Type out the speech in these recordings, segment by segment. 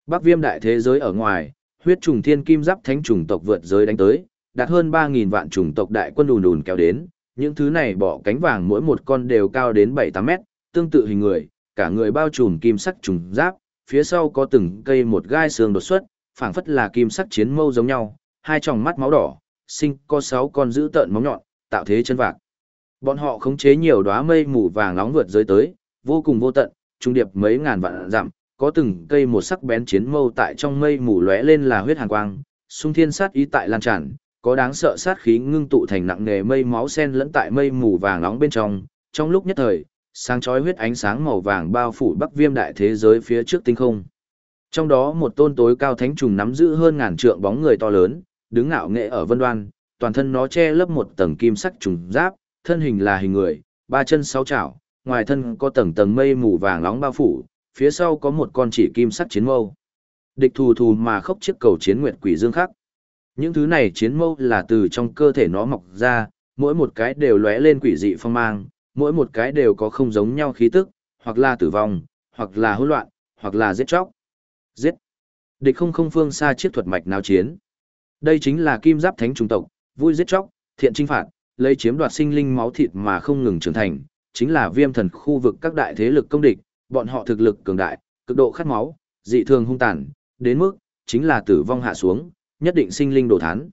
Bắc Viêm đại thế giới ở ngoài, huyết trùng thiên kim giáp thánh trùng tộc vượt giới đánh tới, đạt hơn 3.000 vạn trùng tộc đại quân ùn ùn kéo đến, những thứ này bọ cánh vàng mỗi một con đều cao đến 7-8 mét, tương tự hình người, cả người bao trùm kim sắc trùng giáp, phía sau có từng cây một gai xương đột xuất, phảng phất là kim sắc chiến mâu giống nhau, hai tròng mắt máu đỏ, sinh có 6 con dữ tợn móng nhọn, tạo thế chân vạc. Bọn họ khống chế nhiều đóa mây mù vàng nóng vượt giới tới, vô cùng vô tận, trung điệp mấy ngàn vạn dặm, có từng cây một sắc bén chiến mâu tại trong mây mù lóe lên là huyết hàn quang, xung thiên sát ý tại lan tràn, có đáng sợ sát khí ngưng tụ thành nặng nề mây máu xen lẫn tại mây mù vàng nóng bên trong lúc nhất thời, sáng chói huyết ánh sáng màu vàng bao phủ Bắc Viêm đại thế giới phía trước tinh không. Trong đó một tôn tối cao thánh trùng nắm giữ hơn ngàn trượng bóng người to lớn, đứng ngạo nghệ ở vân đoan, toàn thân nó che lấp một tầng kim sắc trùng giáp, thân hình là hình người, 3 chân 6 chảo, ngoài thân có tầng tầng mây mù vàng nóng bao phủ, phía sau có một con chỉ kim sắc chiến mâu. Địch thù thù mà khốc chiếc cầu chiến nguyệt quỷ dương khắc. Những thứ này chiến mâu là từ trong cơ thể nó mọc ra, mỗi một cái đều lóe lên quỷ dị phong mang, mỗi một cái đều có không giống nhau khí tức, hoặc là tử vong, hoặc là hỗn loạn, hoặc là giết chóc. Giết. Địch không phương xa chiếc thuật mạch náo chiến. Đây chính là kim giáp thánh trùng tộc, vui giết chóc, thiện trinh phạt, lấy chiếm đoạt sinh linh máu thịt mà không ngừng trưởng thành, chính là Viêm thần khu vực các đại thế lực công địch, bọn họ thực lực cường đại, cực độ khát máu, dị thường hung tàn, đến mức chính là tử vong hạ xuống, nhất định sinh linh đổ thán.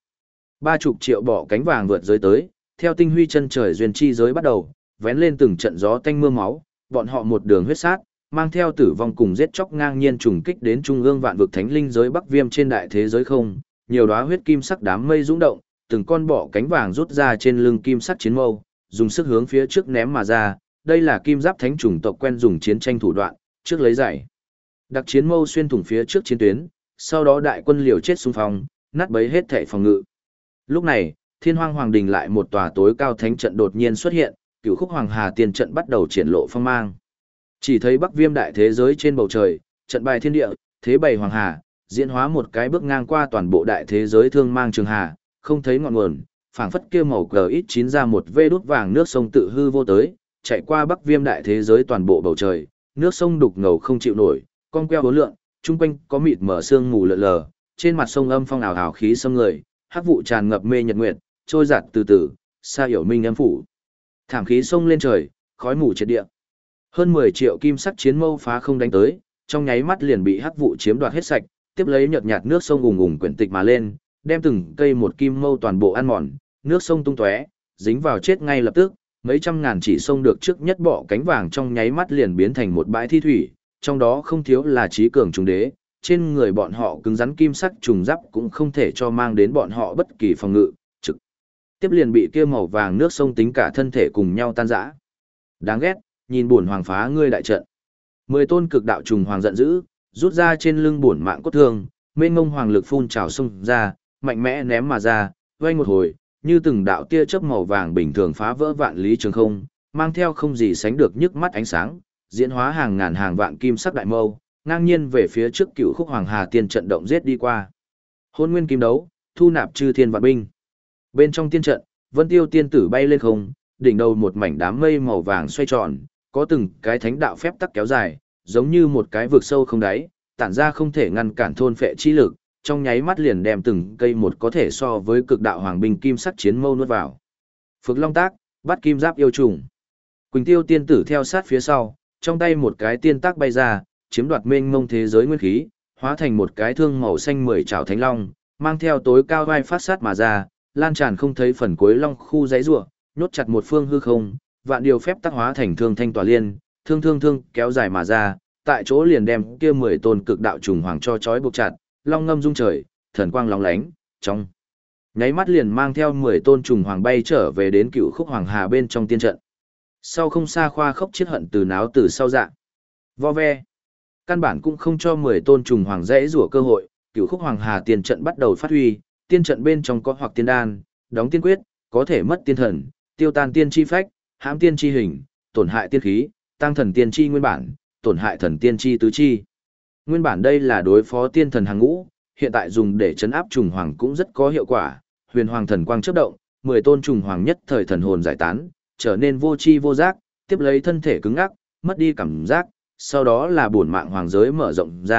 30 triệu bọ cánh vàng vượt giới tới, theo tinh huy chân trời duyên chi giới bắt đầu, vén lên từng trận gió tanh mưa máu, bọn họ một đường huyết sát, mang theo tử vong cùng giết chóc ngang nhiên trùng kích đến trung ương vạn vực thánh linh giới Bắc Viêm trên đại thế giới không, nhiều đóa huyết kim sắc đám mây dũng động, từng con bọ cánh vàng rút ra trên lưng kim sắc chiến mâu, dùng sức hướng phía trước ném mà ra, đây là kim giáp thánh chủng tộc quen dùng chiến tranh thủ đoạn, trước lấy giải. Đặc chiến mâu xuyên thủng phía trước chiến tuyến, sau đó đại quân liều chết xung phong, nát bấy hết thảy phòng ngự. Lúc này, Thiên Hoang Hoàng Đình lại một tòa tối cao thánh trận đột nhiên xuất hiện, Cửu Khúc Hoàng Hà Tiên trận bắt đầu triển lộ phong mang. Chỉ thấy Bắc Viêm đại thế giới trên bầu trời, trận bài thiên địa, thế bày Hoàng Hà, diễn hóa một cái bước ngang qua toàn bộ đại thế giới thương mang trường hà, không thấy ngọn nguồn, phảng phất kia màu cờ ít chín ra một vê đút vàng nước sông tự hư vô tới, chạy qua Bắc Viêm đại thế giới toàn bộ bầu trời, nước sông đục ngầu không chịu nổi, cong queo bốn lượn, chung quanh có mịt mờ sương mù lờ lờ, trên mặt sông âm phong ảo ảo khí xâm người, hắc vụ tràn ngập mê nhật nguyệt, trôi giạt từ từ, xa hiểu minh âm phủ. Thảm khí sông lên trời, khói mù triệt địa. Hơn 10 triệu kim sắc chiến mâu phá không đánh tới, trong nháy mắt liền bị hắc vụ chiếm đoạt hết sạch, tiếp lấy nhợt nhạt nước sông ùng ùng quyển tịch mà lên, đem từng cây một kim mâu toàn bộ ăn mòn, nước sông tung tóe, dính vào chết ngay lập tức, mấy trăm ngàn chỉ sông được trước nhất bọ cánh vàng trong nháy mắt liền biến thành một bãi thi thủy, trong đó không thiếu là trí cường trùng đế, trên người bọn họ cứng rắn kim sắc trùng giáp cũng không thể cho mang đến bọn họ bất kỳ phòng ngự, trực tiếp liền bị kia màu vàng nước sông tính cả thân thể cùng nhau tan rã. Đáng ghét, nhìn bổn hoàng phá ngươi đại trận. 10 tôn cực đạo trùng hoàng giận dữ, rút ra trên lưng bổn mạng cốt thương, mênh mông hoàng lực phun trào xông ra, mạnh mẽ ném mà ra, vang một hồi, như từng đạo tia chớp màu vàng bình thường phá vỡ vạn lý trường không, mang theo không gì sánh được nhức mắt ánh sáng, diễn hóa hàng ngàn hàng vạn kim sắc đại mâu, ngang nhiên về phía trước Cửu Khúc Hoàng Hà Tiên trận động giết đi qua. Hôn nguyên kim đấu, thu nạp chư thiên vạn binh. Bên trong tiên trận, Vân Tiêu tiên tử bay lên không, đỉnh đầu một mảnh đám mây màu vàng xoay tròn, có từng cái thánh đạo phép tắc kéo dài, giống như một cái vực sâu không đáy, tản ra không thể ngăn cản thôn phệ chi lực, trong nháy mắt liền đem từng cây một có thể so với cực đạo hoàng binh kim sắc chiến mâu nuốt vào. Phực Long tác, bắt kim giáp yêu trùng. Quỳnh Tiêu tiên tử theo sát phía sau, trong tay một cái tiên tác bay ra, chiếm đoạt mênh mông thế giới nguyên khí, hóa thành một cái thương màu xanh 10 trảo thánh long, mang theo tối cao vai phát sát mà ra, lan tràn không thấy phần cuối long khu giấy rủa, nhốt chặt một phương hư không, vạn điều phép tác hóa thành thương thanh tỏa liên, thương kéo dài mà ra, tại chỗ liền đem kia 10 tôn cực đạo trùng hoàng cho chói buộc chặt, long ngâm rung trời, thần quang lóng lánh, trong nháy mắt liền mang theo 10 tôn trùng hoàng bay trở về đến Cửu Khúc Hoàng Hà bên trong tiên trận. Sau không xa khoa khốc chiết hận từ náo từ sau dạ. Vo ve. Căn bản cũng không cho 10 tôn trùng hoàng dễ rủa cơ hội, Cửu Khúc Hoàng Hà tiên trận bắt đầu phát huy, tiên trận bên trong có hoặc tiên đan, đóng tiên quyết, có thể mất tiên thần, tiêu tan tiên chi phách, hãm tiên chi hình, tổn hại tiên khí, tăng thần tiên chi nguyên bản, tổn hại thần tiên chi tứ chi. Nguyên bản đây là đối phó tiên thần hàng ngũ, hiện tại dùng để trấn áp trùng hoàng cũng rất có hiệu quả. Huyền hoàng thần quang chớp động, 10 tôn trùng hoàng nhất thời thần hồn giải tán, trở nên vô tri vô giác, tiếp lấy thân thể cứng ngắc, mất đi cảm giác, sau đó là bổn mạng hoàng giới mở rộng ra,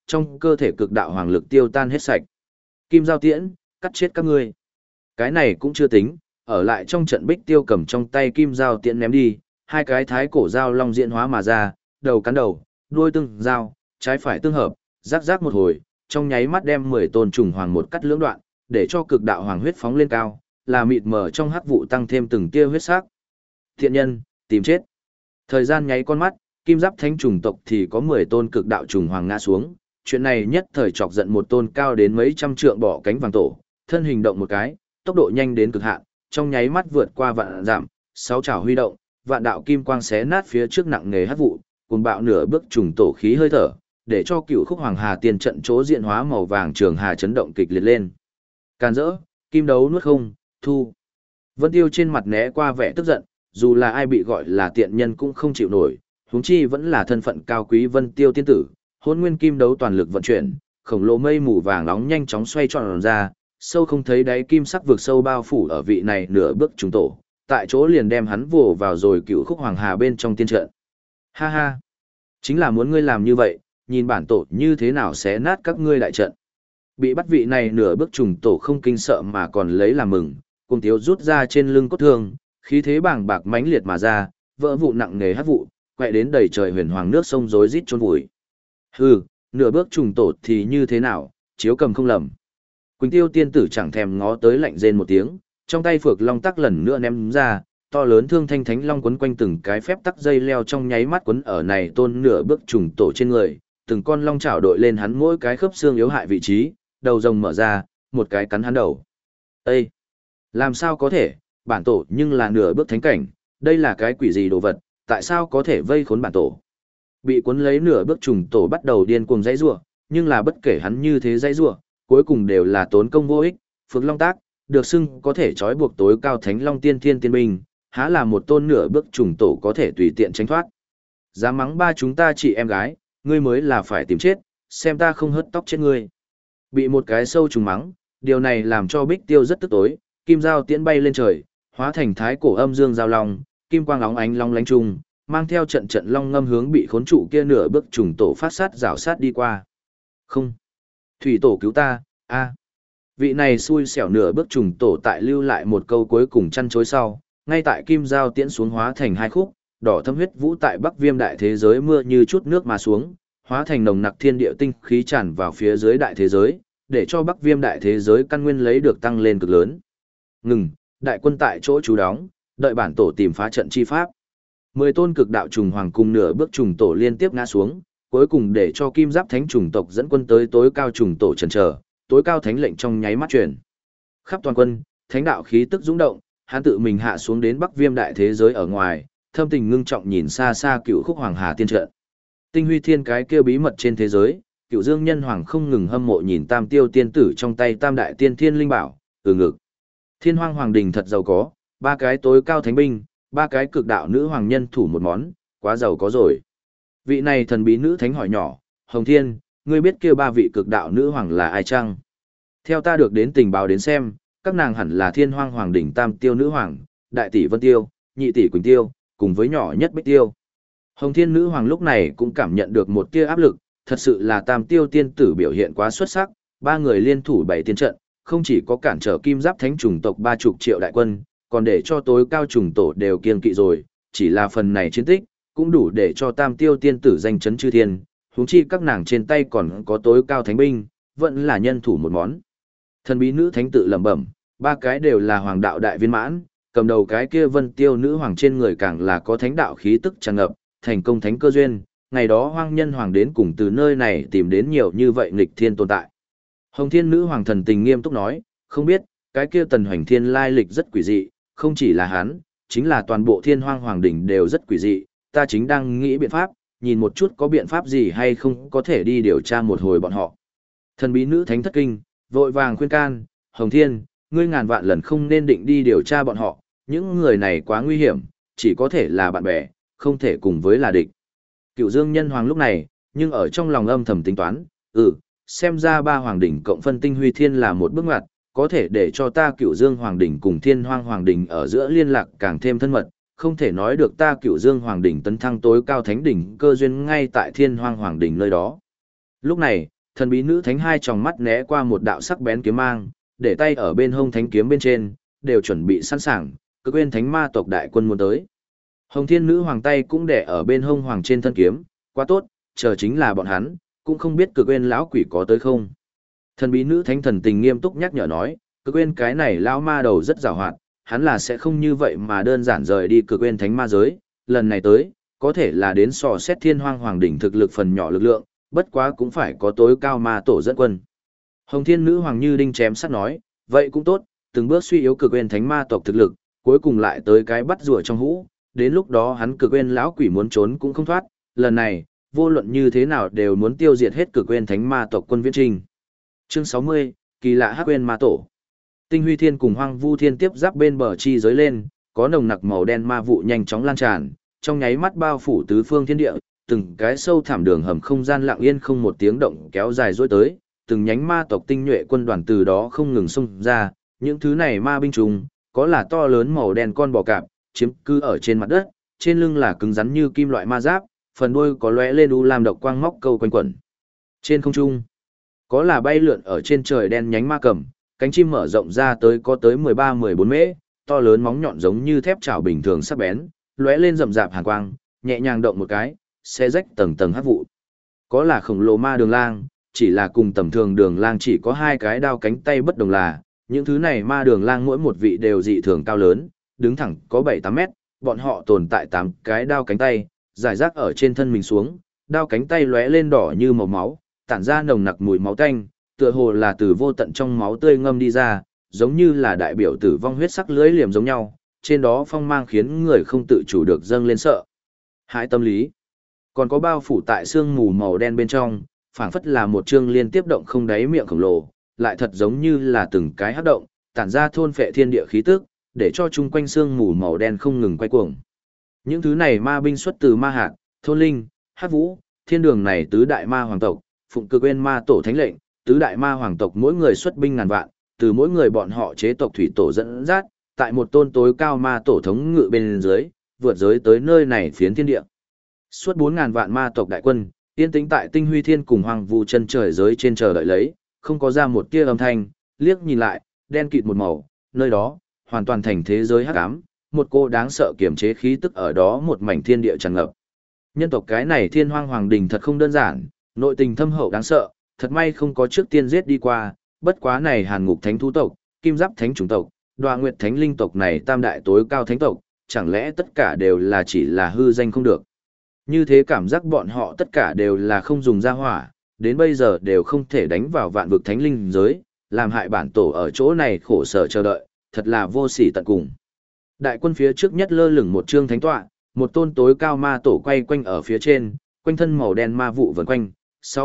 trong cơ thể cực đạo hoàng lực tiêu tan hết sạch. Kim Giao Tiễn, cắt chết các ngươi. Cái này cũng chưa tính, ở lại trong trận Bích Tiêu cầm trong tay Kim Giao Tiễn ném đi, hai cái thái cổ dao long diễn hóa mà ra, đầu cắn đầu, đuôi tương giao, trái phải tương hợp, rắc rắc một hồi, trong nháy mắt đem 10 tôn trùng hoàng một cắt lưỡng đoạn, để cho cực đạo hoàng huyết phóng lên cao, là mịt mờ trong hắc vụ tăng thêm từng tia huyết sắc. Thiện nhân, tìm chết. Thời gian nháy con mắt, kim giáp thánh trùng tộc thì có 10 tôn cực đạo trùng hoàng ngã xuống, chuyện này nhất thời chọc giận một tôn cao đến mấy trăm trượng bỏ cánh vàng tổ, thân hình động một cái, tốc độ nhanh đến cực hạn, trong nháy mắt vượt qua vạn dặm, sáu chảo huy động, vạn đạo kim quang xé nát phía trước nặng nề hắc vụ, cuồng bạo nửa bước trùng tổ khí hơi thở, để cho cựu khúc hoàng hà tiền trận chỗ diện hóa màu vàng trường hà chấn động kịch liệt lên. Càn rỡ, kim đấu nuốt không, thu. Vân Tiêu trên mặt né qua vẻ tức giận, dù là ai bị gọi là tiện nhân cũng không chịu nổi, huống chi vẫn là thân phận cao quý Vân Tiêu tiên tử, hôn nguyên kim đấu toàn lực vận chuyển, khổng lồ mây mù vàng nóng nhanh chóng xoay tròn ra, sâu không thấy đáy kim sắc vực sâu bao phủ ở vị này nửa bước trùng tổ, tại chỗ liền đem hắn vồ vào rồi cựu khúc hoàng hà bên trong tiên trận. Ha ha, chính là muốn ngươi làm như vậy, nhìn bản tổ như thế nào xé nát các ngươi đại trận. Bị bắt vị này nửa bước trùng tổ không kinh sợ mà còn lấy làm mừng, cùng tiếu rút ra trên lưng cốt thương, khí thế bàng bạc mãnh liệt mà ra, vỡ vụ nặng nề hắc vụ, quậy đến đầy trời huyền hoàng nước sông rối rít chôn vùi. Hừ, nửa bước trùng tổ thì như thế nào, chiếu cầm không lầm. Quỳnh Tiêu tiên tử chẳng thèm ngó tới lạnh rên một tiếng, trong tay phược long tắc lần nữa ném ra, to lớn thương thanh thánh long quấn quanh từng cái phép tắc dây leo trong nháy mắt quấn ở này tôn nửa bước trùng tổ trên người, từng con long chảo đội lên hắn mỗi cái khớp xương yếu hại vị trí, đầu rồng mở ra, một cái cắn hắn đầu. Ê! Làm sao có thể, bản tổ nhưng là nửa bước thánh cảnh, đây là cái quỷ gì đồ vật, tại sao có thể vây khốn bản tổ? Bị cuốn lấy nửa bước trùng tổ bắt đầu điên cuồng dãy rủa, nhưng là bất kể hắn như thế dãy rủa, cuối cùng đều là tốn công vô ích, phượng long tác, được xưng có thể trói buộc tối cao thánh long tiên thiên tiên binh, há là một tôn nửa bước trùng tổ có thể tùy tiện tránh thoát. Dám mắng ba chúng ta chị em gái, ngươi mới là phải tìm chết, xem ta không hớt tóc chết ngươi. Bị một cái sâu trùng mắng, điều này làm cho Bích Tiêu rất tức tối, kim dao tiễn bay lên trời, hóa thành thái cổ âm dương giao long, kim quang óng ánh long lánh trung, mang theo trận trận long ngâm hướng bị khốn trụ kia nửa bước trùng tổ phát sát rảo sát đi qua. Không, thủy tổ cứu ta, a. Vị này xui xẻo nửa bước trùng tổ tại lưu lại một câu cuối cùng chăn chối sau, ngay tại kim dao tiễn xuống hóa thành hai khúc, đỏ thâm huyết vũ tại Bắc Viêm đại thế giới mưa như chút nước mà xuống, hóa thành nồng nặc thiên địa tinh khí tràn vào phía dưới đại thế giới, để cho Bắc Viêm đại thế giới căn nguyên lấy được tăng lên cực lớn. Ngừng, đại quân tại chỗ trú đóng, đợi bản tổ tìm phá trận chi pháp. 10 tôn cực đạo trùng hoàng cùng nửa bước trùng tổ liên tiếp ngã xuống, cuối cùng để cho kim giáp thánh trùng tộc dẫn quân tới tối cao trùng tổ chần chờ, tối cao thánh lệnh trong nháy mắt truyền. Khắp toàn quân, thánh đạo khí tức dũng động, hắn tự mình hạ xuống đến Bắc Viêm đại thế giới ở ngoài, thâm tình ngưng trọng nhìn xa xa cựu khúc hoàng hà tiên trận. Tinh huy thiên cái kia bí mật trên thế giới, Cựu Dương nhân hoàng không ngừng hâm mộ nhìn Tam Tiêu tiên tử trong tay Tam đại tiên thiên linh bảo, ngực. Thiên Hoang hoàng đình thật giàu có, 3 cái tối cao thánh binh, 3 cái cực đạo nữ hoàng nhân thủ một món, quá giàu có rồi. Vị này thần bí nữ thánh hỏi nhỏ, Hồng Thiên, ngươi biết kia 3 vị cực đạo nữ hoàng là ai chăng? Theo ta được đến tình báo đến xem, các nàng hẳn là Thiên Hoang hoàng đỉnh Tam Tiêu nữ hoàng, đại tỷ Vân Tiêu, nhị tỷ Quỳnh Tiêu, cùng với nhỏ nhất Bích Tiêu. Hồng Thiên nữ hoàng lúc này cũng cảm nhận được một tia áp lực, thật sự là Tam Tiêu tiên tử biểu hiện quá xuất sắc, 3 người liên thủ 7 tiên trận, không chỉ có cản trở kim giáp thánh trùng tộc 30 triệu đại quân, còn để cho tối cao trùng tổ đều kiêng kỵ rồi, chỉ là phần này chiến tích, cũng đủ để cho Tam Tiêu tiên tử danh chấn chư thiên, huống chi các nàng trên tay còn có tối cao thánh binh, vẫn là nhân thủ một món. Thần bí nữ thánh tự lẩm bẩm, 3 cái đều là hoàng đạo đại viên mãn, cầm đầu cái kia Vân Tiêu nữ hoàng trên người càng là có thánh đạo khí tức tràn ngập, thành công thánh cơ duyên, ngày đó hoang nhân hoàng đến cùng từ nơi này tìm đến nhiều như vậy nghịch thiên tồn tại. Hồng Thiên nữ hoàng thần tình nghiêm túc nói, không biết, cái kia Tần Hoành Thiên lai lịch rất quỷ dị, không chỉ là hắn, chính là toàn bộ Thiên Hoang hoàng đỉnh đều rất quỷ dị, ta chính đang nghĩ biện pháp, nhìn một chút có biện pháp gì hay không có thể đi điều tra một hồi bọn họ. Thần bí nữ thánh thất kinh, vội vàng khuyên can, Hồng Thiên, ngươi ngàn vạn lần không nên định đi điều tra bọn họ, những người này quá nguy hiểm, chỉ có thể là bạn bè, không thể cùng với là địch. Cựu Dương nhân hoàng lúc này, nhưng ở trong lòng âm thầm tính toán, xem ra 3 hoàng đỉnh cộng phân tinh huy thiên là một bước ngoặt, có thể để cho ta Cựu Dương hoàng đỉnh cùng Thiên Hoang hoàng đỉnh ở giữa liên lạc càng thêm thân mật, không thể nói được ta Cựu Dương hoàng đỉnh tấn thăng tối cao thánh đỉnh cơ duyên ngay tại Thiên Hoang hoàng đỉnh nơi đó. Lúc này, Thần bí nữ thánh hai tròng mắt né qua một đạo sắc bén kiếm mang, để tay ở bên hông thánh kiếm bên trên, đều chuẩn bị sẵn sàng, Cực Uyên Thánh Ma tộc đại quân muốn tới. Hồng Thiên Nữ Hoàng tay cũng để ở bên hông hoàng trên thân kiếm, quá tốt, chờ chính là bọn hắn, cũng không biết Cực Uyên lão quỷ có tới không. Thần bí nữ thánh thần tình nghiêm túc nhắc nhở nói, Cực Uyên cái này lão ma đầu rất giàu hoạt, hắn là sẽ không như vậy mà đơn giản rời đi Cực Uyên Thánh Ma giới, lần này tới, có thể là đến sò xét Thiên Hoang Hoàng đỉnh thực lực phần nhỏ lực lượng, bất quá cũng phải có tối cao ma tổ dẫn quân. Hồng Thiên Nữ Hoàng như đinh chém sắt nói, vậy cũng tốt, từng bước suy yếu Cực Uyên Thánh Ma tộc thực lực, cuối cùng lại tới cái bắt rùa trong hũ, đến lúc đó hắn Cực Uyên lão quỷ muốn trốn cũng không thoát, lần này, vô luận như thế nào đều muốn tiêu diệt hết Cực Uyên Thánh Ma tộc quân viễn trình. Chương 60, kỳ lạ Hắc Uyên Ma tổ. Tinh Huy Thiên cùng Hoang Vu Thiên tiếp giáp bên bờ chi giới lên, có nồng nặc màu đen ma vụ nhanh chóng lan tràn, trong nháy mắt bao phủ tứ phương thiên địa, từng cái sâu thẳm đường hầm không gian lặng yên không một tiếng động kéo dài dối tới, từng nhánh ma tộc tinh nhuệ quân đoàn từ đó không ngừng xông ra, những thứ này ma binh trùng, có là to lớn màu đen con bò cạp, chiếm cư ở trên mặt đất, trên lưng là cứng rắn như kim loại ma giáp, phần đuôi có lóe lên u lam độc quang móc câu quanh quẩn. Trên không trung, có là bay lượn ở trên trời đen nhánh ma cầm, cánh chim mở rộng ra tới có tới 13-14 mễ, to lớn móng nhọn giống như thép chảo bình thường sắc bén, lóe lên rậm rạp hàn quang, nhẹ nhàng động một cái, sẽ rách tầng tầng hắc vụ. Có là khổng lồ ma đường lang, chỉ là cùng tầm thường đường lang chỉ có hai cái đao cánh tay bất đồng là, những thứ này ma đường lang mỗi một vị đều dị thường cao lớn, đứng thẳng có 7-8 mét, bọn họ tồn tại 8 cái đao cánh tay, giải rác ở trên thân mình xuống, đao cánh tay lóe lên đỏ như màu máu, tản ra nồng nặc mùi máu tanh, tựa hồ là từ vô tận trong máu tươi ngâm đi ra, giống như là đại biểu tử vong huyết sắc lưỡi liềm giống nhau, trên đó phong mang khiến người không tự chủ được dâng lên sợ hãi tâm lý. Còn có bao phủ tại sương mù màu đen bên trong, phảng phất là một chương liên tiếp động không đáy miệng khổng lồ, lại thật giống như là từng cái hắc động, tản ra thôn phệ thiên địa khí tức, để cho chung quanh sương mù màu đen không ngừng quay cuồng. Những thứ này ma binh xuất từ ma hạt, thôn linh, hắc vũ, thiên đường này tứ đại ma hoàng tộc, phụng Cực Uyên ma tổ thánh lệnh, tứ đại ma hoàng tộc mỗi người xuất binh ngàn vạn, từ mỗi người bọn họ chế tộc thủy tổ dẫn dắt, tại một tôn tối cao ma tổ thống ngự bên dưới, vượt giới tới nơi này phiến thiên địa. Suốt 4000 vạn ma tộc đại quân, yên tĩnh tại Tinh Huy Thiên cùng Hoàng Vu chân trời giới trên chờ đợi lấy, không có ra một tia âm thanh, liếc nhìn lại, đen kịt một màu, nơi đó, hoàn toàn thành thế giới hắc ám, một cô đáng sợ kiềm chế khí tức ở đó một mảnh thiên địa tràn ngập. Nhân tộc cái này Thiên Hoang Hoàng Đình thật không đơn giản, nội tình thâm hậu đáng sợ, thật may không có trước tiên giết đi qua, bất quá này Hàn Ngục Thánh thú tộc, Kim Giáp Thánh chủng tộc, Đoạ Nguyệt Thánh linh tộc này tam đại tối cao thánh tộc, chẳng lẽ tất cả đều là chỉ là hư danh không được. Như thế cảm giác bọn họ tất cả đều là không dùng ra hỏa, đến bây giờ đều không thể đánh vào vạn vực thánh linh giới, làm hại bản tổ ở chỗ này khổ sở chờ đợi, thật là vô sỉ tận cùng. Đại quân phía trước nhất lơ lửng một trương thánh tọa, một tôn tối cao ma tổ quay quanh ở phía trên, quanh thân màu đen ma vụ vần quanh,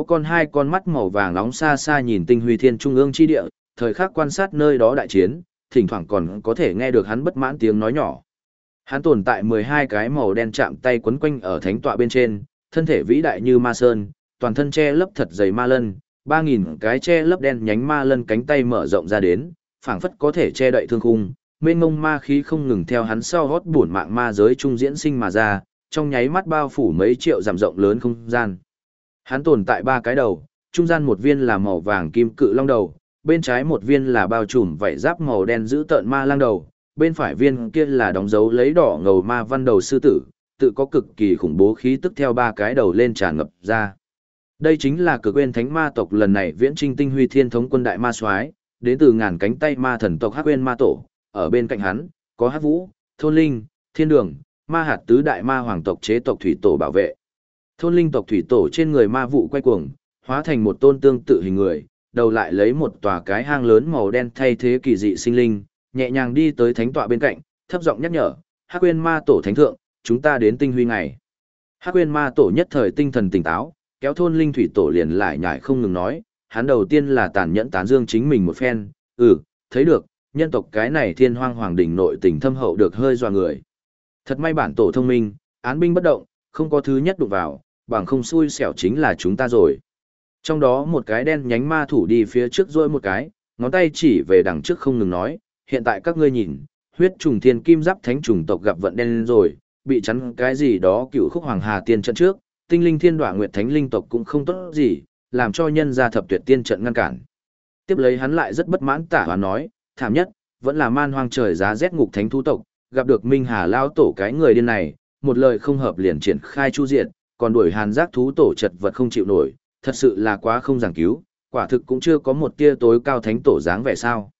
2 con mắt màu vàng nóng xa xa nhìn Tinh Huy Thiên trung ương chi địa, thời khắc quan sát nơi đó đại chiến, thỉnh thoảng còn có thể nghe được hắn bất mãn tiếng nói nhỏ. Hắn tồn tại 12 cái màu đen chạm tay quấn quanh ở thánh tọa bên trên, thân thể vĩ đại như ma sơn, toàn thân che lấp thật dày ma lân, 3000 cái che lấp đen nhánh ma lân cánh tay mở rộng ra đến, phảng phất có thể che đậy thương khung, mênh mông ma khí không ngừng theo hắn sau hót bổn mạng ma giới trung diễn sinh mà ra, trong nháy mắt bao phủ mấy triệu dặm rộng lớn không gian. Hắn tồn tại 3 cái đầu, trung gian một viên là màu vàng kim cự long đầu, bên trái một viên là bao trùm vảy giáp màu đen giữ tợn ma lang đầu, bên phải viên kia là đóng dấu lấy đỏ ngầu ma văn đầu sư tử, tự có cực kỳ khủng bố khí tức theo 3 cái đầu lên tràn ngập ra. Đây chính là Cực Uyên Thánh Ma tộc lần này viễn chinh Tinh Huy Thiên thống quân đại ma soái, đến từ ngàn cánh tay ma thần tộc Hắc Uyên Ma tổ, ở bên cạnh hắn có Hắc Vũ, Thôn Linh, Thiên Đường, Ma hạt tứ đại ma hoàng tộc chế tộc thủy tổ bảo vệ. Thôn Linh tộc thủy tổ trên người ma vụ quay cuồng, hóa thành một tôn tương tự hình người, đầu lại lấy một tòa cái hang lớn màu đen thay thế kỳ dị sinh linh, nhẹ nhàng đi tới thánh tọa bên cạnh, thấp giọng nhắc nhở, Hắc Uyên Ma tổ thánh thượng, chúng ta đến Tinh Huy ngày. Hắc Uyên Ma tổ nhất thời tinh thần tỉnh táo, kéo Thôn Linh thủy tổ liền lại nhải không ngừng nói, hắn đầu tiên là tàn nhẫn tán dương chính mình một phen, thấy được, nhân tộc cái này Thiên Hoang Hoàng đỉnh nội tình thâm hậu được hơi dọa người. Thật may bản tổ thông minh, án binh bất động, không có thứ nhất đụng vào, bằng không xui xẻo chính là chúng ta rồi. Trong đó một cái đen nhánh ma thủ đi phía trước rôi một cái, ngón tay chỉ về đằng trước không ngừng nói, hiện tại các ngươi nhìn, huyết trùng thiên kim giáp thánh trùng tộc gặp vận đen rồi, bị chắn cái gì đó cựu khúc hoàng hà tiên trận trước, tinh linh thiên đoạ nguyệt thánh linh tộc cũng không tốt gì, làm cho nhân gia thập tuyệt tiên trận ngăn cản. Tiếp lấy hắn lại rất bất mãn tả hoán nói, thảm nhất, vẫn là man hoang trời giá rét ngục thánh thú tộc, gặp được Minh Hà lao tổ cái người điên này, một lời không hợp liền triển khai chu diện, còn đuổi hàn giác thú tổ chật vật không chịu nổi, thật sự là quá không giảng cứu, quả thực cũng chưa có một tia tối cao thánh tổ dáng vẻ sao.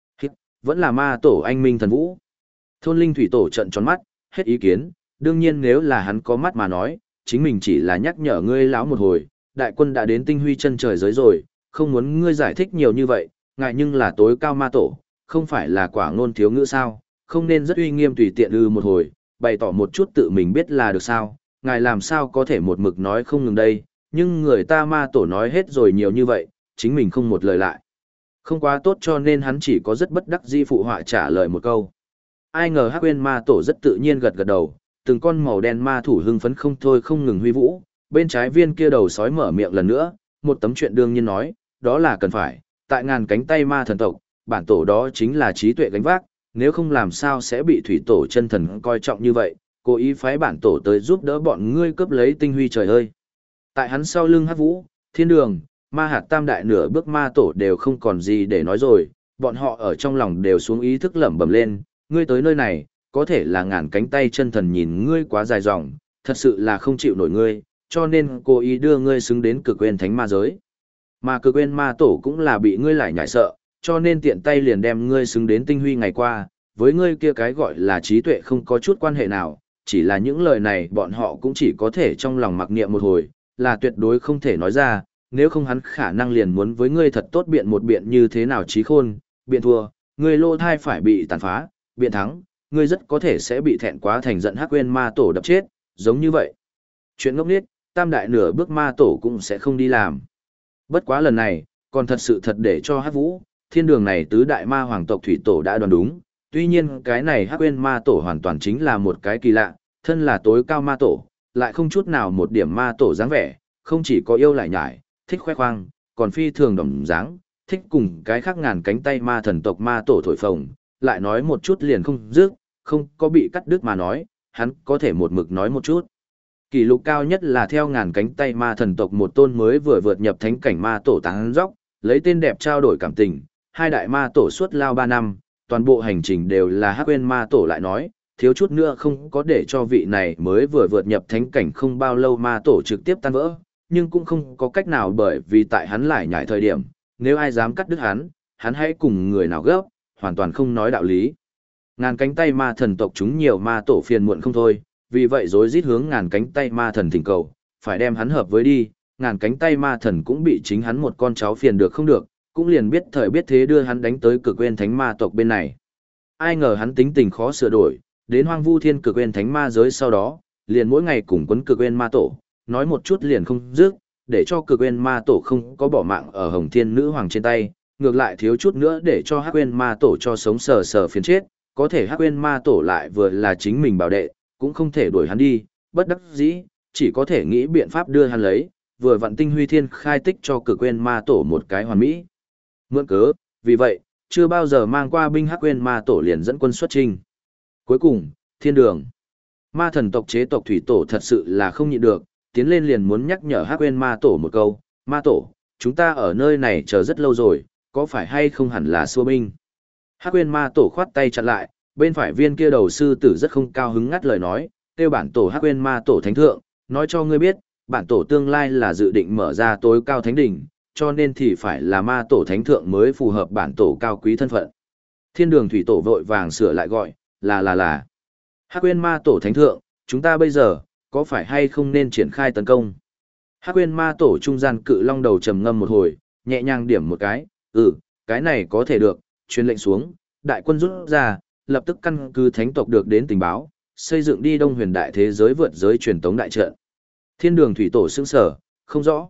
Vẫn là ma tổ anh Minh thần vũ. Thôn linh thủy tổ trận tròn mắt, hết ý kiến, đương nhiên nếu là hắn có mắt mà nói, chính mình chỉ là nhắc nhở ngươi lão một hồi, đại quân đã đến tinh huy chân trời giới rồi, không muốn ngươi giải thích nhiều như vậy, ngại nhưng là tối cao ma tổ, không phải là quả ngôn thiếu ngữ sao, không nên rất uy nghiêm tùy tiện một hồi, bày tỏ một chút tự mình biết là được sao, ngài làm sao có thể một mực nói không ngừng đây, nhưng người ta ma tổ nói hết rồi nhiều như vậy, chính mình không một lời lại. Không quá tốt cho nên hắn chỉ có rất bất đắc dĩ phụ họa trả lời một câu. Ai ngờ Hắc Uyên ma tổ rất tự nhiên gật gật đầu, từng con màu đen ma thủ hưng phấn không thôi không ngừng huy vũ, bên trái viên kia đầu sói mở miệng lần nữa, một tấm chuyện đương nhiên nói, đó là cần phải, tại ngàn cánh tay ma thần tộc, bản tổ đó chính là trí tuệ gánh vác, nếu không làm sao sẽ bị thủy tổ chân thần coi trọng như vậy, cố ý phái bản tổ tới giúp đỡ bọn ngươi cướp lấy tinh huy trời ơi. Tại hắn sau lưng Hắc Vũ, Thiên Đường, Ma Hạt Tam đại nửa bước ma tổ đều không còn gì để nói rồi, bọn họ ở trong lòng đều xuống ý thức lẩm bẩm lên, ngươi tới nơi này, có thể là ngàn cánh tay chân thần nhìn ngươi quá dài dòng, thật sự là không chịu nổi ngươi, cho nên cố ý đưa ngươi xứng đến Cực Uyên Thánh Ma giới. Mà Cực Uyên ma tổ cũng là bị ngươi lại nhại sợ, cho nên tiện tay liền đem ngươi xứng đến tinh huy ngày qua, với ngươi kia cái gọi là trí tuệ không có chút quan hệ nào, chỉ là những lời này bọn họ cũng chỉ có thể trong lòng mặc niệm một hồi, là tuyệt đối không thể nói ra, nếu không hắn khả năng liền muốn với ngươi thật tốt biện một biện như thế nào trí khôn, biện thua, ngươi lô thai phải bị tàn phá, biện thắng, ngươi rất có thể sẽ bị thẹn quá thành giận Hắc Uyên ma tổ đập chết, giống như vậy. Chuyện ngốc nghếch, tam đại nửa bước ma tổ cũng sẽ không đi làm. Bất quá lần này, còn thật sự thật để cho Hắc Vũ, Thiên Đường này tứ đại ma hoàng tộc thủy tổ đã đoán đúng, tuy nhiên cái này Hắc Uyên ma tổ hoàn toàn chính là một cái kỳ lạ, thân là tối cao ma tổ, lại không chút nào một điểm ma tổ dáng vẻ, không chỉ có yêu lại nhải, thích khoe khoang, còn phi thường đồng dáng, thích cùng cái khác ngàn cánh tay ma thần tộc ma tổ thổi phồng, lại nói một chút liền không dứt, không có bị cắt đứt mà nói, hắn có thể một mực nói một chút. Kỷ lục cao nhất là theo ngàn cánh tay ma thần tộc một tôn mới vừa vượt nhập thánh cảnh ma tổ tán dóc, lấy tên đẹp trao đổi cảm tình, hai đại ma tổ suốt lao 3 năm, toàn bộ hành trình đều là Hắc Uyên ma tổ lại nói, thiếu chút nữa không có để cho vị này mới vừa vượt nhập thánh cảnh không bao lâu ma tổ trực tiếp tan vỡ, nhưng cũng không có cách nào bởi vì tại hắn lại nhảy thời điểm, nếu ai dám cắt đứt hắn, hắn hãy cùng người nào gấp, hoàn toàn không nói đạo lý. Ngàn cánh tay ma thần tộc chúng nhiều ma tổ phiền muộn không thôi, vì vậy rối rít hướng ngàn cánh tay ma thần thỉnh cầu, phải đem hắn hợp với đi, ngàn cánh tay ma thần cũng bị chính hắn một con cháu phiền được không được, cũng liền biết thời biết thế đưa hắn đánh tới Cực Uyên Thánh ma tộc bên này. Ai ngờ hắn tính tình khó sửa đổi, đến Hoang Vu Thiên Cực Uyên Thánh ma giới sau đó, liền mỗi ngày cùng quấn Cực Uyên ma tổ, nói một chút liền không dứt, để cho Cực Uyên ma tổ không có bỏ mạng ở Hồng Thiên nữ hoàng trên tay, ngược lại thiếu chút nữa để cho Hắc Uyên ma tổ cho sống sờ sờ phiền chết, có thể Hắc Uyên ma tổ lại vừa là chính mình bảo đệ, cũng không thể đuổi hắn đi, bất đắc dĩ, chỉ có thể nghĩ biện pháp đưa hắn lấy, vừa vặn Tinh Huy Thiên khai tích cho Cực Uyên ma tổ một cái hoàn mỹ. Mượn cớ, vì vậy, chưa bao giờ mang qua binh Hắc Uyên ma tổ liền dẫn quân xuất chinh. Cuối cùng, Thiên Đường, ma thần tộc chế tộc thủy tổ thật sự là không nhịn được, tiến lên liền muốn nhắc nhở Hắc Uyên ma tổ một câu, ma tổ, chúng ta ở nơi này chờ rất lâu rồi, có phải hay không hẳn là xua binh. Hắc Uyên ma tổ khoát tay chặn lại, bên phải viên kia đầu sư tử rất không cao hứng ngắt lời nói, kêu bản tổ Hắc Uyên ma tổ thánh thượng, nói cho ngươi biết, bản tổ tương lai là dự định mở ra tối cao thánh đỉnh, cho nên thì phải là ma tổ thánh thượng mới phù hợp bản tổ cao quý thân phận. Thiên Đường thủy tổ vội vàng sửa lại gọi, là. Hắc Uyên ma tổ thánh thượng, chúng ta bây giờ, có phải hay không nên triển khai tấn công? Hắc Uyên ma tổ trung gian cự long đầu trầm ngâm một hồi, nhẹ nhàng điểm một cái, cái này có thể được, truyền lệnh xuống, đại quân rút ra, lập tức căn cứ thánh tộc được đến tình báo, xây dựng đi Đông Huyền đại thế giới vượt giới truyền tống đại trận. Thiên Đường thủy tổ sững sờ, không rõ,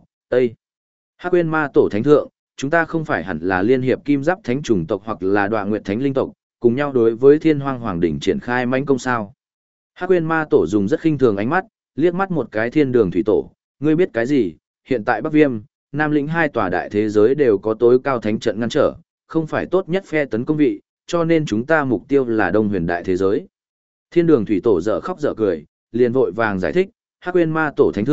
Hắc Uyên ma tổ thánh thượng, chúng ta không phải hẳn là liên hiệp kim giáp thánh chủng tộc hoặc là Đoạ Nguyệt thánh linh tộc, cùng nhau đối với Thiên Hoang Hoàng đỉnh triển khai mãnh công sao? Hắc Uyên ma tổ dùng rất khinh thường ánh mắt, liếc mắt một cái Thiên Đường thủy tổ, ngươi biết cái gì? Hiện tại Bắc Viêm, Nam Lĩnh hai tòa đại thế giới đều có tối cao thánh trận ngăn trở, không phải tốt nhất phe tấn công vị, cho nên chúng ta mục tiêu là Đông Huyền đại thế giới. Thiên Đường thủy tổ dở khóc dở cười, liền vội vàng giải thích, Hắc Uyên ma tổ thánh thượng,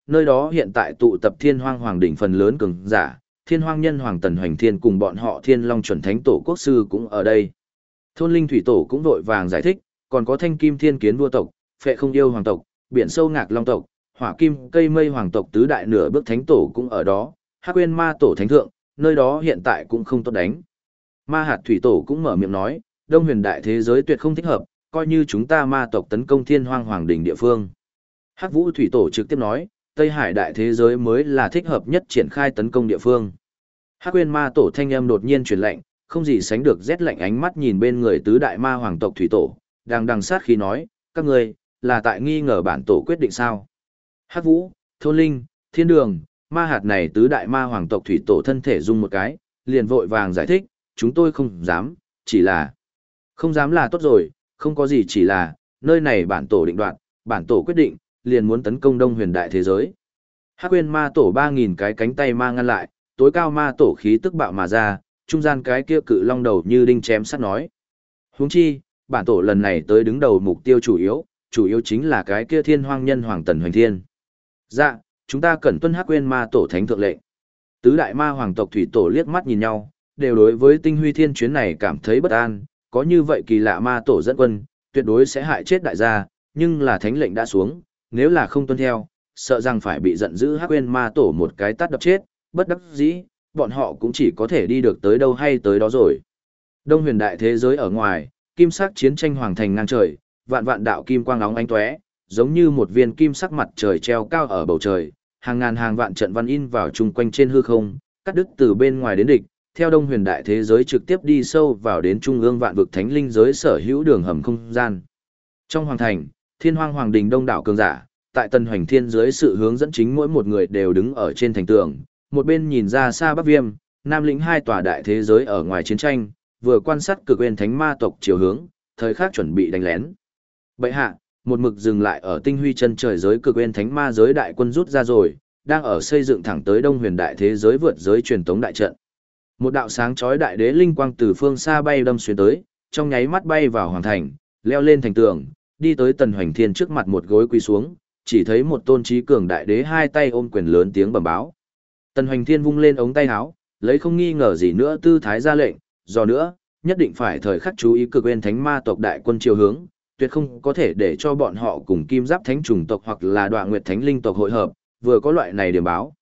nơi đó hiện tại tụ tập Thiên Hoang Hoàng đỉnh phần lớn cường giả, Thiên Hoang Nhân Hoàng Tần Hoành Thiên cùng bọn họ Thiên Long chuẩn thánh tổ quốc sư cũng ở đây. Thôn Linh Thủy Tổ cũng vội vàng giải thích, còn có Thanh Kim Thiên Kiến vua tộc, Phệ Không Yêu hoàng tộc, Biển Sâu Ngạc Long tộc, Hỏa Kim Cây Mây hoàng tộc tứ đại nửa bước thánh tổ cũng ở đó, Hắc Uyên Ma tổ thánh thượng, nơi đó hiện tại cũng không tốt đánh. Ma Hạt Thủy Tổ cũng mở miệng nói, Đông Huyền đại thế giới tuyệt không thích hợp, coi như chúng ta ma tộc tấn công Thiên Hoang Hoàng đỉnh địa phương. Hắc Vũ Thủy Tổ trực tiếp nói, Tây Hải đại thế giới mới là thích hợp nhất triển khai tấn công địa phương. Hắc Uyên Ma tổ thanh âm đột nhiên truyền lệnh, không gì sánh được rét lạnh ánh mắt nhìn bên người tứ đại ma hoàng tộc thủy tổ, đang đằng sát khí nói, các ngươi là tại nghi ngờ bản tổ quyết định sao? Hắc Vũ, Thôn Linh, Thiên Đường, ma hạt này tứ đại ma hoàng tộc thủy tổ thân thể rung một cái, liền vội vàng giải thích, chúng tôi không dám, chỉ là không dám là tốt rồi, không có gì chỉ là nơi này bản tổ định đoạt, bản tổ quyết định, liền muốn tấn công Đông Huyền đại thế giới. Hắc Uyên Ma tổ 3000 cái cánh tay ma ngăn lại, tối cao ma tổ khí tức bạo mà ra, trung gian cái kia cự long đầu như đinh chém sắt nói. Huống chi, bản tổ lần này tới đứng đầu mục tiêu chủ yếu chính là cái kia Thiên Hoang Nhân Hoàng Tần Hoành Thiên. Dạ, chúng ta cần tuân Hắc Uyên Ma tổ thánh thượng lệnh. Tứ đại ma hoàng tộc thủy tổ liếc mắt nhìn nhau, đều đối với Tinh Huy Thiên chuyến này cảm thấy bất an, có như vậy kỳ lạ ma tổ dẫn quân, tuyệt đối sẽ hại chết đại gia, nhưng là thánh lệnh đã xuống, nếu là không tuân theo, sợ rằng phải bị giận dữ Hắc Uyên Ma tổ một cái tát đập chết, bất đắc dĩ, bọn họ cũng chỉ có thể đi được tới đâu hay tới đó rồi. Đông Huyền đại thế giới ở ngoài, kim sắc chiến tranh hoàng thành ngang trời, vạn vạn đạo kim quang óng ánh tóe, giống như một viên kim sắc mặt trời treo cao ở bầu trời, hàng ngàn hàng vạn trận văn in vào chung quanh trên hư không, cắt đứt từ bên ngoài đến địch, theo Đông Huyền đại thế giới trực tiếp đi sâu vào đến trung ương vạn vực thánh linh giới sở hữu đường hầm không gian. Trong hoàng thành, Thiên Hoang Hoàng đình đông đảo cường giả, tại Tần Hoành Thiên dưới sự hướng dẫn chính mỗi một người đều đứng ở trên thành tường, một bên nhìn ra xa Bắc Viêm, Nam lĩnh hai tòa đại thế giới ở ngoài chiến tranh, vừa quan sát Cực Uyên Thánh Ma tộc chiều hướng, thời khắc chuẩn bị đánh lén. Bệ hạ, một mực dừng lại ở Tinh Huy chân trời giới Cực Uyên Thánh Ma giới đại quân rút ra rồi, đang ở xây dựng thẳng tới Đông Huyền đại thế giới vượt giới truyền tống đại trận. Một đạo sáng chói đại đế linh quang từ phương xa bay đâm xuyên tới, trong nháy mắt bay vào hoàng thành, leo lên thành tường, đi tới Tần Hoành Thiên trước mặt một gối quỳ xuống, chỉ thấy một tôn trí cường đại đế hai tay ôm quyền lớn tiếng bẩm báo. Tần Hoành Thiên vung lên ống tay áo, lấy không nghi ngờ gì nữa tư thái ra lệnh, do nữa, nhất định phải thời khắc chú ý Cực Uyên Thánh Ma tộc đại quân chiều hướng, tuyệt không có thể để cho bọn họ cùng Kim Giáp Thánh chủng tộc hoặc là Đoạ Nguyệt Thánh linh tộc hội hợp, vừa có loại này điểm báo,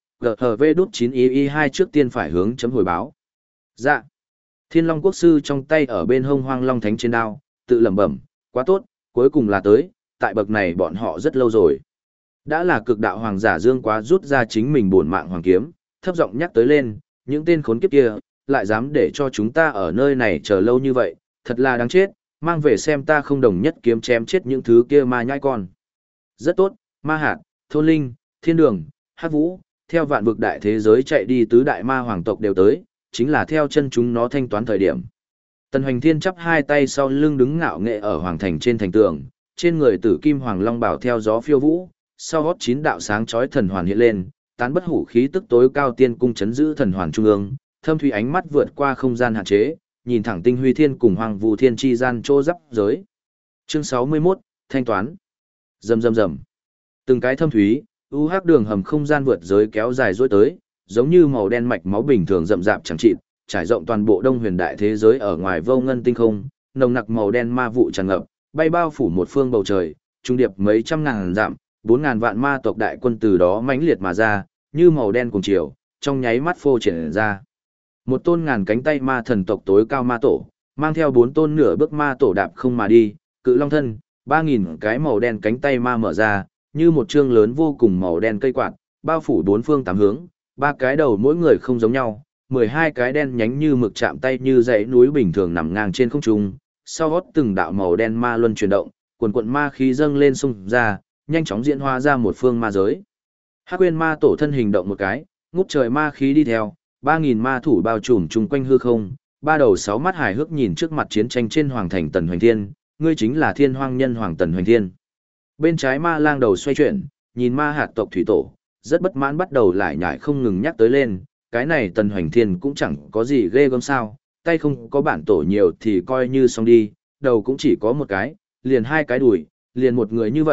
GHV-9II2 trước tiên phải hướng chấm hồi báo. Dạ. Thiên Long Quốc sư trong tay ở bên hông Hoang Long Thánh trên đao, tự lẩm bẩm, quá tốt, cuối cùng là tới, tại bậc này bọn họ rất lâu rồi. Đã là cực đạo hoàng giả Dương Quá rút ra chính mình bổn mạng hoàng kiếm, thấp giọng nhắc tới lên, những tên khốn kiếp kia, lại dám để cho chúng ta ở nơi này chờ lâu như vậy, thật là đáng chết, mang về xem ta không đồng nhất kiếm chém chết những thứ kia ma nhãi con. Rất tốt, Ma Hạt, Thôn Linh, Thiên Đường, Hắc Vũ, theo vạn vực đại thế giới chạy đi tứ đại ma hoàng tộc đều tới, chính là theo chân chúng nó thanh toán thời điểm. Tần Hoành Thiên chắp hai tay sau lưng đứng ngạo nghệ ở hoàng thành trên thành tường, trên người tử kim hoàng long bảo theo gió phiêu vũ, sau gót 9 đạo sáng chói thần hoàn hiện lên, tán bất hủ khí tức tối cao tiên cung chấn giữ thần hoàn trung ương, thâm thủy ánh mắt vượt qua không gian hạn chế, nhìn thẳng Tinh Huy Thiên cùng Hoàng Vũ Thiên chi gian chỗ giáp giới. Chương 61, thanh toán. Rầm rầm rầm. Từng cái thâm thúy, hắc đường hầm không gian vượt giới kéo dài dối tới, giống như màu đen mạch máu bình thường rậm rạp chẳng chịt, trải rộng toàn bộ Đông Huyền đại thế giới ở ngoài vô ngân tinh không, nồng nặc màu đen ma vụ tràn ngập, bay bao phủ một phương bầu trời, trung điệp mấy trăm ngàn dặm, 4000 vạn ma tộc đại quân từ đó mãnh liệt mà ra, như màu đen cùng chiều, trong nháy mắt phô triển ra. Một tôn ngàn cánh tay ma thần tộc tối cao ma tổ, mang theo 4 tôn nửa bước ma tổ đạp không mà đi, cự long thân, 3000 cái màu đen cánh tay ma mở ra, như một chương lớn vô cùng màu đen cây quạt, bao phủ bốn phương tám hướng, ba cái đầu mỗi người không giống nhau, 12 cái đen nhánh như mực chạm tay như dãy núi bình thường nằm ngang trên không trung, sau gót từng đạo màu đen ma luân chuyển động, quần quần ma khí dâng lên xung ra, nhanh chóng diễn hóa ra một phương ma giới. Hắc Uyên ma tổ thân hình động một cái, ngút trời ma khí đi theo, 3000 ma thủ bao trùm chung quanh hư không, ba đầu sáu mắt hài hước nhìn trước mặt chiến tranh trên hoàng thành Tần Hoành Thiên, ngươi chính là Thiên Hoang Nhân Hoàng Tần Hoành Thiên. Bên trái ma lang đầu xoay chuyển, nhìn ma hạt tộc thủy tổ, rất bất mãn bắt đầu lại nhải không ngừng nhắc tới lên, cái này Tần Hoành Thiên cũng chẳng có gì ghê gớm sao, tay không có bản tổ nhiều thì coi như xong đi, đầu cũng chỉ có một cái, liền hai cái đùi, liền một người như vậy,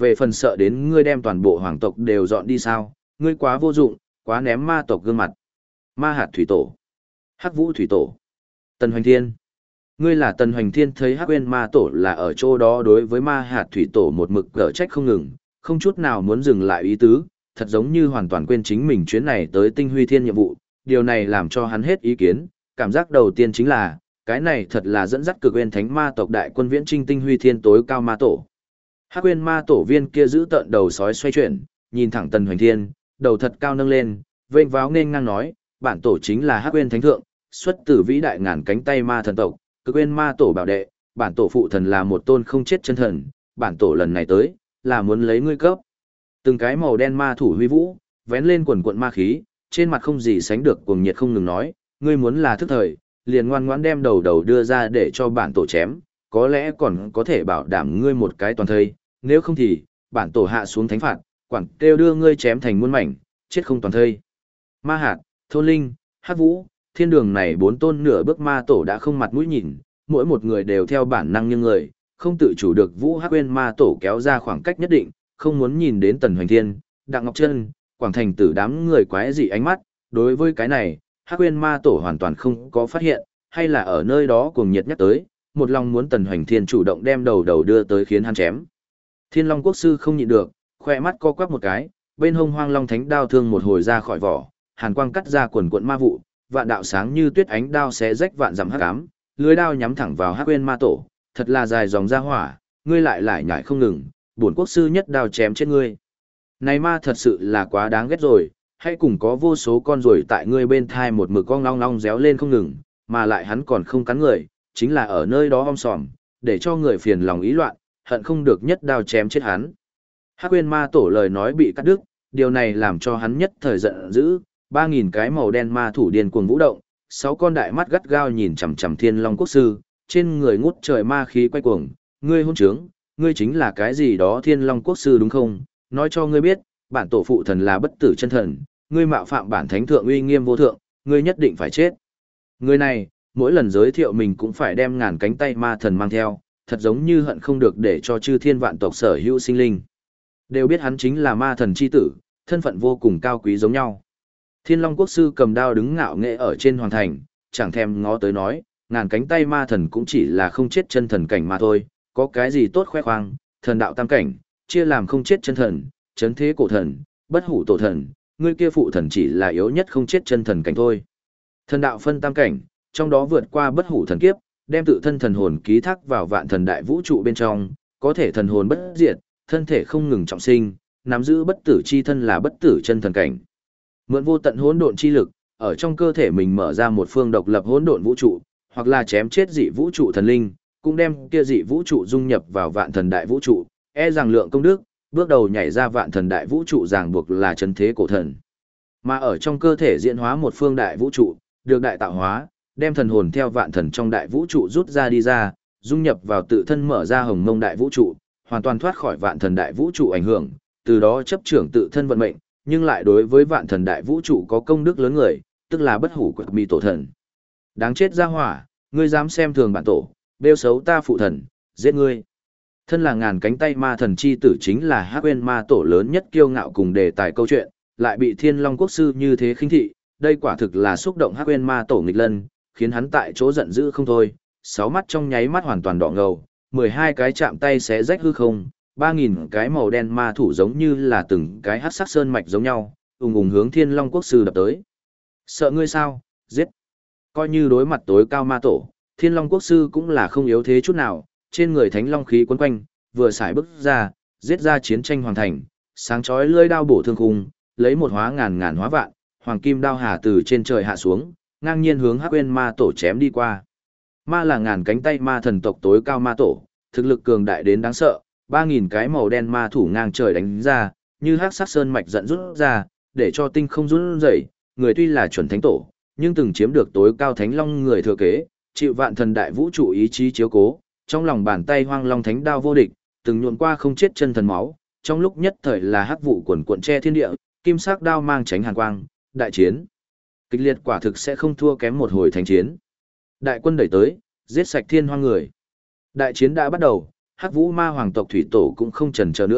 về phần sợ đến ngươi đem toàn bộ hoàng tộc đều dọn đi sao, ngươi quá vô dụng, quá ném ma tộc gương mặt. Ma hạt thủy tổ, Hắc Vũ thủy tổ, Tần Hoành Thiên. Ngươi là Tần Hoành Thiên thấy Hắc Uyên ma tổ là ở chỗ đó đối với ma hạt thủy tổ một mực cở trách không ngừng, không chút nào muốn dừng lại ý tứ, thật giống như hoàn toàn quên chính mình chuyến này tới Tinh Huy Thiên nhiệm vụ, điều này làm cho hắn hết ý kiến, cảm giác đầu tiên chính là, cái này thật là dẫn dắt cực uyên thánh ma tộc đại quân viễn trinh Tinh Huy Thiên tối cao ma tổ. Hắc Uyên ma tổ viên kia giữ tợn đầu sói xoay chuyển, nhìn thẳng Tần Hoành Thiên, đầu thật cao nâng lên, vênh váo nên ngang nói, bản tổ chính là Hắc Uyên thánh thượng, xuất từ vĩ đại ngàn cánh tay ma thần tộc, cực uyên ma tổ bảo đệ, bản tổ phụ thần là một tôn không chết chân thần, bản tổ lần này tới, là muốn lấy ngươi cấp. Từng cái màu đen ma thủ huy vũ, vén lên quần quận ma khí, trên mặt không gì sánh được cuồng nhiệt không ngừng nói, ngươi muốn là thức thời, liền ngoan ngoãn đem đầu đầu đưa ra để cho bản tổ chém, có lẽ còn có thể bảo đảm ngươi một cái toàn thây, nếu không thì, bản tổ hạ xuống thánh phạt, quản kêu đưa ngươi chém thành muôn mảnh, chết không toàn thây. Ma hạt, thôn linh, hắc vũ, thiên đường này bốn tôn nửa bước ma tổ đã không mặt mũi nhìn, mỗi một người đều theo bản năng như người, không tự chủ được Vũ Hắc Uyên ma tổ kéo ra khoảng cách nhất định, không muốn nhìn đến Tần Hoành Thiên, Đặng Ngọc Trân, Quảng Thành Tử đám người quái dị ánh mắt, đối với cái này, Hắc Uyên ma tổ hoàn toàn không có phát hiện, hay là ở nơi đó cuồng nhiệt nhắc tới, một lòng muốn Tần Hoành Thiên chủ động đem đầu đầu đưa tới khiến hắn chém. Thiên Long Quốc sư không nhịn được, khoe mắt co quắp một cái, bên hông Hoang Long Thánh đao thương một hồi ra khỏi vỏ, hàn quang cắt ra quần quần ma vụ, vạn đạo sáng như tuyết ánh đao xé rách vạn dặm hắc ám, lưới đao nhắm thẳng vào Hắc Uyên ma tổ, thật là dài dòng ra hỏa, ngươi lại lại nhảy không ngừng, bổn quốc sư nhất đao chém chết ngươi. Này ma thật sự là quá đáng ghét rồi, hãy cùng có vô số con ruồi tại ngươi bên thai một mực con long long réo lên không ngừng, mà lại hắn còn không cắn người, chính là ở nơi đó om sòm, để cho người phiền lòng ý loạn, hận không được nhất đao chém chết hắn. Hắc Uyên ma tổ lời nói bị cắt đứt, điều này làm cho hắn nhất thời giận dữ, 3000 cái màu đen ma thủ điên cuồng vũ động, 6 con đại mắt gắt gao nhìn chằm chằm Thiên Long Quốc sư, trên người ngút trời ma khí quay cuồng, ngươi hôn trướng, ngươi chính là cái gì đó Thiên Long Quốc sư đúng không? Nói cho ngươi biết, bản tổ phụ thần là bất tử chân thần, ngươi mạo phạm bản thánh thượng uy nghiêm vô thượng, ngươi nhất định phải chết. Người này, mỗi lần giới thiệu mình cũng phải đem ngàn cánh tay ma thần mang theo, thật giống như hận không được để cho chư thiên vạn tộc sở hữu sinh linh đều biết hắn chính là ma thần chi tử, thân phận vô cùng cao quý giống nhau. Thiên Long Quốc sư cầm đao đứng ngạo nghễ ở trên hoàng thành, chẳng thèm ngó tới nói, ngàn cánh tay ma thần cũng chỉ là không chết chân thần cảnh mà thôi, có cái gì tốt khoe khoang, thần đạo tam cảnh, chia làm không chết chân thần, chấn thế cổ thần, bất hủ tổ thần, ngươi kia phụ thần chỉ là yếu nhất không chết chân thần cảnh thôi. Thần đạo phân tam cảnh, trong đó vượt qua bất hủ thần kiếp, đem tự thân thần hồn ký thác vào vạn thần đại vũ trụ bên trong, có thể thần hồn bất diệt, thân thể không ngừng trọng sinh, nắm giữ bất tử chi thân là bất tử chân thần cảnh. Mượn vô tận hỗn độn chi lực, ở trong cơ thể mình mở ra một phương độc lập hỗn độn vũ trụ, hoặc là chém chết dị vũ trụ thần linh, cũng đem kia dị vũ trụ dung nhập vào vạn thần đại vũ trụ, e rằng lượng công đức, bước đầu nhảy ra vạn thần đại vũ trụ ràng buộc là chân thế cổ thần. Mà ở trong cơ thể diễn hóa một phương đại vũ trụ, được đại tạo hóa, đem thần hồn theo vạn thần trong đại vũ trụ rút ra đi ra, dung nhập vào tự thân mở ra hồng mông đại vũ trụ, hoàn toàn thoát khỏi vạn thần đại vũ trụ ảnh hưởng, từ đó chấp trưởng tự thân vận mệnh, nhưng lại đối với vạn thần đại vũ trụ có công đức lớn người, tức là bất hủ quật mi tổ thần. Đáng chết ra hỏa, ngươi dám xem thường bản tổ, bêu xấu ta phụ thần, giết ngươi. Thân là ngàn cánh tay ma thần chi tử chính là Hắc Uyên ma tổ lớn nhất kiêu ngạo cùng đề tài câu chuyện, lại bị Thiên Long Quốc sư như thế khinh thị, đây quả thực là xúc động Hắc Uyên ma tổ nghịch lân, khiến hắn tại chỗ giận dữ không thôi, 6 mắt trong nháy mắt hoàn toàn đỏ ngầu, 12 cái chạm tay xé rách hư không, 3000 cái màu đen ma thủ giống như là từng cái hắc sắc sơn mạch giống nhau, ùng ùng hướng Thiên Long Quốc sư đập tới. Sợ ngươi sao? Giết. Coi như đối mặt tối cao ma tổ, Thiên Long Quốc sư cũng là không yếu thế chút nào, trên người thánh long khí quấn quanh, vừa xài bước ra, giết ra chiến tranh hoàng thành, sáng chói lưỡi đao bổ thương khung, lấy một hóa ngàn ngàn hóa vạn, hoàng kim đao hà từ trên trời hạ xuống, ngang nhiên hướng Hắc Uyên ma tổ chém đi qua. Ma là ngàn cánh tay ma thần tộc tối cao ma tổ, thực lực cường đại đến đáng sợ, 3000 cái màu đen ma thủ ngang trời đánh ra, như hắc sắc sơn mạch giận rút ra, để cho tinh không run rẩy, người tuy là chuẩn thánh tổ, nhưng từng chiếm được tối cao thánh long người thừa kế, chịu vạn thần đại vũ trụ ý chí chiếu cố, trong lòng bàn tay Hoang Long Thánh đao vô địch, từng nhuộm qua không chết chân thần máu, trong lúc nhất thời là hắc vụ quần cuộn che thiên địa, kim sắc đao mang tránh hàn quang, đại chiến kịch liệt quả thực sẽ không thua kém một hồi thánh chiến. Đại quân đẩy tới, giết sạch thiên hoang người. Đại chiến đã bắt đầu, Hắc Vũ Ma hoàng tộc thủy tổ cũng không chần chờ nữa,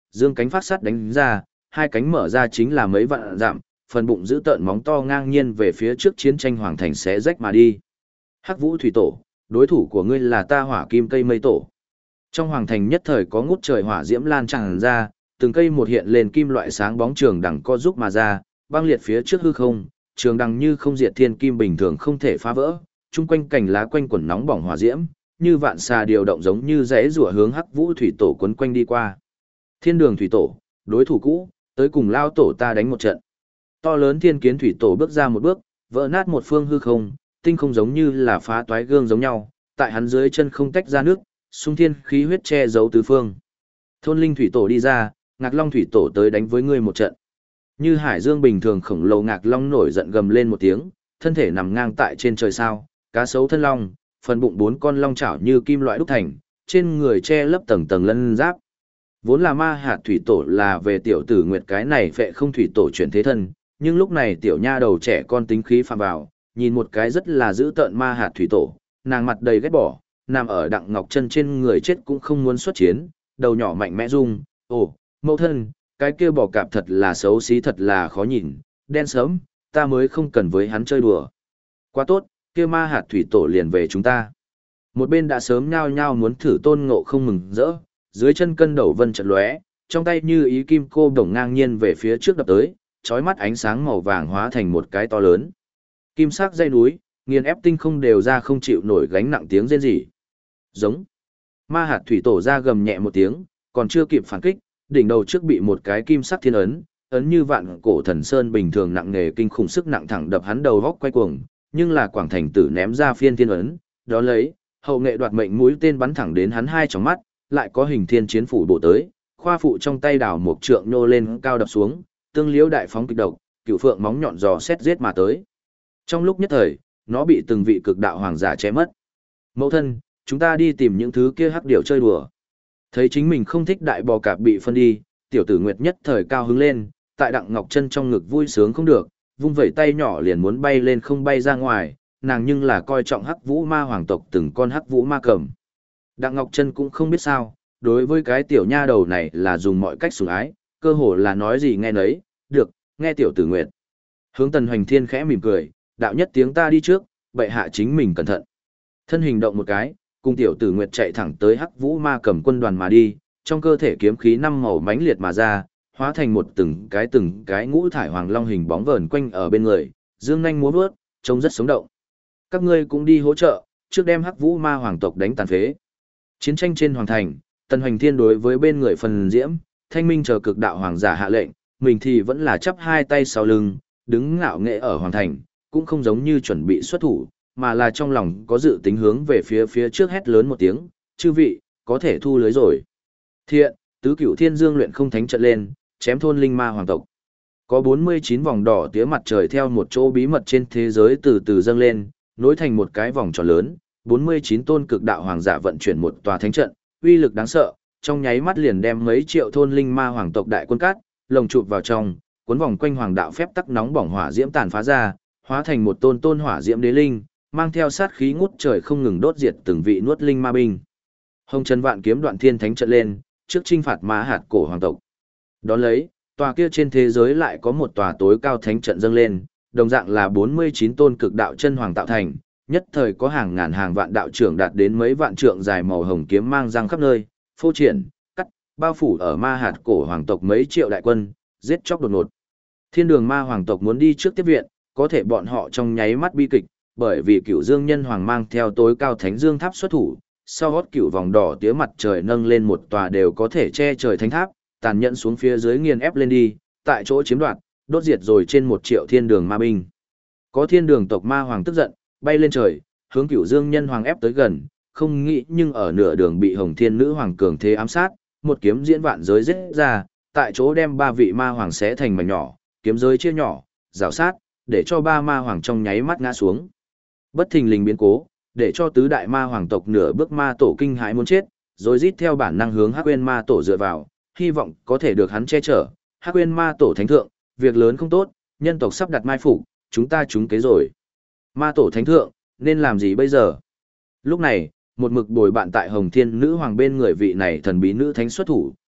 dương cánh phát sắt đánh ra, hai cánh mở ra chính là mấy vạn dặm, phần bụng giữ tợn móng to ngang nhiên về phía trước chiến tranh hoàng thành xé rách mà đi. Hắc Vũ Thủy Tổ, đối thủ của ngươi là ta Hỏa Kim Cây Mây Tổ. Trong hoàng thành nhất thời có ngút trời hỏa diễm lan tràn ra, từng cây một hiện lên kim loại sáng bóng trường đằng co giúp mà ra, băng liệt phía trước hư không, trường đằng như không diệt thiên kim bình thường không thể phá vỡ, chung quanh cành lá quanh quẩn nóng bỏng hỏa diễm, như vạn xà điều động giống như rẽ rủa hướng Hắc Vũ Thủy Tổ quấn quanh đi qua. Thiên Đường Thủy Tổ, đối thủ cũ, tới cùng lao tổ ta đánh một trận. To lớn Thiên Kiến Thủy Tổ bước ra một bước, vỡ nát một phương hư không, tinh không giống như là phá toái gương giống nhau, tại hắn dưới chân không tách ra nước, xung thiên khí huyết che giấu tứ phương. Thôn Linh Thủy Tổ đi ra, Ngạc Long Thủy Tổ tới đánh với ngươi một trận. Như hải dương bình thường khổng lồ Ngạc Long nổi giận gầm lên một tiếng, thân thể nằm ngang tại trên trời sao, cá sấu thân long, phần bụng bốn con long chảo như kim loại đúc thành, trên người che lấp tầng tầng lân giáp. Vốn là Ma Hạt Thủy Tổ là về tiểu tử Nguyệt cái này phệ không thủy tổ chuyển thế thân, nhưng lúc này tiểu nha đầu trẻ con tính khí phạm vào, nhìn một cái rất là dữ tợn Ma Hạt Thủy Tổ, nàng mặt đầy ghét bỏ, nằm ở Đặng Ngọc Chân trên người chết cũng không muốn xuất chiến, đầu nhỏ mạnh mẽ rung, ồ, mẫu thân, cái kia bò cạp thật là xấu xí thật là khó nhìn, đen sớm, ta mới không cần với hắn chơi đùa. Quá tốt, kia Ma Hạt Thủy Tổ liền về chúng ta. Một bên đã sớm nhao nhao muốn thử Tôn Ngộ không mừng rỡ, dưới chân cân đầu vân chợt lóe, trong tay như ý kim cô đồng ngang nhiên về phía trước đập tới, chói mắt ánh sáng màu vàng hóa thành một cái to lớn. Kim sắc dây núi, nghiền ép tinh không đều ra không chịu nổi gánh nặng tiếng rên rỉ. Giống. Ma Hạt Thủy Tổ ra gầm nhẹ một tiếng, còn chưa kịp phản kích, đỉnh đầu trước bị một cái kim sắc thiên ấn, ấn như vạn cổ thần sơn bình thường nặng nề kinh khủng sức nặng thẳng đập hắn đầu góc quay cuồng, nhưng là Quảng Thành Tử ném ra phiên thiên ấn, đó lấy, hậu nghệ đoạt mệnh mũi tên bắn thẳng đến hắn hai tròng mắt, lại có hình thiên chiến phủ bổ tới, khoa phụ trong tay đảo một trượng nhô lên cao đập xuống, tương liễu đại phóng kịch độc, cựu phượng móng nhọn giò xét giết mà tới. Trong lúc nhất thời, nó bị từng vị cực đạo hoàng giả che mất. Mẫu thân, chúng ta đi tìm những thứ kia hắc điểu chơi đùa. Thấy chính mình không thích đại bò cạp bị phân đi, tiểu tử Nguyệt nhất thời cao hứng lên, tại Đặng Ngọc Chân trong ngực vui sướng không được, vung vẩy tay nhỏ liền muốn bay lên không bay ra ngoài, nàng nhưng là coi trọng hắc vũ ma hoàng tộc từng con hắc vũ ma cầm. Đặng Ngọc Chân cũng không biết sao, đối với cái tiểu nha đầu này là dùng mọi cách sủng ái, cơ hồ là nói gì nghe nấy, được, nghe tiểu tử Nguyệt. Hướng Tần Hoành Thiên khẽ mỉm cười, đạo nhất tiếng ta đi trước, bệ hạ chính mình cẩn thận. Thân hình động một cái, cùng tiểu tử Nguyệt chạy thẳng tới hắc vũ ma cầm quân đoàn mà đi, trong cơ thể kiếm khí năm màu mãnh liệt mà ra, hóa thành một từng cái ngũ thải hoàng long hình bóng vờn quanh ở bên người, dương nhanh múa vuốt, trông rất sống động. Các ngươi cũng đi hỗ trợ, trước đem hắc vũ ma hoàng tộc đánh tàn phế. Chiến tranh trên hoàng thành, Tần Hoành Thiên đối với bên người Phần Diễm, Thanh Minh chờ cực đạo hoàng giả hạ lệnh, mình thì vẫn là chắp hai tay sau lưng, đứng ngạo nghễ ở hoàng thành, cũng không giống như chuẩn bị xuất thủ, mà là trong lòng có dự tính hướng về phía trước hét lớn một tiếng, chư vị, có thể thu lưới rồi. Thiện, tứ cửu thiên dương luyện không thánh trận lên, chém thôn linh ma hoàng tộc. Có 49 vòng đỏ tía mặt trời theo một chỗ bí mật trên thế giới từ từ dâng lên, nối thành một cái vòng tròn lớn, 49 tôn cực đạo hoàng giả vận chuyển một tòa thánh trận, uy lực đáng sợ, trong nháy mắt liền đem mấy triệu thôn linh ma hoàng tộc đại quân cát, lồng chụp vào trong, cuốn vòng quanh hoàng đạo phép tắc nóng bỏng hỏa diễm tàn phá ra, hóa thành một tôn hỏa diễm đế linh, mang theo sát khí ngút trời không ngừng đốt diệt từng vị nuốt linh ma binh. Hồng Trần Vạn kiếm đoạn thiên thánh trận lên, trước chinh phạt Ma Hạt cổ hoàng tộc. Đón lấy, tòa kia trên thế giới lại có một tòa tối cao thánh trận dâng lên, đồng dạng là 49 tôn cực đạo chân hoàng tạo thành, nhất thời có hàng ngàn hàng vạn đạo trưởng đạt đến mấy vạn trượng dài màu hồng kiếm mang răng khắp nơi, phô triển, cắt, bao phủ ở Ma Hạt cổ hoàng tộc mấy triệu đại quân, giết chóc đột ngột. Thiên Đường ma hoàng tộc muốn đi trước tiếp viện, có thể bọn họ trong nháy mắt bi kịch, bởi vì Cửu Dương Nhân Hoàng mang theo tối cao Thánh Dương Tháp xuất thủ, sau gót cửu vòng đỏ tía mặt trời nâng lên một tòa đều có thể che trời thánh tháp, tàn nhẫn xuống phía dưới nghiền ép lên đi, tại chỗ chiếm đoạt, đốt diệt rồi trên 1 triệu Thiên Đường ma binh. Có Thiên Đường tộc ma hoàng tức giận, bay lên trời, hướng Cửu Dương Nhân Hoàng ép tới gần, không nghĩ nhưng ở nửa đường bị Hồng Thiên Nữ Hoàng cường thế ám sát, một kiếm diễn vạn giới giết ra, tại chỗ đem 3 vị ma hoàng xé thành mảnh nhỏ, kiếm giới chia nhỏ, rào sát, để cho 3 ma hoàng trong nháy mắt ngã xuống. Bất thình lình biến cố, để cho tứ đại ma hoàng tộc nửa bước ma tổ kinh hãi muốn chết, rồi rít theo bản năng hướng Hắc Uyên ma tổ dựa vào, hy vọng có thể được hắn che chở. Hắc Uyên ma tổ thánh thượng, việc lớn không tốt, nhân tộc sắp đặt mai phục, chúng ta trúng kế rồi. Ma tổ thánh thượng, nên làm gì bây giờ? Lúc này, một mực bồi bạn tại Hồng Thiên Nữ Hoàng bên người vị này thần bí nữ thánh xuất thủ,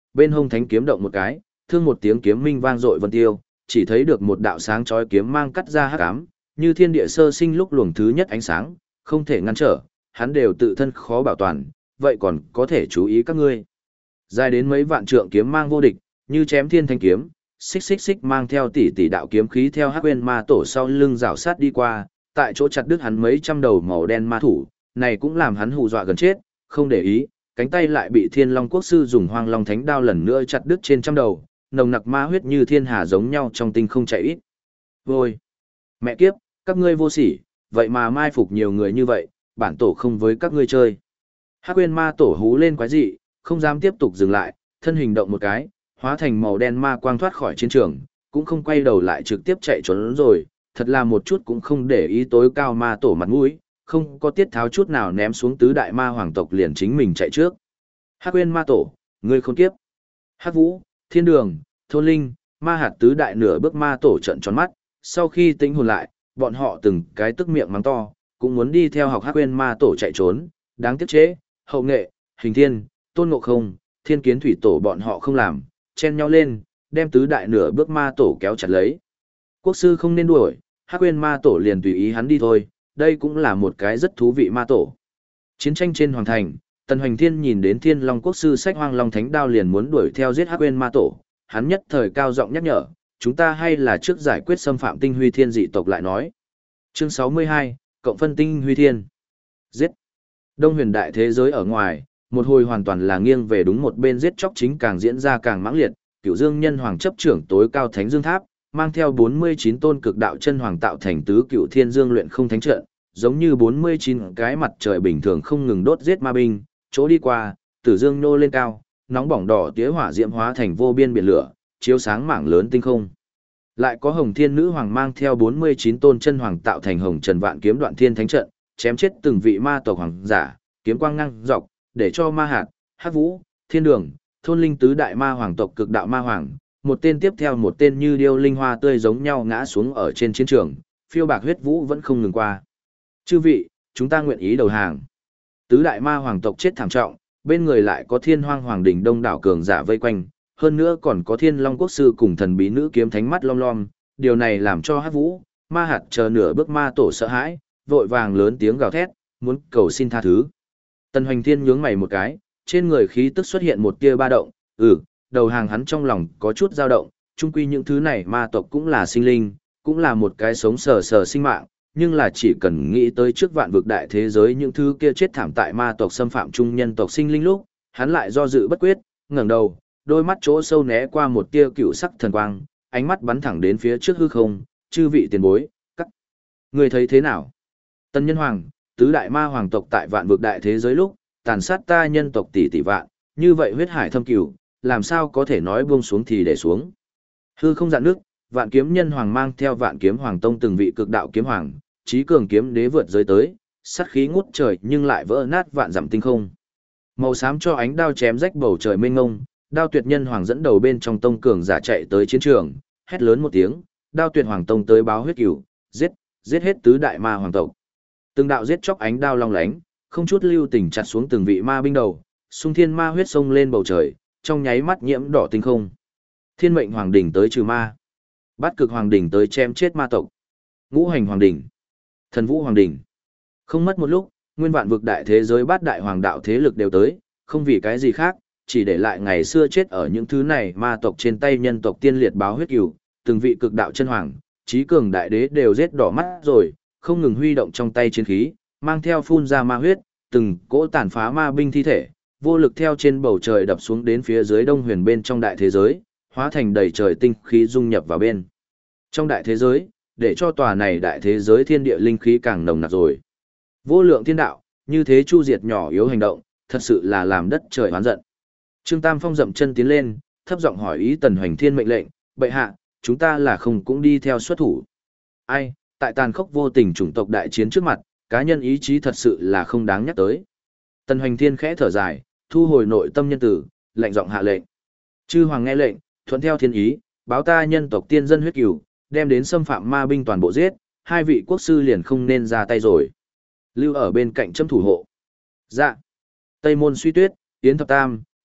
bên hông thánh kiếm động một cái, thương một tiếng kiếm minh vang dội vân tiêu, chỉ thấy được một đạo sáng chói kiếm mang cắt ra hắc ám, như thiên địa sơ sinh lúc luồng thứ nhất ánh sáng, không thể ngăn trở, hắn đều tự thân khó bảo toàn, vậy còn có thể chú ý các ngươi. Dài đến mấy vạn trượng kiếm mang vô địch, như chém thiên thanh kiếm, xích xích xích mang theo tỷ tỷ đạo kiếm khí theo hắc quên ma tổ sau lưng rào sát đi qua, tại chỗ chặt đứt hắn mấy trăm đầu màu đen ma thủ, này cũng làm hắn hù dọa gần chết, không để ý, cánh tay lại bị Thiên Long Quốc sư dùng Hoang Long Thánh đao lần nữa chặt đứt trên trăm đầu, nồng nặc ma huyết như thiên hà giống nhau trong tinh không chạy ít. Vôi! Mẹ kiếp, các ngươi vô sỉ, vậy mà mai phục nhiều người như vậy, bản tổ không với các ngươi chơi. Hắc Uyên ma tổ hú lên quái dị, không dám tiếp tục dừng lại, thân hình động một cái, hóa thành màu đen ma quang thoát khỏi chiến trường, cũng không quay đầu lại trực tiếp chạy trốn rồi, thật là một chút cũng không để ý tối cao ma tổ mặt mũi, không có tiết tháo chút nào ném xuống tứ đại ma hoàng tộc liền chính mình chạy trước. Hắc Uyên ma tổ, ngươi khốn kiếp. Hắc Vũ, Thiên Đường, Thôn Linh, ma hạt tứ đại nửa bước ma tổ trợn tròn mắt, sau khi tĩnh hồn lại, bọn họ từng cái tức miệng mắng to, cũng muốn đi theo học Hắc Uyên ma tổ chạy trốn, đáng tiếc chế, Hậu Nghệ, Hình Thiên, Tôn Ngộ Không, Thiên Kiến Thủy tổ bọn họ không làm, chen nhau lên, đem tứ đại nửa bước ma tổ kéo chặt lấy. Quốc sư không nên đuổi, Hắc Uyên ma tổ liền tùy ý hắn đi thôi, đây cũng là một cái rất thú vị ma tổ. Chiến tranh trên hoàng thành, Tần Hoành Thiên nhìn đến Thiên Long Quốc sư xách Hoang Long Thánh đao liền muốn đuổi theo giết Hắc Uyên ma tổ, hắn nhất thời cao giọng nhắc nhở, chúng ta hay là trước giải quyết xâm phạm tinh huy thiên dị tộc lại nói. Chương 62, cộng phân tinh huy thiên. Giết. Đông huyền đại thế giới ở ngoài, một hồi hoàn toàn là nghiêng về đúng một bên giết chóc chính càng diễn ra càng mãng liệt, Cửu Dương Nhân Hoàng chấp trưởng tối cao Thánh Dương Tháp, mang theo 49 tôn cực đạo chân hoàng tạo thành tứ Cửu Thiên Dương luyện không thánh trận, giống như 49 cái mặt trời bình thường không ngừng đốt giết ma binh, chỗ đi qua, Tử Dương nô lên cao, nóng bỏng đỏ tía hỏa diễm hóa thành vô biên biển lửa, chiếu sáng mảng lớn tinh không. Lại có Hồng Thiên Nữ Hoàng mang theo 49 tôn chân hoàng tạo thành Hồng Trần Vạn Kiếm Đoạn Thiên Thánh trận, chém chết từng vị ma tộc hoàng giả, kiếm quang ngang dọc, để cho ma hạt, Hắc Vũ, Thiên Đường, Thôn Linh tứ đại ma hoàng tộc cực đạo ma hoàng, một tên tiếp theo một tên như điêu linh hoa tươi giống nhau ngã xuống ở trên chiến trường, phiêu bạc huyết vũ vẫn không ngừng qua. Chư vị, chúng ta nguyện ý đầu hàng. Tứ đại ma hoàng tộc chết thảm trọng, bên người lại có Thiên Hoang Hoàng đỉnh đông đảo cường giả vây quanh, hơn nữa còn có Thiên Long Quốc sư cùng thần bí nữ kiếm thánh mắt lom lom, điều này làm cho Hắc Vũ, ma hạt chờ nửa bước ma tổ sợ hãi, vội vàng lớn tiếng gào thét, muốn cầu xin tha thứ. Tần Hoành Thiên nhướng mày một cái, trên người khí tức xuất hiện một tia ba động, đầu hàng hắn trong lòng có chút dao động, chung quy những thứ này ma tộc cũng là sinh linh, cũng là một cái sống sờ sờ sinh mạng, nhưng là chỉ cần nghĩ tới trước vạn vực đại thế giới những thứ kia chết thảm tại ma tộc xâm phạm trung nhân tộc sinh linh lúc, hắn lại do dự bất quyết, ngẩng đầu, đôi mắt chỗ sâu né qua một tia cựu sắc thần quang, ánh mắt bắn thẳng đến phía trước hư không, chư vị tiền bối, các người thấy thế nào? Tân Nhân Hoàng, tứ đại ma hoàng tộc tại vạn vực đại thế giới lúc, tàn sát ta nhân tộc tỷ tỷ vạn, như vậy huyết hải thâm cửu, làm sao có thể nói buông xuống thì để xuống. Hư không dạn nước, Vạn Kiếm Nhân Hoàng mang theo Vạn Kiếm Hoàng tông từng vị cực đạo kiếm hoàng, chí cường kiếm đế vượt giới tới, sát khí ngút trời nhưng lại vỡ nát vạn dặm tinh không. Màu xám cho ánh đao chém rách bầu trời mênh mông, Đao Tuyệt Nhân Hoàng dẫn đầu bên trong tông cường giả chạy tới chiến trường, hét lớn một tiếng, Đao Tuyệt Hoàng tông tới báo huyết cửu, giết hết tứ đại ma hoàng tộc. Từng đạo giết chóc ánh đao long lánh, không chút lưu tình chặt xuống từng vị ma binh đầu, xung thiên ma huyết sông lên bầu trời, trong nháy mắt nhiễm đỏ tinh không. Thiên Mệnh Hoàng đỉnh tới trừ ma, Bát Cực Hoàng đỉnh tới chém chết ma tộc, Ngũ Hành Hoàng đỉnh, Thần Vũ Hoàng đỉnh. Không mất một lúc, nguyên vạn vực đại thế giới bát đại hoàng đạo thế lực đều tới, không vì cái gì khác, chỉ để lại ngày xưa chết ở những thứ này ma tộc trên tay nhân tộc tiên liệt báo huyết cừu, từng vị cực đạo chân hoàng, chí cường đại đế đều giết đỏ mắt rồi, không ngừng huy động trong tay chiến khí, mang theo phun ra ma huyết, từng cỗ tàn phá ma binh thi thể, vô lực theo trên bầu trời đập xuống đến phía dưới đông huyền bên trong đại thế giới, hóa thành đầy trời tinh khí dung nhập vào bên. Trong đại thế giới, để cho tòa này đại thế giới thiên địa linh khí càng nồng nặc rồi. Vô lượng thiên đạo, như thế chu diệt nhỏ yếu hành động, thật sự là làm đất trời oán giận. Trương Tam Phong dậm chân tiến lên, thấp giọng hỏi ý Tần Hoành Thiên mệnh lệnh, bệ hạ, chúng ta là không cũng đi theo xuất thủ. Ai, tại tàn khốc vô tình chủng tộc đại chiến trước mặt, cá nhân ý chí thật sự là không đáng nhắc tới. Tần Hoành Thiên khẽ thở dài, thu hồi nội tâm nhân tử, lệnh giọng hạ lệnh. Chư hoàng nghe lệnh, thuận theo thiên ý, báo ta nhân tộc tiên dân huyết cửu, đem đến xâm phạm ma binh toàn bộ giết, hai vị quốc sư liền không nên ra tay rồi. Lưu ở bên cạnh châm thủ hộ. Dạ. Tây Môn Suy Tuyết, Yến Thập Tam,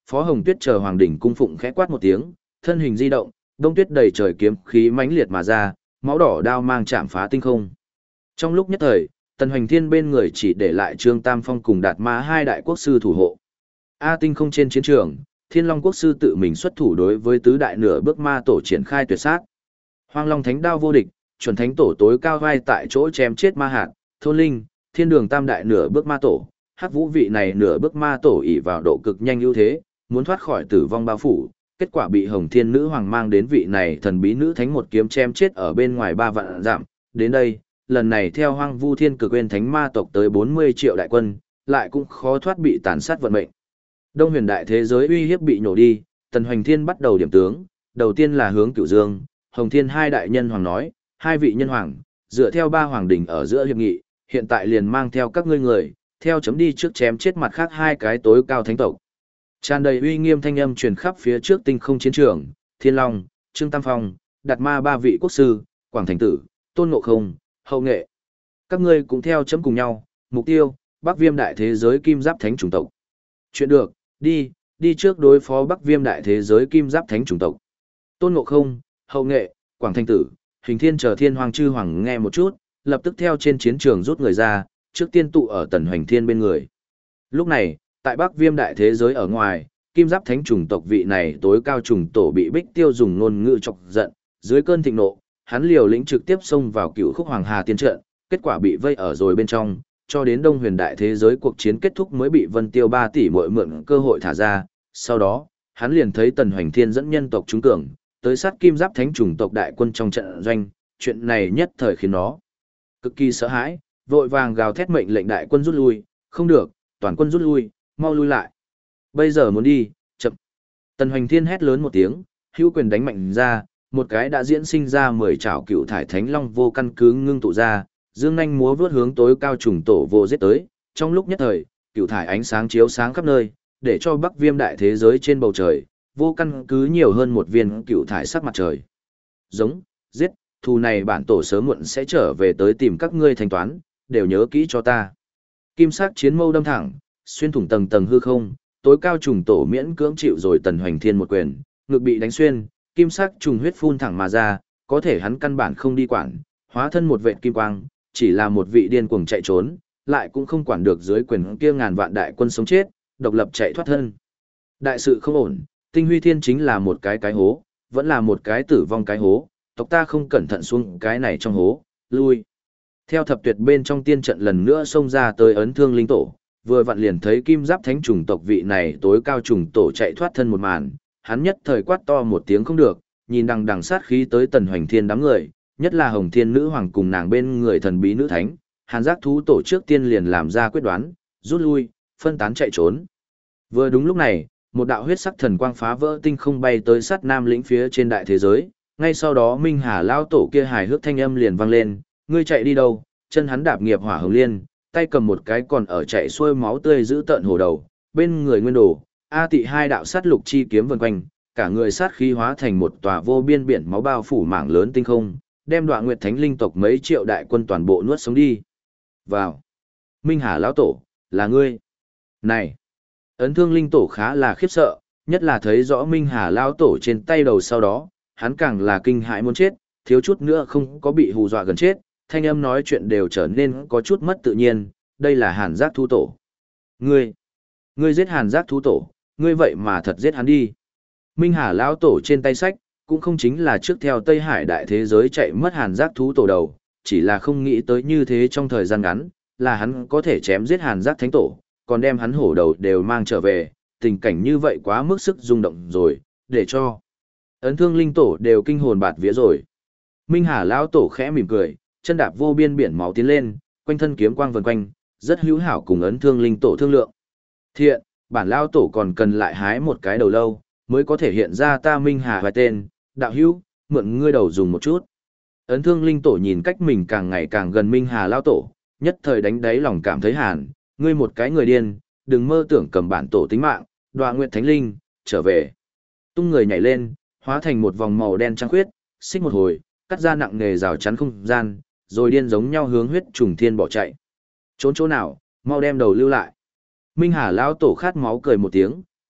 Phó Hồng Tuyết chờ Hoàng đỉnh cung phụng khẽ quát một tiếng, thân hình di động, đông tuyết đầy trời kiếm khí mãnh liệt mà ra, máu đỏ đao mang chạm phá tinh không. Trong lúc nhất thời, Tần Hoành Thiên bên người chỉ để lại Trương Tam Phong cùng Đạt Ma hai đại quốc sư thủ hộ. Tinh không trên chiến trường, Thiên Long quốc sư tự mình xuất thủ đối với tứ đại nửa bước ma tổ triển khai tuyệt sát. Hoang Long Thánh Đao vô địch, chuẩn thánh tổ tối cao vai tại chỗ chém chết ma hạt, thôn linh, thiên đường tam đại nửa bước ma tổ. Hắc Vũ vị này nửa bước ma tổ ỷ vào độ cực nhanh ưu thế, muốn thoát khỏi tử vong bao phủ, kết quả bị Hồng Thiên Nữ Hoàng mang đến vị này thần bí nữ thánh một kiếm chém chết ở bên ngoài 3 vạn dặm. Đến đây, lần này theo Hoang Vu Thiên Cực Nguyên Thánh Ma tộc tới 40 triệu đại quân, lại cũng khó thoát bị tàn sát vận mệnh. Đông huyền đại thế giới uy hiếp bị nhổ đi, Tần Hoành Thiên bắt đầu điểm tướng, đầu tiên là hướng Cửu Dương, Hồng Thiên hai đại nhân hoàng nói, hai vị nhân hoàng, dựa theo 3 hoàng đỉnh ở giữa hiệp nghị, hiện tại liền mang theo các ngươi người, theo chấm đi trước chém chết mặt khác 2 cái tối cao thánh tộc. Tràn đầy uy nghiêm thanh âm truyền khắp phía trước tinh không chiến trường, Thiên Long, Trương Tam Phong, Đạt Ma 3 vị quốc sư, Quảng Thành Tử, Tôn Ngộ Không, Hậu Nghệ. Các ngươi cũng theo chấm cùng nhau, mục tiêu, Bắc Viêm đại thế giới kim giáp thánh chủng tộc. Chuyện được, đi trước đối phó Bắc Viêm đại thế giới kim giáp thánh chủng tộc. Tôn Ngộ Không, Hậu Nghệ, Quảng Thành Tử, Hình Thiên chờ Thiên Hoàng chư hoàng nghe một chút, lập tức theo trên chiến trường rút người ra, trước tiên tụ ở Tần Hoành Thiên bên người. Lúc này, tại Bắc Viêm đại thế giới ở ngoài, kim giáp thánh chủng tộc vị này tối cao chủng tổ bị Bích Tiêu dùng ngôn ngữ chọc giận, dưới cơn thịnh nộ, hắn liều lĩnh trực tiếp xông vào Cựu Khúc Hoàng Hà tiên trận, kết quả bị vây ở rồi bên trong, cho đến Đông Huyền đại thế giới cuộc chiến kết thúc mới bị Vân Tiêu 3 tỷ muội mượn cơ hội thả ra. Sau đó, hắn liền thấy Tần Hoành Thiên dẫn nhân tộc trúng cường, tới sát kim giáp thánh chủng tộc đại quân trong trận doanh, chuyện này nhất thời khiến nó cực kỳ sợ hãi, vội vàng gào thét mệnh lệnh đại quân rút lui, không được, toàn quân rút lui, mau lui lại. Bây giờ muốn đi, chậm. Tần Hoành Thiên hét lớn một tiếng, hữu quyền đánh mạnh ra, một cái đã diễn sinh ra 10 chảo cựu thải thánh long vô căn cứ ngưng tụ ra, dương nhanh múa vướt hướng tối cao trùng tổ vô giết tới. Trong lúc nhất thời, cựu thải ánh sáng chiếu sáng khắp nơi, để cho Bắc Viêm đại thế giới trên bầu trời, vô căn cứ nhiều hơn một viên cựu thải sắc mặt trời. Giống, giết, thù này bản tổ sớm muộn sẽ trở về tới tìm các ngươi thanh toán, đều nhớ kỹ cho ta. Kim sắc chiến mâu đâm thẳng, xuyên thủng tầng tầng hư không, tối cao trùng tổ miễn cưỡng chịu rồi Tần Hoành Thiên một quyền, ngực bị đánh xuyên, kim sắc trùng huyết phun thẳng mà ra, có thể hắn căn bản không đi quản, hóa thân một vệt kim quang, chỉ là một vị điên cuồng chạy trốn, lại cũng không quản được dưới quyền kia ngàn vạn đại quân sống chết, độc lập chạy thoát thân. Đại sự không ổn, Tinh Huy Thiên chính là một cái hố, vẫn là một cái tử vong cái hố, tộc ta không cẩn thận xuống cái này trong hố, lui. Theo thập tuyệt bên trong tiên trận lần nữa xông ra tới Ấn Thương Linh Tổ, vừa vặn liền thấy kim giáp thánh trùng tộc vị này tối cao trùng tổ chạy thoát thân một màn, hắn nhất thời quát to một tiếng không được, nhìn đằng đằng sát khí tới Tần Hoành Thiên đám người, nhất là Hồng Thiên Nữ Hoàng cùng nàng bên người thần bí nữ thánh, Hàn Giác thú tổ trước tiên liền làm ra quyết đoán, rút lui, phân tán chạy trốn. Vừa đúng lúc này, một đạo huyết sắc thần quang phá vỡ tinh không bay tới sát Nam lĩnh phía trên đại thế giới, ngay sau đó Minh Hà lao tổ kia hài hước thanh âm liền vang lên, ngươi chạy đi đâu? Chân hắn đạp nghiệp hỏa hồng liên, tay cầm một cái còn ở chạy xuôi máu tươi giữ tợn hổ đầu, bên người nguyên đồ, A Tị hai đạo sát lục chi kiếm vần quanh, cả người sát khí hóa thành một tòa vô biên biển máu bao phủ mảng lớn tinh không, đem Đoạn Nguyệt Thánh linh tộc mấy triệu đại quân toàn bộ nuốt sống đi. Vào. Minh Hà lão tổ, là ngươi. Này. Ấn Thương linh tổ khá là khiếp sợ, nhất là thấy rõ Minh Hà lão tổ trên tay đầu sau đó, hắn càng là kinh hãi muốn chết, thiếu chút nữa không có bị hù dọa gần chết, thanh âm nói chuyện đều trở nên có chút mất tự nhiên, đây là Hàn Giác thú tổ. Ngươi giết Hàn Giác thú tổ, ngươi vậy mà thật giết hắn đi. Minh Hà lão tổ trên tay sách, cũng không chính là trước theo Tây Hải đại thế giới chạy mất Hàn Giác thú tổ đầu, chỉ là không nghĩ tới như thế trong thời gian ngắn, là hắn có thể chém giết Hàn Giác thánh tổ, còn đem hắn hổ đầu đều mang trở về, tình cảnh như vậy quá mức sức rung động rồi, để cho Ấn Thương linh tổ đều kinh hồn bạt vía rồi. Minh Hà lão tổ khẽ mỉm cười, chân đạp vô biên biển máu tiến lên, quanh thân kiếm quang vần quanh, rất hữu hảo cùng Ấn Thương linh tổ thương lượng. Thiện, bản lão tổ còn cần lại hái một cái đầu lâu, mới có thể hiện ra ta Minh Hà vài tên, đạo hữu, mượn ngươi đầu dùng một chút. Ấn Thương linh tổ nhìn cách mình càng ngày càng gần Minh Hà lão tổ, nhất thời đánh đáy lòng cảm thấy hàn, ngươi một cái người điên, đừng mơ tưởng cầm bản tổ tính mạng, Đoạn Nguyệt Thánh linh, trở về. Tung người nhảy lên, hóa thành một vòng màu đen trắng khuyết, xích một hồi, cắt ra nặng nề rào chắn không gian, rồi điên giống nhau hướng huyết trùng thiên bỏ chạy. Trốn chỗ nào, mau đem đầu lưu lại. Minh Hà lão tổ khát máu cười một tiếng,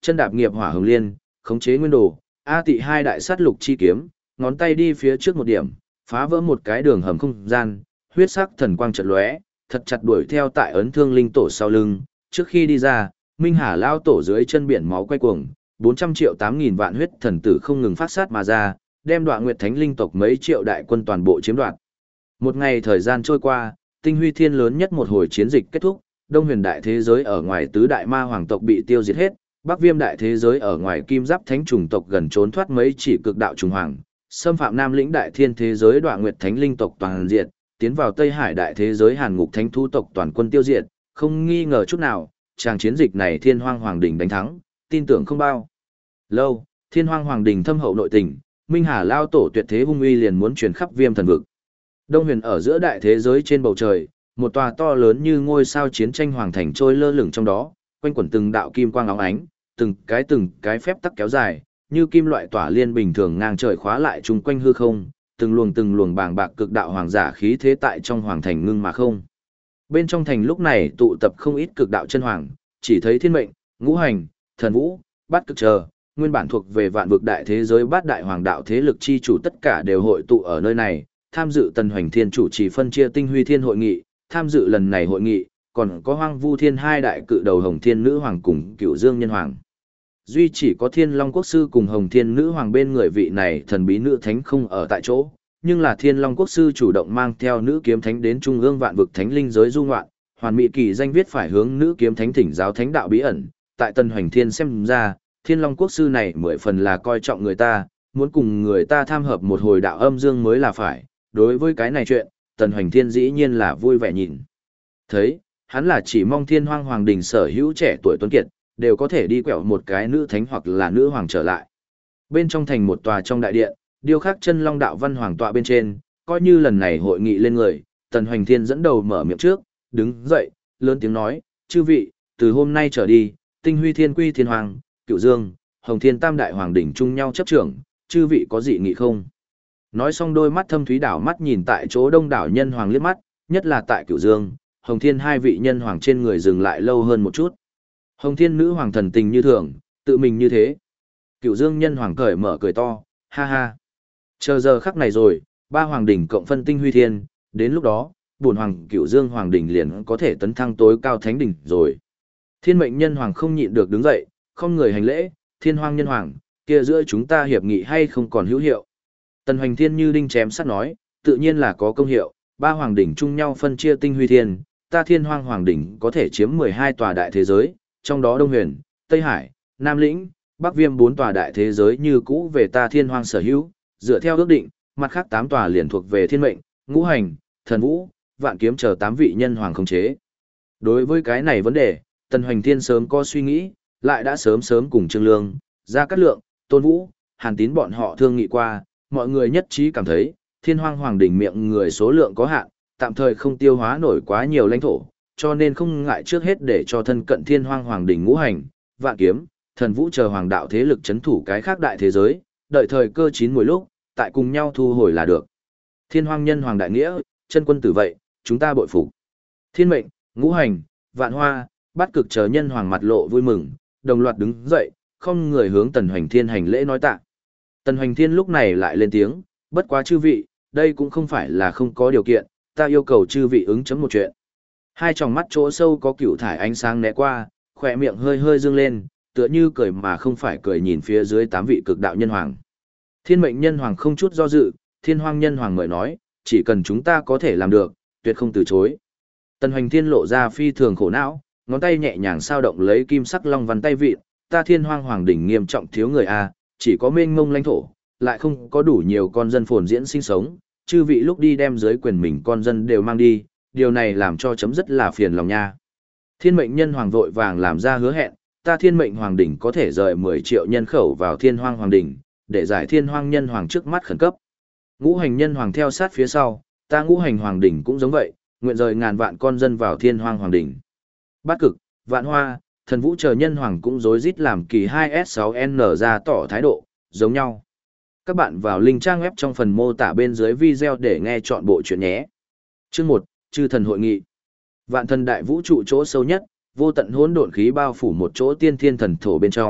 chân đạp nghiệp hỏa hồng liên, khống chế nguyên đồ, A Tị hai đại sát lục chi kiếm, ngón tay đi phía trước một điểm, phá vỡ một cái đường hầm không gian, huyết sắc thần quang chợt lóe, thật chặt đuổi theo tại ấn thương linh tổ sau lưng, trước khi đi ra, Minh Hà lao tổ dưới chân biển máu quay cuồng, 400 triệu 8.000 vạn huyết thần tử không ngừng phát sát mà ra, đem Đoạn Nguyệt Thánh linh tộc mấy triệu đại quân toàn bộ chiếm đoạt. Một ngày thời gian trôi qua, Tinh Huy Thiên lớn nhất một hồi chiến dịch kết thúc, Đông Huyền đại thế giới ở ngoài tứ đại ma hoàng tộc bị tiêu diệt hết, Bắc Viêm đại thế giới ở ngoài Kim Giáp Thánh chủng tộc gần trốn thoát mấy chỉ cực đạo trùng hoàng, xâm phạm Nam Lĩnh đại thiên thế giới Đoạn Nguyệt Thánh linh tộc toàn diệt, tiến vào Tây Hải đại thế giới Hàn Ngục Thánh thú tộc toàn quân tiêu diệt, không nghi ngờ chút nào, tràng chiến dịch này Thiên Hoang Hoàng đỉnh đánh thắng, tin tưởng không bao lâu, Thiên Hoang Hoàng đỉnh thâm hậu nội tình, Minh Hà lao tổ tuyệt thế hung uy liền muốn truyền khắp Viêm thần vực. Đông Huyền ở giữa đại thế giới trên bầu trời, một tòa to lớn như ngôi sao chiến tranh hoàng thành trôi lơ lửng trong đó, quanh quẩn từng đạo kim quang óng ánh, từng cái phép tắc kéo dài, như kim loại tỏa liên bình thường ngang trời khóa lại chung quanh hư không, từng luồng bàng bạc cực đạo hoàng giả khí thế tại trong hoàng thành ngưng mà không. Bên trong thành lúc này tụ tập không ít cực đạo chân hoàng, chỉ thấy Thiên Mệnh, Ngũ Hành, Thần Vũ, Bát Cực chờ, nguyên bản thuộc về vạn vực đại thế giới bát đại hoàng đạo thế lực chi chủ tất cả đều hội tụ ở nơi này, tham dự Tần Hoành Thiên chủ trì phân chia Tinh Huy Thiên hội nghị, tham dự lần này hội nghị, còn có Hoang Vu Thiên hai đại cự đầu Hồng Thiên Nữ Hoàng cùng Cửu Dương Nhân Hoàng. Duy chỉ có Thiên Long Quốc Sư cùng Hồng Thiên Nữ Hoàng bên người vị này thần bí nữ thánh không ở tại chỗ, nhưng là Thiên Long Quốc Sư chủ động mang theo nữ kiếm thánh đến trung ương vạn vực thánh linh giới du ngoạn, hoàn mỹ kỳ danh viết phải hướng nữ kiếm thánh thỉnh giáo thánh đạo bí ẩn, tại Tần Hoành Thiên xem ra, Thiên Long Quốc Sư này mười phần là coi trọng người ta, muốn cùng người ta tham hợp một hồi đạo âm dương mới là phải, đối với cái này chuyện, Tần Hoành Thiên dĩ nhiên là vui vẻ nhìn. Thấy, hắn là chỉ mong Thiên Hoang Hoàng đình sở hữu trẻ tuổi tuấn kiệt, đều có thể đi quẹo một cái nữ thánh hoặc là nữ hoàng trở lại. Bên trong thành một tòa trong đại điện, điêu khắc chân long đạo văn hoàng tọa bên trên, coi như lần này hội nghị lên người, Tần Hoành Thiên dẫn đầu mở miệng trước, đứng dậy, lớn tiếng nói, chư vị, từ hôm nay trở đi, Tinh Huy Thiên quy Thiên Hoàng, Cửu Dương, Hồng Thiên tam đại hoàng đỉnh chung nhau chấp trưởng, chư vị có dị nghị không? Nói xong đôi mắt thâm thúy đảo mắt nhìn tại chỗ đông đảo nhân hoàng liếc mắt, nhất là tại Cửu Dương, Hồng Thiên hai vị nhân hoàng trên người dừng lại lâu hơn một chút. Hồng Thiên nữ hoàng thần tình như thường, tự mình như thế. Cửu Dương nhân hoàng cởi mở cười to, ha ha. Chờ giờ khắc này rồi, ba hoàng đỉnh cộng phân Tinh Huy Thiên, đến lúc đó, bổn hoàng Cửu Dương hoàng đỉnh liền có thể tấn thăng tối cao thánh đỉnh rồi. Thiên Mệnh nhân hoàng không nhịn được đứng dậy, không người hành lễ, Thiên Hoang nhân hoàng, kia giữa chúng ta hiệp nghị hay không còn hữu hiệu. Tần Hoành Thiên như đinh chém sắt nói, tự nhiên là có công hiệu, ba hoàng đỉnh chung nhau phân chia Tinh Huy Thiên, ta Thiên Hoang hoàng đỉnh có thể chiếm 12 tòa đại thế giới, trong đó Đông Huyền, Tây Hải, Nam Lĩnh, Bắc Viêm 4 tòa đại thế giới như cũ về ta Thiên Hoang sở hữu, dựa theo ước định, mặt khác 8 tòa liền thuộc về Thiên Mệnh, Ngũ Hành, Thần Vũ, Vạn Kiếm chờ 8 vị nhân hoàng khống chế. Đối với cái này vấn đề, Tần Hoành Thiên sớm có suy nghĩ, lại đã sớm cùng Trương Lương, Gia Cát Lượng, Tôn Vũ, Hàn Tín bọn họ thương nghị qua, mọi người nhất trí cảm thấy, Thiên Hoang hoàng đỉnh miệng người số lượng có hạn, tạm thời không tiêu hóa nổi quá nhiều lãnh thổ, cho nên không ngại trước hết để cho thân cận Thiên Hoang hoàng đỉnh Ngũ Hành, Vạn Kiếm, Thần Vũ chờ hoàng đạo thế lực chấn thủ cái khác đại thế giới, đợi thời cơ chín mùi lúc, tại cùng nhau thu hồi là được. Thiên Hoang nhân hoàng đại nghĩa, chân quân tử vậy, chúng ta bội phục. Thiên Mệnh, Ngũ Hành, Vạn Hoa, Bát Cực chờ nhân hoàng mặt lộ vui mừng, đồng loạt đứng dậy, không người hướng Tần Hoành Thiên hành lễ nói tạ. Tần Hoành Thiên lúc này lại lên tiếng, bất quá chư vị, đây cũng không phải là không có điều kiện, ta yêu cầu chư vị ứng chấm một chuyện. Hai tròng mắt chỗ sâu có cựu thải ánh sáng né qua, khỏe miệng hơi hơi dương lên, tựa như cười mà không phải cười nhìn phía dưới 8 vị cực đạo nhân hoàng. Thiên Mệnh nhân hoàng không chút do dự, Thiên Hoang nhân hoàng mời nói, chỉ cần chúng ta có thể làm được, tuyệt không từ chối. Tần Hoành Thiên lộ ra phi thường khổ não, ngón tay nhẹ nhàng sao động lấy kim sắc long văn tay vịn, ta Thiên Hoang hoàng đỉnh nghiêm trọng thiếu người a, chỉ có mênh mông lãnh thổ, lại không có đủ nhiều con dân phồn diễn sinh sống, chư vị lúc đi đem dưới quyền mình con dân đều mang đi, điều này làm cho chấm rất là phiền lòng nha. Thiên Mệnh nhân hoàng vội vàng làm ra hứa hẹn, ta Thiên Mệnh hoàng đỉnh có thể rời 10 triệu nhân khẩu vào Thiên Hoang hoàng đỉnh, để giải Thiên Hoang nhân hoàng trước mắt khẩn cấp. Ngũ Hành nhân hoàng theo sát phía sau, ta Ngũ Hành hoàng đỉnh cũng giống vậy, nguyện rời ngàn vạn con dân vào Thiên Hoang hoàng đỉnh. Bát Cực, Vạn Hoa, Thần Vũ chờ nhân hoàng cũng rối rít làm kỳ 2S6N ra tỏ thái độ, giống nhau. Các bạn vào link trang web trong phần mô tả bên dưới video để nghe chọn bộ chuyện nhé. Chương 1, Chư thần hội nghị. Vạn thần đại vũ trụ chỗ sâu nhất, vô tận hỗn độn khí bao phủ một chỗ tiên thiên thần thổ bên trong,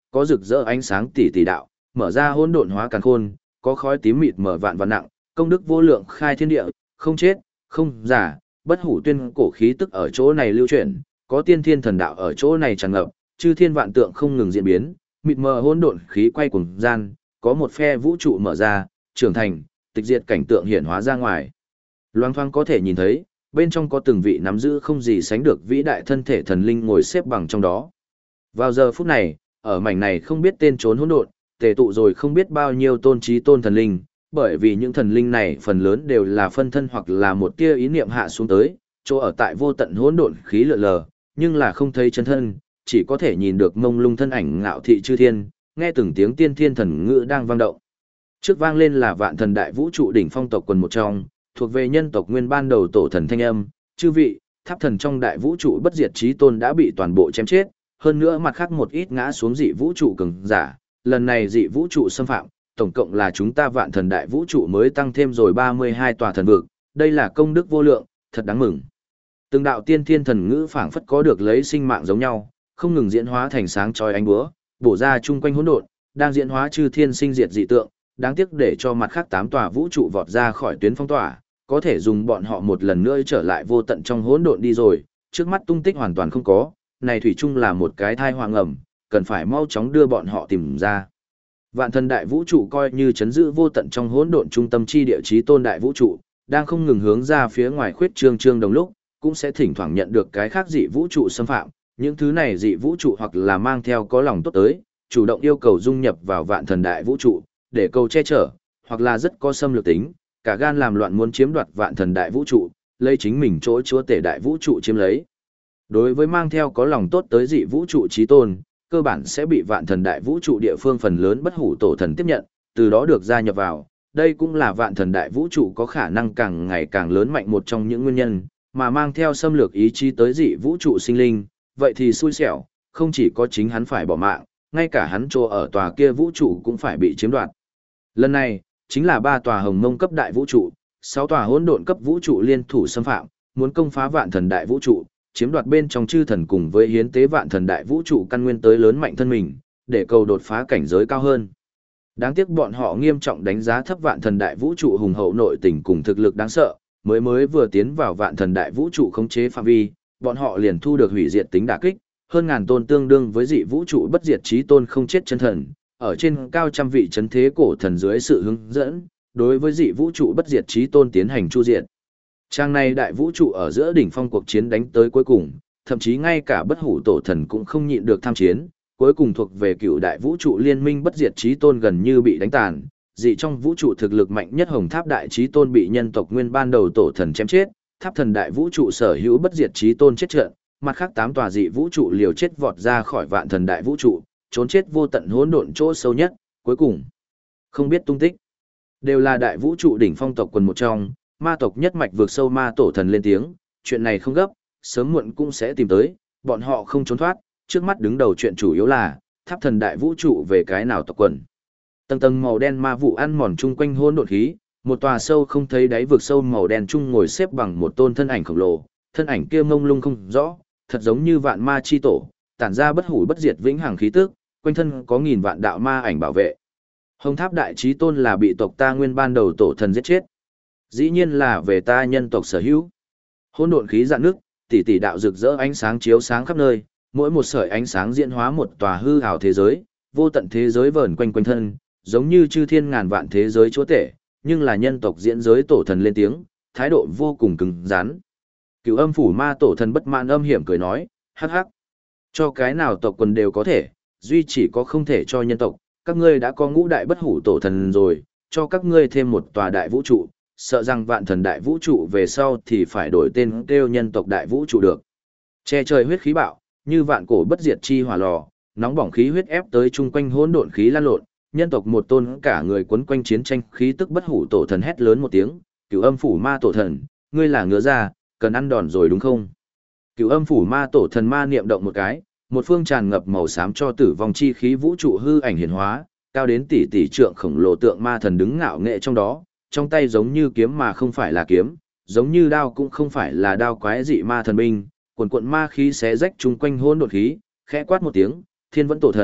có rực rỡ ánh sáng tỷ tỷ đạo, mở ra hỗn độn hóa càn khôn, có khói tím mịt mở vạn vạn nặng, công đức vô lượng khai thiên địa, không chết, không giả, bất hủ tuyên cổ khí tức ở chỗ này lưu chuyển, có tiên thiên thần đạo ở chỗ này tràn ngập, chư thiên vạn tượng không ngừng diễn biến, mịt mờ hỗn độn khí quay cuồng gian, có một phe vũ trụ mở ra, trưởng thành, tịch diệt cảnh tượng hiển hóa ra ngoài. Loang thoáng có thể nhìn thấy, bên trong có từng vị nắm giữ không gì sánh được vĩ đại thân thể thần linh ngồi xếp bằng trong đó. Vào giờ phút này, ở mảnh này không biết tên trốn hỗn độn, tề tụ rồi không biết bao nhiêu tôn trí tôn thần linh, bởi vì những thần linh này phần lớn đều là phân thân hoặc là một tia ý niệm hạ xuống tới, chỗ ở tại vô tận hỗn độn khí lượn lờ, nhưng là không thấy chân thân, chỉ có thể nhìn được mông lung thân ảnh ngạo thị chư thiên, nghe từng tiếng tiên thiên thần ngữ đang vang động. Trước vang lên là vạn thần đại vũ trụ đỉnh phong tộc quần một trong, thuộc về nhân tộc nguyên ban đầu tổ thần thanh âm, chư vị, tháp thần trong đại vũ trụ bất diệt chí tôn đã bị toàn bộ chém chết, hơn nữa mặt khác một ít ngã xuống dị vũ trụ cường giả, lần này dị vũ trụ xâm phạm, tổng cộng là chúng ta vạn thần đại vũ trụ mới tăng thêm rồi 32 tòa thần vực, đây là công đức vô lượng, thật đáng mừng. Từng đạo tiên thiên thần ngữ phảng phất có được lấy sinh mạng giống nhau, không ngừng diễn hóa thành sáng chói ánh búa, bổ ra chung quanh hỗn độn, đang diễn hóa chư thiên sinh diệt dị tượng, đáng tiếc để cho mặt khác 8 tòa vũ trụ vọt ra khỏi tuyến phong tỏa, có thể dùng bọn họ một lần nữa trở lại vô tận trong hỗn độn đi rồi, trước mắt tung tích hoàn toàn không có, này thủy chung là một cái thai hoàng ẩm, cần phải mau chóng đưa bọn họ tìm ra. Vạn thần đại vũ trụ coi như chấn giữ vô tận trong hỗn độn trung tâm chi địa chí tôn đại vũ trụ, đang không ngừng hướng ra phía ngoài khuyết trương đồng lúc, cũng sẽ thỉnh thoảng nhận được cái khác dị vũ trụ xâm phạm, những thứ này dị vũ trụ hoặc là mang theo có lòng tốt tới, chủ động yêu cầu dung nhập vào vạn thần đại vũ trụ, để cầu che chở, hoặc là rất có xâm lược tính, cả gan làm loạn muốn chiếm đoạt vạn thần đại vũ trụ, lấy chính mình chỗ chúa tể đại vũ trụ chiếm lấy. Đối với mang theo có lòng tốt tới dị vũ trụ chí tôn, cơ bản sẽ bị vạn thần đại vũ trụ địa phương phần lớn bất hủ tổ thần tiếp nhận, từ đó được gia nhập vào. Đây cũng là vạn thần đại vũ trụ có khả năng càng ngày càng lớn mạnh một trong những nguyên nhân, mà mang theo xâm lược ý chí tới dị vũ trụ sinh linh, vậy thì xui xẻo, không chỉ có chính hắn phải bỏ mạng, ngay cả hắn chỗ ở tòa kia vũ trụ cũng phải bị chiếm đoạt. Lần này, chính là 3 tòa hồng mông cấp đại vũ trụ, 6 tòa hỗn độn cấp vũ trụ liên thủ xâm phạm, muốn công phá vạn thần đại vũ trụ, chiếm đoạt bên trong chư thần cùng với hiến tế vạn thần đại vũ trụ căn nguyên tới lớn mạnh thân mình, để cầu đột phá cảnh giới cao hơn. Đáng tiếc bọn họ nghiêm trọng đánh giá thấp vạn thần đại vũ trụ hùng hậu nội tình cùng thực lực đáng sợ, mới vừa tiến vào vạn thần đại vũ trụ khống chế phạm vi, bọn họ liền thu được hủy diệt tính đả kích, hơn ngàn tôn tương đương với dị vũ trụ bất diệt chí tôn không chết chân thần, ở trên cao trăm vị chấn thế cổ thần dưới sự hướng dẫn, đối với dị vũ trụ bất diệt chí tôn tiến hành chu diệt. Trang này đại vũ trụ ở giữa đỉnh phong cuộc chiến đánh tới cuối cùng, thậm chí ngay cả bất hủ tổ thần cũng không nhịn được tham chiến, cuối cùng thuộc về cựu đại vũ trụ liên minh bất diệt chí tôn gần như bị đánh tàn, dị trong vũ trụ thực lực mạnh nhất hồng tháp đại chí tôn bị nhân tộc nguyên ban đầu tổ thần chém chết, tháp thần đại vũ trụ sở hữu bất diệt chí tôn chết trận, mặt khác 8 tòa dị vũ trụ liều chết vọt ra khỏi vạn thần đại vũ trụ, trốn chết vô tận hỗn độn chỗ sâu nhất, cuối cùng không biết tung tích. Đều là đại vũ trụ đỉnh phong tộc quần một trong, ma tộc nhất mạch vượt sâu ma tổ thần lên tiếng, chuyện này không gấp, sớm muộn cũng sẽ tìm tới, bọn họ không trốn thoát, trước mắt đứng đầu chuyện chủ yếu là tháp thần đại vũ trụ về cái nào tộc quần. Tầng tầng màu đen ma vụ ăn mòn chung quanh hỗn độn khí, một tòa sâu không thấy đáy vực sâu màu đen chung ngồi xếp bằng một tôn thân ảnh khổng lồ, thân ảnh kia mông lung không rõ, thật giống như vạn ma chi tổ, tản ra bất hủ bất diệt vĩnh hằng khí tức, quanh thân có nghìn vạn đạo ma ảnh bảo vệ. Hồng Tháp đại chí tôn là bị tộc ta nguyên ban đầu tổ thần giết chết. Dĩ nhiên là về ta nhân tộc sở hữu. Hỗn độn khí rạn nước, tỷ tỷ đạo rực rỡ ánh sáng chiếu sáng khắp nơi, mỗi một sợi ánh sáng diễn hóa một tòa hư ảo thế giới, vô tận thế giới vờn quanh quanh thân, giống như chư thiên ngàn vạn thế giới chúa tể, nhưng là nhân tộc diễn giới tổ thần lên tiếng, thái độ vô cùng cứng rắn. Cửu Âm phủ ma tổ thần bất mãn âm hiểm cười nói, hắc hắc, cho cái nào tộc quần đều có thể, duy chỉ có không thể cho nhân tộc, các ngươi đã có ngũ đại bất hủ tổ thần rồi, cho các ngươi thêm một tòa đại vũ trụ, sợ rằng vạn thần đại vũ trụ về sau thì phải đổi tên kêu nhân tộc đại vũ trụ được. Che trời huyết khí bạo, như vạn cổ bất diệt chi hỏa lò, nóng bỏng khí huyết ép tới chung quanh hỗn độn khí lan lộn, nhân tộc một tôn cả người quấn quanh chiến tranh khí tức bất hủ tổ thần hét lớn một tiếng, Cửu Âm phủ ma tổ thần, ngươi là ngứa ra, cần ăn đòn rồi đúng không? Cửu Âm phủ ma tổ thần ma niệm động một cái, một phương tràn ngập màu xám cho tử vong chi khí vũ trụ hư ảnh hiển hóa, cao đến tỷ tỷ trượng khổng lồ tượng ma thần đứng ngạo nghệ trong đó, trong tay giống như kiếm mà không phải là kiếm, giống như đao cũng không phải là đao quái dị ma thần binh, quần quận ma khí xé rách chung quanh hỗn độn khí, khẽ quát một tiếng, Thiên Vẫn tổ thần,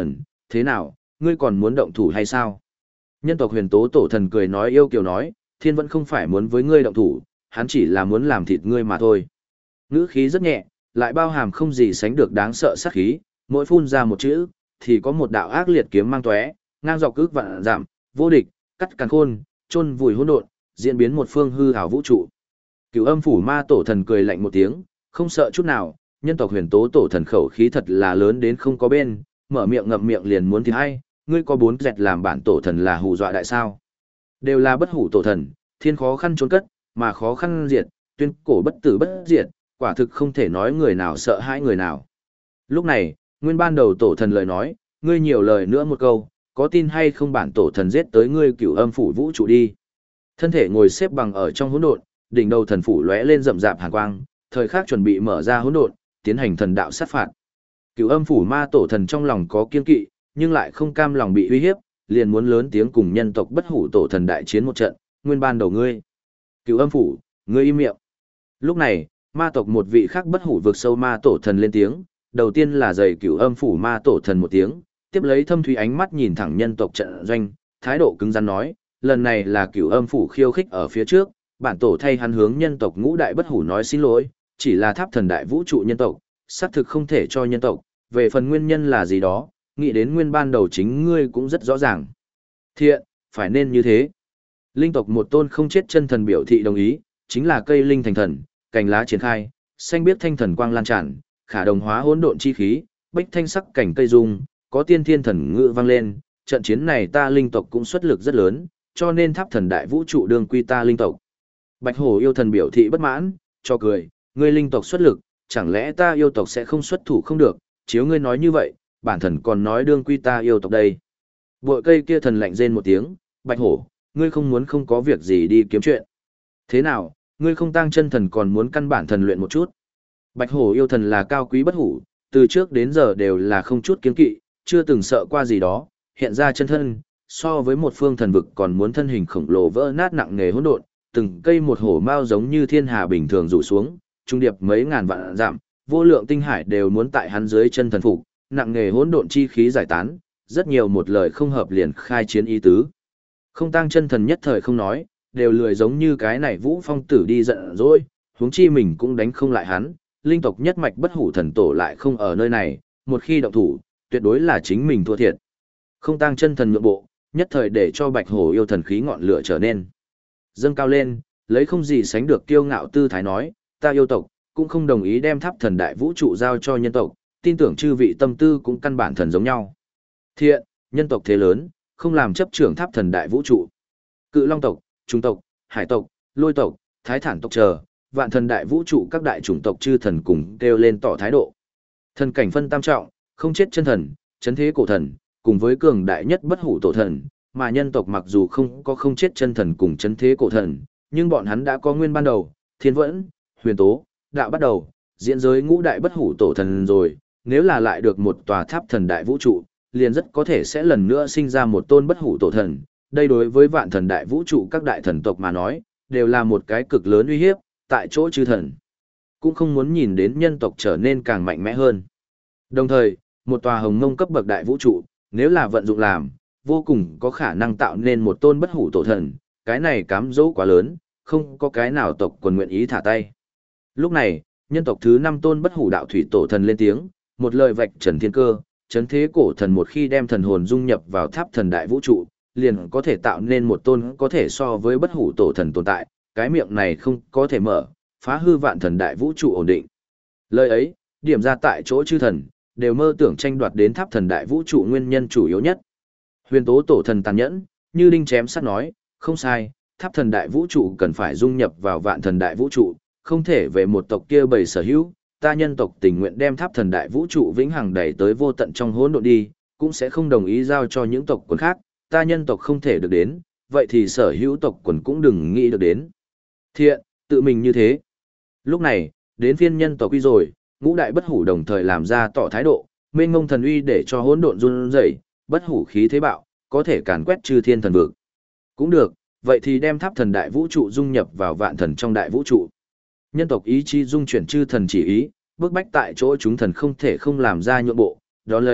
thế nào, ngươi còn muốn động thủ hay sao? Nhân tộc Huyền Tố Tổ Thần cười nói yêu kiều nói, thiên vẫn không phải muốn với ngươi động thủ, hắn chỉ là muốn làm thịt ngươi mà thôi. Ngữ khí rất nhẹ, lại bao hàm không gì sánh được đáng sợ sát khí, mỗi phun ra một chữ, thì có một đạo ác liệt kiếm mang tóe, ngang dọc ước vạn dặm, vô địch, cắt càn khôn, chôn vùi hỗn độn, diễn biến một phương hư ảo vũ trụ. Cửu Âm Phủ Ma Tổ Thần cười lạnh một tiếng, không sợ chút nào, nhân tộc Huyền Tố Tổ Thần khẩu khí thật là lớn đến không có bên, mở miệng ngậm miệng liền muốn thì hay, ngươi có 4 dẹt làm bản tổ thần là hù dọa đại sao? Đều là bất hủ tổ thần, thiên khó khăn trốn cất, mà khó khăn diệt, tuyên cổ bất tử bất diệt, quả thực không thể nói người nào sợ hãi người nào. Lúc này, nguyên ban đầu tổ thần lời nói, ngươi nhiều lời nữa một câu, có tin hay không bản tổ thần giết tới ngươi Cửu Âm Phủ vũ trụ đi. Thân thể ngồi xếp bằng ở trong hỗn độn, đỉnh đầu thần phủ lóe lên rậm rạp hàn quang, thời khắc chuẩn bị mở ra hỗn độn, tiến hành thần đạo sát phạt. Cửu Âm Phủ Ma Tổ Thần trong lòng có kiên kỵ, nhưng lại không cam lòng bị uy hiếp, liền muốn lớn tiếng cùng nhân tộc bất hủ tổ thần đại chiến một trận, nguyên ban đầu ngươi. Cửu Âm Phủ, ngươi im miệng. Lúc này, ma tộc một vị khác bất hủ vực sâu ma tổ thần lên tiếng, đầu tiên là giày Cửu Âm Phủ Ma Tổ Thần một tiếng, tiếp lấy thâm thúy ánh mắt nhìn thẳng nhân tộc trận doanh, thái độ cứng rắn nói, lần này là Cửu Âm Phủ khiêu khích ở phía trước, bản tổ thay hắn hướng nhân tộc ngũ đại bất hủ nói xin lỗi, chỉ là tháp thần đại vũ trụ nhân tộc, xác thực không thể cho nhân tộc, về phần nguyên nhân là gì đó, nghĩ đến nguyên ban đầu chính ngươi cũng rất rõ ràng. Thiện, phải nên như thế. Linh tộc một tôn không chết chân thần biểu thị đồng ý, chính là cây linh thành thần, cành lá triển khai, xanh biếc thanh thần quang lan tràn, khả đồng hóa hỗn độn chi khí, bích thanh sắc cảnh cây dung, có tiên thiên thần ngữ vang lên, trận chiến này ta linh tộc cũng xuất lực rất lớn, cho nên tháp thần đại vũ trụ đương quy ta linh tộc. Bạch hổ yêu thần biểu thị bất mãn, cho cười, ngươi linh tộc xuất lực, chẳng lẽ ta yêu tộc sẽ không xuất thủ không được, chiếu ngươi nói như vậy, bản thần còn nói đương quy ta yêu tộc đây. Bội cây kia thần lạnh rên một tiếng, bạch hổ, ngươi không muốn không có việc gì đi kiếm chuyện. Thế nào, ngươi không tăng chân thần còn muốn căn bản thần luyện một chút. Bạch hổ yêu thần là cao quý bất hủ, từ trước đến giờ đều là không chút kiên kỵ, chưa từng sợ qua gì đó, hiện ra chân thân, so với một phương thần vực còn muốn thân hình khổng lồ vỡ nát nặng nề hỗn độn, từng cây một hổ mao giống như thiên hà bình thường rủ xuống, trung điệp mấy ngàn vạn dặm, vô lượng tinh hải đều muốn tại hắn dưới chân thần phục, nặng nề hỗn độn chi khí giải tán, rất nhiều một lời không hợp liền khai chiến ý tứ. Không tăng chân thần nhất thời không nói, đều lười giống như cái này Vũ Phong tử đi giận dỗi, huống chi mình cũng đánh không lại hắn, linh tộc nhất mạch bất hủ thần tổ lại không ở nơi này, một khi động thủ, tuyệt đối là chính mình thua thiệt. Không tăng chân thần nhượng bộ, nhất thời để cho Bạch Hổ yêu thần khí ngọn lửa trở nên dâng cao lên, lấy không gì sánh được kiêu ngạo tư thái nói, ta yêu tộc cũng không đồng ý đem tháp thần đại vũ trụ giao cho nhân tộc, tin tưởng chư vị tâm tư cũng căn bản thần giống nhau. Thiện, nhân tộc thế lớn, không làm chấp trưởng tháp thần đại vũ trụ. Cự Long tộc, Trung tộc, Hải tộc, Lôi tộc, Thái Thản tộc chờ, vạn thần đại vũ trụ các đại chủng tộc chư thần cùng kêu lên tỏ thái độ. Thần cảnh phân tam trọng, không chết chân thần, chấn thế cổ thần, cùng với cường đại nhất bất hủ tổ thần, mà nhân tộc mặc dù không có không chết chân thần cùng chấn thế cổ thần, nhưng bọn hắn đã có nguyên ban đầu, thiên vẫn, huyền tố, đạo bắt đầu, diễn giới ngũ đại bất hủ tổ thần rồi, nếu là lại được một tòa tháp thần đại vũ trụ, liền rất có thể sẽ lần nữa sinh ra một tôn bất hủ tổ thần. Đây đối với vạn thần đại vũ trụ các đại thần tộc mà nói, đều là một cái cực lớn uy hiếp, tại chỗ chư thần cũng không muốn nhìn đến nhân tộc trở nên càng mạnh mẽ hơn. Đồng thời, một tòa hồng ngông cấp bậc đại vũ trụ, nếu là vận dụng làm, vô cùng có khả năng tạo nên một tôn bất hủ tổ thần, cái này cám dỗ quá lớn, không có cái nào tộc quần nguyện ý thả tay. Lúc này, nhân tộc thứ 5 tôn bất hủ đạo thủy tổ thần lên tiếng, một lời vạch trần thiên cơ, chấn thế cổ thần một khi đem thần hồn dung nhập vào tháp thần đại vũ trụ, liền có thể tạo nên một tôn có thể so với bất hủ tổ thần tồn tại, cái miệng này không có thể mở, phá hư vạn thần đại vũ trụ ổn định. Lời ấy, điểm ra tại chỗ chư thần, đều mơ tưởng tranh đoạt đến tháp thần đại vũ trụ nguyên nhân chủ yếu nhất. Huyền tố tổ thần tàn nhẫn, như đinh chém sắt nói, không sai, tháp thần đại vũ trụ cần phải dung nhập vào vạn thần đại vũ trụ, không thể về một tộc kia bầy sở hữu, ta nhân tộc tình nguyện đem tháp thần đại vũ trụ vĩnh hằng đẩy tới vô tận trong hỗn độn đi, cũng sẽ không đồng ý giao cho những tộc quần khác, ta nhân tộc không thể được đến, vậy thì sở hữu tộc quần cũng đừng nghĩ được đến. Thiện, tự mình như thế. Lúc này, đến phiên nhân tộc uy rồi, ngũ đại bất hủ đồng thời làm ra tỏ thái độ, mênh mông thần uy để cho hỗn độn run rẩy, bất hủ khí thế bạo, có thể càn quét chư thiên thần vực. Cũng được, vậy thì đem tháp thần đại vũ trụ dung nhập vào vạn thần trong đại vũ trụ. Nhân tộc ý chí dung chuyển chư thần chỉ ý, bước bách tại chỗ chúng thần không thể không làm ra nhượng bộ, đó lấy,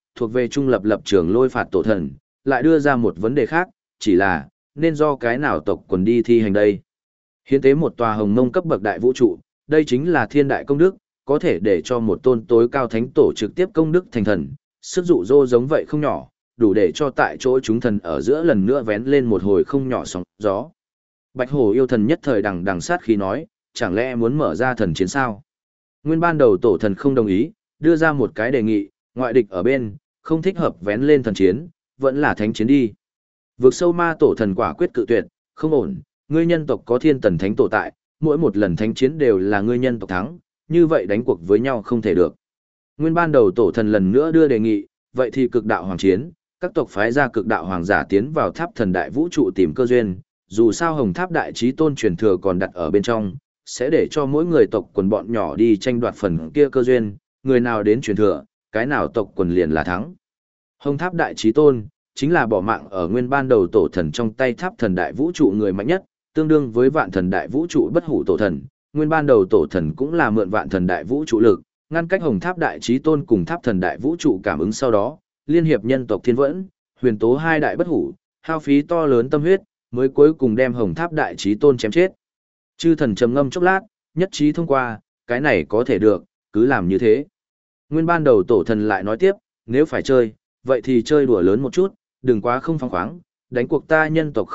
thuộc về trung lập lập trường Lôi Phạt tổ thần, lại đưa ra một vấn đề khác, chỉ là, nên do cái nào tộc quần đi thi hành đây. Hiến tế một tòa hồng mông cấp bậc đại vũ trụ, đây chính là thiên đại công đức, có thể để cho một tôn tối cao thánh tổ trực tiếp công đức thành thần, sức dụ dỗ giống vậy không nhỏ, đủ để cho tại chỗ chúng thần ở giữa lần nữa vén lên một hồi không nhỏ sóng gió. Bạch hổ yêu thần nhất thời đằng đằng sát khí nói, chẳng lẽ muốn mở ra thần chiến sao? Nguyên ban đầu tổ thần không đồng ý, đưa ra một cái đề nghị, ngoại địch ở bên, không thích hợp vén lên thần chiến, vẫn là thánh chiến đi. Vực sâu ma tổ thần quả quyết cự tuyệt, không ổn, ngươi nhân tộc có thiên tần thánh tổ tại, mỗi một lần thánh chiến đều là ngươi nhân tộc thắng, như vậy đánh cuộc với nhau không thể được. Nguyên ban đầu tổ thần lần nữa đưa đề nghị, vậy thì cực đạo hoàng chiến, các tộc phái ra cực đạo hoàng giả tiến vào tháp thần đại vũ trụ tìm cơ duyên, dù sao hồng tháp đại chí tôn truyền thừa còn đặt ở bên trong, sẽ để cho mỗi người tộc quần bọn nhỏ đi tranh đoạt phần kia cơ duyên, người nào đến truyền thừa, cái nào tộc quần liền là thắng. Hồng tháp đại chí tôn, chính là bỏ mạng ở nguyên ban đầu tổ thần trong tay tháp thần đại vũ trụ người mạnh nhất, tương đương với vạn thần đại vũ trụ bất hủ tổ thần, nguyên ban đầu tổ thần cũng là mượn vạn thần đại vũ trụ lực, ngăn cách hồng tháp đại chí tôn cùng tháp thần đại vũ trụ cảm ứng sau đó, liên hiệp nhân tộc thiên vẫn, huyền tố hai đại bất hủ, hao phí to lớn tâm huyết, mới cuối cùng đem hồng tháp đại chí tôn chém chết. Chư thần trầm ngâm chốc lát, nhất trí thông qua, cái này có thể được, cứ làm như thế. Nguyên ban đầu tổ thần lại nói tiếp, nếu phải chơi, vậy thì chơi đùa lớn một chút, đừng quá không phóng khoáng, đánh cuộc ta nhân tộc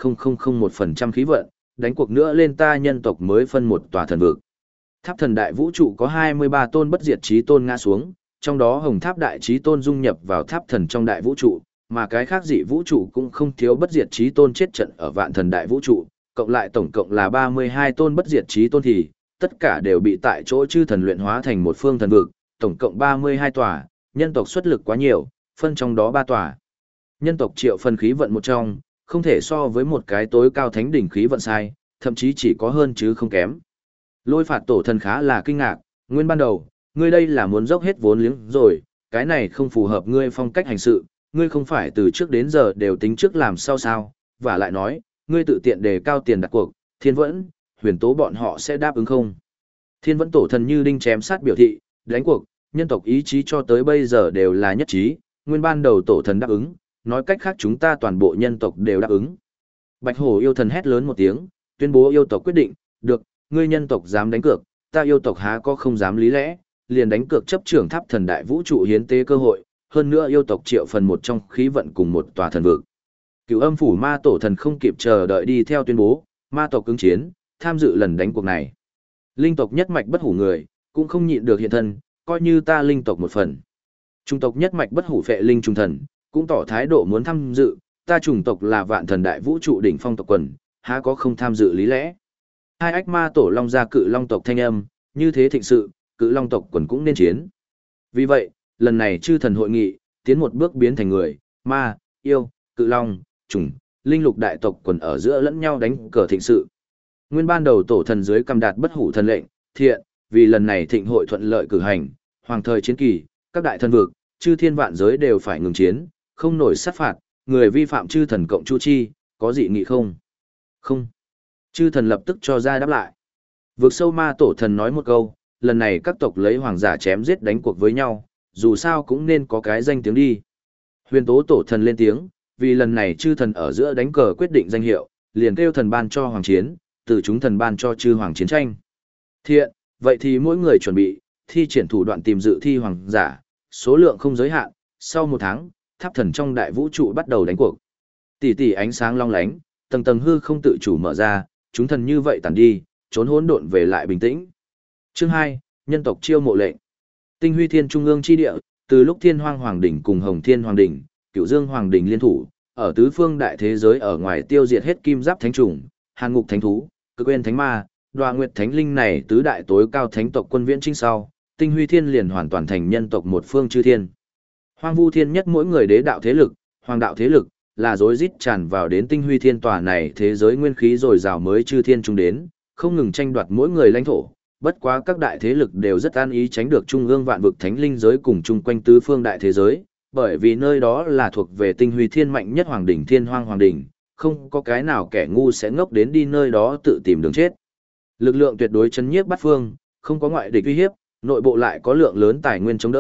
0,0001% khí vận, đánh cuộc nữa lên ta nhân tộc mới phân một tòa thần vực. Tháp thần đại vũ trụ có 23 tôn bất diệt chí tôn ngã xuống, trong đó hồng tháp đại chí tôn dung nhập vào tháp thần trong đại vũ trụ, mà cái khác dị vũ trụ cũng không thiếu bất diệt chí tôn chết trận ở vạn thần đại vũ trụ, cộng lại tổng cộng là 32 tôn bất diệt chí tôn thì, tất cả đều bị tại chỗ chư thần luyện hóa thành một phương thần vực, tổng cộng 32 tòa, nhân tộc xuất lực quá nhiều, phân trong đó 3 tòa. Nhân tộc triệu phần khí vận một trong, không thể so với một cái tối cao thánh đỉnh khí vận sai, thậm chí chỉ có hơn chứ không kém. Lôi phạt tổ thần khá là kinh ngạc, nguyên ban đầu, ngươi đây là muốn dốc hết vốn liếng rồi, cái này không phù hợp ngươi phong cách hành sự, ngươi không phải từ trước đến giờ đều tính trước làm sao sao, và lại nói, ngươi tự tiện đề cao tiền đặt cuộc, thiên vẫn, huyền tố bọn họ sẽ đáp ứng không. Thiên vẫn tổ thần như đinh chém sát biểu thị, đánh cuộc, nhân tộc ý chí cho tới bây giờ đều là nhất trí, nguyên ban đầu tổ thần đáp ứng, nói cách khác chúng ta toàn bộ nhân tộc đều đáp ứng. Bạch hổ yêu thần hét lớn một tiếng, tuyên bố yêu tộc quyết định, được, ngươi nhân tộc dám đánh cược, ta yêu tộc há có không dám lý lẽ, liền đánh cược chấp trưởng tháp thần đại vũ trụ hiến tế cơ hội, hơn nữa yêu tộc triệu phần một trong khí vận cùng một tòa thần vực. Cửu âm phủ ma tổ thần không kịp chờ đợi đi theo tuyên bố, ma tộc ứng chiến, tham dự lần đánh cuộc này. Linh tộc nhất mạch bất hủ người, cũng không nhịn được hiện thân, coi như ta linh tộc một phần. Trung tộc nhất mạch bất hủ phệ linh trung thần, cũng tỏ thái độ muốn tham dự, ta chủng tộc là vạn thần đại vũ trụ đỉnh phong tộc quần, há có không tham dự lý lẽ. Hai ách ma tổ long gia cự long tộc thanh âm, như thế thịnh sự, cự long tộc quần cũng nên chiến. Vì vậy, lần này chư thần hội nghị, tiến một bước biến thành người, ma, yêu, cự long, trùng, linh lục đại tộc quần ở giữa lẫn nhau đánh cờ thịnh sự. Nguyên ban đầu tổ thần dưới cầm đạt bất hủ thần lệnh, thiện, vì lần này thịnh hội thuận lợi cử hành, hoàng thời chiến kỳ, các đại thần vực, chư thiên vạn giới đều phải ngừng chiến, không nổi sát phạt, người vi phạm chư thần cộng chu chi, có dị nghị không? Không. Chư thần lập tức cho ra đáp lại. Vực sâu ma tổ thần nói một câu, lần này các tộc lấy hoàng giả chém giết đánh cuộc với nhau, dù sao cũng nên có cái danh tiếng đi. Huyền tố tổ thần lên tiếng, vì lần này chư thần ở giữa đánh cờ quyết định danh hiệu, liền kêu thần ban cho hoàng chiến, từ chúng thần ban cho chư hoàng chiến tranh. Thiện, vậy thì mỗi người chuẩn bị, thi triển thủ đoạn tìm dự thi hoàng giả, số lượng không giới hạn, sau 1 tháng, tháp thần trong đại vũ trụ bắt đầu đánh cuộc. Tỷ tỷ ánh sáng long lánh, tầng tầng hư không tự chủ mở ra, chúng thần như vậy tản đi, trốn hỗn độn về lại bình tĩnh. Chương 2, nhân tộc chiêu mộ lệnh. Tinh Huy Thiên trung ương chi địa, từ lúc Thiên Hoang Hoàng đỉnh cùng Hồng Thiên Hoàng đỉnh, Cửu Dương Hoàng đỉnh liên thủ, ở tứ phương đại thế giới ở ngoài tiêu diệt hết kim giáp thánh trùng, hàn ngục thánh thú, cực quên thánh ma, đoạ nguyệt thánh linh này tứ đại tối cao thánh tộc quân viễn chinh sau, Tinh Huy Thiên liền hoàn toàn thành nhân tộc một phương chư thiên. Hoang Vu Thiên nhất mỗi người đế đạo thế lực, hoàng đạo thế lực, là rối rít tràn vào đến Tinh Huy Thiên tòa này thế giới nguyên khí rồi rào mới chư thiên trung đến, không ngừng tranh đoạt mỗi người lãnh thổ. Bất quá các đại thế lực đều rất an ý tránh được trung ương vạn vực thánh linh giới cùng chung quanh tứ phương đại thế giới, bởi vì nơi đó là thuộc về Tinh Huy Thiên mạnh nhất hoàng đỉnh Thiên Hoang Hoàng đỉnh, không có cái nào kẻ ngu sẽ ngốc đến đi nơi đó tự tìm đường chết. Lực lượng tuyệt đối chấn nhiếp bát phương, không có ngoại địch uy hiếp, nội bộ lại có lượng lớn tài nguyên chống đỡ,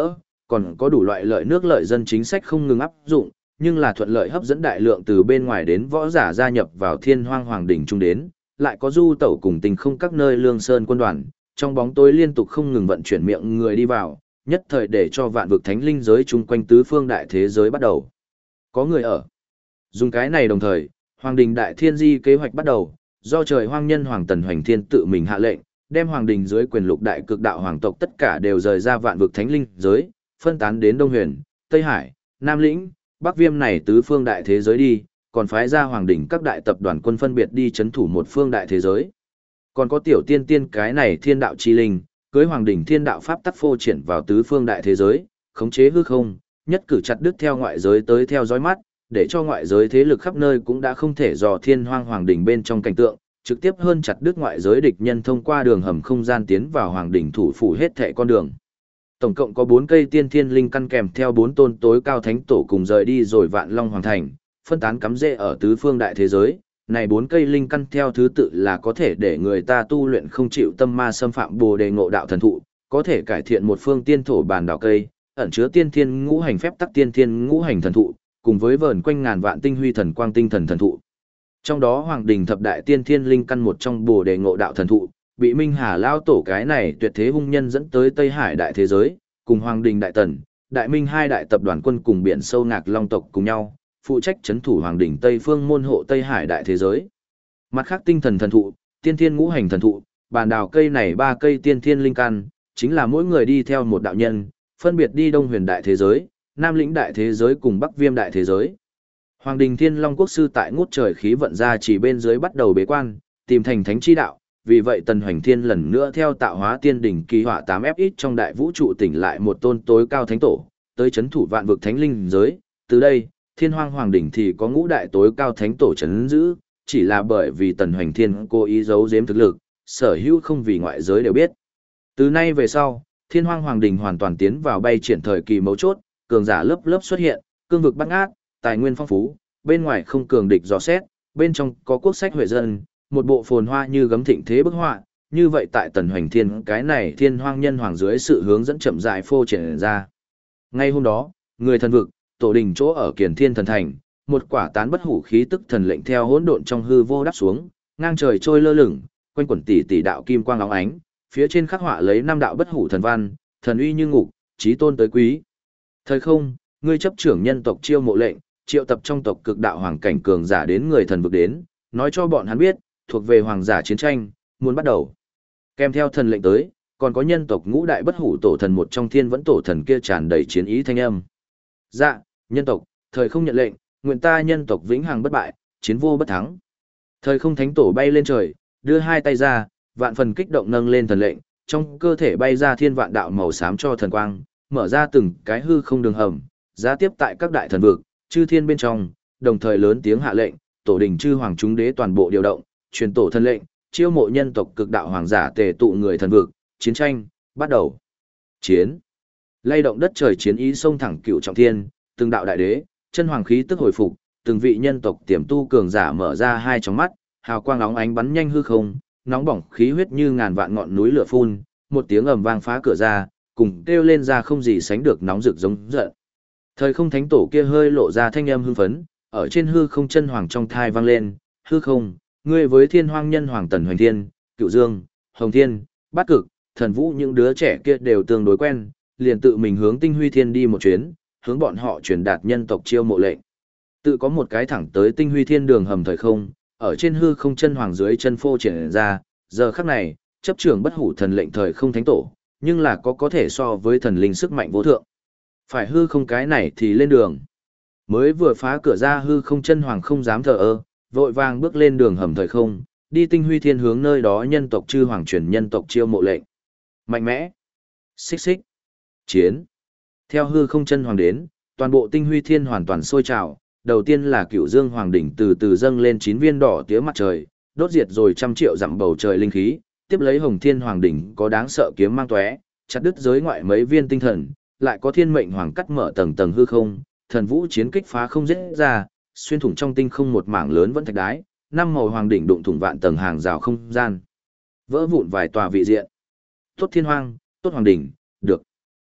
còn có đủ loại lợi nước lợi dân chính sách không ngừng áp dụng, nhưng là thuận lợi hấp dẫn đại lượng từ bên ngoài đến võ giả gia nhập vào Thiên Hoang Hoàng đỉnh trung đến, lại có du tẩu cùng tình không các nơi lương sơn quân đoàn, trong bóng tối liên tục không ngừng vận chuyển miệng người đi vào, nhất thời để cho vạn vực thánh linh giới chung quanh tứ phương đại thế giới bắt đầu. Có người ở. Dùng cái này đồng thời, Hoàng đình đại thiên di kế hoạch bắt đầu, do trời hoang nhân Hoàng Tần Hoành Thiên tự mình hạ lệnh, đem Hoàng đình dưới quyền lục đại cực đạo hoàng tộc tất cả đều rời ra vạn vực thánh linh giới, phân tán đến Đông Huyền, Tây Hải, Nam Lĩnh, Bắc Viêm này tứ phương đại thế giới đi, còn phái ra Hoàng đỉnh các đại tập đoàn quân phân biệt đi chấn thủ một phương đại thế giới. Còn có tiểu tiên tiên cái này thiên đạo chi linh, cưới Hoàng đỉnh thiên đạo pháp tắc phô triển vào tứ phương đại thế giới, khống chế hư không, nhất cử chặt đứt theo ngoại giới tới theo dõi mắt, để cho ngoại giới thế lực khắp nơi cũng đã không thể dò Thiên Hoang Hoàng đỉnh bên trong cảnh tượng, trực tiếp hơn chặt đứt ngoại giới địch nhân thông qua đường hầm không gian tiến vào Hoàng đỉnh thủ phủ hết thảy con đường. Tổng cộng có 4 cây tiên thiên linh căn kèm theo 4 tôn tối cao thánh tổ cùng rời đi rồi Vạn Long Hoàng thành, phân tán cắm rễ ở tứ phương đại thế giới. Này 4 cây linh căn theo thứ tự là có thể để người ta tu luyện không chịu tâm ma xâm phạm Bồ Đề Ngộ Đạo thần thụ, có thể cải thiện một phương tiên thổ bản đảo cây, ẩn chứa tiên thiên ngũ hành phép tắc tiên thiên ngũ hành thần thụ, cùng với vờn quanh ngàn vạn tinh huy thần quang tinh thần thần thụ. Trong đó Hoàng đình thập đại tiên thiên linh căn một trong Bồ Đề Ngộ Đạo thần thụ, bị Minh Hà lao tổ cái này tuyệt thế hung nhân dẫn tới Tây Hải đại thế giới, cùng Hoàng đình đại tần, đại minh hai đại tập đoàn quân cùng biển sâu Ngạc Long tộc cùng nhau, phụ trách trấn thủ Hoàng đỉnh Tây Phương môn hộ Tây Hải đại thế giới. Mặt khác tinh thần thần thụ, tiên thiên ngũ hành thần thụ, bàn đào cây này 3 cây tiên thiên linh căn, chính là mỗi người đi theo một đạo nhân, phân biệt đi Đông Huyền đại thế giới, Nam Lĩnh đại thế giới cùng Bắc Viêm đại thế giới. Hoàng đình Thiên Long quốc sư tại ngút trời khí vận ra chỉ bên dưới bắt đầu bế quan, tìm thành thánh chi đạo, vì vậy Tần Hoành Thiên lần nữa theo tạo hóa tiên đỉnh kỳ họa 8FX trong đại vũ trụ tỉnh lại một tôn tối cao thánh tổ, tới chấn thủ vạn vực thánh linh giới. Từ đây, Thiên Hoang Hoàng đỉnh thì có ngũ đại tối cao thánh tổ chấn giữ, chỉ là bởi vì Tần Hoành Thiên cố ý giấu giếm thực lực, sở hữu không vì ngoại giới đều biết. Từ nay về sau, Thiên Hoang Hoàng đỉnh hoàn toàn tiến vào bay triển thời kỳ mấu chốt, cường giả lớp lớp xuất hiện, cương vực bát ngát, tài nguyên phong phú, bên ngoài không cường địch dò xét, bên trong có quốc sách huệ dân, một bộ phồn hoa như gấm thịnh thế bức họa, như vậy tại Tần Hoành Thiên cái này Thiên Hoang nhân hoàng dưới sự hướng dẫn chậm rãi phô triển ra. Ngay hôm đó, người thần vực, tổ đình chỗ ở Kiền Thiên thần thành, một quả tán bất hủ khí tức thần lệnh theo hỗn độn trong hư vô đáp xuống, ngang trời trôi lơ lửng, quanh quẩn tỷ tỷ đạo kim quang óng ánh, phía trên khắc họa lấy 5 đạo bất hủ thần văn, thần uy như ngục, chí tôn tới quý. Thời không, ngươi chấp trưởng nhân tộc chiêu mộ lệnh, triệu tập trong tộc cực đạo hoàng cảnh cường giả đến người thần vực đến, nói cho bọn hắn biết, thuộc về hoàng giả chiến tranh, muốn bắt đầu. Kèm theo thần lệnh tới, còn có nhân tộc ngũ đại bất hủ tổ thần một trong thiên vẫn tổ thần kia tràn đầy chiến ý thanh âm. Dạ, nhân tộc, thời không nhận lệnh, nguyện ta nhân tộc vĩnh hằng bất bại, chiến vô bất thắng. Thời không thánh tổ bay lên trời, đưa hai tay ra, vạn phần kích động nâng lên thần lệnh, trong cơ thể bay ra thiên vạn đạo màu xám cho thần quang, mở ra từng cái hư không đường hầm, giá tiếp tại các đại thần vực, chư thiên bên trong, đồng thời lớn tiếng hạ lệnh, tổ đình chư hoàng chúng đế toàn bộ điều động, truyền tổ thần lệnh, chiêu mộ nhân tộc cực đạo hoàng giả tề tụ người thần vực, chiến tranh, bắt đầu. Chiến. Lay động đất trời chiến ý sông thẳng cựu trọng thiên, từng đạo đại đế, chân hoàng khí tức hồi phục, từng vị nhân tộc tiềm tu cường giả mở ra hai tròng mắt, hào quang óng ánh bắn nhanh hư không, nóng bỏng khí huyết như ngàn vạn ngọn núi lửa phun, một tiếng ầm vang phá cửa ra, cùng kêu lên ra không gì sánh được nóng rực giống giận. Thời không thánh tổ kia hơi lộ ra thanh âm hưng phấn, ở trên hư không chân hoàng trong thai vang lên, hư không, ngươi với Thiên Hoang nhân hoàng Tần Hoành Thiên, Cựu Dương, Hồng Thiên, Bát Cực, Thần Vũ những đứa trẻ kia đều tương đối quen, liền tự mình hướng Tinh Huy Thiên đi một chuyến, hướng bọn họ truyền đạt nhân tộc chiêu mộ lệnh. Tự có một cái thẳng tới Tinh Huy Thiên đường hầm thời không, ở trên hư không chân hoàng dưới chân phô triển ra, giờ khắc này, chấp trưởng bất hủ thần lệnh thời không thánh tổ, nhưng là có thể so với thần linh sức mạnh vô thượng. Phải hư không cái này thì lên đường. Mới vừa phá cửa ra hư không chân hoàng không dám thờ ơ, vội vàng bước lên đường hầm thời không, đi Tinh Huy Thiên hướng nơi đó nhân tộc chư hoàng truyền nhân tộc chiêu mộ lệnh. Mạnh mẽ. Xích xích. Chiến. Theo hư không chân hoàng đến, toàn bộ Tinh Huy Thiên hoàn toàn sôi trào, đầu tiên là Cửu Dương Hoàng đỉnh từ từ dâng lên 9 viên đỏ tía mặt trời, đốt diệt rồi trăm triệu dặm bầu trời linh khí, tiếp lấy Hồng Thiên Hoàng đỉnh có đáng sợ kiếm mang tóe, chặt đứt giới ngoại mấy viên tinh thần, lại có Thiên Mệnh Hoàng cắt mở tầng tầng hư không, thần vũ chiến kích phá không giết ra, xuyên thủng trong tinh không một mảng lớn vẫn thạch đái, năm màu hoàng đỉnh đụng thủng vạn tầng hàng rào không gian, vỡ vụn vài tòa vị diện. Tốt Thiên Hoang, tốt Hoàng đỉnh, được.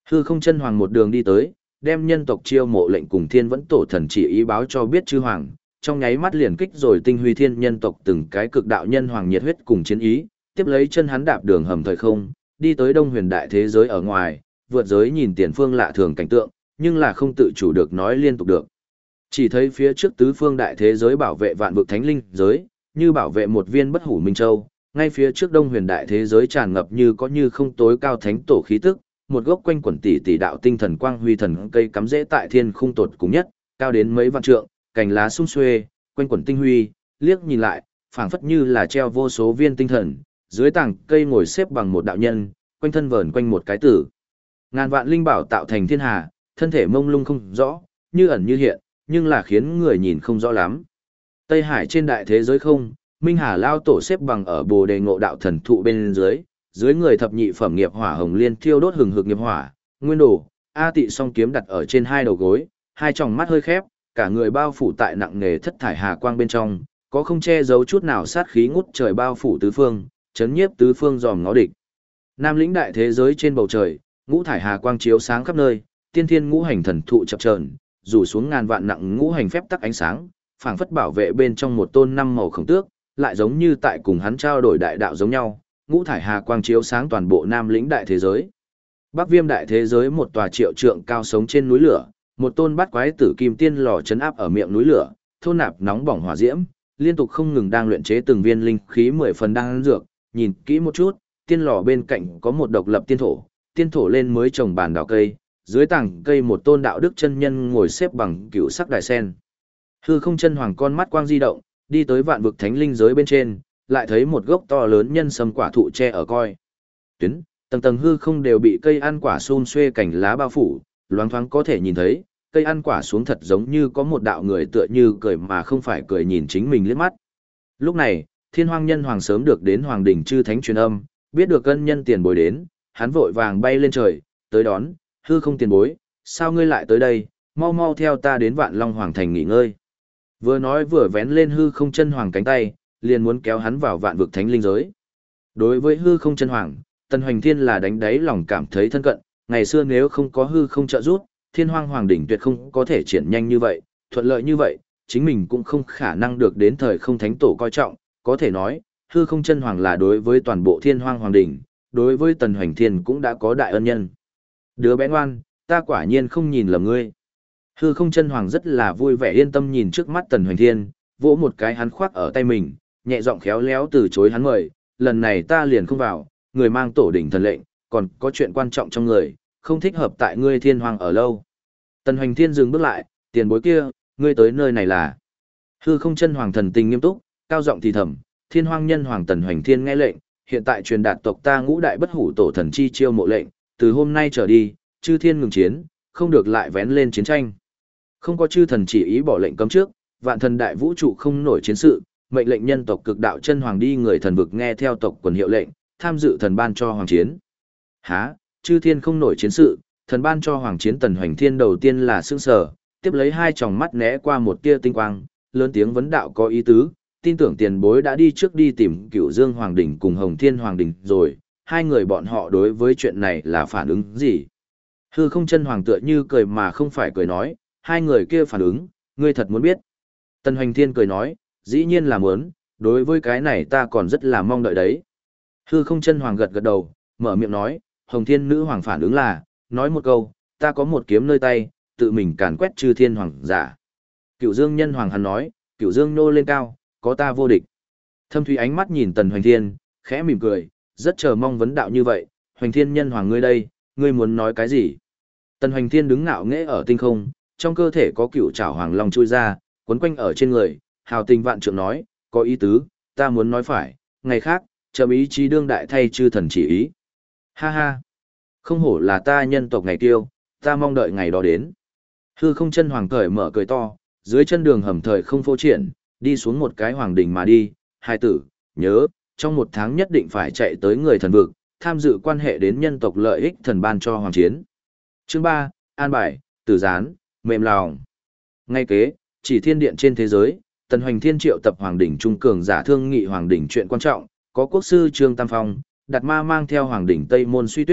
Hư không chân hoàng một đường đi tới, đem nhân tộc chiêu mộ lệnh cùng thiên vẫn tổ thần chỉ ý báo cho biết chư hoàng, trong nháy mắt liền kích rồi tinh huy thiên nhân tộc từng cái cực đạo nhân hoàng nhiệt huyết cùng chiến ý, tiếp lấy chân hắn đạp đường hầm thời không, đi tới đông huyền đại thế giới ở ngoài, vượt giới nhìn tiền phương lạ thường cảnh tượng, nhưng là không tự chủ được nói liên tục được. Chỉ thấy phía trước tứ phương đại thế giới bảo vệ vạn vực thánh linh giới, như bảo vệ một viên bất hủ minh châu, ngay phía trước đông huyền đại thế giới tràn ngập như có như không tối cao thánh tổ khí tức, một gốc quanh quẩn tỷ tỷ đạo tinh thần quang huy thần cây cắm rễ tại thiên khung tột cùng nhất, cao đến mấy vạn trượng, cành lá sum xuê, quanh quẩn tinh huy, liếc nhìn lại, phảng phất như là treo vô số viên tinh thần, dưới tảng cây ngồi xếp bằng một đạo nhân, quanh thân vờn quanh một cái tử. Ngàn vạn linh bảo tạo thành thiên hà, thân thể mông lung không rõ, như ẩn như hiện, nhưng là khiến người nhìn không rõ lắm. Tây Hải trên đại thế giới không, Minh Hà lao tổ xếp bằng ở Bồ Đề Ngộ Đạo thần thụ bên dưới, dưới người thập nhị phẩm nghiệp hỏa hồng liên thiêu đốt hừng hực nghiệp hỏa, nguyên đồ, A Tị song kiếm đặt ở trên hai đầu gối, hai tròng mắt hơi khép, cả người bao phủ tại nặng nề thất thải hà quang bên trong, có không che giấu chút nào sát khí ngút trời bao phủ tứ phương, chấn nhiếp tứ phương dòm ngó địch. Nam lĩnh đại thế giới trên bầu trời, ngũ thải hà quang chiếu sáng khắp nơi, tiên thiên ngũ hành thần thụ chập chờn, rủ xuống ngàn vạn nặng ngũ hành phép tắc ánh sáng, phảng phất bảo vệ bên trong một tôn năm màu khổng tước, lại giống như tại cùng hắn trao đổi đại đạo giống nhau, ngũ thải hà quang chiếu sáng toàn bộ Nam lĩnh đại thế giới. Bắc Viêm đại thế giới một tòa triệu trượng cao sống trên núi lửa, một tôn bát quái tử kim tiên lò chấn áp ở miệng núi lửa, thôn nạp nóng bỏng hỏa diễm, liên tục không ngừng đang luyện chế từng viên linh khí 10 phần đang dược, nhìn kỹ một chút, tiên lò bên cạnh có một độc lập tiên thổ lên mới trồng bàn đào cây, dưới tảng cây một tôn đạo đức chân nhân ngồi xếp bằng cựu sắc đài sen. Hư không chân hoàng con mắt quang di động, đi tới vạn vực thánh linh giới bên trên, lại thấy một gốc to lớn nhân sâm quả thụ che ở coi. Tuyến, tầng tầng hư không đều bị cây ăn quả xum xuê cành lá bao phủ, loáng thoáng có thể nhìn thấy, cây ăn quả xuống thật giống như có một đạo người tựa như cười mà không phải cười nhìn chính mình liếc mắt. Lúc này, Thiên Hoang Nhân Hoàng sớm được đến Hoàng đỉnh chư thánh truyền âm, biết được ân nhân tiền bối đến, hắn vội vàng bay lên trời, tới đón, hư không tiền bối, sao ngươi lại tới đây, mau mau theo ta đến Vạn Long Hoàng thành nghỉ ngơi. Vừa nói vừa vén lên hư không chân hoàng cánh tay, liền muốn kéo hắn vào vạn vực thánh linh giới. Đối với hư không chân hoàng, Tần Hoành Thiên là đánh đáy lòng cảm thấy thân cận, ngày xưa nếu không có hư không trợ giúp, Thiên Hoang Hoàng đỉnh tuyệt không có thể triển nhanh như vậy, thuận lợi như vậy, chính mình cũng không khả năng được đến thời không thánh tổ coi trọng, có thể nói, hư không chân hoàng là đối với toàn bộ Thiên Hoang Hoàng đỉnh, đối với Tần Hoành Thiên cũng đã có đại ân nhân. Đứa bé ngoan, ta quả nhiên không nhìn lầm ngươi. Hư không chân hoàng rất là vui vẻ yên tâm nhìn trước mắt Tần Hoành Thiên, vỗ một cái hắn khoác ở tay mình, nhẹ giọng khéo léo từ chối hắn mời, lần này ta liền không vào, người mang tổ đỉnh thần lệnh, còn có chuyện quan trọng trong người, không thích hợp tại ngươi Thiên Hoàng ở lâu. Tần Hoành Thiên dừng bước lại, tiền bối kia, ngươi tới nơi này là. Hư không chân hoàng thần tình nghiêm túc, cao giọng thì thầm, Thiên Hoang nhân hoàng Tần Hoành Thiên nghe lệnh, hiện tại truyền đạt tộc ta ngũ đại bất hủ tổ thần chi chiêu mộ lệnh, từ hôm nay trở đi, chư thiên ngừng chiến, không được lại vén lên chiến tranh. Không có chư thần chỉ ý bỏ lệnh cấm trước, vạn thần đại vũ trụ không nổi chiến sự, mệnh lệnh nhân tộc cực đạo chân hoàng đi người thần vực nghe theo tộc quần hiệu lệnh, tham dự thần ban cho hoàng chiến. Hả, chư thiên không nổi chiến sự, thần ban cho hoàng chiến. Tần Hoành Thiên đầu tiên là sững sờ, tiếp lấy hai tròng mắt né qua một tia tinh quang, lớn tiếng vấn đạo có ý tứ, tin tưởng tiền bối đã đi trước đi tìm Cửu Dương Hoàng đỉnh cùng Hồng Thiên Hoàng đỉnh rồi, hai người bọn họ đối với chuyện này là phản ứng gì? Hư không chân hoàng tựa như cười mà không phải cười nói, hai người kia phản ứng, ngươi thật muốn biết. Tần Hoành Thiên cười nói, dĩ nhiên là muốn, đối với cái này ta còn rất là mong đợi đấy. Hư không chân hoàng gật gật đầu, mở miệng nói, Hồng Thiên nữ hoàng phản ứng là, nói một câu, ta có một kiếm nơi tay, tự mình càn quét chư thiên hoàng giả. Cửu Dương nhân hoàng hắn nói, Cửu Dương nô lên cao, có ta vô địch. Thâm thủy ánh mắt nhìn Tần Hoành Thiên, khẽ mỉm cười, rất chờ mong vấn đạo như vậy, Hoành Thiên nhân hoàng ngươi đây, ngươi muốn nói cái gì? Tần Hoành Thiên đứng ngạo nghễ ở tinh không, trong cơ thể có cựu trảo hoàng long chui ra, quấn quanh ở trên người, hào tình vạn trượng nói, có ý tứ, ta muốn nói phải, ngày khác, chậm ý chí đương đại thay chư thần chỉ ý. Ha ha, không hổ là ta nhân tộc ngày tiêu, ta mong đợi ngày đó đến. Hư không chân hoàng cởi mở cười to, dưới chân đường hầm thời không phô triển, đi xuống một cái hoàng đỉnh mà đi, hai tử, nhớ, trong một tháng nhất định phải chạy tới người thần vực, tham dự quan hệ đến nhân tộc lợi ích thần ban cho hoàng chiến. Chương 3, An bài, Tử gián, mềm lòng. Ngay kế, chỉ thiên điện trên thế giới, Tần Hoành Thiên triệu tập hoàng đỉnh trung cường giả thương nghị hoàng đỉnh chuyện quan trọng, có quốc sư Trương Tam Phong, Đạt Ma mang theo hoàng đỉnh Tây Môn Suy Tuyết,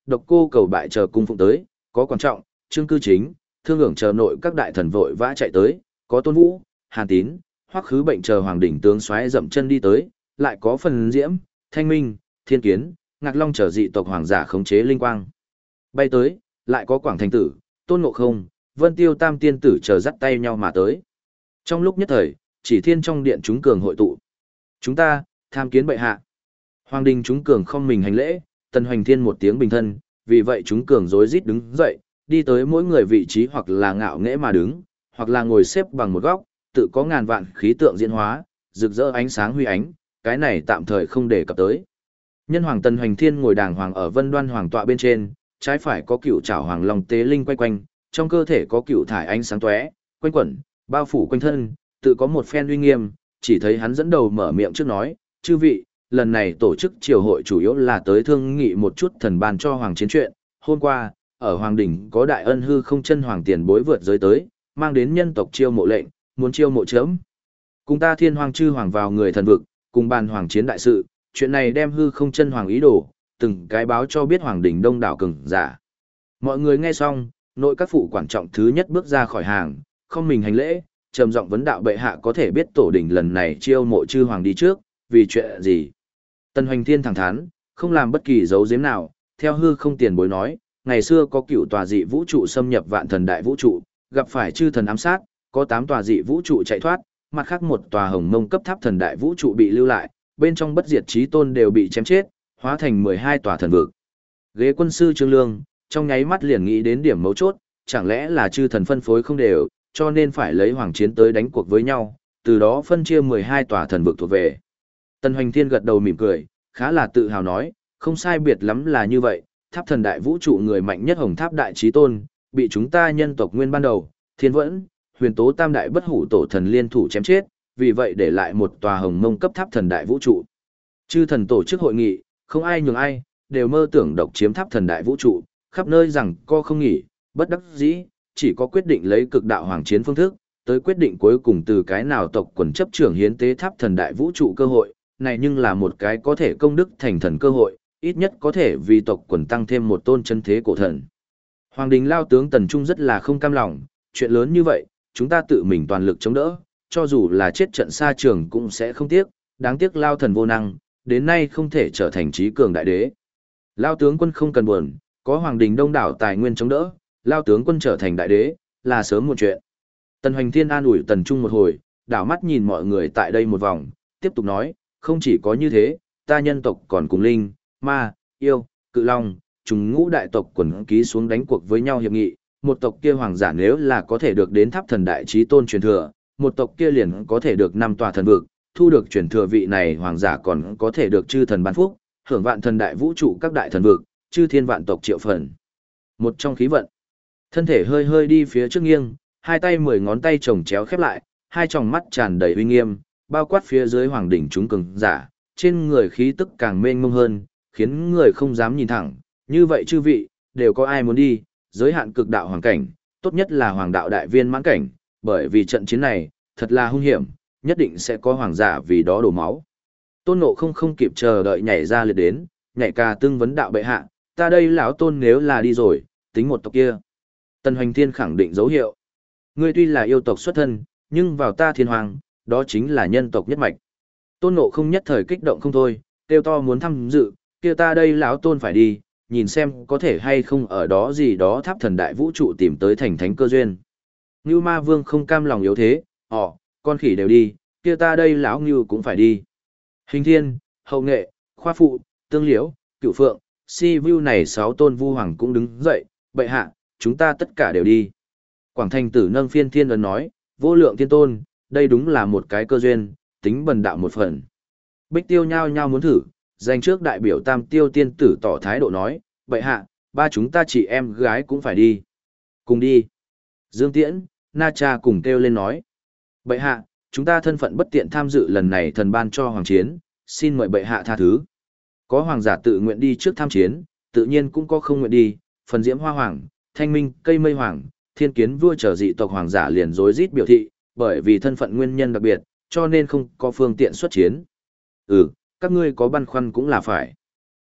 Độc Cô Cầu Bại chờ cung phụng tới, có Quan Trọng, Trương Cư Chính, Thương Ưởng chờ nội các đại thần vội vã chạy tới, có Tôn Vũ, Hàn Tín, Hoắc Khứ Bệnh chờ hoàng đỉnh tướng soái dậm chân đi tới, lại có Phần Diễm, Thanh Minh, Thiên Kiến, Ngạc Long chờ dị tộc hoàng giả khống chế linh quang. Bay tới, lại có Quảng Thành Tử, Tôn Ngộ Không, Vân Tiêu Tam tiên tử chờ dắt tay nhau mà tới. Trong lúc nhất thời, chỉ thiên trong điện chúng cường hội tụ. Chúng ta, tham kiến bệ hạ. Hoàng đình chúng cường không mình hành lễ, Tần Hoành Thiên một tiếng bình thân, vì vậy chúng cường rối rít đứng dậy, đi tới mỗi người vị trí hoặc là ngạo nghễ mà đứng, hoặc là ngồi xếp bằng một góc, tự có ngàn vạn khí tượng diễn hóa, rực rỡ ánh sáng huy ánh, cái này tạm thời không để cập tới. Nhân hoàng Tần Hoành Thiên ngồi đàng hoàng ở Vân Đoan hoàng tọa bên trên, trái phải có cựu trảo hoàng long tế linh quay quanh, trong cơ thể có cựu thải ánh sáng tóe, quanh quẩn, bao phủ quanh thân, tự có một phen uy nghiêm, chỉ thấy hắn dẫn đầu mở miệng trước nói, chư vị, lần này tổ chức triều hội chủ yếu là tới thương nghị một chút thần ban cho hoàng chiến chuyện. Hôm qua, ở hoàng đỉnh có đại ân hư không chân hoàng tiền bối vượt giới tới, mang đến nhân tộc chiêu mộ lệnh, muốn chiêu mộ chớm. Cùng ta thiên hoàng chư hoàng vào người thần vực, cùng bàn hoàng chiến đại sự, chuyện này đem hư không chân hoàng ý đồ, từng cái báo cho biết hoàng đỉnh đông đảo cường giả. Mọi người nghe xong, nội các phụ quản trọng thứ nhất bước ra khỏi hàng, không mình hành lễ, trầm giọng vấn đạo bệ hạ có thể biết tổ đỉnh lần này chiêu mộ chư hoàng đi trước, vì chuyện gì. Tần Hoành Thiên thẳng thắn, không làm bất kỳ dấu giếm nào, theo hư không tiền bối nói, ngày xưa có cựu tòa dị vũ trụ xâm nhập vạn thần đại vũ trụ, gặp phải chư thần ám sát, có 8 tòa dị vũ trụ chạy thoát, mặt khác một tòa hồng mông cấp tháp thần đại vũ trụ bị lưu lại, bên trong bất diệt chí tôn đều bị chém chết, hóa thành 12 tòa thần vực. Ghế quân sư Trương Lương, trong nháy mắt liền nghĩ đến điểm mấu chốt, chẳng lẽ là chư thần phân phối không đều, cho nên phải lấy hoàng chiến tới đánh cuộc với nhau, từ đó phân chia 12 tòa thần vực thuộc về. Tần Hoành Thiên gật đầu mỉm cười, khá là tự hào nói, không sai biệt lắm là như vậy, tháp thần đại vũ trụ người mạnh nhất hồng tháp đại chí tôn, bị chúng ta nhân tộc nguyên ban đầu, thiên vẫn, huyền tố tam đại bất hủ tổ thần liên thủ chém chết, vì vậy để lại một tòa hồng mông cấp tháp thần đại vũ trụ. Chư thần tổ chức hội nghị, không ai nhường ai, đều mơ tưởng độc chiếm tháp thần đại vũ trụ, khắp nơi rằng co không nghỉ, bất đắc dĩ, chỉ có quyết định lấy cực đạo hoàng chiến phương thức, tới quyết định cuối cùng từ cái nào tộc quần chấp trưởng hiến tế tháp thần đại vũ trụ cơ hội, này nhưng là một cái có thể công đức thành thần cơ hội, ít nhất có thể vì tộc quần tăng thêm một tôn chân thế cổ thần. Hoàng đình lao tướng Tần Trung rất là không cam lòng, chuyện lớn như vậy, chúng ta tự mình toàn lực chống đỡ, cho dù là chết trận xa trường cũng sẽ không tiếc, đáng tiếc lao thần vô năng, đến nay không thể trở thành trí cường đại đế. Lao tướng quân không cần buồn, có hoàng đình đông đảo tài nguyên chống đỡ, lao tướng quân trở thành đại đế, là sớm một chuyện. Tần Hoành Thiên an ủi Tần Trung một hồi, đảo mắt nhìn mọi người tại đây một vòng, tiếp tục nói, không chỉ có như thế, ta nhân tộc còn cùng linh, ma, yêu, cự long, chúng ngũ đại tộc quần ký xuống đánh cuộc với nhau hiệp nghị, một tộc kia hoàng giả nếu là có thể được đến tháp thần đại chí tôn truyền thừa, một tộc kia liền có thể được 5 tòa thần vực, thu được truyền thừa vị này hoàng giả còn có thể được chư thần ban phúc, hưởng vạn thần đại vũ trụ các đại thần vực, chư thiên vạn tộc triệu phần. Một trong khí vận, thân thể hơi hơi đi phía trước nghiêng, hai tay 10 ngón tay chồng chéo khép lại, hai tròng mắt tràn đầy uy nghiêm, bao quát phía dưới hoàng đỉnh chúng cường giả, trên người khí tức càng mênh mông hơn, khiến người không dám nhìn thẳng. Như vậy chư vị, đều có ai muốn đi, giới hạn cực đạo hoàng cảnh, tốt nhất là hoàng đạo đại viên mãn cảnh, bởi vì trận chiến này, thật là hung hiểm, nhất định sẽ có hoàng giả vì đó đổ máu. Tôn Ngộ không kịp chờ đợi nhảy ra liệt đến, nhảy ca tương vấn đạo bệ hạ, ta đây lão tôn nếu là đi rồi, tính một tộc kia. Tần Hoành Thiên khẳng định dấu hiệu. Ngươi tuy là yêu tộc xuất thân, nhưng vào ta thiên hoàng, đó chính là nhân tộc nhất mạch. Tôn Ngộ không nhất thời kích động không thôi, kêu to muốn tham dự, kia ta đây lão tôn phải đi, nhìn xem có thể hay không ở đó gì đó tháp thần đại vũ trụ tìm tới thành thánh cơ duyên. Ngưu Ma Vương không cam lòng yếu thế, con khỉ đều đi, kia ta đây lão Ngưu cũng phải đi. Hình Thiên, Hậu Nghệ, Khoa Phụ, Tương Liễu, Cửu Phượng, Si Vu này 6 tôn vu hoàng cũng đứng dậy, bệ hạ, chúng ta tất cả đều đi. Quảng Thành Tử nâng phiên thiên ấn nói, vô lượng thiên tôn, đây đúng là một cái cơ duyên, tính bần đạo một phần. Bích Tiêu nhao nhao muốn thử, dành trước đại biểu Tam Tiêu tiên tử tỏ thái độ nói, bệ hạ, ba chúng ta chị em gái cũng phải đi. Cùng đi. Dương Tiễn, Na Cha cùng kêu lên nói, bệ hạ, chúng ta thân phận bất tiện tham dự lần này thần ban cho hoàng chiến, xin mời bệ hạ tha thứ. Có hoàng giả tự nguyện đi trước tham chiến, tự nhiên cũng có không nguyện đi, Phần Diễm Hoa Hoàng, Thanh Minh, Cây Mây Hoàng, Thiên Kiến vua trở dị tộc hoàng giả liền rối rít biểu thị, bởi vì thân phận nguyên nhân đặc biệt, cho nên không có phương tiện xuất chiến. Các ngươi có băn khoăn cũng là phải.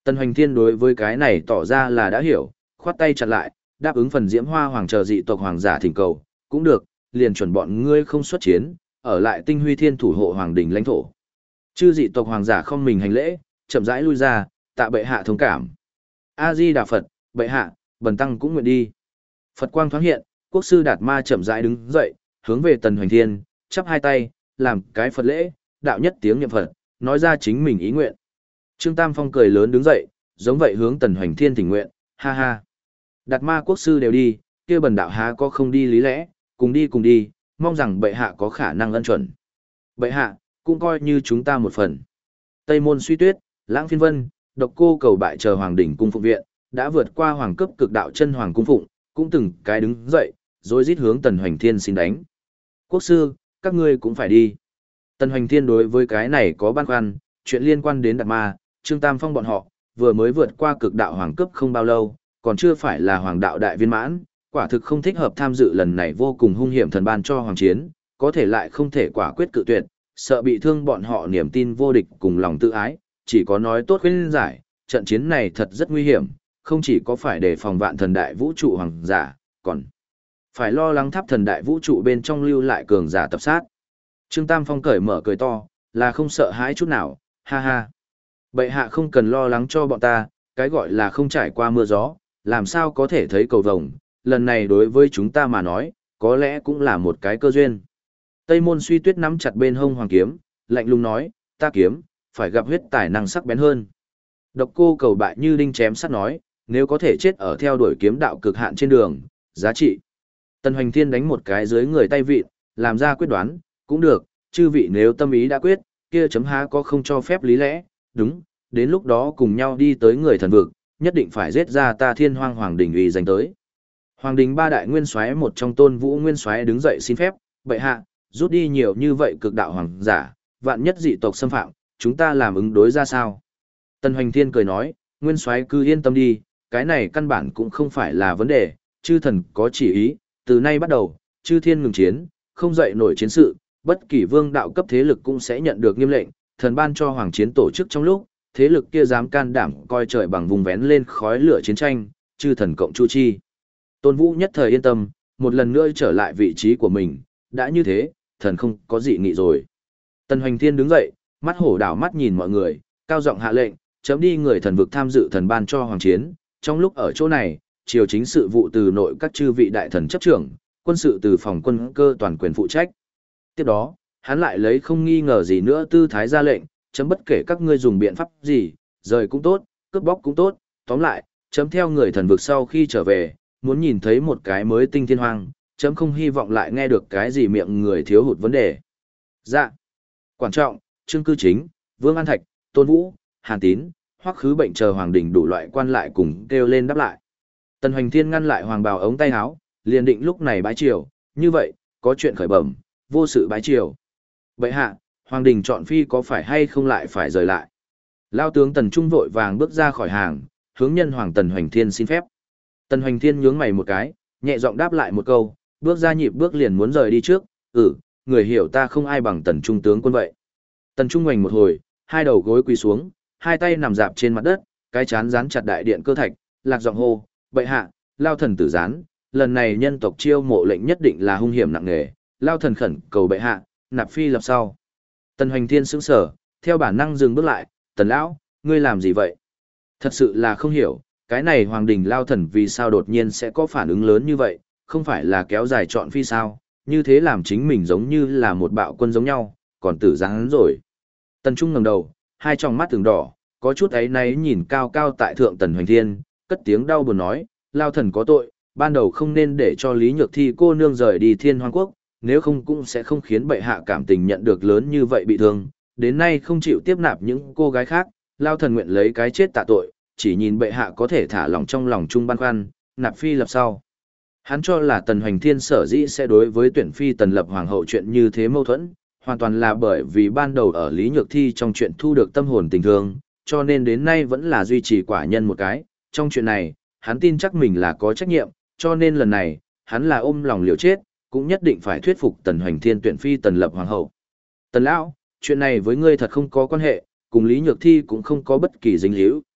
Tần Hoành Thiên đối với cái này tỏ ra là đã hiểu, khoát tay chặn lại, đáp ứng phần Diễm Hoa Hoàng chờ dị tộc hoàng giả thỉnh cầu, cũng được, liền chuẩn bọn ngươi không xuất chiến, ở lại Tinh Huy Thiên thủ hộ hoàng đình lãnh thổ. Chư dị tộc hoàng giả không mình hành lễ, chậm rãi lui ra, tạ bệ hạ thông cảm. A Di Đà Phật, bệ hạ, bần tăng cũng nguyện đi. Phật quang thoáng hiện, quốc sư Đạt Ma chậm rãi đứng dậy, hướng về Tần Hoành Thiên, chắp hai tay, làm cái Phật lễ, đạo nhất tiếng niệm Phật, nói ra chính mình ý nguyện. Trương Tam Phong cười lớn đứng dậy, giống vậy hướng Tần Hoành Thiên thỉnh nguyện, ha ha. Đạt Ma quốc sư đều đi, kia bần đạo há có không đi lý lẽ, cùng đi, mong rằng bệ hạ có khả năng ân chuẩn. Bệ hạ, cũng coi như chúng ta một phần. Tây Môn Suy Tuyết, Lãng Phiên Vân, Độc Cô Cầu Bại chờ hoàng đỉnh cung phụng viện, đã vượt qua hoàng cấp cực đạo chân hoàng cung phụng, cũng từng cái đứng dậy, rồi rít hướng Tần Hoành Thiên xin đánh. Quốc sư, các ngươi cũng phải đi. Tần Hoành Thiên đối với cái này có băn khoăn, chuyện liên quan đến Đạt Ma, Trương Tam Phong bọn họ, vừa mới vượt qua cực đạo hoàng cấp không bao lâu, còn chưa phải là hoàng đạo đại viên mãn, quả thực không thích hợp tham dự lần này vô cùng hung hiểm thần ban cho hoàng chiến, có thể lại không thể quả quyết cự tuyệt, sợ bị thương bọn họ niềm tin vô địch cùng lòng tự ái, chỉ có nói tốt khuyên giải, trận chiến này thật rất nguy hiểm, không chỉ có phải đề phòng vạn thần đại vũ trụ hoàng giả, còn phải lo lắng tháp thần đại vũ trụ bên trong lưu lại cường giả tập sát. Trương Tam Phong cởi mở cười to, là không sợ hãi chút nào, ha ha. Bệ hạ không cần lo lắng cho bọn ta, cái gọi là không trải qua mưa gió, làm sao có thể thấy cầu vồng, lần này đối với chúng ta mà nói, có lẽ cũng là một cái cơ duyên. Tây Môn Suy Tuyết nắm chặt bên hông hoàng kiếm, lạnh lùng nói, ta kiếm, phải gặp huyết tài năng sắc bén hơn. Độc Cô Cầu Bại như đinh chém sắt nói, nếu có thể chết ở theo đuổi kiếm đạo cực hạn trên đường, giá trị. Tần Hoành Thiên đánh một cái dưới người tay vịn, làm ra quyết đoán, cũng được, chư vị nếu tâm ý đã quyết, kia chấm há có không cho phép lý lẽ, đúng, đến lúc đó cùng nhau đi tới người thần vực, nhất định phải giết ra ta Thiên Hoang Hoàng đỉnh uy danh tới. Hoàng đình ba đại nguyên soái một trong Tôn Vũ nguyên soái đứng dậy xin phép, bệ hạ, rút đi nhiều như vậy cực đạo hoàng giả, vạn nhất dị tộc xâm phạm, chúng ta làm ứng đối ra sao? Tần Hoành Thiên cười nói, nguyên soái cứ yên tâm đi, cái này căn bản cũng không phải là vấn đề, chư thần có chỉ ý, từ nay bắt đầu, chư thiên ngừng chiến, không dậy nổi chiến sự, bất kỳ vương đạo cấp thế lực cũng sẽ nhận được nghiêm lệnh, thần ban cho hoàng chiến tổ chức trong lúc, thế lực kia dám can đảm coi trời bằng vùng vén lên khói lửa chiến tranh, chư thần cộng chu chi. Tôn Vũ nhất thời yên tâm, một lần nữa trở lại vị trí của mình, đã như thế, thần không có dị nghị rồi. Tần Hoành Thiên đứng dậy, mắt hổ đảo mắt nhìn mọi người, cao giọng hạ lệnh, chấm đi người thần vực tham dự thần ban cho hoàng chiến, trong lúc ở chỗ này, triều chính sự vụ từ nội các chư vị đại thần chấp trưởng, quân sự từ phòng quân cơ toàn quyền phụ trách. Tiếp đó, hắn lại lấy không nghi ngờ gì nữa tư thái ra lệnh, chấm bất kể các ngươi dùng biện pháp gì, rời cũng tốt, cướp bóc cũng tốt, tóm lại, chấm theo người thần vực sau khi trở về, muốn nhìn thấy một cái mới tinh thiên hoang, chấm không hy vọng lại nghe được cái gì miệng người thiếu hụt vấn đề. Dạ. Quan trọng, Trương Cư Chính, Vương An Thạch, Tôn Vũ, Hàn Tín, Hoắc Khứ Bệnh chờ hoàng đỉnh đủ loại quan lại cùng kêu lên đáp lại. Tần Hoành Thiên ngăn lại hoàng bào ống tay áo, liền định lúc này bái triều, như vậy, có chuyện khởi bẩm, vô sự bái triều. Bệ hạ, hoàng đình chọn phi có phải hay không lại phải rời lại. Lao tướng Tần Trung vội vàng bước ra khỏi hàng, hướng nhân hoàng Tần Hoành Thiên xin phép. Tần Hoành Thiên nhướng mày một cái, nhẹ giọng đáp lại một câu, bước ra nhịp bước liền muốn rời đi trước, người hiểu ta không ai bằng Tần Trung tướng quân vậy. Tần Trung ngoảnh một hồi, hai đầu gối quỳ xuống, hai tay nằm dạp trên mặt đất, cái chán dán chặt đại điện cơ thạch, lạc giọng hô, bệ hạ, Lao thần tử gián, lần này nhân tộc chiêu mộ lệnh nhất định là hung hiểm nặng nề, Lao thần khẩn cầu bệ hạ, nạp phi lập sau. Tần Hoành Thiên sững sờ, theo bản năng dừng bước lại, Tần lão, ngươi làm gì vậy? Thật sự là không hiểu, cái này hoàng đình Lao thần vì sao đột nhiên sẽ có phản ứng lớn như vậy, không phải là kéo dài chọn phi sao, như thế làm chính mình giống như là một bạo quân giống nhau, còn tử giáng rồi. Tần Trung ngẩng đầu, hai tròng mắt từng đỏ, có chút ấy náy nhìn cao cao tại thượng Tần Hoành Thiên, cất tiếng đau buồn nói, Lao thần có tội, ban đầu không nên để cho Lý Nhược Thi cô nương rời đi Thiên Hoang Quốc, nếu không cũng sẽ không khiến bệ hạ cảm tình nhận được lớn như vậy bị thương, đến nay không chịu tiếp nạp những cô gái khác, Lao thần nguyện lấy cái chết tạ tội, chỉ nhìn bệ hạ có thể thả lòng trong lòng chung băn khoăn, nạp phi lập sau. Hắn cho là Tần Hoành Thiên sở dĩ sẽ đối với tuyển phi Tần Lập hoàng hậu chuyện như thế mâu thuẫn, hoàn toàn là bởi vì ban đầu ở Lý Nhược Thi trong chuyện thu được tâm hồn tình thương, cho nên đến nay vẫn là duy trì quả nhân một cái, trong chuyện này, hắn tin chắc mình là có trách nhiệm, cho nên lần này, hắn là ôm lòng liều chết, cũng nhất định phải thuyết phục Tần Hoành Thiên tuyển phi Tần Lập hoàng hậu. Tần lão, chuyện này với ngươi thật không có quan hệ, cùng Lý Nhược Thi cũng không có bất kỳ dính líu,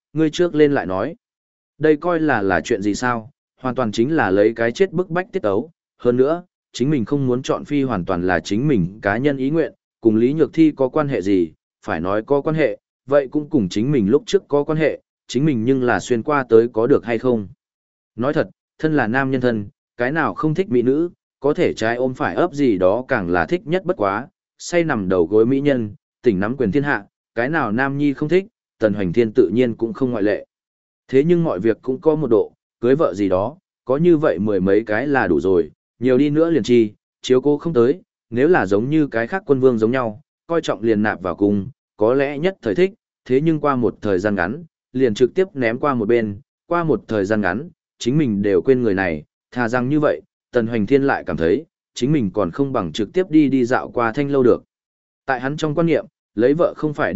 ngươi trước lên lại nói. Đây coi là chuyện gì sao, hoàn toàn chính là lấy cái chết bức bách tiết ấu. Hơn nữa, chính mình không muốn chọn phi hoàn toàn là chính mình cá nhân ý nguyện, cùng Lý Nhược Thi có quan hệ gì, phải nói có quan hệ, vậy cũng cùng chính mình lúc trước có quan hệ, chính mình nhưng là xuyên qua tới có được hay không. Nói thật, thân là nam nhân thân, cái nào không thích mỹ nữ, có thể trái ôm phải ấp gì đó càng là thích nhất bất quá, say nằm đầu gối mỹ nhân, tỉnh nắm quyền thiên hạ, cái nào nam nhi không thích, Tần Hoành Thiên tự nhiên cũng không ngoại lệ. Thế nhưng mọi việc cũng có một độ, cưới vợ gì đó, có như vậy mười mấy cái là đủ rồi, nhiều đi nữa liền chi, chiếu cố không tới, nếu là giống như cái khác quân vương giống nhau, coi trọng liền nạp vào cung, có lẽ nhất thời thích, thế nhưng qua một thời gian ngắn, liền trực tiếp ném qua một bên, qua một thời gian ngắn, chính mình đều quên người này, thà rằng như vậy, Tần Hoành Thiên lại cảm thấy, chính mình còn không bằng trực tiếp đi dạo qua thanh lâu được. Tại hắn trong quan niệm, lấy vợ không phải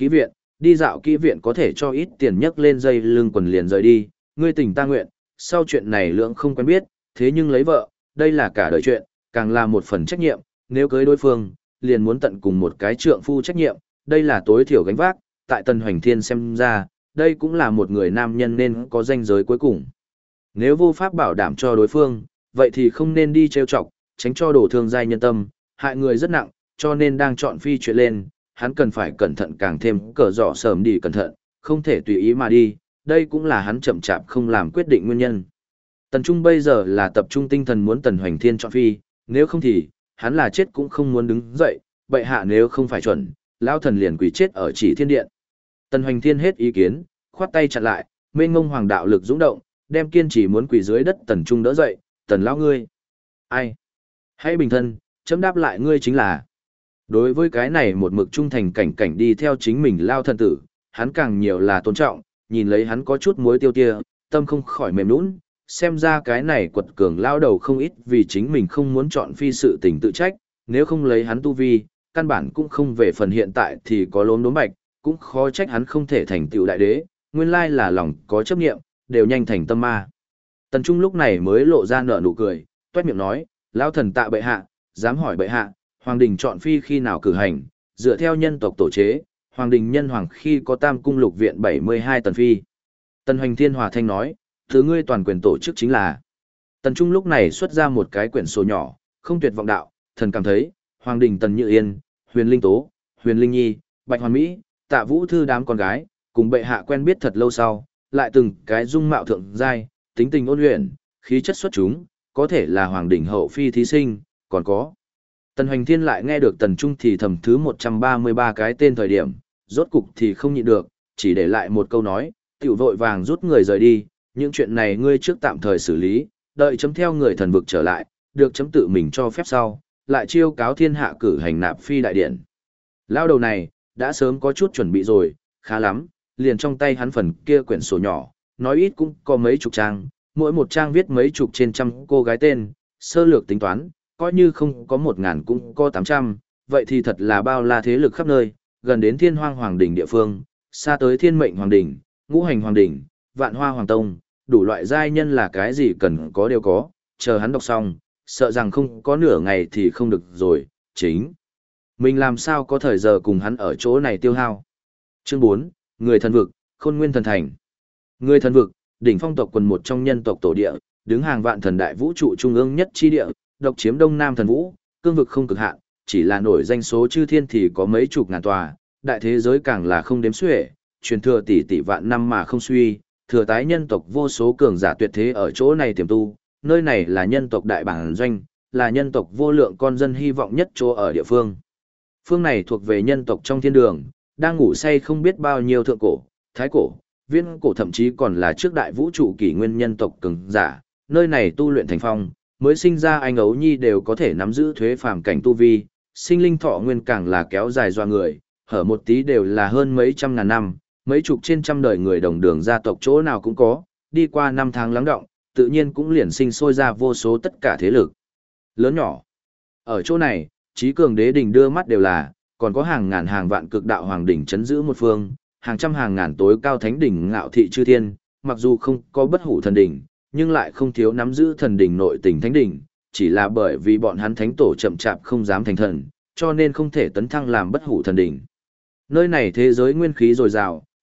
đi dạo kỹ viện có thể cho ít tiền nhấc lên dây lưng quần liền rời đi, ngươi tình ta nguyện, sau chuyện này lưỡng không quen biết, thế nhưng lấy vợ, đây là cả đời chuyện, càng là một phần trách nhiệm, nếu cưới đối phương, liền muốn tận cùng một cái trượng phu trách nhiệm, đây là tối thiểu gánh vác, tại Tần Hoành Thiên xem ra, đây cũng là một người nam nhân nên có ranh giới cuối cùng. Nếu vô pháp bảo đảm cho đối phương, vậy thì không nên đi trêu chọc, tránh cho đổ thương giai nhân tâm, hại người rất nặng, cho nên đang chọn phi chuyện lên, hắn cần phải cẩn thận càng thêm cờ rõ sớm đi cẩn thận, không thể tùy ý mà đi, đây cũng là hắn chậm chạp không làm quyết định nguyên nhân. Tần Trung bây giờ là tập trung tinh thần muốn Tần Hoành Thiên chọn phi, nếu không thì, hắn là chết cũng không muốn đứng dậy, bệ hạ nếu không phải chuẩn, lão thần liền quỳ chết ở chỉ thiên điện. Tần Hoành Thiên hết ý kiến, khoát tay chặn lại, mênh ngông hoàng đạo lực dũng động, đem kiên trì muốn quỳ dưới đất Tần Trung đỡ dậy, Tần lão ngươi. Ai? Hãy bình thân, chấm đáp lại ngươi chính là. Đối với cái này một mực trung thành cảnh đi theo chính mình lao thần tử, hắn càng nhiều là tôn trọng, nhìn lấy hắn có chút muối tiêu tia, tâm không khỏi mềm nũng, xem ra cái này quật cường lao đầu không ít vì chính mình không muốn chọn phi sự tình tự trách, nếu không lấy hắn tu vi, căn bản cũng không về phần hiện tại thì có lốm đốm bạch, cũng khó trách hắn không thể thành tựu đại đế, nguyên lai là lòng có chấp niệm, đều nhanh thành tâm ma. Tần Trung lúc này mới lộ ra nở nụ cười, toét miệng nói, lao thần tạ bệ hạ, dám hỏi bệ hạ, hoàng đình chọn phi khi nào cử hành, dựa theo nhân tộc tổ chế, hoàng đình nhân hoàng khi có tam cung lục viện 72 tần phi. Tần Hoành Thiên hòa thanh nói, thứ ngươi toàn quyền tổ chức chính là. Tần Trung lúc này xuất ra một cái quyển sổ nhỏ, không tuyệt vọng đạo, thần cảm thấy, hoàng đình Tần Như Yên, Huyền Linh Tố, Huyền Linh Nhi, Bạch Hoàn Mỹ, Tạ Vũ Thư đám con gái, cùng bệ hạ quen biết thật lâu sau, lại từng cái dung mạo thượng giai, tính tình ôn luyện, khí chất xuất chúng, có thể là hoàng đỉnh hậu phi thí sinh, còn có. Tần Hoành Thiên lại nghe được Tần Trung thì thầm thứ 133 cái tên thời điểm, rốt cục thì không nhịn được, chỉ để lại một câu nói, tiểu vội vàng rút người rời đi, những chuyện này ngươi trước tạm thời xử lý, đợi chấm theo người thần vực trở lại, được chấm tự mình cho phép sau, lại chiêu cáo thiên hạ cử hành nạp phi đại điện. Lao đầu này, đã sớm có chút chuẩn bị rồi, khá lắm, liền trong tay hắn phần kia quyển sổ nhỏ, nói ít cũng có mấy chục trang, mỗi một trang viết mấy chục trên trăm cô gái tên, sơ lược tính toán, coi như không có 1000 cũng có 800, vậy thì thật là bao la thế lực khắp nơi, gần đến thiên hoang hoàng đỉnh địa phương, xa tới thiên mệnh hoàng đỉnh, ngũ hành hoàng đỉnh, vạn hoa hoàng tông, đủ loại giai nhân là cái gì cần có đều có, chờ hắn đọc xong, sợ rằng không có nửa ngày thì không được rồi, chính. Mình làm sao có thời giờ cùng hắn ở chỗ này tiêu hao. Chương 4, Người thần vực, Khôn Nguyên thần thành. Người thần vực, đỉnh phong tộc quần một trong nhân tộc tổ địa, đứng hàng vạn thần đại vũ trụ trung ương nhất chi địa, độc chiếm đông nam thần vũ, cương vực không cực hạn, chỉ là nổi danh số chư thiên thì có mấy chục ngàn tòa, đại thế giới càng là không đếm xuể, truyền thừa tỷ tỷ vạn năm mà không suy, thừa tái nhân tộc vô số cường giả tuyệt thế ở chỗ này tiềm tu, nơi này là nhân tộc đại bản doanh, là nhân tộc vô lượng con dân hy vọng nhất chỗ ở địa phương. Phương này thuộc về nhân tộc trong thiên đường, đang ngủ say không biết bao nhiêu thượng cổ, thái cổ, viễn cổ thậm chí còn là trước đại vũ trụ kỷ nguyên nhân tộc cường giả, nơi này tu luyện thành phong, mới sinh ra anh ấu nhi đều có thể nắm giữ thuế phàm cảnh tu vi, sinh linh thọ nguyên càng là kéo dài doa người, hở một tí đều là hơn mấy trăm ngàn năm, mấy chục trên trăm đời người đồng đường gia tộc chỗ nào cũng có, đi qua năm tháng lắng động, tự nhiên cũng liền sinh sôi ra vô số tất cả thế lực lớn nhỏ. Ở chỗ này, trí cường đế đình đưa mắt đều là, còn có hàng ngàn hàng vạn cực đạo hoàng đỉnh chấn giữ một phương, hàng trăm hàng ngàn tối cao thánh đỉnh ngạo thị chư thiên, mặc dù không có bất hủ thần đỉnh, nhưng lại không thiếu nắm giữ thần đỉnh nội tình thánh đỉnh, chỉ là bởi vì bọn hắn thánh tổ chậm chạp không dám thành thần, cho nên không thể tấn thăng làm bất hủ thần đỉnh. Nơi này thế giới nguyên khí dồi dào,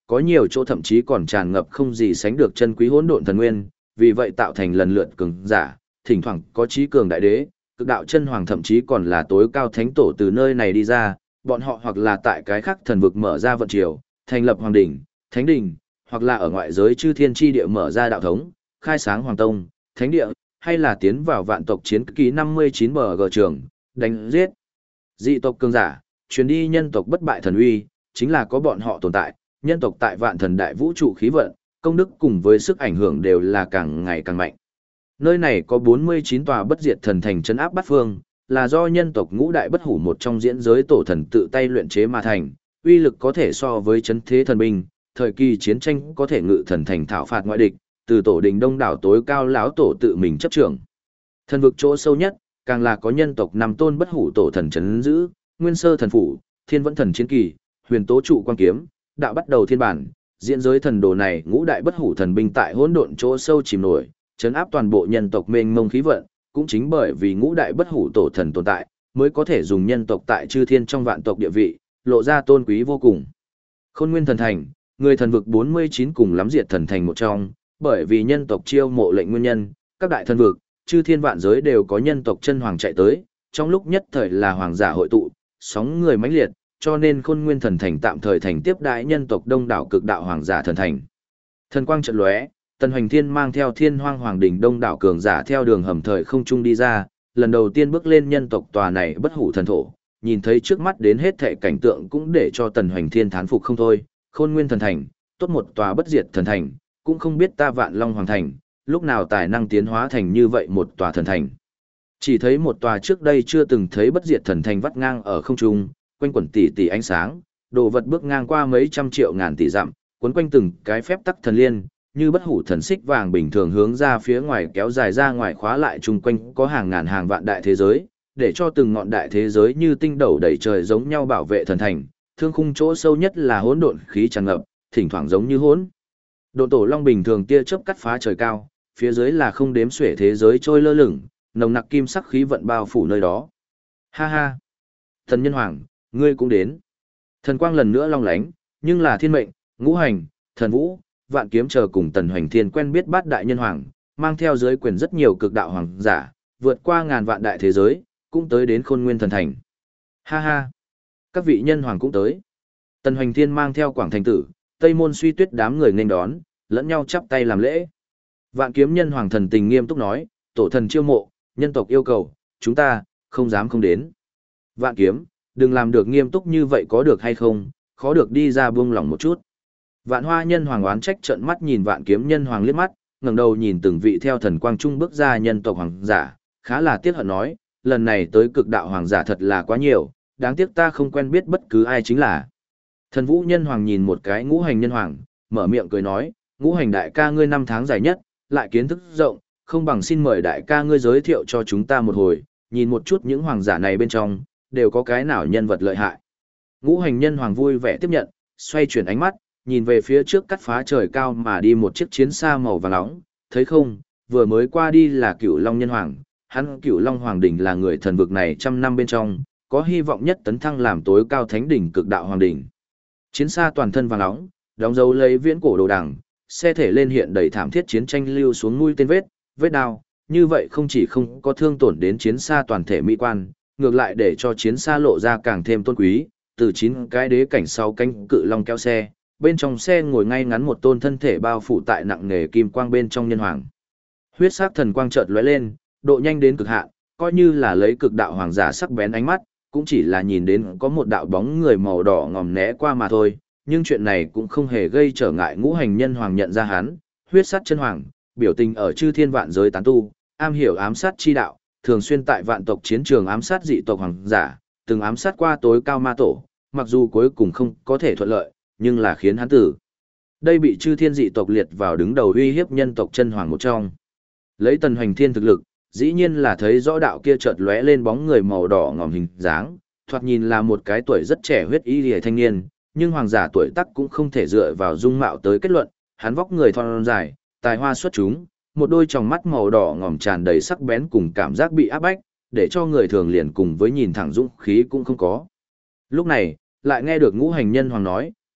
có nhiều chỗ thậm chí còn tràn ngập không gì sánh được chân quý hỗn độn thần nguyên, vì vậy tạo thành lần lượt cường giả, thỉnh thoảng có chí cường đại đế, cực đạo chân hoàng thậm chí còn là tối cao thánh tổ từ nơi này đi ra, bọn họ hoặc là tại cái khác thần vực mở ra vận triều, thành lập hoàng đỉnh, thánh đỉnh, hoặc là ở ngoại giới chư thiên chi địa mở ra đạo thống, khai sáng hoàng tông, thánh địa, hay là tiến vào vạn tộc chiến ký 59 bg trường, đánh giết dị tộc cường giả, truyền đi nhân tộc bất bại thần uy, chính là có bọn họ tồn tại, nhân tộc tại vạn thần đại vũ trụ khí vận, công đức cùng với sức ảnh hưởng đều là càng ngày càng mạnh. Nơi này có 49 tòa bất diệt thần thành trấn áp bát phương, là do nhân tộc ngũ đại bất hủ một trong diễn giới tổ thần tự tay luyện chế mà thành, uy lực có thể so với chấn thế thần binh, thời kỳ chiến tranh có thể ngự thần thành thảo phạt ngoại địch, từ tổ đình đông đảo tối cao lão tổ tự mình chấp trưởng. Thần vực chỗ sâu nhất, càng là có nhân tộc năm tôn bất hủ tổ thần trấn giữ, nguyên sơ thần phủ, thiên vẫn thần chiến kỳ, huyền tố trụ quan kiếm, đạo bắt đầu thiên bản, diễn giới thần đồ này ngũ đại bất hủ thần binh tại hỗn độn chỗ sâu chìm nổi, chấn áp toàn bộ nhân tộc mênh mông khí vận, cũng chính bởi vì ngũ đại bất hủ tổ thần tồn tại, mới có thể dùng nhân tộc tại chư thiên trong vạn tộc địa vị, lộ ra tôn quý vô cùng. Khôn Nguyên thần thành, người thần vực 49 cùng lắm diệt thần thành một trong, bởi vì nhân tộc chiêu mộ lệnh nguyên nhân, các đại thần vực, chư thiên vạn giới đều có nhân tộc chân hoàng chạy tới, trong lúc nhất thời là hoàng giả hội tụ, sóng người mãnh liệt, cho nên Khôn Nguyên thần thành tạm thời thành tiếp đãi nhân tộc đông đảo cực đạo hoàng giả thần thành. Thần quang chợt lóe, Tần Hoành Thiên mang theo Thiên Hoang Hoàng đỉnh đông đảo cường giả theo đường hầm thời không trung đi ra, lần đầu tiên bước lên nhân tộc tòa này bất hủ thần thổ, nhìn thấy trước mắt đến hết thảy cảnh tượng cũng để cho Tần Hoành Thiên thán phục không thôi, Khôn Nguyên thần thành, tốt một tòa bất diệt thần thành, cũng không biết ta Vạn Long Hoàng thành, lúc nào tài năng tiến hóa thành như vậy một tòa thần thành. Chỉ thấy một tòa trước đây chưa từng thấy bất diệt thần thành vắt ngang ở không trung, quanh quẩn tỷ tỷ ánh sáng, đồ vật bước ngang qua mấy trăm triệu ngàn tỷ dặm, cuốn quanh từng cái phép tắc thần liên, như bất hủ thần xích vàng bình thường hướng ra phía ngoài kéo dài ra ngoài khóa lại chung quanh có hàng ngàn hàng vạn đại thế giới, để cho từng ngọn đại thế giới như tinh斗đầy trời giống nhau bảo vệ thần thành, thương khung chỗ sâu nhất là hỗn độn khí tràn ngập, thỉnh thoảng giống như hỗn độn tổ long bình thường tia chớp cắt phá trời cao, phía dưới là không đếm xuể thế giới trôi lơ lửng, nồng nặc kim sắc khí vận bao phủ nơi đó. Ha ha, thần nhân hoàng, ngươi cũng đến. Thần quang lần nữa long lánh, nhưng là thiên mệnh, ngũ hành, thần vũ, vạn kiếm chờ cùng Tần Hoành Thiên quen biết bát đại nhân hoàng, mang theo dưới quyền rất nhiều cực đạo hoàng giả, vượt qua ngàn vạn đại thế giới, cũng tới đến Khôn Nguyên thần thành. Ha ha, các vị nhân hoàng cũng tới. Tần Hoành Thiên mang theo Quảng Thành Tử, Tây Môn Suy Tuyết đám người nghênh đón, lẫn nhau chắp tay làm lễ. Vạn Kiếm nhân hoàng thần tình nghiêm túc nói, tổ thần chiêu mộ, nhân tộc yêu cầu, chúng ta không dám không đến. Vạn Kiếm, đừng làm được nghiêm túc như vậy có được hay không, khó được đi ra buông lỏng một chút. Vạn Hoa nhân hoàng oán trách trợn mắt nhìn Vạn Kiếm nhân hoàng liếc mắt, ngẩng đầu nhìn từng vị theo thần quang trung bước ra nhân tộc hoàng giả, khá là tiếc hận nói, lần này tới cực đạo hoàng giả thật là quá nhiều, đáng tiếc ta không quen biết bất cứ ai chính là. Thần Vũ nhân hoàng nhìn một cái Ngũ Hành nhân hoàng, mở miệng cười nói, Ngũ Hành đại ca ngươi năm tháng dài nhất, lại kiến thức rộng, không bằng xin mời đại ca ngươi giới thiệu cho chúng ta một hồi, nhìn một chút những hoàng giả này bên trong, đều có cái nào nhân vật lợi hại. Ngũ Hành nhân hoàng vui vẻ tiếp nhận, xoay chuyển ánh mắt, nhìn về phía trước cắt phá trời cao mà đi một chiếc chiến xa màu vàng nóng, thấy không, vừa mới qua đi là Cửu Long nhân hoàng, hắn Cửu Long hoàng đỉnh là người thần vực này trăm năm bên trong, có hy vọng nhất tấn thăng làm tối cao thánh đỉnh cực đạo hoàng đỉnh. Chiến xa toàn thân vàng nóng, đóng dấu lấy viễn cổ đồ đằng, xe thể lên hiện đầy thảm thiết chiến tranh lưu xuống mũi tên vết đao, như vậy không chỉ không có thương tổn đến chiến xa toàn thể mỹ quan, ngược lại để cho chiến xa lộ ra càng thêm tôn quý, từ 9 cái đế cảnh sau cánh cự long kéo xe, bên trong xe ngồi ngay ngắn một tôn thân thể bao phủ tại nặng nề kim quang bên trong nhân hoàng. Huyết sắc thần quang chợt lóe lên, độ nhanh đến cực hạn, coi như là lấy cực đạo hoàng giả sắc bén ánh mắt, cũng chỉ là nhìn đến có một đạo bóng người màu đỏ ngòm né qua mà thôi, nhưng chuyện này cũng không hề gây trở ngại Ngũ Hành nhân hoàng nhận ra hắn, huyết sát chân hoàng, biểu tình ở chư thiên vạn giới tán tu, am hiểu ám sát chi đạo, thường xuyên tại vạn tộc chiến trường ám sát dị tộc hoàng giả, từng ám sát qua tối cao ma tổ, mặc dù cuối cùng không có thể thuận lợi, nhưng là khiến hắn tử. Đây bị chư thiên dị tộc liệt vào đứng đầu uy hiếp nhân tộc chân hoàng một trong. Lấy Tần Hoành Thiên thực lực, dĩ nhiên là thấy rõ đạo kia chợt lóe lên bóng người màu đỏ ngòm hình dáng, thoạt nhìn là một cái tuổi rất trẻ huyết y liễu thanh niên, nhưng hoàng giả tuổi tác cũng không thể dựa vào dung mạo tới kết luận, hắn vóc người thon dài, tài hoa xuất chúng, một đôi tròng mắt màu đỏ ngòm tràn đầy sắc bén cùng cảm giác bị áp bách, để cho người thường liền cùng với nhìn thẳng dũng khí cũng không có. Lúc này, lại nghe được Ngũ Hành nhân hoàng nói,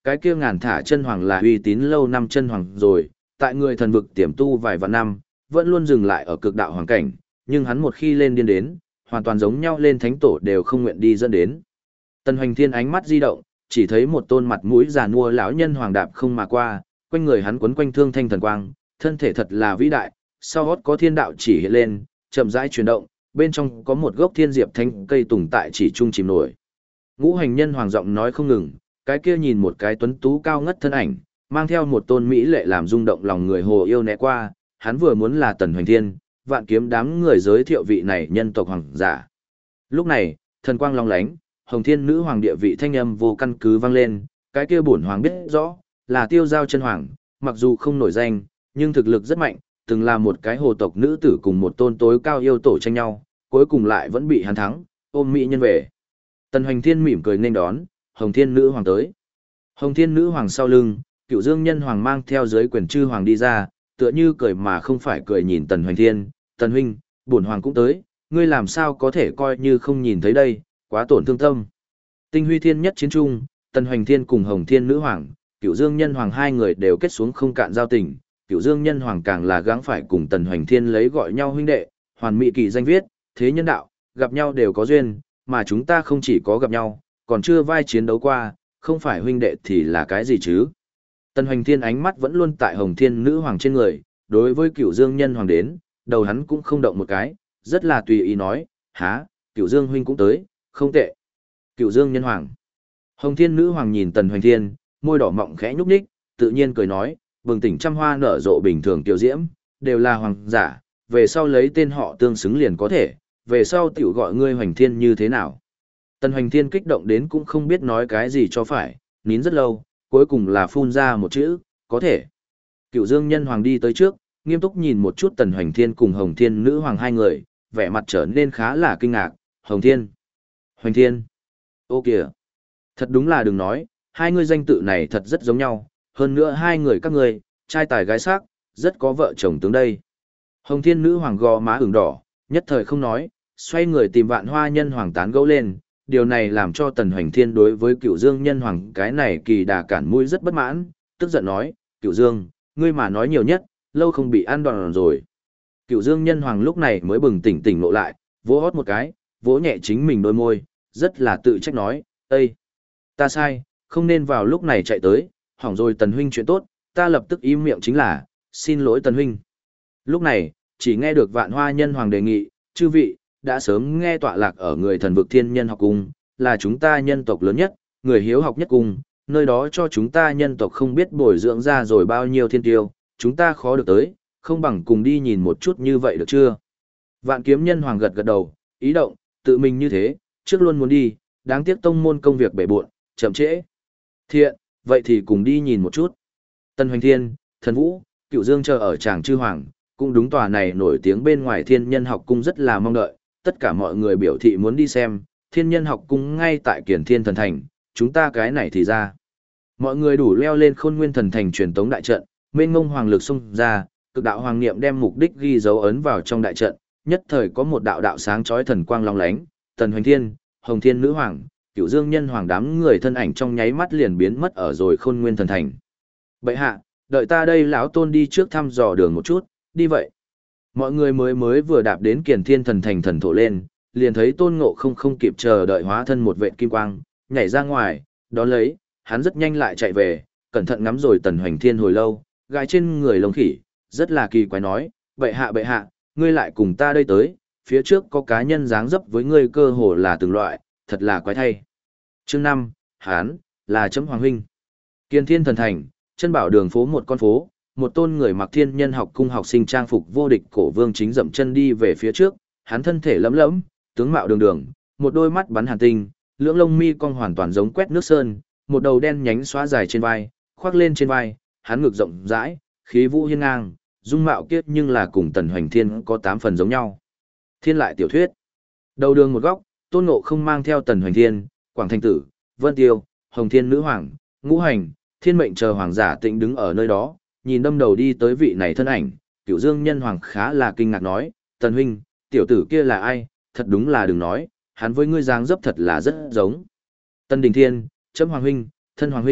Cái kia ngàn thả chân hoàng là uy tín lâu năm chân hoàng rồi, tại người thần vực tiềm tu vài vạn năm, vẫn luôn dừng lại ở cực đạo hoàng cảnh, nhưng hắn một khi lên điên đến, hoàn toàn giống nhau lên thánh tổ đều không nguyện đi dẫn đến. Tần Hoành Thiên ánh mắt di động, chỉ thấy một tôn mặt mũi già nua lão nhân hoàng đạp không mà qua, quanh người hắn quấn quanh thương thanh thần quang, thân thể thật là vĩ đại, sau gót có thiên đạo chỉ hiện lên, chậm rãi chuyển động, bên trong có một gốc thiên diệp thanh cây tùng tại chỉ trung chìm nổi. Ngũ hành nhân hoàng giọng nói không ngừng, cái kia nhìn một cái tuấn tú cao ngất thân ảnh, mang theo một tôn mỹ lệ làm rung động lòng người hồ yêu né qua, hắn vừa muốn là Tần Hoành Thiên, vạn kiếm đám người giới thiệu vị này nhân tộc hoàng giả. Lúc này, thần quang long lánh, Hồng Thiên nữ hoàng địa vị thanh âm vô căn cứ vang lên, cái kia bổn hoàng biết rõ, là Tiêu Giao chân hoàng, mặc dù không nổi danh, nhưng thực lực rất mạnh, từng là một cái hồ tộc nữ tử cùng một tôn tối cao yêu tổ tranh nhau, cuối cùng lại vẫn bị hắn thắng, ôm mỹ nhân về. Tần Hoành Thiên mỉm cười nên đón, Hồng Thiên nữ hoàng tới. Hồng Thiên nữ hoàng sau lưng, Cựu Dương nhân hoàng mang theo dưới quyền chư hoàng đi ra, tựa như cười mà không phải cười nhìn Tần Hoành Thiên, "Tần huynh, bổn hoàng cũng tới, ngươi làm sao có thể coi như không nhìn thấy đây, quá tổn thương tâm." Tinh Huy Thiên nhất chiến trung, Tần Hoành Thiên cùng Hồng Thiên nữ hoàng, Cựu Dương nhân hoàng hai người đều kết xuống không cạn giao tình, Cựu Dương nhân hoàng càng là gắng phải cùng Tần Hoành Thiên lấy gọi nhau huynh đệ, hoàn mỹ kỳ danh viết, thế nhân đạo, gặp nhau đều có duyên, mà chúng ta không chỉ có gặp nhau, còn chưa vai chiến đấu qua, không phải huynh đệ thì là cái gì chứ? Tần Hoành Thiên ánh mắt vẫn luôn tại Hồng Thiên nữ hoàng trên người, đối với Cựu Dương nhân hoàng đến, đầu hắn cũng không động một cái, rất là tùy ý nói, "Hả, Cựu Dương huynh cũng tới, không tệ." Cựu Dương nhân hoàng. Hồng Thiên nữ hoàng nhìn Tần Hoành Thiên, môi đỏ mọng khẽ nhúc nhích, tự nhiên cười nói, "Bừng tỉnh trăm hoa nở rộ bình thường tiểu diễm, đều là hoàng giả, về sau lấy tên họ tương xứng liền có thể, về sau tiểu gọi ngươi Hoành Thiên như thế nào?" Tần Hoành Thiên kích động đến cũng không biết nói cái gì cho phải, nín rất lâu, cuối cùng là phun ra một chữ, "Có thể." Cựu Dương nhân hoàng đi tới trước, nghiêm túc nhìn một chút Tần Hoành Thiên cùng Hồng Thiên nữ hoàng hai người, vẻ mặt trở nên khá là kinh ngạc, "Hồng Thiên, Hoành Thiên, ô kìa, thật đúng là đừng nói, hai người danh tự này thật rất giống nhau, hơn nữa hai người các ngươi, trai tài gái sắc, rất có vợ chồng tướng đây." Hồng Thiên nữ hoàng gò má ửng đỏ, nhất thời không nói, xoay người tìm Vạn Hoa nhân hoàng tán gẫu lên, điều này làm cho Tần Hoành Thiên đối với Cựu Dương nhân hoàng cái này kỳ đà cản mũi rất bất mãn, tức giận nói, "Cựu Dương, ngươi mà nói nhiều nhất, lâu không bị ăn đòn rồi." Cựu Dương nhân hoàng lúc này mới bừng tỉnh tỉnh ngộ lại, vỗ hót một cái, vỗ nhẹ chính mình đôi môi, rất là tự trách nói, "Ây, ta sai, không nên vào lúc này chạy tới, hỏng rồi Tần huynh chuyện tốt, ta lập tức im miệng chính là, xin lỗi Tần huynh." Lúc này, chỉ nghe được Vạn Hoa nhân hoàng đề nghị, "Chư vị, đã sớm nghe tọa lạc ở người thần vực Thiên Nhân học cung, là chúng ta nhân tộc lớn nhất, người hiếu học nhất cung, nơi đó cho chúng ta nhân tộc không biết bồi dưỡng ra rồi bao nhiêu thiên tiêu, chúng ta khó được tới, không bằng cùng đi nhìn một chút như vậy được chưa?" Vạn Kiếm nhân hoàng gật gật đầu, ý động, tự mình như thế, trước luôn muốn đi, đáng tiếc tông môn công việc bể bộn, chậm trễ. "Thiện, vậy thì cùng đi nhìn một chút." Tần Hoành Thiên, Thần Vũ, Cựu Dương chờ ở Tràng Chư Hoàng, cũng đúng tòa này nổi tiếng bên ngoài Thiên Nhân học cung rất là mong đợi, tất cả mọi người biểu thị muốn đi xem, Thiên Nhân học cung ngay tại Kiền Thiên Thần Thành, chúng ta cái này thì ra. Mọi người đủ leo lên Khôn Nguyên Thần Thành truyền tống đại trận, mênh mông hoàng lực xông ra, cực đạo hoàng niệm đem mục đích ghi dấu ấn vào trong đại trận, nhất thời có một đạo đạo sáng chói thần quang long lánh, Tần Hoành Thiên, Hồng Thiên nữ hoàng, Cựu Dương nhân hoàng đám người thân ảnh trong nháy mắt liền biến mất ở rồi Khôn Nguyên Thần Thành. "Bệ hạ, đợi ta đây lão tôn đi trước thăm dò đường một chút, đi vậy." Mọi người mới vừa đạp đến Kiền Thiên Thần Thành thần thổ lên, liền thấy Tôn Ngộ không kịp chờ đợi hóa thân một vệt kim quang, nhảy ra ngoài, đón lấy, hắn rất nhanh lại chạy về, cẩn thận ngắm rồi Tần Hoành Thiên hồi lâu, gai trên người lông khỉ, rất là kỳ quái nói, bệ hạ, ngươi lại cùng ta đây tới, phía trước có cá nhân dáng dấp với ngươi cơ hồ là từng loại, thật là quái thay." Chương 5, hán, là chấm hoàng huynh. Kiền Thiên Thần Thành, chân bảo đường phố một con phố, một tôn người mặc Thiên Nhân học cung học sinh trang phục vô địch cổ vương chính dậm chân đi về phía trước, hắn thân thể lẫm lẫm, tướng mạo đường đường, một đôi mắt bắn hàn tinh, lưỡng lông mi cong hoàn toàn giống quét nước sơn, một đầu đen nhánh xóa dài trên vai, khoác lên trên vai, hắn ngực rộng rãi, khí vũ hiên ngang, dung mạo kiết nhưng là cùng Tần Hoành Thiên có 8 phần giống nhau. Thiên lại tiểu thuyết. Đầu đường một góc, Tôn Ngộ không mang theo Tần Hoành Thiên, Quảng Thanh Tử, Vân Tiêu, Hồng Thiên nữ hoàng, Ngũ Hành, Thiên mệnh chờ hoàng giả tĩnh đứng ở nơi đó, nhìn đâm đầu đi tới vị này thân ảnh, Cựu Dương nhân hoàng khá là kinh ngạc nói, "Tần huynh, tiểu tử kia là ai, thật đúng là đừng nói, hắn với ngươi dáng dấp thật là rất giống." Tân Đình Thiên, chấm hoàng huynh, thân hoàng huynh,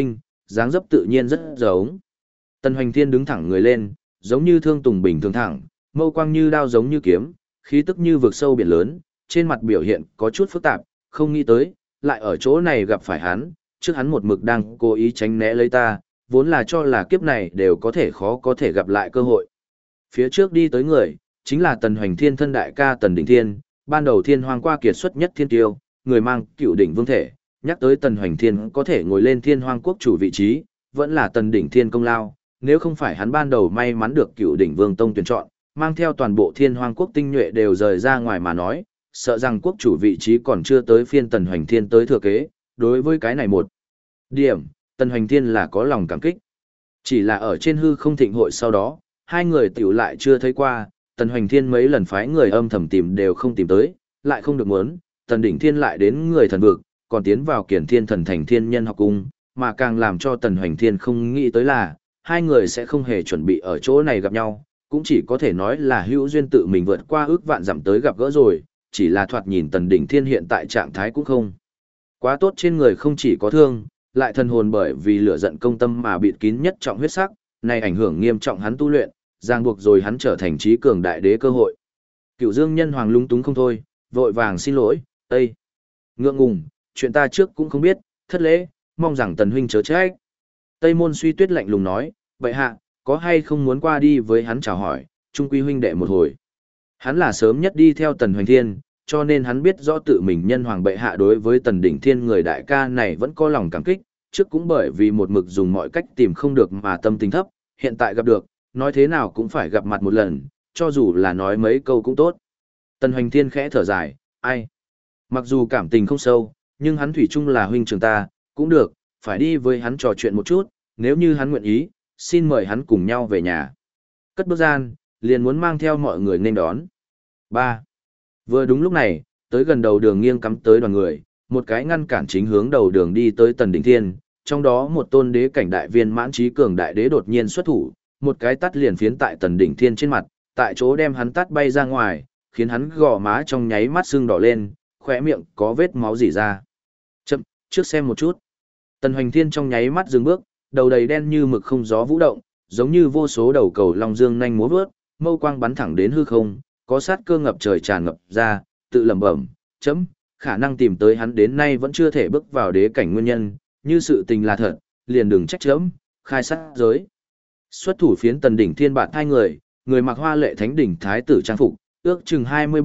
dáng dấp tự nhiên rất giống. Tần Hoành Thiên đứng thẳng người lên, giống như thương tùng bình thường thẳng, mâu quang như đao giống như kiếm, khí tức như vực sâu biển lớn, trên mặt biểu hiện có chút phức tạp, không nghĩ tới, lại ở chỗ này gặp phải hắn, trước hắn một mực đang cố ý tránh né lấy ta, vốn là cho là kiếp này đều có thể khó có thể gặp lại cơ hội. Phía trước đi tới người, chính là Tần Hoành Thiên thân đại ca Tần Đỉnh Thiên, ban đầu thiên hoang qua kiệt xuất nhất thiên tiêu, người mang cựu đỉnh vương thể, nhắc tới Tần Hoành Thiên có thể ngồi lên thiên hoang quốc chủ vị trí, vẫn là Tần Đỉnh Thiên công lao, nếu không phải hắn ban đầu may mắn được cựu đỉnh vương tông tuyển chọn, mang theo toàn bộ thiên hoang quốc tinh nhuệ đều rời ra ngoài mà nói, sợ rằng quốc chủ vị trí còn chưa tới phiên Tần Hoành Thiên tới thừa kế, đối với cái này một điểm, Tần Hoành Thiên là có lòng cảm kích. Chỉ là ở trên hư không thịnh hội sau đó, hai người tiểu lại chưa thấy qua, Tần Hoành Thiên mấy lần phái người âm thầm tìm đều không tìm tới, lại không được muốn, Tần Đỉnh Thiên lại đến người thần vực, còn tiến vào Kiển Thiên Thần Thành Thiên Nhân học cung, mà càng làm cho Tần Hoành Thiên không nghĩ tới là, hai người sẽ không hề chuẩn bị ở chỗ này gặp nhau, cũng chỉ có thể nói là hữu duyên tự mình vượt qua ước vạn dặm tới gặp gỡ rồi, chỉ là thoạt nhìn Tần Đỉnh Thiên hiện tại trạng thái cũng không quá tốt, trên người không chỉ có thương, lại thần hồn bởi vì lửa giận công tâm mà bịt kín nhất trọng huyết sắc, này ảnh hưởng nghiêm trọng hắn tu luyện, ràng buộc rồi hắn trở thành trí cường đại đế cơ hội. Cửu Dương Nhân Hoàng lung túng không thôi, vội vàng xin lỗi, Tây. Ngượng ngùng, chuyện ta trước cũng không biết, thất lễ, mong rằng Tần huynh chớ trách. Tây Môn Suy Tuyết lạnh lùng nói, vậy hạ, có hay không muốn qua đi với hắn chào hỏi, trung quy huynh đệ một hồi. Hắn là sớm nhất đi theo Tần Hoành Thiên, cho nên hắn biết rõ tự mình nhân hoàng bệ hạ đối với Tần Đỉnh Thiên người đại ca này vẫn có lòng cảm kích, trước cũng bởi vì một mực dùng mọi cách tìm không được mà tâm tình thấp, hiện tại gặp được, nói thế nào cũng phải gặp mặt một lần, cho dù là nói mấy câu cũng tốt. Tần Hoành Thiên khẽ thở dài, ai? Mặc dù cảm tình không sâu, nhưng hắn thủy chung là huynh trưởng ta, cũng được, phải đi với hắn trò chuyện một chút, nếu như hắn nguyện ý, xin mời hắn cùng nhau về nhà. Cất bước gian, liền muốn mang theo mọi người nên đón. 3. Vừa đúng lúc này, tới gần đầu đường nghiêng cắm tới đoàn người, một cái ngăn cản chính hướng đầu đường đi tới Tần Đỉnh Thiên, trong đó một tôn đế cảnh đại viên mãn trí cường đại đế đột nhiên xuất thủ, một cái tát liền phiến tại Tần Đỉnh Thiên trên mặt, tại chỗ đem hắn tát bay ra ngoài, khiến hắn gò má trong nháy mắt sưng đỏ lên, khóe miệng có vết máu rỉ ra. Chậm, trước xem một chút. Tần Hoành Thiên trong nháy mắt dừng bước, đầu đầy đen như mực không gió vũ động, giống như vô số đầu cầu long dương nhanh múa vớt, mâu quang bắn thẳng đến hư không, có sát cơ ngập trời tràn ngập ra, tự lẩm bẩm, chấm, khả năng tìm tới hắn đến nay vẫn chưa thể bước vào đế cảnh nguyên nhân, như sự tình là thật, liền đừng trách chấm, khai sát giới. Xuất thủ phiến Tần Đỉnh Thiên bạn hai người mặc hoa lệ thánh đỉnh thái tử trang phục, ước chừng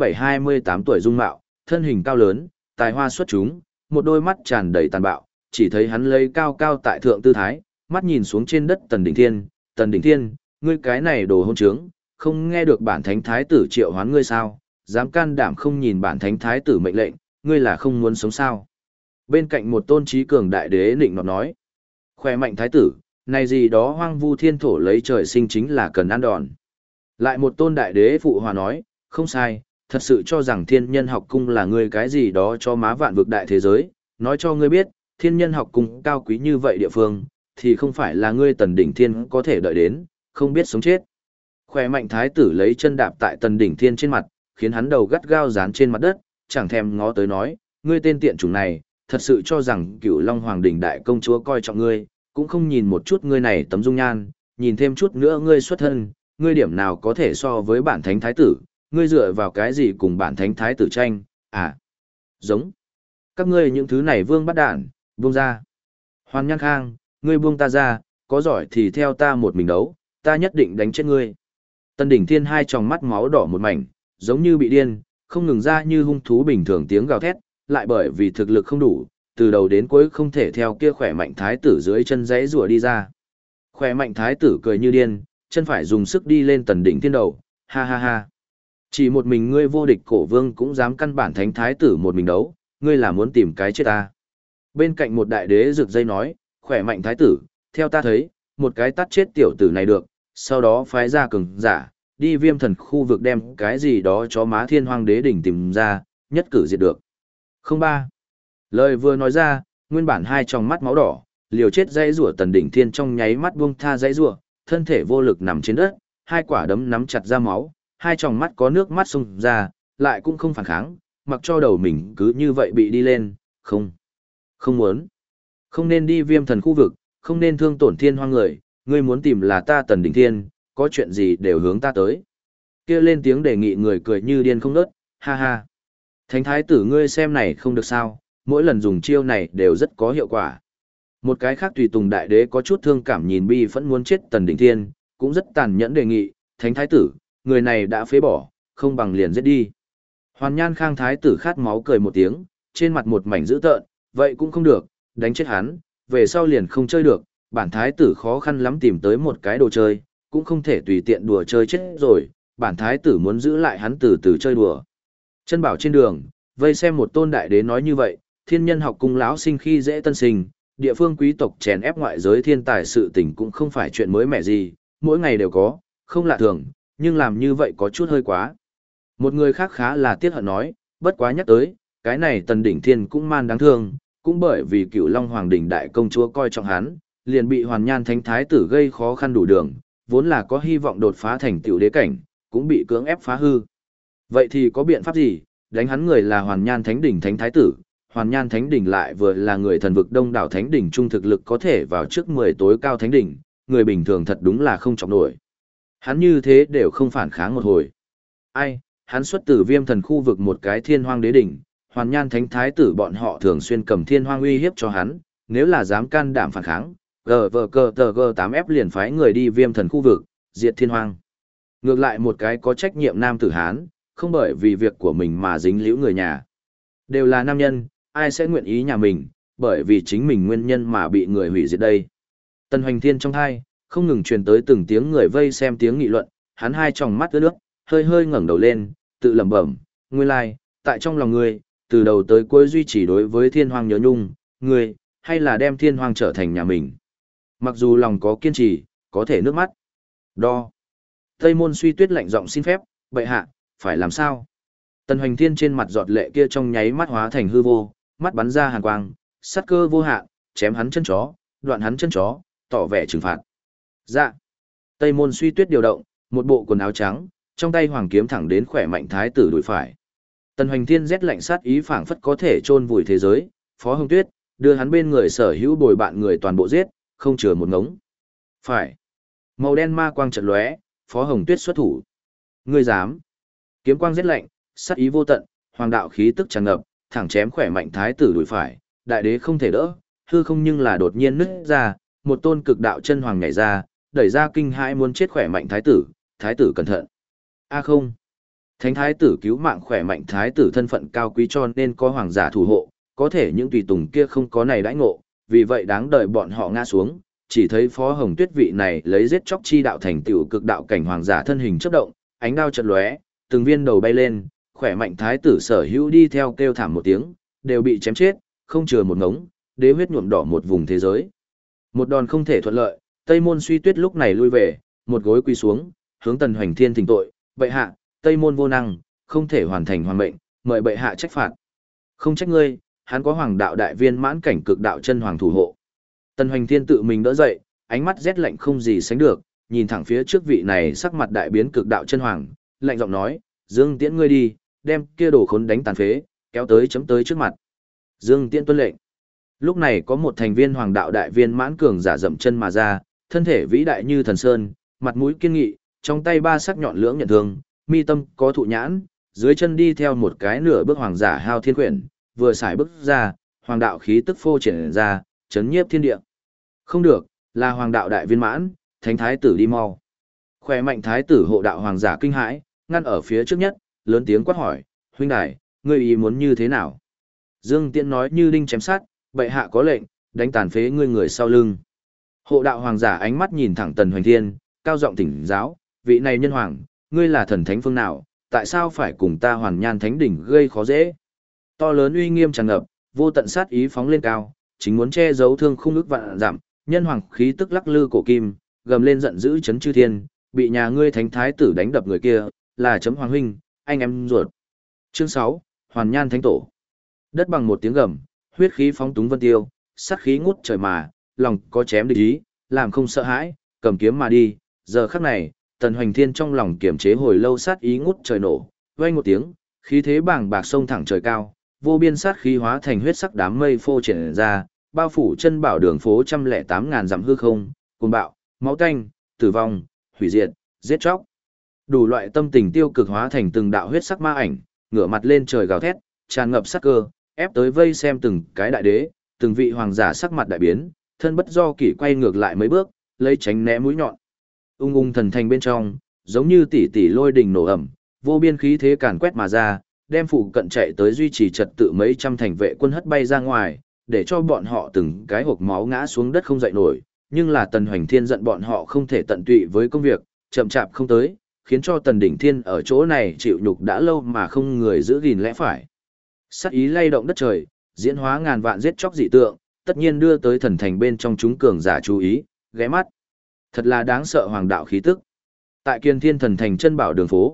27-28 tuổi dung mạo, thân hình cao lớn, tài hoa xuất chúng, một đôi mắt tràn đầy tàn bạo, chỉ thấy hắn lấy cao cao tại thượng tư thái, mắt nhìn xuống trên đất Tần Đỉnh Thiên, ngươi cái này đồ hôn trướng, không nghe được bản thánh thái tử triệu hoán ngươi sao, dám can đảm không nhìn bản thánh thái tử mệnh lệnh, ngươi là không muốn sống sao. Bên cạnh một tôn trí cường đại đế nịnh nọt nói, khỏe mạnh thái tử, này gì đó hoang vu thiên thổ lấy trời sinh chính là cần ăn đòn. Lại một tôn đại đế phụ hòa nói, không sai, thật sự cho rằng thiên nhân học cung là ngươi cái gì đó cho má vạn vực đại thế giới, nói cho ngươi biết, thiên nhân học cung cao quý như vậy địa phương, thì không phải là ngươi Tần Đỉnh Thiên có thể đợi đến, không biết sống chết. Khỏe mạnh thái tử lấy chân đạp tại Tần Đỉnh Thiên trên mặt, khiến hắn đầu gắt gao dán trên mặt đất, chẳng thèm ngó tới nói, ngươi tên tiện chủng này, thật sự cho rằng Cửu Long Hoàng đỉnh đại công chúa coi trọng ngươi, cũng không nhìn một chút ngươi này tấm dung nhan, nhìn thêm chút nữa ngươi xuất thân, ngươi điểm nào có thể so với bản thánh thái tử, ngươi dựa vào cái gì cùng bản thánh thái tử tranh, à? Giống. Các ngươi những thứ này vương bắt đản, buông ra. Hoàn Nhan Khang, ngươi buông ta ra, có giỏi thì theo ta một mình đấu, ta nhất định đánh chết ngươi. Tần Đỉnh Thiên hai tròng mắt máu đỏ một mảnh, giống như bị điên, không ngừng ra như hung thú bình thường tiếng gào thét, lại bởi vì thực lực không đủ, từ đầu đến cuối không thể theo kia khỏe mạnh thái tử dưới chân giẫy rùa đi ra. Khỏe mạnh thái tử cười như điên, chân phải dùng sức đi lên Tần Đỉnh Thiên đầu, ha ha ha. Chỉ một mình ngươi vô địch cổ vương cũng dám căn bản thánh thái tử một mình đấu, ngươi là muốn tìm cái chết ta. Bên cạnh một đại đế rực dây nói, khỏe mạnh thái tử, theo ta thấy, một cái tát chết tiểu tử này được, sau đó phái ra cường giả, đi Viêm Thần khu vực đem cái gì đó cho má thiên hoang đế đỉnh tìm ra, nhất cử diệt được. Không ba. Lời vừa nói ra, nguyên bản hai tròng mắt máu đỏ, liều chết dãy rủa Tần Đỉnh Thiên trong nháy mắt buông tha dãy rủa, thân thể vô lực nằm trên đất, hai quả đấm nắm chặt ra máu, hai tròng mắt có nước mắt xông ra, lại cũng không phản kháng, mặc cho đầu mình cứ như vậy bị đi lên, không muốn. Không nên đi Viêm Thần khu vực, không nên thương tổn thiên hoang người, ngươi muốn tìm là ta Tần Đỉnh Thiên, có chuyện gì đều hướng ta tới. Kia lên tiếng đề nghị người cười như điên không ngớt, ha ha. Thánh thái tử ngươi xem này không được sao, mỗi lần dùng chiêu này đều rất có hiệu quả. Một cái khác tùy tùng đại đế có chút thương cảm nhìn bi vẫn muốn chết Tần Đỉnh Thiên, cũng rất tàn nhẫn đề nghị, thánh thái tử, người này đã phế bỏ, không bằng liền giết đi. Hoàn Nhan Khang thái tử khát máu cười một tiếng, trên mặt một mảnh dữ tợn, vậy cũng không được, đánh chết hắn, về sau liền không chơi được, bản thái tử khó khăn lắm tìm tới một cái đồ chơi, cũng không thể tùy tiện đùa chơi chết rồi, bản thái tử muốn giữ lại hắn từ từ chơi đùa. Chân bảo trên đường, vây xem một tôn đại đế nói như vậy, thiên nhân học cung lão sinh khi dễ tân sinh, địa phương quý tộc chèn ép ngoại giới thiên tài sự tình cũng không phải chuyện mới mẻ gì, mỗi ngày đều có, không lạ thường, nhưng làm như vậy có chút hơi quá. Một người khác khá là tiếc hận nói, bất quá nhắc tới, cái này Tần Đỉnh Thiên cũng man đáng thương, cũng bởi vì Cửu Long Hoàng đỉnh đại công chúa coi trọng hắn, liền bị Hoàn Nhan Thánh thái tử gây khó khăn đủ đường, vốn là có hy vọng đột phá thành tiểu đế cảnh, cũng bị cưỡng ép phá hư. Vậy thì có biện pháp gì? Đánh hắn người là Hoàn Nhan Thánh đỉnh Thánh thái tử, Hoàn Nhan Thánh đỉnh lại vừa là người thần vực đông đảo thánh đỉnh trung thực lực có thể vào trước 10 tối cao thánh đỉnh, người bình thường thật đúng là không chọc nổi. Hắn như thế đều không phản kháng một hồi. Ai, hắn xuất từ Viêm Thần khu vực một cái Thiên Hoang đế đỉnh, Hoàn Nhan Thánh thái tử bọn họ thường xuyên cầm Thiên Hoang uy hiếp cho hắn, nếu là dám can đảm phản kháng, G8F liền phái người đi Viêm Thần khu vực, diệt Thiên Hoang. Ngược lại một cái có trách nhiệm nam tử Hán, không bởi vì việc của mình mà dính liễu người nhà. Đều là nam nhân, ai sẽ nguyện ý nhà mình, bởi vì chính mình nguyên nhân mà bị người hủy diệt đây. Tần Hoành Thiên trong hai, không ngừng truyền tới từng tiếng người vây xem tiếng nghị luận, hắn hai tròng mắt ướt nước, hơi hơi ngẩng đầu lên, tự lẩm bẩm, nguyên lai, tại trong lòng ngươi, từ đầu tới cuối duy trì đối với Thiên Hoang nhớ nhung, ngươi, hay là đem Thiên Hoang trở thành nhà mình. Mặc dù lòng có kiên trì, có thể nước mắt. Đo. Tây Môn Suy Tuyết lạnh giọng xin phép, bệ hạ, phải làm sao? Tần Hoành Thiên trên mặt giọt lệ kia trong nháy mắt hóa thành hư vô, mắt bắn ra hàn quang, sát cơ vô hạn, chém hắn chân chó, đoạn hắn chân chó, tỏ vẻ trừng phạt. Dạ. Tây Môn Suy Tuyết điều động, một bộ quần áo trắng, trong tay hoàng kiếm thẳng đến khỏe mạnh thái tử đùi phải. Tần Hoành Thiên rét lạnh sát ý phảng phất có thể chôn vùi thế giới, Phó Hồng Tuyết đưa hắn bên người sở hữu bồi bạn người toàn bộ giết, không chừa một ngống. Phải. Màu đen ma quang chợt lóe, Phó Hồng Tuyết xuất thủ. Ngươi dám? Kiếm quang rét lạnh, sát ý vô tận, hoàng đạo khí tức tràn ngập, thẳng chém khỏe mạnh thái tử đùi phải, đại đế không thể đỡ, hư không nhưng là đột nhiên nứt ra, một tôn cực đạo chân hoàng nhảy ra, đẩy ra kinh hãi muốn chết khỏe mạnh thái tử cẩn thận. A không. Thánh thái tử cứu mạng khỏe mạnh thái tử thân phận cao quý cho nên có hoàng giả thủ hộ, có thể những tùy tùng kia không có này đãi ngộ, vì vậy đáng đợi bọn họ ngã xuống, chỉ thấy Phó Hồng Tuyết vị này lấy giết chóc chi đạo thành tựu cực đạo cảnh hoàng giả thân hình chớp động, ánh đao chợt lóe, từng viên đầu bay lên, khỏe mạnh thái tử sở hữu đi theo kêu thảm một tiếng, đều bị chém chết, không chừa một ngống, đế huyết nhuộm đỏ một vùng thế giới. Một đòn không thể thuận lợi, Tây Môn Suy Tuyết lúc này lui về, một gối quỳ xuống, hướng Tần Hoành Thiên thỉnh tội, bệ hạ, Tây Môn vô năng, không thể hoàn thành hoàn mệnh, mời bệ hạ trách phạt. Không trách ngươi, hắn có hoàng đạo đại viên mãn cảnh cực đạo chân hoàng thủ hộ. Tần Hoành Thiên tự mình đỡ dậy, ánh mắt rét lạnh không gì sánh được, nhìn thẳng phía trước vị này sắc mặt đại biến cực đạo chân hoàng, lạnh giọng nói, Dương Tiễn ngươi đi, đem kia đồ khốn đánh tàn phế, kéo tới chấm tới trước mặt. Dương Tiễn tuân lệnh. Lúc này có một thành viên hoàng đạo đại viên mãn cường giả dậm chân mà ra, thân thể vĩ đại như thần sơn, mặt mũi kiên nghị, trong tay ba sắc nhọn lưỡng nhận thương, mi tâm có thụ nhãn, dưới chân đi theo một cái nửa bước hoàng giả hao thiên quyển, vừa xài bước ra, hoàng đạo khí tức phô triển ra, chấn nhiếp thiên địa. Không được, là hoàng đạo đại viên mãn, thánh thái tử đi mau. Khỏe mạnh thái tử hộ đạo hoàng giả kinh hãi, ngăn ở phía trước nhất, lớn tiếng quát hỏi, huynh đài, ngươi ý muốn như thế nào? Dương Tiễn nói như đinh chém sát, bệ hạ có lệnh, đánh tàn phế ngươi người sau lưng. Hộ đạo hoàng giả ánh mắt nhìn thẳng Tần Hoành Thiên, cao giọng thỉnh giáo, vị này nhân hoàng, ngươi là thần thánh phương nào, tại sao phải cùng ta Hoàn Nhan Thánh đỉnh gây khó dễ? To lớn uy nghiêm tràn ngập, vô tận sát ý phóng lên cao, chính muốn che giấu thương khung ức vạn giảm, nhân hoàng khí tức lắc lư cổ kim, gầm lên giận dữ chấn chư thiên, bị nhà ngươi thánh thái tử đánh đập người kia, là chấm hoàng huynh, anh em ruột. Chương 6, Hoàn Nhan Thánh tổ. Đất bằng một tiếng gầm, huyết khí phóng túng vân tiêu, sát khí ngút trời mà, lòng có chém địch ý, làm không sợ hãi, cầm kiếm mà đi. Giờ khắc này, Tần Hoành Thiên trong lòng kiềm chế hồi lâu sát ý ngút trời nổ, vang một tiếng, khí thế bàng bạc sông thẳng trời cao, vô biên sát khí hóa thành huyết sắc đám mây phô triển ra, bao phủ chân bảo đường phố 108.000 dặm hư không, cuồng bạo, máu tanh, tử vong, hủy diệt, giết chóc. Đủ loại tâm tình tiêu cực hóa thành từng đạo huyết sắc ma ảnh, ngửa mặt lên trời gào thét, tràn ngập sát cơ, ép tới vây xem từng cái đại đế, từng vị hoàng giả sắc mặt đại biến, thân bất do kỷ quay ngược lại mấy bước, lấy tránh né mũi nhọn. Ung ung thần thành bên trong, giống như tỷ tỷ lôi đình nổ ẩm, vô biên khí thế càn quét mà ra, đem phụ cận chạy tới duy trì trật tự mấy trăm thành vệ quân hất bay ra ngoài, để cho bọn họ từng cái hộc máu ngã xuống đất không dậy nổi, nhưng là Tần Hoành Thiên giận bọn họ không thể tận tụy với công việc, chậm chạp không tới, khiến cho Tần Đỉnh Thiên ở chỗ này chịu nhục đã lâu mà không người giữ gìn lẽ phải. Sát ý lay động đất trời, diễn hóa ngàn vạn giết chóc dị tượng, tất nhiên đưa tới thần thành bên trong chúng cường giả chú ý, ghé mắt. Thật là đáng sợ hoàng đạo khí tức. Tại Kiên Thiên thần thành chân bảo đường phố,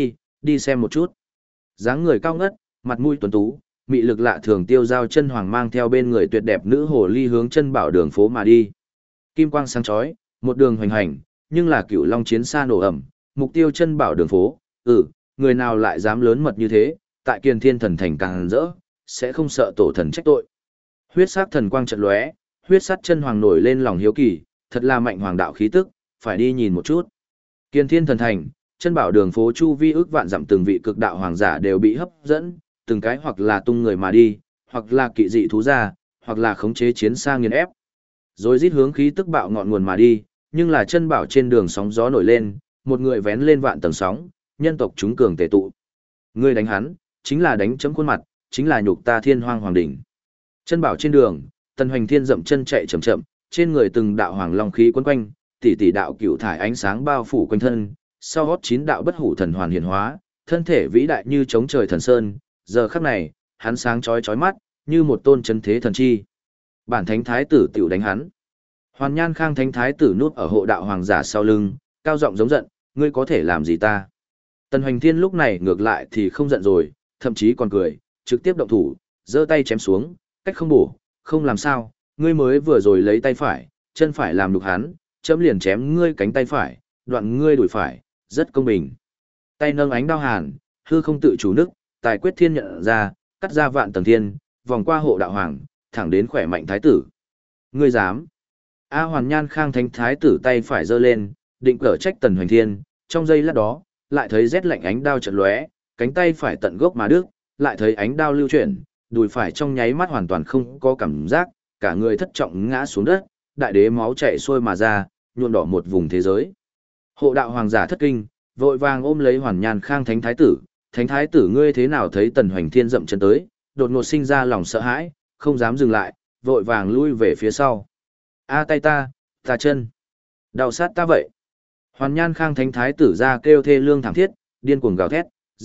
đi xem một chút. Dáng người cao ngất, mặt mũi tuấn tú, mị lực lạ thường tiêu giao chân hoàng mang theo bên người tuyệt đẹp nữ hồ ly hướng chân bảo đường phố mà đi. Kim quang sáng chói, một đường hoành hành, nhưng là cựu long chiến xa nổ ẩm, mục tiêu chân bảo đường phố, người nào lại dám lớn mật như thế, tại Kiên Thiên thần thành càng rỡ, sẽ không sợ tổ thần trách tội. Huyết sắc thần quang chợt lóe, huyết sắc chân hoàng nổi lên lòng hiếu kỳ, thật là mạnh hoàng đạo khí tức, phải đi nhìn một chút. Kiên Thiên thần thành, chân bảo đường phố chu vi ước vạn dặm từng vị cực đạo hoàng giả đều bị hấp dẫn, từng cái hoặc là tung người mà đi, hoặc là kỵ dị thú ra, hoặc là khống chế chiến xa nghiền ép. Rồi rít hướng khí tức bạo ngọn nguồn mà đi, nhưng là chân bảo trên đường sóng gió nổi lên, một người vén lên vạn tầng sóng, nhân tộc chúng cường tề tụ. Ngươi đánh hắn, chính là đánh chấm khuôn mặt, chính là nhục ta Thiên Hoang Hoàng đỉnh. Chân bảo trên đường, Tần Hoành Thiên dậm chân chạy chậm chậm, trên người từng đạo hoàng long khí quấn quanh, tỷ tỷ đạo cựu thải ánh sáng bao phủ quanh thân, sau gót 9 đạo bất hủ thần hoàn hiển hóa, thân thể vĩ đại như chống trời thần sơn, giờ khắc này, hắn sáng chói chói mắt, như một tôn chấn thế thần chi. Bản thánh thái tử tiểu đánh hắn. Hoàn Nhan Khang thánh thái tử núp ở hộ đạo hoàng giả sau lưng, cao giọng giống giận, ngươi có thể làm gì ta? Tần Hoành Thiên lúc này ngược lại thì không giận rồi, thậm chí còn cười, trực tiếp động thủ, giơ tay chém xuống, cách không bổ, không làm sao, ngươi mới vừa rồi lấy tay phải, chân phải làm nhục hắn, chấm liền chém ngươi cánh tay phải, đoạn ngươi đùi phải, rất công bình. Tay nâng ánh đao hàn, hư không tự chủ nức, tài quyết thiên nhận ra, cắt ra vạn tầng thiên, vòng qua hộ đạo hoàng, thẳng đến khỏe mạnh thái tử. Ngươi dám? A Hoàn Nhan Khang thánh thái tử tay phải giơ lên, định cở trách Tần Hoành Thiên, trong giây lát đó, lại thấy rét lạnh ánh đao chợt lóe, cánh tay phải tận gốc mà đứt, lại thấy ánh đao lưu chuyển, đùi phải trong nháy mắt hoàn toàn không có cảm giác, cả người thất trọng ngã xuống đất, đại đế máu chảy xuôi mà ra, nhuộm đỏ một vùng thế giới. Hộ đạo hoàng giả thất kinh, vội vàng ôm lấy Hoàn Nhan Khang thánh thái tử ngươi thế nào thấy Tần Hoành Thiên dậm chân tới, đột ngột sinh ra lòng sợ hãi, không dám dừng lại, vội vàng lui về phía sau. A tay ta chân, đau sát ta vậy. Hoàn Nhan Khang thánh thái tử ra kêu thê lương thảm thiết, điên cuồng gào thét,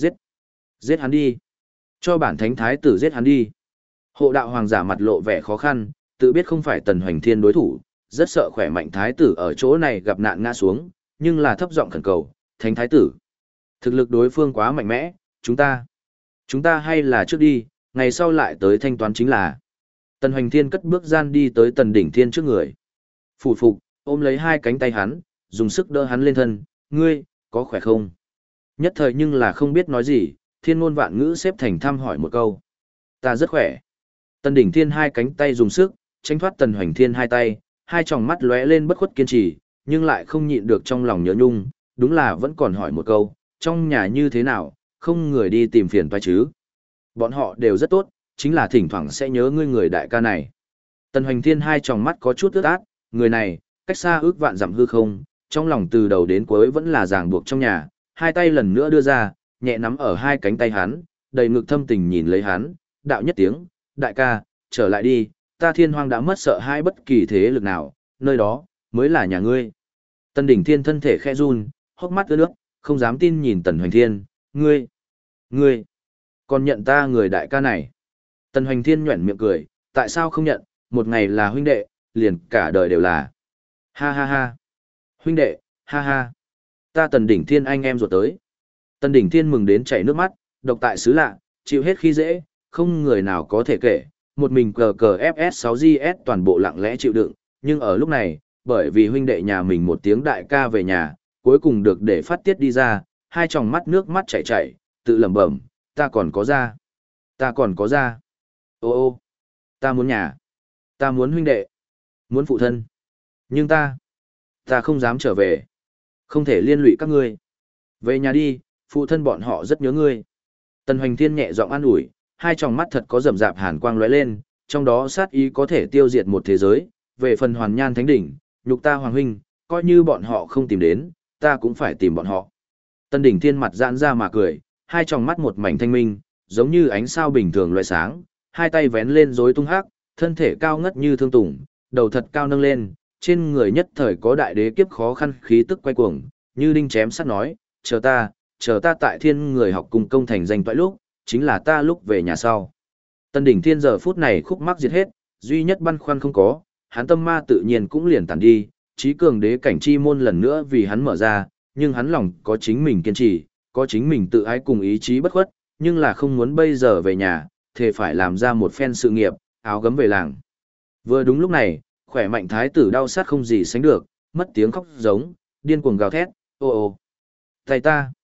giết hắn đi, cho bản thánh thái tử giết hắn đi. Hộ đạo hoàng giả mặt lộ vẻ khó khăn, tự biết không phải Tần Hoành Thiên đối thủ, rất sợ khỏe mạnh thái tử ở chỗ này gặp nạn ngã xuống, nhưng là thấp giọng khẩn cầu, thánh thái tử, thực lực đối phương quá mạnh mẽ, chúng ta hay là trước đi, ngày sau lại tới thanh toán chính là. Tần Hoành Thiên cất bước gian đi tới Tần Đỉnh Thiên trước người, phủ phục, ôm lấy hai cánh tay hắn, dùng sức đỡ hắn lên thân, ngươi, có khỏe không? Nhất thời nhưng là không biết nói gì, thiên ngôn vạn ngữ xếp thành thăm hỏi một câu. Ta rất khỏe. Tần Đỉnh Thiên hai cánh tay dùng sức, tránh thoát Tần Hoành Thiên hai tay, hai tròng mắt lóe lên bất khuất kiên trì, nhưng lại không nhịn được trong lòng nhớ nhung, đúng là vẫn còn hỏi một câu, trong nhà như thế nào, không người đi tìm phiền toái chứ. Bọn họ đều rất tốt, chính là thỉnh thoảng sẽ nhớ ngươi người đại ca này. Tần Hoành Thiên hai tròng mắt có chút ướt át, người này, cách xa ước vạn dặm hư không, trong lòng từ đầu đến cuối vẫn là ràng buộc trong nhà, hai tay lần nữa đưa ra, nhẹ nắm ở hai cánh tay hắn, đầy ngực thâm tình nhìn lấy hắn, đạo nhất tiếng, đại ca, trở lại đi, ta Thiên Hoang đã mất sợ hai bất kỳ thế lực nào, nơi đó, mới là nhà ngươi. Tần Đỉnh Thiên thân thể khẽ run, hốc mắt ướt nước, không dám tin nhìn Tần Hoành Thiên, ngươi, còn nhận ta người đại ca này. Tần Hoành Thiên nhuẩn miệng cười, tại sao không nhận, một ngày là huynh đệ, liền cả đời đều là. Ha ha ha, huynh đệ, ha ha, ta Tần Đỉnh Thiên anh em ruột tới. Tần Đỉnh Thiên mừng đến chảy nước mắt, độc tại xứ lạ, chịu hết khi dễ, không người nào có thể kể, một mình cờ FS6GS toàn bộ lặng lẽ chịu đựng, nhưng ở lúc này, bởi vì huynh đệ nhà mình một tiếng đại ca về nhà, cuối cùng được để phát tiết đi ra, hai tròng mắt nước mắt chảy chảy, tự lẩm bẩm, ta còn có ra. Ô ô, ta muốn nhà. Ta muốn huynh đệ, muốn phụ thân. Nhưng ta không dám trở về. Không thể liên lụy các ngươi. Về nhà đi, phụ thân bọn họ rất nhớ ngươi. Tần Hoành Thiên nhẹ giọng an ủi, hai tròng mắt thật có rầm rạp hàn quang lóe lên, trong đó sát ý có thể tiêu diệt một thế giới. Về phần Hoàn Nhan Thánh Đỉnh, nhục ta Hoàng huynh, coi như bọn họ không tìm đến, ta cũng phải tìm bọn họ. Tân Đỉnh Thiên mặt giãn ra mà cười, hai tròng mắt một mảnh thanh minh, giống như ánh sao bình thường loại sáng, hai tay vén lên rối tung hắc, thân thể cao ngất như thương tùng, đầu thật cao nâng lên, trên người nhất thời có đại đế kiếp khó khăn khí tức quay cuồng, như đinh chém sắt nói, chờ ta tại Thiên Người Học Cung công thành danh toại lúc, chính là ta lúc về nhà sau. Tân Đỉnh Thiên giờ phút này khúc mắc diệt hết, duy nhất băn khoăn không có, hắn tâm ma tự nhiên cũng liền tản đi, trí cường đế cảnh chi môn lần nữa vì hắn mở ra, nhưng hắn lòng có chính mình kiên trì, có chính mình tự ái cùng ý chí bất khuất, nhưng là không muốn bây giờ về nhà, thề phải làm ra một phen sự nghiệp, áo gấm về làng. Vừa đúng lúc này, khỏe mạnh thái tử đau sát không gì sánh được, mất tiếng khóc giống, điên cuồng gào thét, ô ô, tay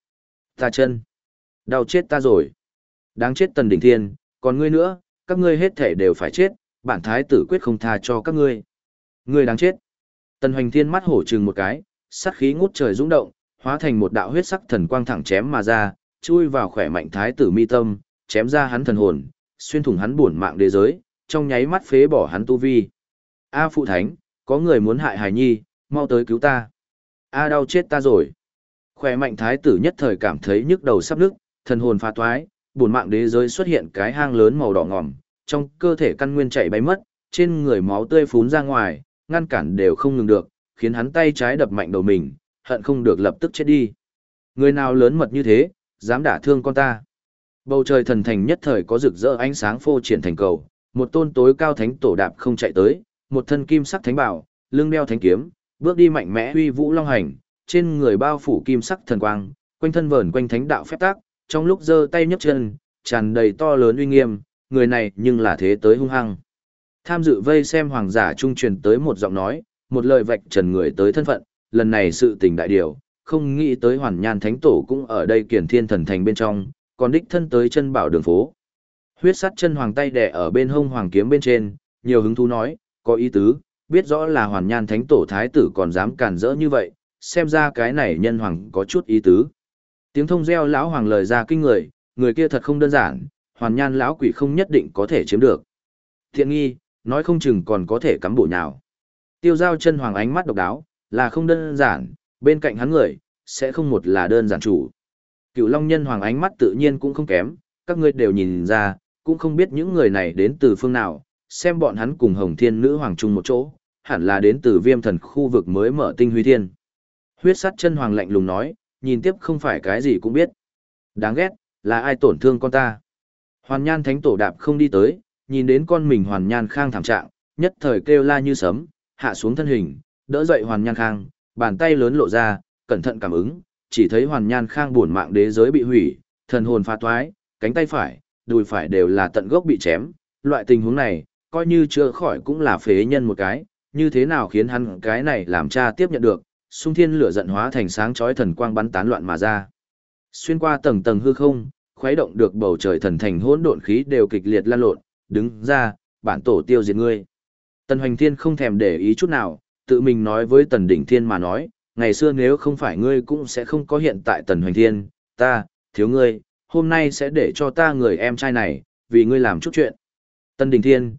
ta chân, đau chết ta rồi. Đáng chết Tần Đỉnh Thiên, còn ngươi nữa, các ngươi hết thể đều phải chết, bản thái tử quyết không tha cho các ngươi. Ngươi đáng chết. Tần Hoành Thiên mắt hổ trừng một cái, sát khí ngút trời dũng động, hóa thành một đạo huyết sắc thần quang thẳng chém mà ra, chui vào khỏe mạnh thái tử mi tâm, chém ra hắn thần hồn, xuyên thủng hắn bổn mạng đế giới, trong nháy mắt phế bỏ hắn tu vi. A phụ thánh, có người muốn hại hài nhi, mau tới cứu ta. A đau chết ta rồi. Khỏe mạnh thái tử nhất thời cảm thấy nhức đầu sắp nức, thần hồn phá toái, bổn mạng đế giới xuất hiện cái hang lớn màu đỏ ngòm, trong cơ thể căn nguyên chạy bay mất, trên người máu tươi phún ra ngoài, ngăn cản đều không ngừng được, khiến hắn tay trái đập mạnh đầu mình, hận không được lập tức chết đi. Người nào lớn mật như thế, dám đả thương con ta. Bầu trời thần thành nhất thời có rực rỡ ánh sáng phô triển thành cầu, một tôn tối cao thánh tổ đạp không chạy tới, một thân kim sắc thánh bảo, lưng đeo thánh kiếm, bước đi mạnh mẽ uy vũ long hành, trên người bao phủ kim sắc thần quang, quanh thân vờn quanh thánh đạo phép tác, trong lúc giơ tay nhấc chân, tràn đầy to lớn uy nghiêm, người này nhưng là thế tới hung hăng. Tham dự vây xem hoàng giả trung truyền tới một giọng nói, một lời vạch trần người tới thân phận, lần này sự tình đại điều, không nghĩ tới Hoàn Nhan Thánh Tổ cũng ở đây Kiền Thiên Thần Thành bên trong, còn đích thân tới chân bảo đường phố. Huyết sắt chân hoàng tay đè ở bên hông hoàng kiếm bên trên, nhiều hứng thú nói, có ý tứ, biết rõ là Hoàn Nhan Thánh Tổ thái tử còn dám cản rỡ như vậy, xem ra cái này nhân hoàng có chút ý tứ. Tiếng thông reo lão hoàng lời ra kinh người, người kia thật không đơn giản, Hoàn Nhan lão quỷ không nhất định có thể chiếm được. Thiện nghi, nói không chừng còn có thể cắm bổ nhào. Tiêu Giao chân hoàng ánh mắt độc đáo, là không đơn giản, bên cạnh hắn người, sẽ không một là đơn giản chủ. Cửu Long nhân hoàng ánh mắt tự nhiên cũng không kém, các ngươi đều nhìn ra, cũng không biết những người này đến từ phương nào, xem bọn hắn cùng Hồng Thiên nữ hoàng chung một chỗ, hẳn là đến từ Viêm Thần khu vực mới mở Tinh Huy Thiên. Huyết Sắt chân hoàng lạnh lùng nói, nhìn tiếp không phải cái gì cũng biết. Đáng ghét, là ai tổn thương con ta? Hoàn Nhan Thánh Tổ đạp không đi tới, nhìn đến con mình Hoàn Nhan Khang thảm trạng, nhất thời kêu la như sấm, hạ xuống thân hình, đỡ dậy Hoàn Nhan Khang, bàn tay lớn lộ ra, cẩn thận cảm ứng, chỉ thấy Hoàn Nhan Khang buồn mạng đế giới bị hủy, thần hồn phá toái, cánh tay phải, đùi phải đều là tận gốc bị chém, loại tình huống này, coi như chữa khỏi cũng là phế nhân một cái, như thế nào khiến hắn cái này làm cha tiếp nhận được, xung thiên lửa giận hóa thành sáng chói thần quang bắn tán loạn mà ra. Xuyên qua tầng tầng hư không, khuấy động được bầu trời thần thành hỗn độn khí đều kịch liệt lan lộn, đứng ra, bản tổ tiêu diệt ngươi. Tần Hoành Thiên không thèm để ý chút nào, tự mình nói với Tần Đỉnh Thiên mà nói, ngày xưa nếu không phải ngươi cũng sẽ không có hiện tại Tần Hoành Thiên, ta, thiếu ngươi, hôm nay sẽ để cho ta người em trai này, vì ngươi làm chút chuyện. Tần Đỉnh Thiên,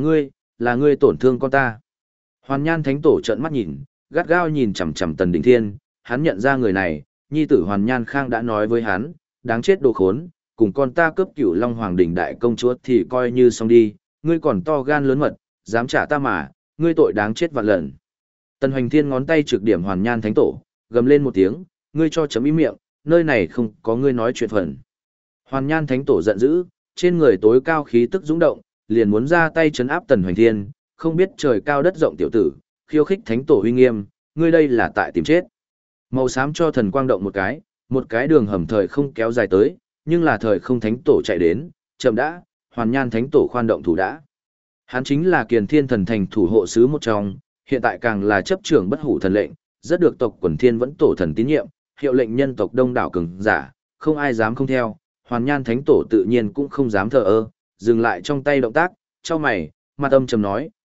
là ngươi tổn thương con ta. Hoàn Nhan Thánh Tổ trợn mắt nhìn, gắt gao nhìn chằm chằm Tần Đỉnh Thiên, hắn nhận ra người này, nhi tử Hoàn Nhan Khang đã nói với hắn, đáng chết đồ khốn, cùng con ta cướp Cửu Long Hoàng đỉnh đại công chúa thì coi như xong đi, ngươi còn to gan lớn mật, dám trả ta mà, ngươi tội đáng chết vạn lần. Tần Hoành Thiên ngón tay trực điểm Hoàn Nhan Thánh Tổ, gầm lên một tiếng, ngươi cho chấm im miệng, nơi này không có ngươi nói chuyện phần. Hoàn Nhan Thánh Tổ giận dữ, trên người tối cao khí tức dũng động, liền muốn ra tay trấn áp Tần Hoành Thiên, không biết trời cao đất rộng tiểu tử, khiêu khích Thánh Tổ uy nghiêm, ngươi đây là tại tìm chết. Màu xám cho thần quang động một cái đường hầm thời không kéo dài tới, nhưng là thời không Thánh Tổ chạy đến, chậm đã, Hoàn Nhan Thánh Tổ khoan động thủ đã. Hắn chính là Kiền Thiên Thần Thành thủ hộ sứ một trong, hiện tại càng là chấp trưởng bất hủ thần lệnh, rất được tộc quần thiên vẫn tổ thần tín nhiệm, hiệu lệnh nhân tộc đông đảo cường giả, không ai dám không theo, Hoàn Nhan Thánh Tổ tự nhiên cũng không dám thờ ơ, dừng lại trong tay động tác, cho mày, mặt âm trầm nói,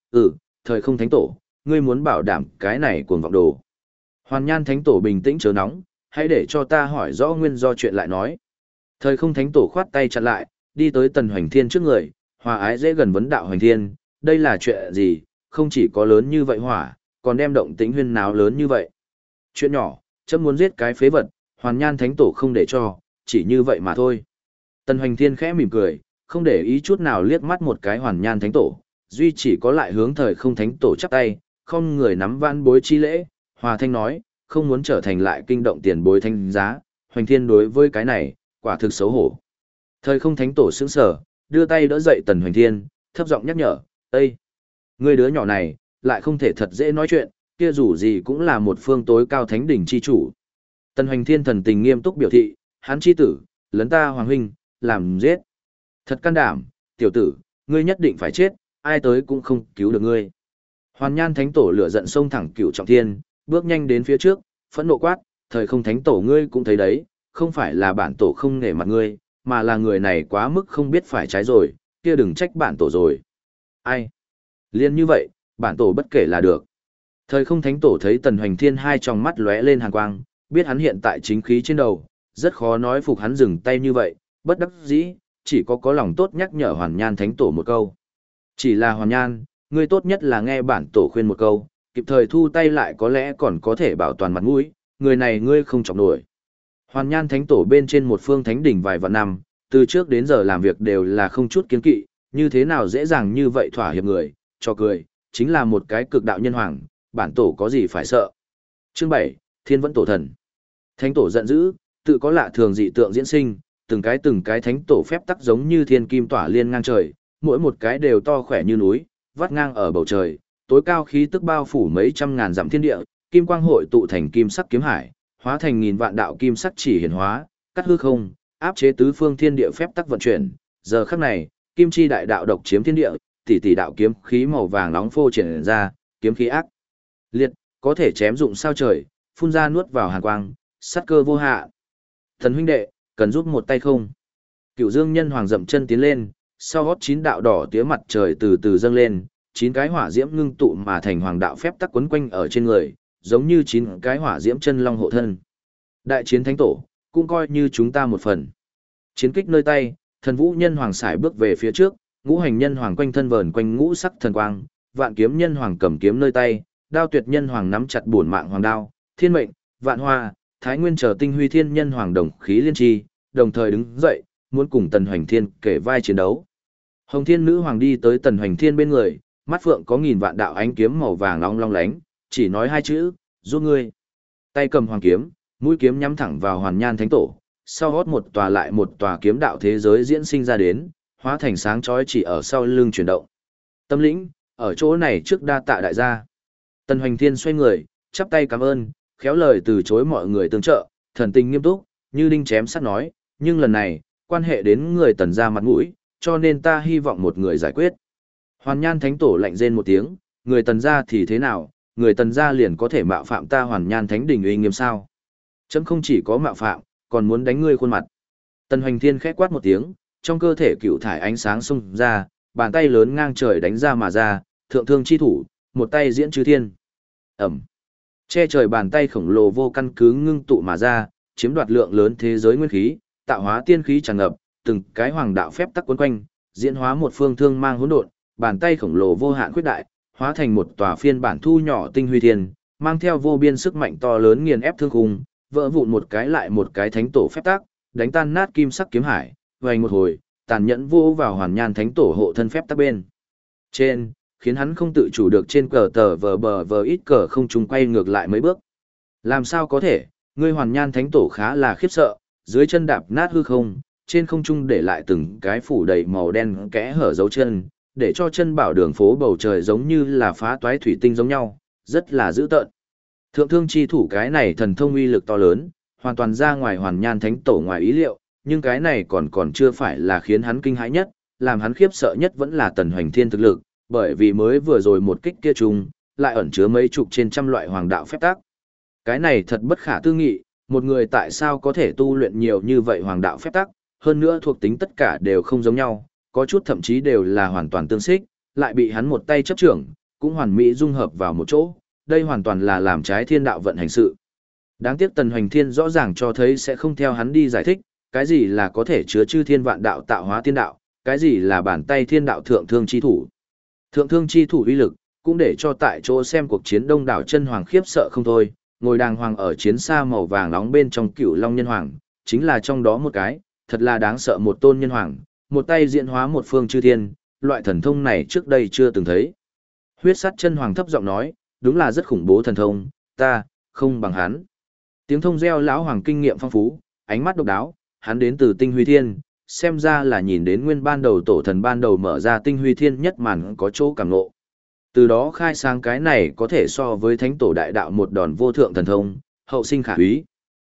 Thời không thánh tổ, ngươi muốn bảo đảm cái này cuồng vọng đồ. Hoàn Nhan thánh tổ bình tĩnh chớ nóng, hãy để cho ta hỏi rõ nguyên do chuyện lại nói. Thời không thánh tổ khoát tay chặn lại, đi tới Tần Hoành Thiên trước người, hòa ái dễ gần vấn đạo Hoành Thiên, đây là chuyện gì, không chỉ có lớn như vậy hỏa, còn đem động tĩnh huyên náo lớn như vậy. Chuyện nhỏ, chấm muốn giết cái phế vật, Hoàn Nhan thánh tổ không để cho, chỉ như vậy mà thôi. Tần Hoành Thiên khẽ mỉm cười, không để ý chút nào liếc mắt một cái Hoàn Nhan thánh tổ, duy chỉ có lại hướng thời không thánh tổ chắp tay, không người nắm vãn bối chi lễ, hòa thanh nói, không muốn trở thành lại kinh động tiền bối thanh giá, Hoành Thiên đối với cái này, quả thực xấu hổ. Thời không thánh tổ sững sờ, đưa tay đỡ dậy Tần Hoành Thiên, thấp giọng nhắc nhở, Ê! Người đứa nhỏ này, lại không thể thật dễ nói chuyện, kia dù gì cũng là một phương tối cao thánh đỉnh chi chủ. Tần Hoành Thiên thần tình nghiêm túc biểu thị, hắn chi tử, lấn ta hoàng huynh, làm giết. Thật can đảm, tiểu tử, ngươi nhất định phải chết, ai tới cũng không cứu được ngươi. Hoàn Nhan thánh tổ lửa giận xông thẳng Cửu Trọng Thiên, bước nhanh đến phía trước, phẫn nộ quát, thời không thánh tổ ngươi cũng thấy đấy, không phải là bản tổ không nể mặt ngươi, mà là người này quá mức không biết phải trái rồi, kia đừng trách bản tổ rồi. Ai? Liên như vậy, bản tổ bất kể là được. Thời không thánh tổ thấy Tần Hoành Thiên hai tròng mắt lóe lên hàn quang, biết hắn hiện tại chính khí trên đầu, rất khó nói phục hắn dừng tay như vậy, bất đắc dĩ, chỉ có lòng tốt nhắc nhở Hoàn Nhan thánh tổ một câu. Chỉ là Hoàn Nhan, ngươi tốt nhất là nghe bản tổ khuyên một câu, kịp thời thu tay lại có lẽ còn có thể bảo toàn mặt mũi, người này ngươi không chọc nổi. Hoàn Nhan thánh tổ bên trên một phương thánh đỉnh vài vạn năm, từ trước đến giờ làm việc đều là không chút kiêng kỵ, như thế nào dễ dàng như vậy thỏa hiệp người, cho cười, chính là một cái cực đạo nhân hoàng, bản tổ có gì phải sợ. Chương 7, Thiên Vẫn Tổ Thần. Thánh tổ giận dữ, tự có lạ thường dị tượng diễn sinh, từng cái thánh tổ phép tắc giống như thiên kim tỏa liên ngang trời, mỗi một cái đều to khỏe như núi, vắt ngang ở bầu trời, tối cao khí tức bao phủ mấy trăm ngàn dặm thiên địa, kim quang hội tụ thành kim sắc kiếm hải, hóa thành nghìn vạn đạo kim sắc chỉ hiển hóa, cắt hư không, áp chế tứ phương thiên địa phép tắc vận chuyển. Giờ khắc này, kim chi đại đạo độc chiếm thiên địa, tỷ tỷ đạo kiếm khí màu vàng nóng phô triển ra, kiếm khí ác liệt, có thể chém dụng sao trời, phun ra nuốt vào hàn quang, sát cơ vô hạ. Thần huynh đệ, cần giúp một tay không? Cửu Dương Nhân Hoàng dậm chân tiến lên, sau gót 9 đạo đỏ tía mặt trời từ từ dâng lên, 9 cái hỏa diễm ngưng tụ mà thành hoàng đạo phép tắc quấn quanh ở trên người, giống như 9 cái hỏa diễm chân long hộ thân. Đại chiến thánh tổ, cũng coi như chúng ta một phần. Chiến kích nơi tay, Thần Vũ Nhân Hoàng sải bước về phía trước, Ngũ Hành Nhân Hoàng quanh thân vờn quanh ngũ sắc thần quang, Vạn Kiếm Nhân Hoàng cầm kiếm nơi tay, Đao Tuyệt Nhân Hoàng nắm chặt bổn mạng hoàng đao, Thiên Mệnh, Vạn Hoa, Thái Nguyên chờ tinh huy thiên nhân hoàng đồng khí liên tri, đồng thời đứng dậy, muốn cùng Tần Hoành Thiên kể vai chiến đấu. Hồng Thiên Nữ Hoàng đi tới Tần Hoành Thiên bên người, mắt phượng có nghìn vạn đạo ánh kiếm màu vàng long long lánh, chỉ nói hai chữ, giúp ngươi. Tay cầm hoàng kiếm, mũi kiếm nhắm thẳng vào Hoàn Nhan thánh tổ, sau hót một tòa lại một tòa kiếm đạo thế giới diễn sinh ra đến, hóa thành sáng chói chỉ ở sau lưng chuyển động. Tâm lĩnh, ở chỗ này trước đa tạ đại gia. Tần Hoành Thiên xoay người, chắp tay cảm ơn, khéo lời từ chối mọi người tương trợ, thần tình nghiêm túc, như đinh chém sắt nói, nhưng lần này, quan hệ đến người Tần gia mặt mũi, cho nên ta hy vọng một người giải quyết. Hoàn Nhan thánh tổ lạnh rên một tiếng, người Tần gia thì thế nào, người Tần gia liền có thể mạo phạm ta Hoàn Nhan thánh đình uy nghiêm sao? Chấm không chỉ có mạo phạm, còn muốn đánh ngươi khuôn mặt. Tần Hoành Thiên khẽ quát một tiếng, trong cơ thể cựu thải ánh sáng xông ra, bàn tay lớn ngang trời đánh ra mà ra, thượng thương chi thủ, một tay diễn chư thiên. Ẩm. Che trời bàn tay khổng lồ vô căn cứ ngưng tụ mà ra, chiếm đoạt lượng lớn thế giới nguyên khí, tạo hóa tiên khí tràn ngập, từng cái hoàng đạo phép tắc quấn quanh, diễn hóa một phương thương mang hỗn độn, bàn tay khổng lồ vô hạn khuyết đại, hóa thành một tòa phiên bản thu nhỏ tinh huy thiên, mang theo vô biên sức mạnh to lớn nghiền ép thương khung, vỡ vụn một cái lại một cái thánh tổ phép tắc, đánh tan nát kim sắc kiếm hải, vành một hồi, tàn nhẫn vô vào Hoàn Nhan thánh tổ hộ thân phép tắc bên trên, khiến hắn không tự chủ được trên cờ tờ vờ bờ vờ ít cờ không trùng quay ngược lại mấy bước. Làm sao có thể, ngươi Hoàn Nhan thánh tổ khá là khiếp sợ, dưới chân đạp nát hư không, trên không trung để lại từng cái phủ đầy màu đen kẽ hở dấu chân, để cho chân bảo đường phố bầu trời giống như là phá toái thủy tinh giống nhau, rất là dữ tợn. Thượng thương chi thủ cái này thần thông uy lực to lớn, hoàn toàn ra ngoài Hoàn Nhan thánh tổ ngoài ý liệu, nhưng cái này còn chưa phải là khiến hắn kinh hãi nhất, làm hắn khiếp sợ nhất vẫn là Tần Hoành Thiên thực lực, bởi vì mới vừa rồi một kích kia trùng, lại ẩn chứa mấy chục trên trăm loại hoàng đạo phép tắc. Cái này thật bất khả tư nghị, một người tại sao có thể tu luyện nhiều như vậy hoàng đạo phép tắc, hơn nữa thuộc tính tất cả đều không giống nhau, có chút thậm chí đều là hoàn toàn tương xích, lại bị hắn một tay chấp trưởng, cũng hoàn mỹ dung hợp vào một chỗ, đây hoàn toàn là làm trái thiên đạo vận hành sự. Đáng tiếc Tần Hoành Thiên rõ ràng cho thấy sẽ không theo hắn đi giải thích, cái gì là có thể chứa chư thiên vạn đạo tạo hóa tiên đạo, cái gì là bàn tay thiên đạo thượng thương chi thủ. Thượng thương chi thủ uy lực, cũng để cho tại chỗ xem cuộc chiến đông đảo chân hoàng khiếp sợ không thôi, ngồi đàng hoàng ở chiến xa màu vàng nóng bên trong Cửu Long Nhân Hoàng, chính là trong đó một cái, thật là đáng sợ một tôn nhân hoàng, một tay diễn hóa một phương chư thiên, loại thần thông này trước đây chưa từng thấy. Huyết Sắt Chân Hoàng thấp giọng nói, đúng là rất khủng bố thần thông, ta không bằng hắn. Tiếng thông reo lão hoàng kinh nghiệm phong phú, ánh mắt độc đáo, hắn đến từ Tinh Huy Thiên, xem ra là nhìn đến nguyên ban đầu tổ thần ban đầu mở ra Tinh Huy Thiên nhất màn có chỗ cảm ngộ. Từ đó khai sáng cái này có thể so với thánh tổ đại đạo một đòn vô thượng thần thông, hậu sinh khả úy.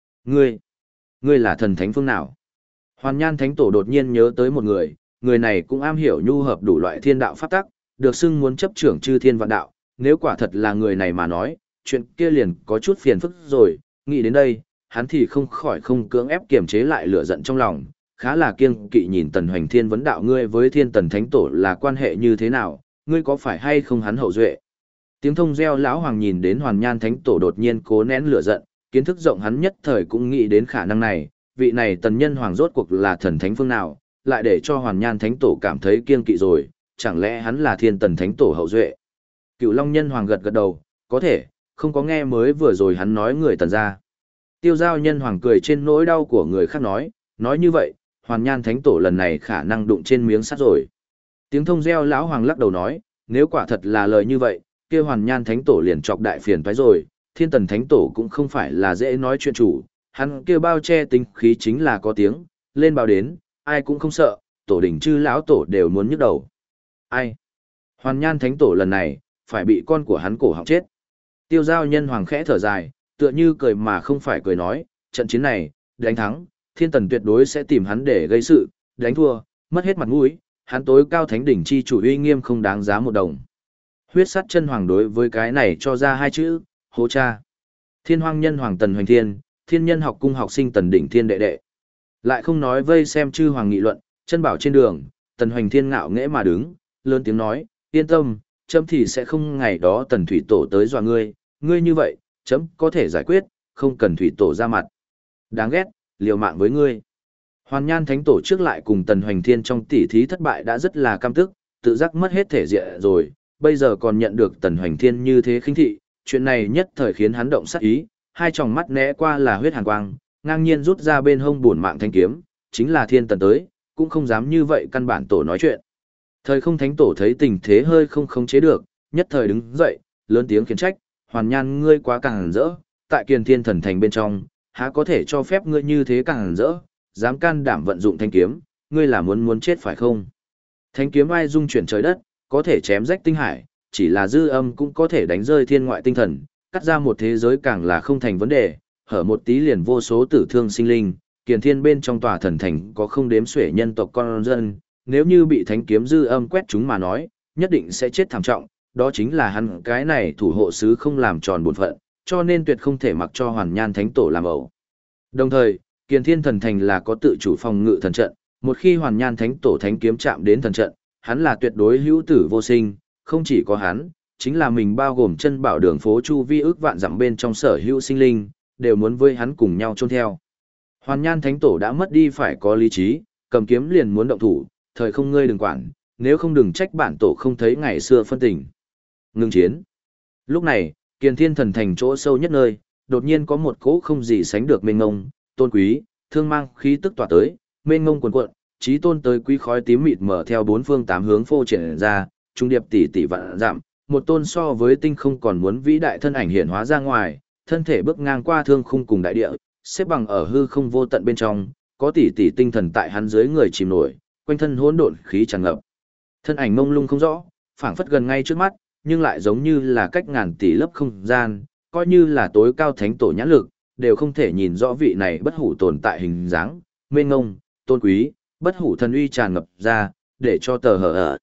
Ngươi là thần thánh phương nào? Hoàn Nhan Thánh Tổ đột nhiên nhớ tới một người này cũng am hiểu nhu hợp đủ loại thiên đạo pháp tắc, được xưng muốn chấp trưởng chư thiên vạn đạo, nếu quả thật là người này mà nói, chuyện kia liền có chút phiền phức rồi, nghĩ đến đây, hắn thì không khỏi không cưỡng ép kiềm chế lại lửa giận trong lòng, khá là kiêng kỵ nhìn Tần Hoành Thiên vấn đạo ngươi với Thiên Tần Thánh Tổ là quan hệ như thế nào, ngươi có phải hay không hắn hậu duệ. Tiếng thông reo lão hoàng nhìn đến Hoàn Nhan Thánh Tổ đột nhiên cố nén lửa giận, kiến thức rộng hắn nhất thời cũng nghĩ đến khả năng này, vị này Tần Nhân Hoàng rốt cuộc là thần thánh phương nào, lại để cho Hoàn Nhan Thánh Tổ cảm thấy kiêng kỵ rồi, chẳng lẽ hắn là Thiên Tần Thánh Tổ hậu duệ. Cựu Long Nhân Hoàng gật gật đầu, có thể, không có nghe mới vừa rồi hắn nói người Tần ra. Tiêu Giao Nhân Hoàng cười trên nỗi đau của người khác nói như vậy, Hoàn Nhan Thánh Tổ lần này khả năng đụng trên miếng sắt rồi. Tiếng thông reo lão hoàng lắc đầu nói, nếu quả thật là lời như vậy, kia Hoàn Nhan Thánh Tổ liền chọc đại phiền toái rồi, Thiên Tần Thánh Tổ cũng không phải là dễ nói chuyện chủ, hắn kia bao che tính khí chính là có tiếng, lên báo đến, ai cũng không sợ, tổ đỉnh chư lão tổ đều muốn nhức đầu. Ai? Hoàn Nhan Thánh Tổ lần này, phải bị con của hắn cổ họng chết. Tiêu Giao Nhân Hoàng khẽ thở dài, tựa như cười mà không phải cười nói, trận chiến này, đánh thắng, Thiên Tần tuyệt đối sẽ tìm hắn để gây sự, đánh thua, mất hết mặt mũi, hắn tối cao thánh đỉnh chi chủ uy nghiêm không đáng giá một đồng. Huyết Sắt Chân Hoàng đối với cái này cho ra hai chữ, hố cha. Thiên Hoang Nhân Hoàng Tần Hoành Thiên, Thiên Nhân học cung học sinh Tần Đỉnh Thiên đệ đệ. Lại không nói vây xem chư hoàng nghị luận, chân bảo trên đường, Tần Hoành Thiên ngạo nghễ mà đứng, lớn tiếng nói, yên tâm, chấm thì sẽ không ngày đó Tần Thủy Tổ tới dọa ngươi, ngươi như vậy, chấm có thể giải quyết, không cần Thủy Tổ ra mặt. Đáng ghét, liều mạng với ngươi. Hoàn Nhan Thánh Tổ trước lại cùng Tần Hoành Thiên trong tỉ thí thất bại đã rất là cam tức, tự giác mất hết thể diện rồi, bây giờ còn nhận được Tần Hoành Thiên như thế khinh thị, chuyện này nhất thời khiến hắn động sát ý, hai tròng mắt né qua là huyết hàn quang, ngang nhiên rút ra bên hông bổn mạng thanh kiếm, chính là Thiên Tần tới, cũng không dám như vậy căn bản tổ nói chuyện. Thời Không Thánh Tổ thấy tình thế hơi không khống chế được, nhất thời đứng dậy, lớn tiếng khiển trách, Hoàn Nhan ngươi quá càng rỡ, tại Kiền Thiên Thần Thành bên trong, há có thể cho phép ngươi như thế càng rỡ, dám can đảm vận dụng thanh kiếm, ngươi là muốn chết phải không? Thanh kiếm ai dung chuyển trời đất, có thể chém rách tinh hải, chỉ là dư âm cũng có thể đánh rơi thiên ngoại tinh thần, cắt ra một thế giới càng là không thành vấn đề, hở một tí liền vô số tử thương sinh linh, Kiền Thiên bên trong tòa thần thành có không đếm xuể nhân tộc con dân, nếu như bị thánh kiếm dư âm quét chúng mà nói, nhất định sẽ chết thảm trọng, đó chính là hắn cái này thủ hộ sứ không làm tròn bổn phận, cho nên tuyệt không thể mặc cho Hoàn Nhan Thánh Tổ làm ẩu. Đồng thời, Kiền Thiên thần thành là có tự chủ phòng ngự thần trận, một khi Hoàn Nhan Thánh Tổ thánh kiếm chạm đến thần trận, hắn là tuyệt đối hữu tử vô sinh, không chỉ có hắn, chính là mình bao gồm chân bảo đường phố chu vi ước vạn dặm bên trong sở hữu sinh linh, đều muốn với hắn cùng nhau chôn theo. Hoàn Nhan Thánh Tổ đã mất đi phải có lý trí, cầm kiếm liền muốn động thủ, thời không ngươi đừng quản, nếu không đừng trách bản tổ không thấy ngày xưa phân tình. Ngưng chiến. Lúc này, Kiền Thiên thần thành chỗ sâu nhất nơi, đột nhiên có một cỗ không gì sánh được mênh ngông, tôn quý, thương mang khí tức tỏa tới, mênh ngông cuồn cuộn, chí tôn tới quý khói tím mịt mở theo bốn phương tám hướng phô triển ra, trung điệp tỷ tỷ vạn giảm, một tôn so với tinh không còn muốn vĩ đại thân ảnh hiện hóa ra ngoài, thân thể bước ngang qua thương khung cùng đại địa, xếp bằng ở hư không vô tận bên trong, có tỷ tỷ tinh thần tại hắn dưới người chìm nổi, quanh thân hỗn độn khí tràn ngập. Thân ảnh mông lung không rõ, phảng phất gần ngay trước mắt, nhưng lại giống như là cách ngàn tỷ lớp không gian, coi như là tối cao thánh tổ nhãn lực, đều không thể nhìn rõ vị này bất hủ tồn tại hình dáng, mênh ngông, tôn quý, bất hủ thần uy tràn ngập ra, để cho tờ hở ở.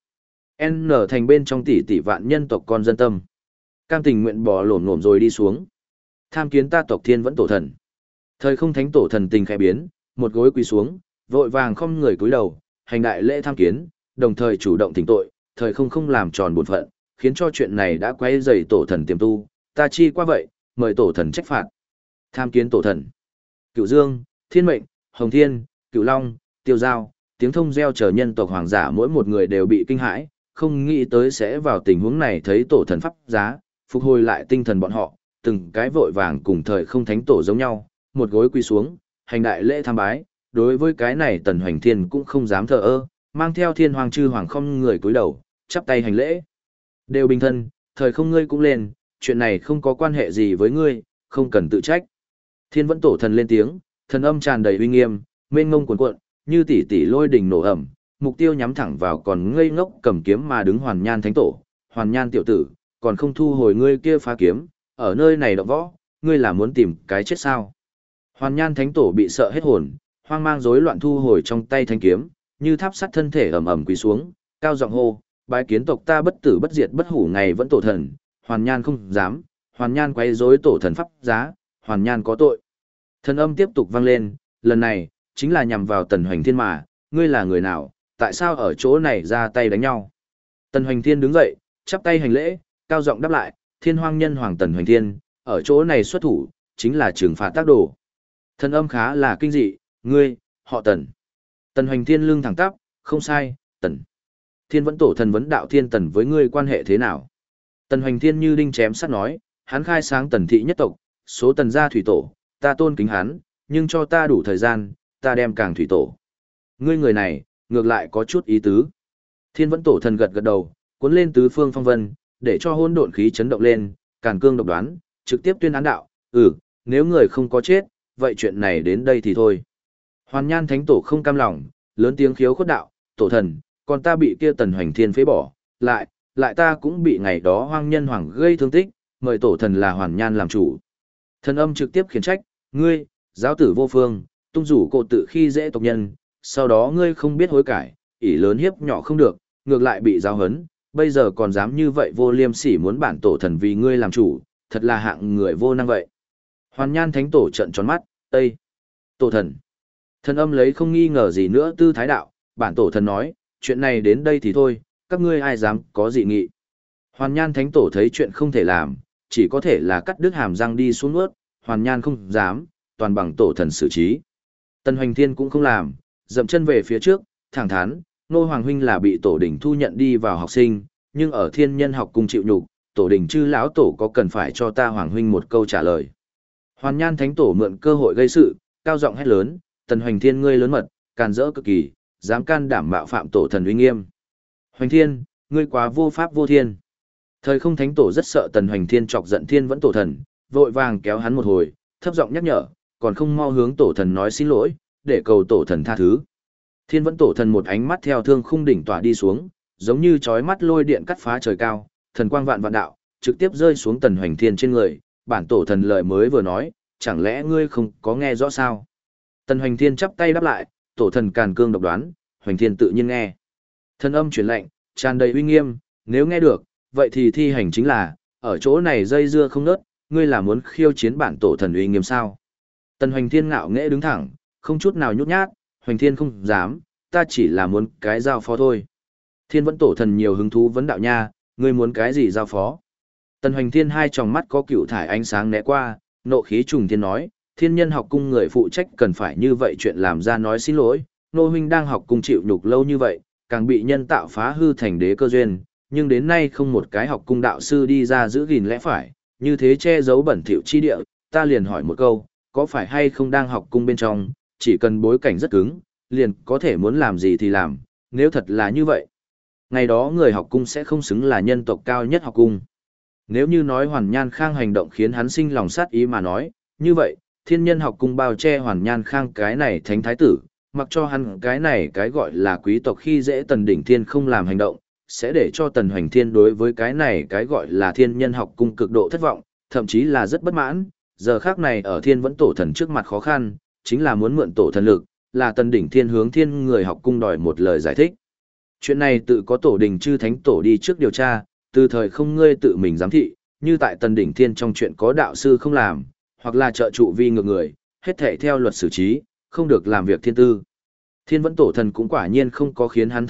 N thành bên trong tỷ tỷ vạn nhân tộc con dân tâm. Cam tình nguyện bỏ lổn ngổm rồi đi xuống. Tham kiến ta tộc Thiên Vẫn tổ thần. Thời Không Thánh Tổ thần tình khẽ biến, một gối quỳ xuống, vội vàng không người cúi đầu, hành đại lễ tham kiến, đồng thời chủ động thỉnh tội, thời không làm tròn bổn phận, khiến cho chuyện này đã quấy rầy tổ thần tiềm tu, ta chi qua vậy, mời tổ thần trách phạt. Tham kiến tổ thần. Cựu Dương, Thiên Mệnh, Hồng Thiên, Cựu Long, Tiêu Giao, tiếng thông reo chờ nhân tộc hoàng giả mỗi một người đều bị kinh hãi, không nghĩ tới sẽ vào tình huống này thấy tổ thần pháp giá, phục hồi lại tinh thần bọn họ, từng cái vội vàng cùng thời không thánh tổ giống nhau, một gối quỳ xuống, hành đại lễ tham bái, đối với cái này Tần Hoành Thiên cũng không dám thờ ơ, mang theo Thiên Hoàng chư hoàng không người cúi đầu, chắp tay hành lễ. Đều bình thân, thời không ngươi cũng lên, chuyện này không có quan hệ gì với ngươi, không cần tự trách. Thiên Vẫn tổ thần lên tiếng, thần âm tràn đầy uy nghiêm, mênh ngông cuồn cuộn, như tỷ tỷ lôi đình nổ ẩm, mục tiêu nhắm thẳng vào còn ngây ngốc cầm kiếm mà đứng Hoàn Nhan thánh tổ. Hoàn Nhan tiểu tử, còn không thu hồi ngươi kia phá kiếm, ở nơi này động võ, ngươi là muốn tìm cái chết sao? Hoàn Nhan thánh tổ bị sợ hết hồn, hoang mang rối loạn thu hồi trong tay thanh kiếm, như tháp sắt thân thể ầm ầm quỳ xuống, cao giọng hô, bái kiến tộc ta bất tử bất diệt bất hủ ngày vẫn tổ thần, Hoàn Nhan không dám, Hoàn Nhan quấy rối tổ thần pháp giá, Hoàn Nhan có tội. Thần âm tiếp tục vang lên, lần này, chính là nhằm vào Tần Hoành Thiên mà, ngươi là người nào, tại sao ở chỗ này ra tay đánh nhau? Tần Hoành Thiên đứng dậy, chắp tay hành lễ, cao giọng đáp lại, Thiên Hoang Nhân Hoàng Tần Hoành Thiên, ở chỗ này xuất thủ, chính là trừng phạt tác đồ. Thần âm khá là kinh dị, ngươi, họ Tần. Tần Hoành Thiên lưng thẳng tắp, không sai, Tần. Thiên Vẫn tổ thần vấn đạo Thiên Tần với ngươi quan hệ thế nào? Tần Hoành Thiên như đinh chém sắt nói, hắn khai sáng Tần thị nhất tộc, số Tần gia thủy tổ, ta tôn kính hắn, nhưng cho ta đủ thời gian, ta đem càng thủy tổ. Ngươi người này, ngược lại có chút ý tứ. Thiên Vẫn tổ thần gật gật đầu, cuốn lên tứ phương phong vân, để cho hỗn độn khí chấn động lên, càn cương độc đoán, trực tiếp tuyên án đạo, nếu người không có chết, vậy chuyện này đến đây thì thôi. Hoàn Nhan thánh tổ không cam lòng, lớn tiếng khiếu khuất đạo, tổ thần, còn ta bị kia Tần Hoành Thiên phế bỏ, lại ta cũng bị ngày đó Hoang Nhân Hoàng gây thương tích, mời tổ thần là Hoàn Nhan làm chủ. Thần âm trực tiếp khiển trách, ngươi, giáo tử vô phương, tung rủ cộ tự khi dễ tộc nhân, sau đó ngươi không biết hối cải, ỷ lớn hiếp nhỏ không được, ngược lại bị giáo hấn, bây giờ còn dám như vậy vô liêm sỉ muốn bản tổ thần vì ngươi làm chủ, thật là hạng người vô năng vậy. Hoàn Nhan thánh tổ trợn tròn mắt, Ê! Tổ thần! Thần âm lấy không nghi ngờ gì nữa tư thái đạo, bản tổ thần nói, chuyện này đến đây thì thôi, các ngươi ai dám có dị nghị. Hoàn Nhan thánh tổ thấy chuyện không thể làm, chỉ có thể là cắt đứt hàm răng đi xuống nuốt, Hoàn Nhan không dám, toàn bằng tổ thần xử trí. Tần Hoành Thiên cũng không làm, dậm chân về phía trước, thẳng thắn, Nô Hoàng huynh là bị tổ đình thu nhận đi vào học sinh, nhưng ở Thiên Nhân học cung chịu nhục, tổ đình chư lão tổ có cần phải cho ta Hoàng huynh một câu trả lời. Hoàn Nhan thánh tổ mượn cơ hội gây sự, cao giọng hét lớn, Tần Hoành Thiên ngươi lớn mật, càn rỡ cực kỳ, dám can đảm mạo phạm tổ thần uy nghiêm. Hoành Thiên, ngươi quá vô pháp vô thiên. Thời không thánh tổ rất sợ Tần Hoành Thiên chọc giận Thiên Vẫn tổ thần, vội vàng kéo hắn một hồi, thấp giọng nhắc nhở, còn không mau hướng tổ thần nói xin lỗi, để cầu tổ thần tha thứ. Thiên Vẫn tổ thần một ánh mắt theo thương khung đỉnh tỏa đi xuống, giống như chói mắt lôi điện cắt phá trời cao, thần quang vạn vạn đạo, trực tiếp rơi xuống Tần Hoành Thiên trên người, bản tổ thần lời mới vừa nói, chẳng lẽ ngươi không có nghe rõ sao? Tần Hoành Thiên chắp tay đáp lại, tổ thần càn cương độc đoán, Hoành Thiên tự nhiên nghe. Thần âm truyền lệnh, tràn đầy uy nghiêm, nếu nghe được, vậy thì thi hành chính là, ở chỗ này dây dưa không nớt, ngươi là muốn khiêu chiến bản tổ thần uy nghiêm sao? Tần Hoành Thiên ngạo nghễ đứng thẳng, không chút nào nhút nhát, Hoành Thiên không dám, ta chỉ là muốn cái giao phó thôi. Thiên Vẫn tổ thần nhiều hứng thú vấn đạo nha, ngươi muốn cái gì giao phó? Tần Hoành Thiên hai tròng mắt có cựu thải ánh sáng né qua, nộ khí trùng thiên nói, Thiên Nhân học cung người phụ trách cần phải như vậy chuyện làm ra nói xin lỗi, nô huynh đang học cung chịu nhục lâu như vậy, càng bị nhân tạo phá hư thành đế cơ duyên, nhưng đến nay không một cái học cung đạo sư đi ra giữ gìn lẽ phải, như thế che giấu bẩn thỉu chi địa, ta liền hỏi một câu, có phải hay không đang học cung bên trong, chỉ cần bối cảnh rất cứng, liền có thể muốn làm gì thì làm, nếu thật là như vậy. Ngày đó người học cung sẽ không xứng là nhân tộc cao nhất học cung. Nếu như nói Hoàn Nhan Khang hành động khiến hắn sinh lòng sát ý mà nói, như vậy, Thiên Nhân học cung bao che Hoàn Nhan Khang cái này thánh thái tử, mặc cho hắn cái này cái gọi là quý tộc khi dễ Tần Đỉnh Thiên không làm hành động, sẽ để cho Tần Hoành Thiên đối với cái này cái gọi là Thiên Nhân học cung cực độ thất vọng, thậm chí là rất bất mãn. Giờ khác này ở Thiên Vẫn tổ thần trước mặt khó khăn, chính là muốn mượn tổ thần lực, là Tần Đỉnh Thiên hướng Thiên người học cung đòi một lời giải thích. Chuyện này tự có tổ đình chư thánh tổ đi trước điều tra, từ thời không ngươi tự mình giám thị, như tại Tần Đỉnh Thiên trong chuyện có đạo sư không làm, hoặc là trợ trụ vi ngược người, hết thảy theo luật xử trí, không được làm việc thiên tư. Thiên Vẫn tổ thần cũng quả nhiên không có khiến hắn thất vọng,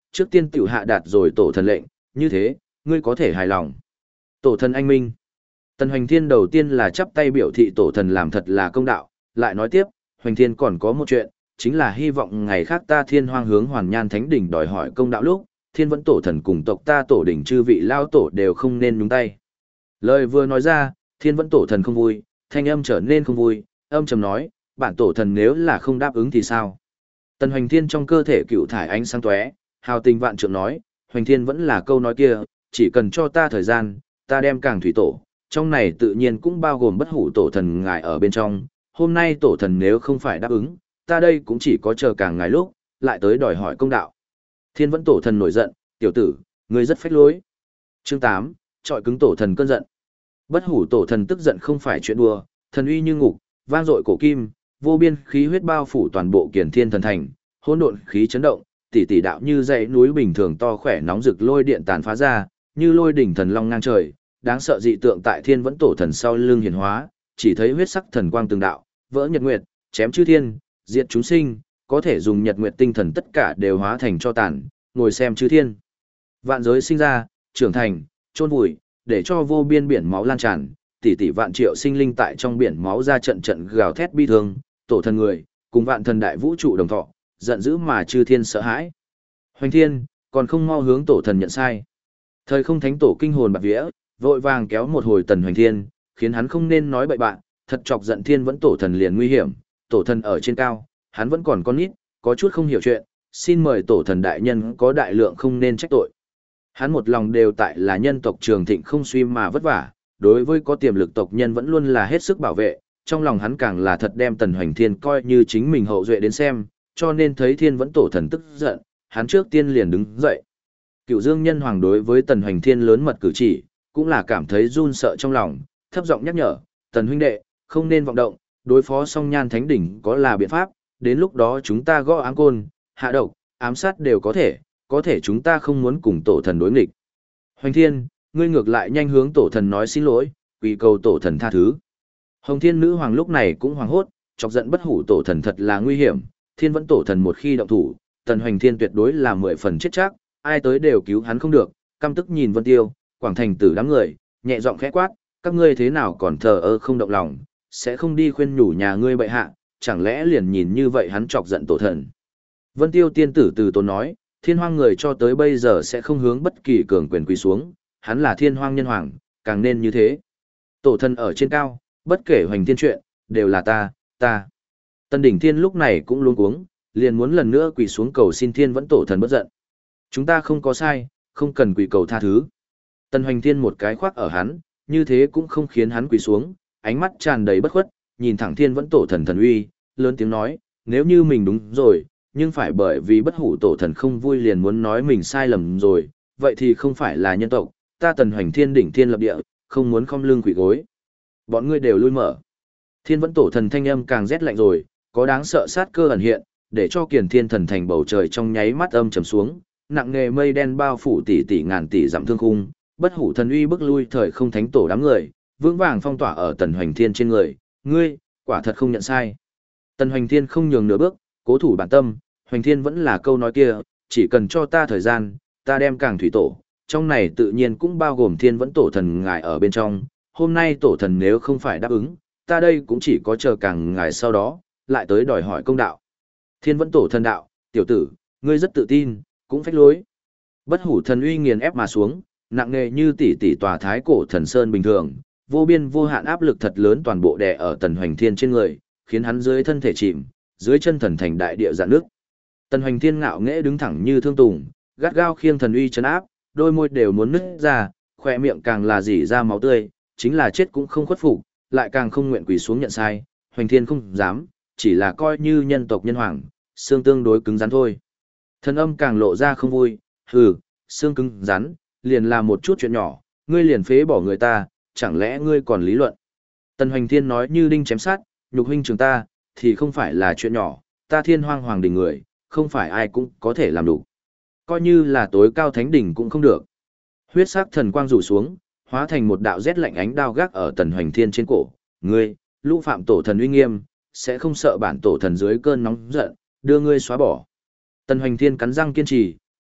trước tiên tiểu hạ đạt rồi tổ thần lệnh, như thế, ngươi có thể hài lòng. Tổ thần anh minh. Tần Hoành Thiên đầu tiên là chắp tay biểu thị tổ thần làm thật là công đạo, lại nói tiếp, Hoành Thiên còn có một chuyện, chính là hy vọng ngày khác ta Thiên Hoang hướng Hoàn Nhan Thánh Đỉnh đòi hỏi công đạo lúc, Thiên Vẫn tổ thần cùng tộc ta tổ đỉnh chư vị lao tổ đều không nên nhúng tay. Lời vừa nói ra, Thiên Vẫn tổ thần không vui, thanh âm trở nên không vui, âm trầm nói, bản tổ thần nếu là không đáp ứng thì sao? Tần Hoành Thiên trong cơ thể cựu thải ánh sáng tóe, hào tình vạn trượng nói, Hoành Thiên vẫn là câu nói kia, chỉ cần cho ta thời gian, ta đem càng thủy tổ, trong này tự nhiên cũng bao gồm bất hủ tổ thần ngài ở bên trong, hôm nay tổ thần nếu không phải đáp ứng, ta đây cũng chỉ có chờ càng ngài lúc, lại tới đòi hỏi công đạo. Thiên Vẫn tổ thần nổi giận, tiểu tử, ngươi rất phách lối. Chương 8, trọi cứng tổ thần cơn giận. Bất hủ tổ thần tức giận không phải chuyện đùa, thần uy như ngục, vang dội cổ kim, vô biên khí huyết bao phủ toàn bộ Kiền Thiên thần thành, hỗn độn khí chấn động, tỷ tỷ đạo như dãy núi bình thường to khỏe nóng rực lôi điện tàn phá ra, như lôi đỉnh thần long ngang trời, đáng sợ dị tượng tại Thiên Vẫn tổ thần sau lưng hiển hóa, chỉ thấy huyết sắc thần quang từng đạo, vỡ nhật nguyệt, chém chư thiên, diệt chúng sinh, có thể dùng nhật nguyệt tinh thần tất cả đều hóa thành cho tàn, ngồi xem chư thiên. Vạn giới sinh ra, trưởng thành, chôn vùi, để cho vô biên biển máu lan tràn, tỷ tỷ vạn triệu sinh linh tại trong biển máu ra trận trận gào thét bi thương, tổ thần người, cùng vạn thần đại vũ trụ đồng thọ, giận dữ mà chư thiên sợ hãi. Hoành Thiên, còn không mau hướng tổ thần nhận sai. Thời không thánh tổ kinh hồn bạt vía, vội vàng kéo một hồi Tần Hoành Thiên, khiến hắn không nên nói bậy bạn, thật chọc giận Thiên Vẫn tổ thần liền nguy hiểm, tổ thần ở trên cao, hắn vẫn còn con nít, có chút không hiểu chuyện, xin mời tổ thần đại nhân có đại lượng không nên trách tội. Hắn một lòng đều tại là nhân tộc trường thịnh không suy mà vất vả, đối với có tiềm lực tộc nhân vẫn luôn là hết sức bảo vệ, trong lòng hắn càng là thật đem Tần Hoành Thiên coi như chính mình hậu duệ đến xem, cho nên thấy Thiên Vẫn tổ thần tức giận, hắn trước tiên liền đứng dậy. Cựu Dương Nhân Hoàng đối với Tần Hoành Thiên lớn mật cử chỉ, cũng là cảm thấy run sợ trong lòng, thấp giọng nhắc nhở, Tần huynh đệ, không nên vọng động, đối phó Song Nhan Thánh Đỉnh có là biện pháp, đến lúc đó chúng ta gõ áng côn, hạ độc, ám sát đều có thể chúng ta không muốn cùng tổ thần đối nghịch. Hoành Thiên, ngươi ngược lại nhanh hướng tổ thần nói xin lỗi, quỳ cầu tổ thần tha thứ. Hồng Thiên Nữ Hoàng lúc này cũng hoảng hốt, chọc giận bất hủ tổ thần thật là nguy hiểm, Thiên Vẫn tổ thần một khi động thủ, Tần Hoành Thiên tuyệt đối là 10 phần chết chắc, ai tới đều cứu hắn không được, căm tức nhìn Vân Tiêu, Quảng Thành Tử đám người, nhẹ giọng khẽ quát, các ngươi thế nào còn thờ ơ không động lòng, sẽ không đi khuyên nhủ nhà ngươi bệ hạ, chẳng lẽ liền nhìn như vậy hắn chọc giận tổ thần. Vân Tiêu tiên tử từ tốn nói, Thiên Hoang người cho tới bây giờ sẽ không hướng bất kỳ cường quyền quỳ xuống, hắn là Thiên Hoang nhân hoàng, càng nên như thế. Tổ thần ở trên cao, bất kể Hoành Thiên chuyện, đều là ta. Tân Đỉnh Thiên lúc này cũng luống cuống, liền muốn lần nữa quỳ xuống cầu xin Thiên Vẫn tổ thần bất giận. Chúng ta không có sai, không cần quỳ cầu tha thứ. Tân Hoành Thiên một cái khoác ở hắn, như thế cũng không khiến hắn quỳ xuống, ánh mắt tràn đầy bất khuất, nhìn thẳng Thiên Vẫn tổ thần thần uy, lớn tiếng nói, nếu như mình đúng rồi, nhưng phải bởi vì bất hủ tổ thần không vui liền muốn nói mình sai lầm rồi, vậy thì không phải là nhân tộc, ta Tần Hoành Thiên đỉnh thiên lập địa, không muốn khom lưng quỳ gối. Bọn ngươi đều lui mở. Thiên Vẫn tổ thần thanh âm càng rét lạnh rồi, có đáng sợ sát cơ ẩn hiện, để cho Kiền Thiên thần thành bầu trời trong nháy mắt âm trầm xuống, nặng nề mây đen bao phủ tỷ tỷ ngàn tỷ dặm thương khung, bất hủ thần uy bức lui thời không thánh tổ đám người, vững vàng phong tỏa ở Tần Hoành Thiên trên người, ngươi, quả thật không nhận sai. Tần Hoành Thiên không nhường nửa bước, cố thủ bản tâm, Hoành Thiên vẫn là câu nói kia, chỉ cần cho ta thời gian, ta đem càng thủy tổ, trong này tự nhiên cũng bao gồm Thiên Vẫn tổ thần ngài ở bên trong, hôm nay tổ thần nếu không phải đáp ứng, ta đây cũng chỉ có chờ càng ngài sau đó, lại tới đòi hỏi công đạo. Thiên Vẫn tổ thần đạo, tiểu tử, ngươi rất tự tin, cũng phách lối. Bất hủ thần uy nghiền ép mà xuống, nặng nề như tỷ tỷ tòa thái cổ thần sơn bình thường, vô biên vô hạn áp lực thật lớn toàn bộ đè ở Tần Hoành Thiên trên người, khiến hắn dưới thân thể chìm, dưới chân thần thành đại địa dạn nước. Tần Hoành Thiên ngạo nghễ đứng thẳng như thương tùng, gắt gao khiêng thần uy trấn áp, đôi môi đều muốn nứt ra, khóe miệng càng là rỉ ra máu tươi, chính là chết cũng không khuất phục, lại càng không nguyện quỳ xuống nhận sai, Hoành Thiên không dám, chỉ là coi như nhân tộc nhân hoàng, xương tương đối cứng rắn thôi. Thần âm càng lộ ra không vui, hừ, xương cứng rắn, liền là một chút chuyện nhỏ, ngươi liền phế bỏ người ta, chẳng lẽ ngươi còn lý luận. Tần Hoành Thiên nói như đinh chém sát, nhục huynh trường ta, thì không phải là chuyện nhỏ, ta Thiên Hoang hoàng đình người, không phải ai cũng có thể làm đủ. Coi như là tối cao thánh đỉnh cũng không được. Huyết sắc thần quang rủ xuống, hóa thành một đạo rét lạnh ánh đao gác ở Tần Hoành Thiên trên cổ, ngươi, lũ phạm tổ thần uy nghiêm, sẽ không sợ bản tổ thần dưới cơn nóng giận, đưa ngươi xóa bỏ. Tần Hoành Thiên cắn răng kiên trì,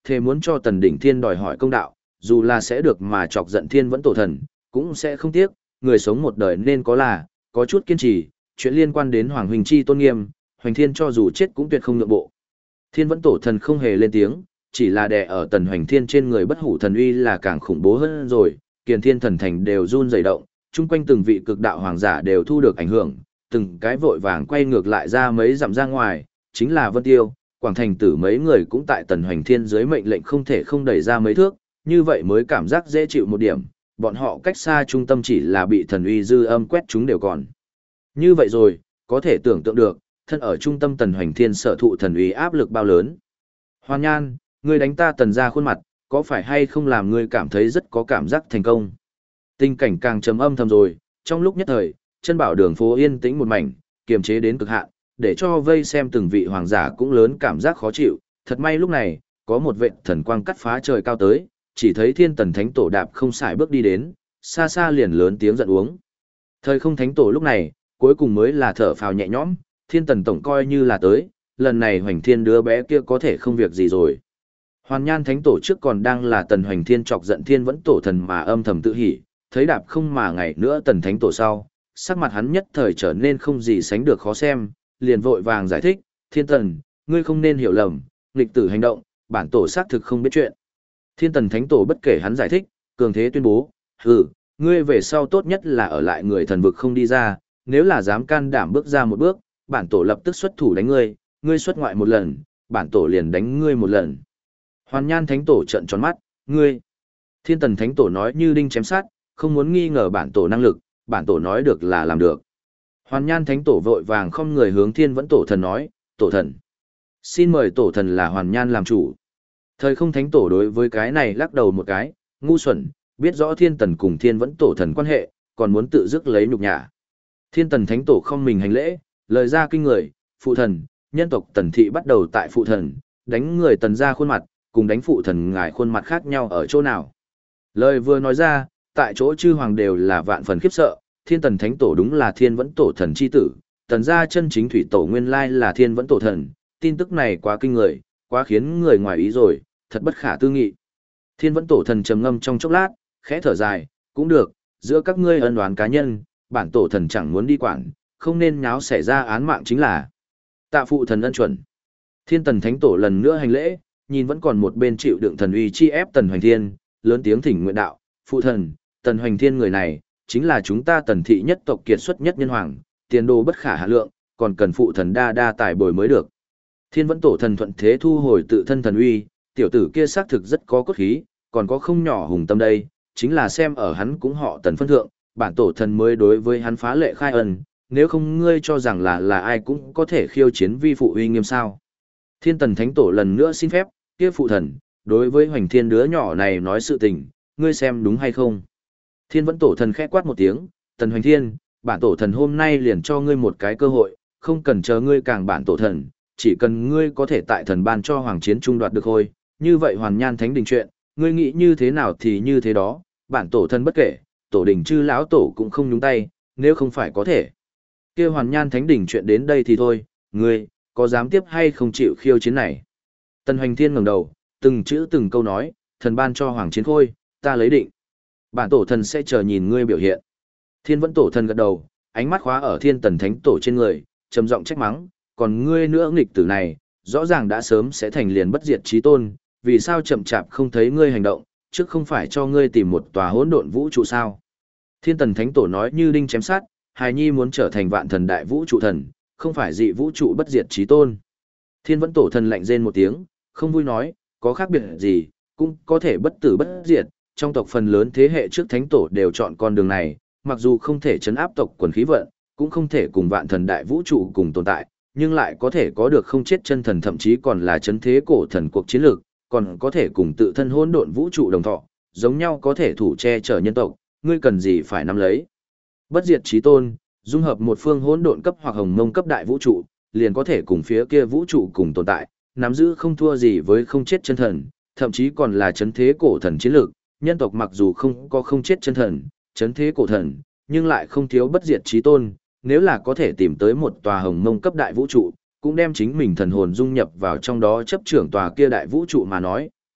thề muốn cho Tần Đỉnh Thiên đòi hỏi công đạo, dù là sẽ được mà chọc giận Thiên Vẫn Tổ Thần, cũng sẽ không tiếc, người sống một đời nên có chút kiên trì, chuyện liên quan đến Hoàng Huynh chi tôn nghiêm, Hoành Thiên cho dù chết cũng tuyệt không nhượng bộ. Thiên Vẫn Tổ Thần không hề lên tiếng, chỉ là đè ở Tần Hoành Thiên trên người bất hủ thần uy là càng khủng bố hơn rồi, Kiền Thiên Thần Thành đều run rẩy động, chung quanh từng vị cực đạo hoàng giả đều thu được ảnh hưởng, từng cái vội vàng quay ngược lại ra mấy dặm ra ngoài, chính là Vân Tiêu, Quảng Thành Tử mấy người cũng tại Tần Hoành Thiên dưới mệnh lệnh không thể không đẩy ra mấy thước, như vậy mới cảm giác dễ chịu một điểm, bọn họ cách xa trung tâm chỉ là bị thần uy dư âm quét chúng đều còn. Như vậy rồi, có thể tưởng tượng được, thân ở trung tâm Tần Hoành Thiên sở thụ thần uy áp lực bao lớn. Hoàn Nhan, ngươi đánh ta Tần ra khuôn mặt, có phải hay không làm ngươi cảm thấy rất có cảm giác thành công? Tình cảnh càng trầm âm thầm rồi, trong lúc nhất thời, chân bảo đường phố yên tĩnh một mảnh, kiềm chế đến cực hạn, để cho vây xem từng vị hoàng giả cũng lớn cảm giác khó chịu. Thật may lúc này, có một vệt thần quang cắt phá trời cao tới, chỉ thấy Thiên Tần Thánh Tổ đạp không xài bước đi đến, xa xa liền lớn tiếng giận uống. Thời không Thánh Tổ lúc này, cuối cùng mới là thở phào nhẹ nhõm, Thiên Tần Tổng coi như là tới, lần này Hoành Thiên đứa bé kia có thể không việc gì rồi. Hoàn Nhan Thánh Tổ trước còn đang là Tần Hoành Thiên chọc giận Thiên Vẫn Tổ Thần mà âm thầm tự hỉ, thấy đạp không mà ngày nữa Tần Thánh Tổ sau, sắc mặt hắn nhất thời trở nên không gì sánh được khó xem, liền vội vàng giải thích, Thiên Tần, ngươi không nên hiểu lầm, nghịch tử hành động, bản tổ xác thực không biết chuyện. Thiên Tần Thánh Tổ bất kể hắn giải thích, cường thế tuyên bố, ngươi về sau tốt nhất là ở lại người thần vực không đi ra, nếu là dám can đảm bước ra một bước, bản tổ lập tức xuất thủ đánh ngươi, ngươi xuất ngoại một lần, bản tổ liền đánh ngươi một lần. Hoàn Nhan Thánh Tổ trợn tròn mắt, ngươi. Thiên Tần Thánh Tổ nói như đinh chém sát, không muốn nghi ngờ bản tổ năng lực, bản tổ nói được là làm được. Hoàn Nhan Thánh Tổ vội vàng không người hướng Thiên Vẫn Tổ Thần nói, Tổ Thần. Xin mời Tổ Thần là Hoàn Nhan làm chủ. Thời không Thánh Tổ đối với cái này lắc đầu một cái, ngu xuẩn, biết rõ Thiên Tần cùng Thiên Vẫn Tổ Thần quan hệ, còn muốn tự dứt lấy nhục nhã. Thiên Tần Thánh Tổ không mình hành lễ, lời ra kinh người, phụ thần, nhân tộc Tần thị bắt đầu tại phụ thần, đánh người Tần ra khuôn mặt, cùng đánh phụ thần ngài khuôn mặt khác nhau ở chỗ nào. Lời vừa nói ra, tại chỗ chư hoàng đều là vạn phần khiếp sợ, Thiên Tần Thánh Tổ đúng là Thiên Vẫn Tổ Thần chi tử, Tần gia chân chính thủy tổ nguyên lai là Thiên Vẫn Tổ Thần, tin tức này quá kinh người, quá khiến người ngoài ý rồi, thật bất khả tư nghị. Thiên Vẫn Tổ Thần trầm ngâm trong chốc lát, khẽ thở dài, cũng được, giữa các ngươi ân oán cá nhân, bản tổ thần chẳng muốn đi quản, không nên nháo xảy ra án mạng chính là. Tạ phụ thần ân chuẩn. Thiên Tần Thánh Tổ lần nữa hành lễ, nhìn vẫn còn một bên chịu đựng thần uy chi ép Tần Hoành Thiên, lớn tiếng thỉnh nguyện đạo, phụ thần, Tần Hoành Thiên người này, chính là chúng ta Tần thị nhất tộc kiệt xuất nhất nhân hoàng, tiền đồ bất khả hạ lượng, còn cần phụ thần đa đa tài bồi mới được. Thiên Vẫn Tổ Thần thuận thế thu hồi tự thân thần uy, tiểu tử kia xác thực rất có cốt khí, còn có không nhỏ hùng tâm đây, chính là xem ở hắn cũng họ Tần phân thượng, bản tổ thần mới đối với hắn phá lệ khai ân, nếu không ngươi cho rằng là ai cũng có thể khiêu chiến vi phụ uy nghiêm sao. Thiên Tần Thánh Tổ lần nữa xin phép, kia phụ thần, đối với Hoành Thiên đứa nhỏ này nói sự tình, ngươi xem đúng hay không. Thiên Vẫn Tổ Thần khẽ quát một tiếng, Tần Hoành Thiên, bản tổ thần hôm nay liền cho ngươi một cái cơ hội, không cần chờ ngươi càng bản tổ thần, chỉ cần ngươi có thể tại thần ban cho hoàng chiến trung đoạt được thôi, như vậy Hoàn Nhan Thánh Đình chuyện, ngươi nghĩ như thế nào thì như thế đó, bản tổ thần bất kể, tổ đình chư lão tổ cũng không nhúng tay, nếu không phải có thể. Kia Hoàn Nhan Thánh Đình chuyện đến đây thì thôi, ngươi, có dám tiếp hay không chịu khiêu chiến này? Tần Hoành Thiên ngẩng đầu, từng chữ từng câu nói, thần ban cho hoàng chiến khôi, ta lấy định. Bản tổ thần sẽ chờ nhìn ngươi biểu hiện. Thiên Vẫn Tổ Thần gật đầu, ánh mắt khóa ở Thiên Tần Thánh Tổ trên người, trầm giọng trách mắng, còn ngươi nữa nghịch tử này, rõ ràng đã sớm sẽ thành liền bất diệt chí tôn, vì sao chậm chạp không thấy ngươi hành động, trước không phải cho ngươi tìm một tòa hỗn độn vũ trụ sao? Thiên Tần Thánh Tổ nói như đinh chém sát, hài nhi muốn trở thành vạn thần đại vũ trụ thần, không phải dị vũ trụ bất diệt chí tôn. Thiên Vẫn Tổ Thần lạnh rên một tiếng, không vui nói, có khác biệt gì, cũng có thể bất tử bất diệt, trong tộc phần lớn thế hệ trước thánh tổ đều chọn con đường này, mặc dù không thể chấn áp tộc quần khí vận, cũng không thể cùng vạn thần đại vũ trụ cùng tồn tại, nhưng lại có thể có được không chết chân thần, thậm chí còn là chấn thế cổ thần cuộc chiến lược, còn có thể cùng tự thân hỗn độn vũ trụ đồng thọ, giống nhau có thể thủ che chở nhân tộc, ngươi cần gì phải nắm lấy. Bất diệt chí tôn, dung hợp một phương hỗn độn cấp hoặc hồng mông cấp đại vũ trụ, liền có thể cùng phía kia vũ trụ cùng tồn tại, nắm giữ không thua gì với không chết chân thần, thậm chí còn là chấn thế cổ thần chiến lược. Nhân tộc mặc dù không có không chết chân thần, chấn thế cổ thần, nhưng lại không thiếu bất diệt chí tôn, nếu là có thể tìm tới một tòa hồng mông cấp đại vũ trụ, cũng đem chính mình thần hồn dung nhập vào trong đó chấp trưởng tòa kia đại vũ trụ mà nói,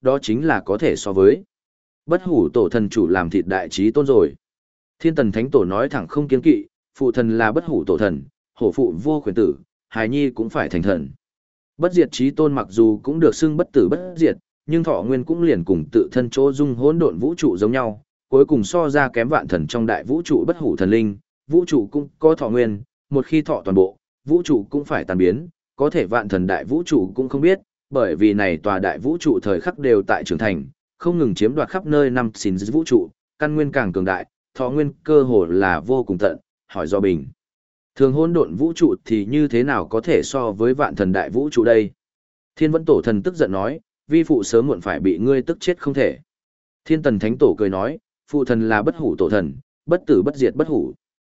đó chính là có thể so với bất hủ tổ thần chủ làm thịt đại trí tôn rồi. Thiên Tần Thánh Tổ nói thẳng không kiêng kỵ, phụ thần là bất hủ tổ thần, hổ phụ vô khuyển tử, hài nhi cũng phải thành thần. Bất diệt trí tôn mặc dù cũng được xưng bất tử bất diệt, nhưng thọ nguyên cũng liền cùng tự thân chỗ dung hỗn độn vũ trụ giống nhau, cuối cùng so ra kém vạn thần trong đại vũ trụ bất hủ thần linh, vũ trụ cũng có thọ nguyên, một khi thọ toàn bộ, vũ trụ cũng phải tàn biến, có thể vạn thần đại vũ trụ cũng không biết, bởi vì này tòa đại vũ trụ thời khắc đều tại trưởng thành, không ngừng chiếm đoạt khắp nơi năm xìn vũ trụ, căn nguyên càng cường đại, thọ nguyên cơ hồ là vô cùng tận, hỏi do bình. Thường hỗn độn vũ trụ thì như thế nào có thể so với vạn thần đại vũ trụ đây? Thiên Vẫn Tổ thần tức giận nói, vi phụ sớm muộn phải bị ngươi tức chết không thể. Thiên Tần Thánh Tổ cười nói, phụ thần là bất hủ tổ thần, bất tử bất diệt bất hủ.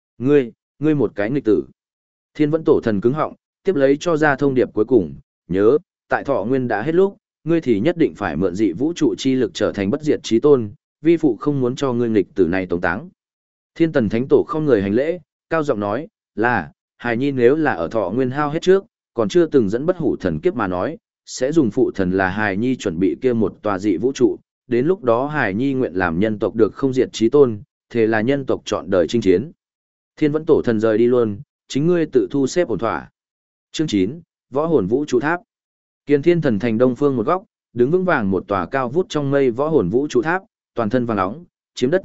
Ngươi một cái nghịch tử. Thiên Vẫn Tổ thần cứng họng, tiếp lấy cho ra thông điệp cuối cùng, nhớ, tại thọ nguyên đã hết lúc, ngươi thì nhất định phải mượn dị vũ trụ chi lực trở thành bất diệt chí tôn, vi phụ không muốn cho ngươi nghịch tử này tống táng. Thiên Tần Thánh Tổ không người hành lễ, cao giọng nói, là, hài nhi nếu là ở thọ nguyên hao hết trước, còn chưa từng dẫn bất hủ thần kiếp mà nói, sẽ dùng phụ thần là hài nhi chuẩn bị kia một tòa dị vũ trụ, đến lúc đó hài nhi nguyện làm nhân tộc được không diệt chí tôn, thế là nhân tộc chọn đời chinh chiến. Thiên Vẫn Tổ thần rời đi luôn, chính ngươi tự thu xếp ổn thỏa. Chương 9, Võ hồn vũ trụ tháp. Kiền Thiên Thần thành đông phương một góc, đứng vững vàng một tòa cao vút trong mây võ hồn vũ trụ tháp, toàn thân vàng óng, chiếm đất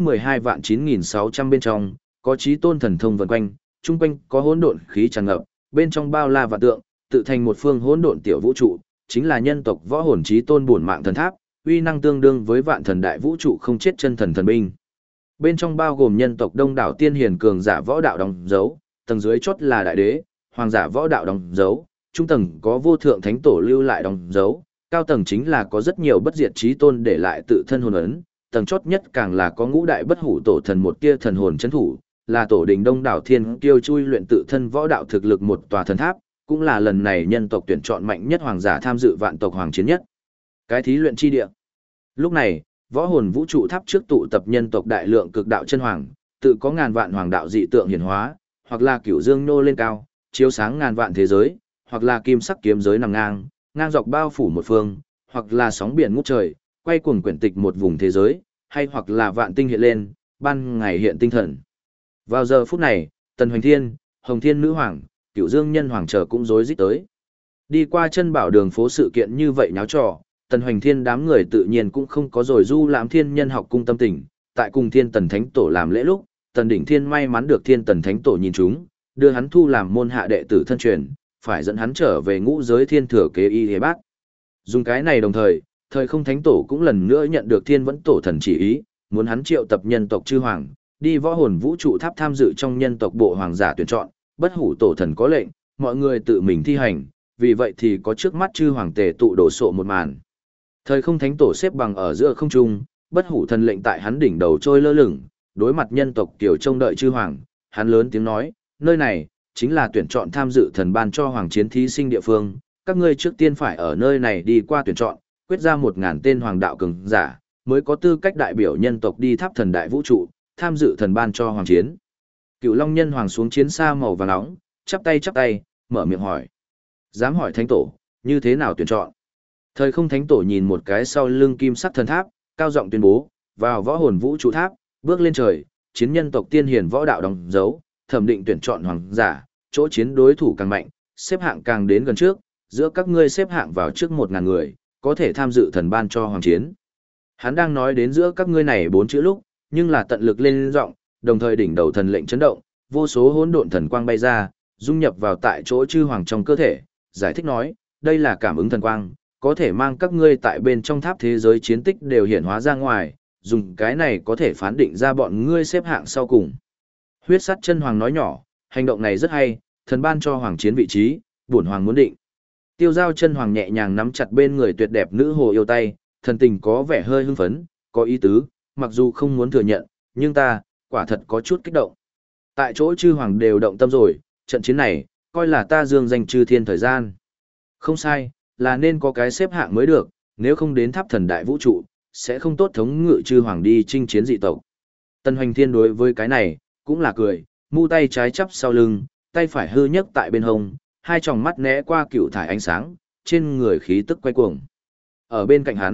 12.9600 bên trong, có chí tôn thần thông vần quanh, trung quanh có hỗn độn khí tràn ngập, bên trong bao la vạn tượng, tự thành một phương hỗn độn tiểu vũ trụ, chính là nhân tộc võ hồn chí tôn bổn mạng thần tháp, uy năng tương đương với vạn thần đại vũ trụ không chết chân thần thần binh. Bên trong bao gồm nhân tộc đông đảo tiên hiền cường giả võ đạo đóng dấu, tầng dưới chót là đại đế, hoàng giả võ đạo đóng dấu, trung tầng có vô thượng thánh tổ lưu lại đóng dấu, cao tầng chính là có rất nhiều bất diệt chí tôn để lại tự thân hồn ấn, tầng chót nhất càng là có ngũ đại bất hủ tổ thần một tia thần hồn chấn thủ, là tổ đình đông đảo thiên kiêu chui luyện tự thân võ đạo thực lực một tòa thần tháp, cũng là lần này nhân tộc tuyển chọn mạnh nhất hoàng giả tham dự vạn tộc hoàng chiến nhất. Cái thí luyện chi địa. Lúc này, võ hồn vũ trụ tháp trước tụ tập nhân tộc đại lượng cực đạo chân hoàng, tự có ngàn vạn hoàng đạo dị tượng hiển hóa, hoặc là cửu dương nô lên cao, chiếu sáng ngàn vạn thế giới, hoặc là kim sắc kiếm giới nằm ngang dọc bao phủ một phương, hoặc là sóng biển ngút trời, quay cuồng quyển tịch một vùng thế giới, hay hoặc là vạn tinh hiện lên, ban ngày hiện tinh thần. Vào giờ phút này, Tần Hoành Thiên, Hồng Thiên Nữ Hoàng, Cửu Dương Nhân Hoàng chờ cũng rối rít tới. Đi qua chân bảo đường phố sự kiện như vậy nháo trò, Tần Hoành Thiên đám người tự nhiên cũng không có rồi du lãm Thiên Nhân học cung tâm tình, tại cùng Thiên Tần Thánh Tổ làm lễ lúc, Tần Đỉnh Thiên may mắn được Thiên Tần Thánh Tổ nhìn chúng, đưa hắn thu làm môn hạ đệ tử thân truyền, phải dẫn hắn trở về ngũ giới thiên thừa kế y hề bác. Dùng cái này đồng thời, thời không thánh tổ cũng lần nữa nhận được Thiên Vẫn Tổ thần chỉ ý, muốn hắn triệu tập nhân tộc chư hoàng, đi võ hồn vũ trụ tháp tham dự trong nhân tộc bộ hoàng giả tuyển chọn, bất hủ tổ thần có lệnh, mọi người tự mình thi hành, vì vậy thì có trước mắt chư hoàng tề tụ đổ sộ một màn. Thời không thánh tổ xếp bằng ở giữa không trung, bất hủ thần lệnh tại hắn đỉnh đầu trôi lơ lửng, đối mặt nhân tộc tiểu trông đợi chư hoàng, hắn lớn tiếng nói, nơi này chính là tuyển chọn tham dự thần ban cho hoàng chiến thí sinh địa phương, các ngươi trước tiên phải ở nơi này đi qua tuyển chọn, quyết ra 1000 tên hoàng đạo cường giả, mới có tư cách đại biểu nhân tộc đi tháp thần đại vũ trụ, tham dự thần ban cho hoàng chiến. Cựu Long Nhân Hoàng xuống chiến xa màu vàng nóng, chắp tay, mở miệng hỏi. Dám hỏi thánh tổ, như thế nào tuyển chọn? Thời không thánh tổ nhìn một cái sau lưng kim sắc thần tháp, cao giọng tuyên bố, vào võ hồn vũ trụ tháp, bước lên trời, chiến nhân tộc tiên hiền võ đạo đóng dấu, thẩm định tuyển chọn hoàng giả, chỗ chiến đối thủ càng mạnh, xếp hạng càng đến gần trước, giữa các ngươi xếp hạng vào trước 1000 người, có thể tham dự thần ban cho hoàng chiến. Hắn đang nói đến giữa các ngươi này 4 chữ lúc, nhưng là tận lực lên giọng, đồng thời đỉnh đầu thần lệnh chấn động, vô số hỗn độn thần quang bay ra, dung nhập vào tại chỗ chư hoàng trong cơ thể, giải thích nói, đây là cảm ứng thần quang, có thể mang các ngươi tại bên trong tháp thế giới chiến tích đều hiển hóa ra ngoài, dùng cái này có thể phán định ra bọn ngươi xếp hạng sau cùng. Huyết Sắt Chân Hoàng nói nhỏ, hành động này rất hay, thần ban cho hoàng chiến vị trí, bổn hoàng muốn định. Tiêu Giao Chân Hoàng nhẹ nhàng nắm chặt bên người tuyệt đẹp nữ hồ yêu tay, thần tình có vẻ hơi hưng phấn, có ý tứ, mặc dù không muốn thừa nhận, nhưng ta, quả thật có chút kích động. Tại chỗ chư hoàng đều động tâm rồi, trận chiến này, coi là ta dương danh chư thiên thời gian. Không sai, là nên có cái xếp hạng mới được, nếu không đến tháp thần đại vũ trụ, sẽ không tốt thống ngự chư hoàng đi chinh chiến dị tộc. Tần Hoành Thiên đối với cái này, cũng là cười, mu tay trái chắp sau lưng, tay phải hư nhấc tại bên hông, hai tròng mắt né qua cựu thải ánh sáng, trên người khí tức quay cuồng. Ở bên cạnh hắn,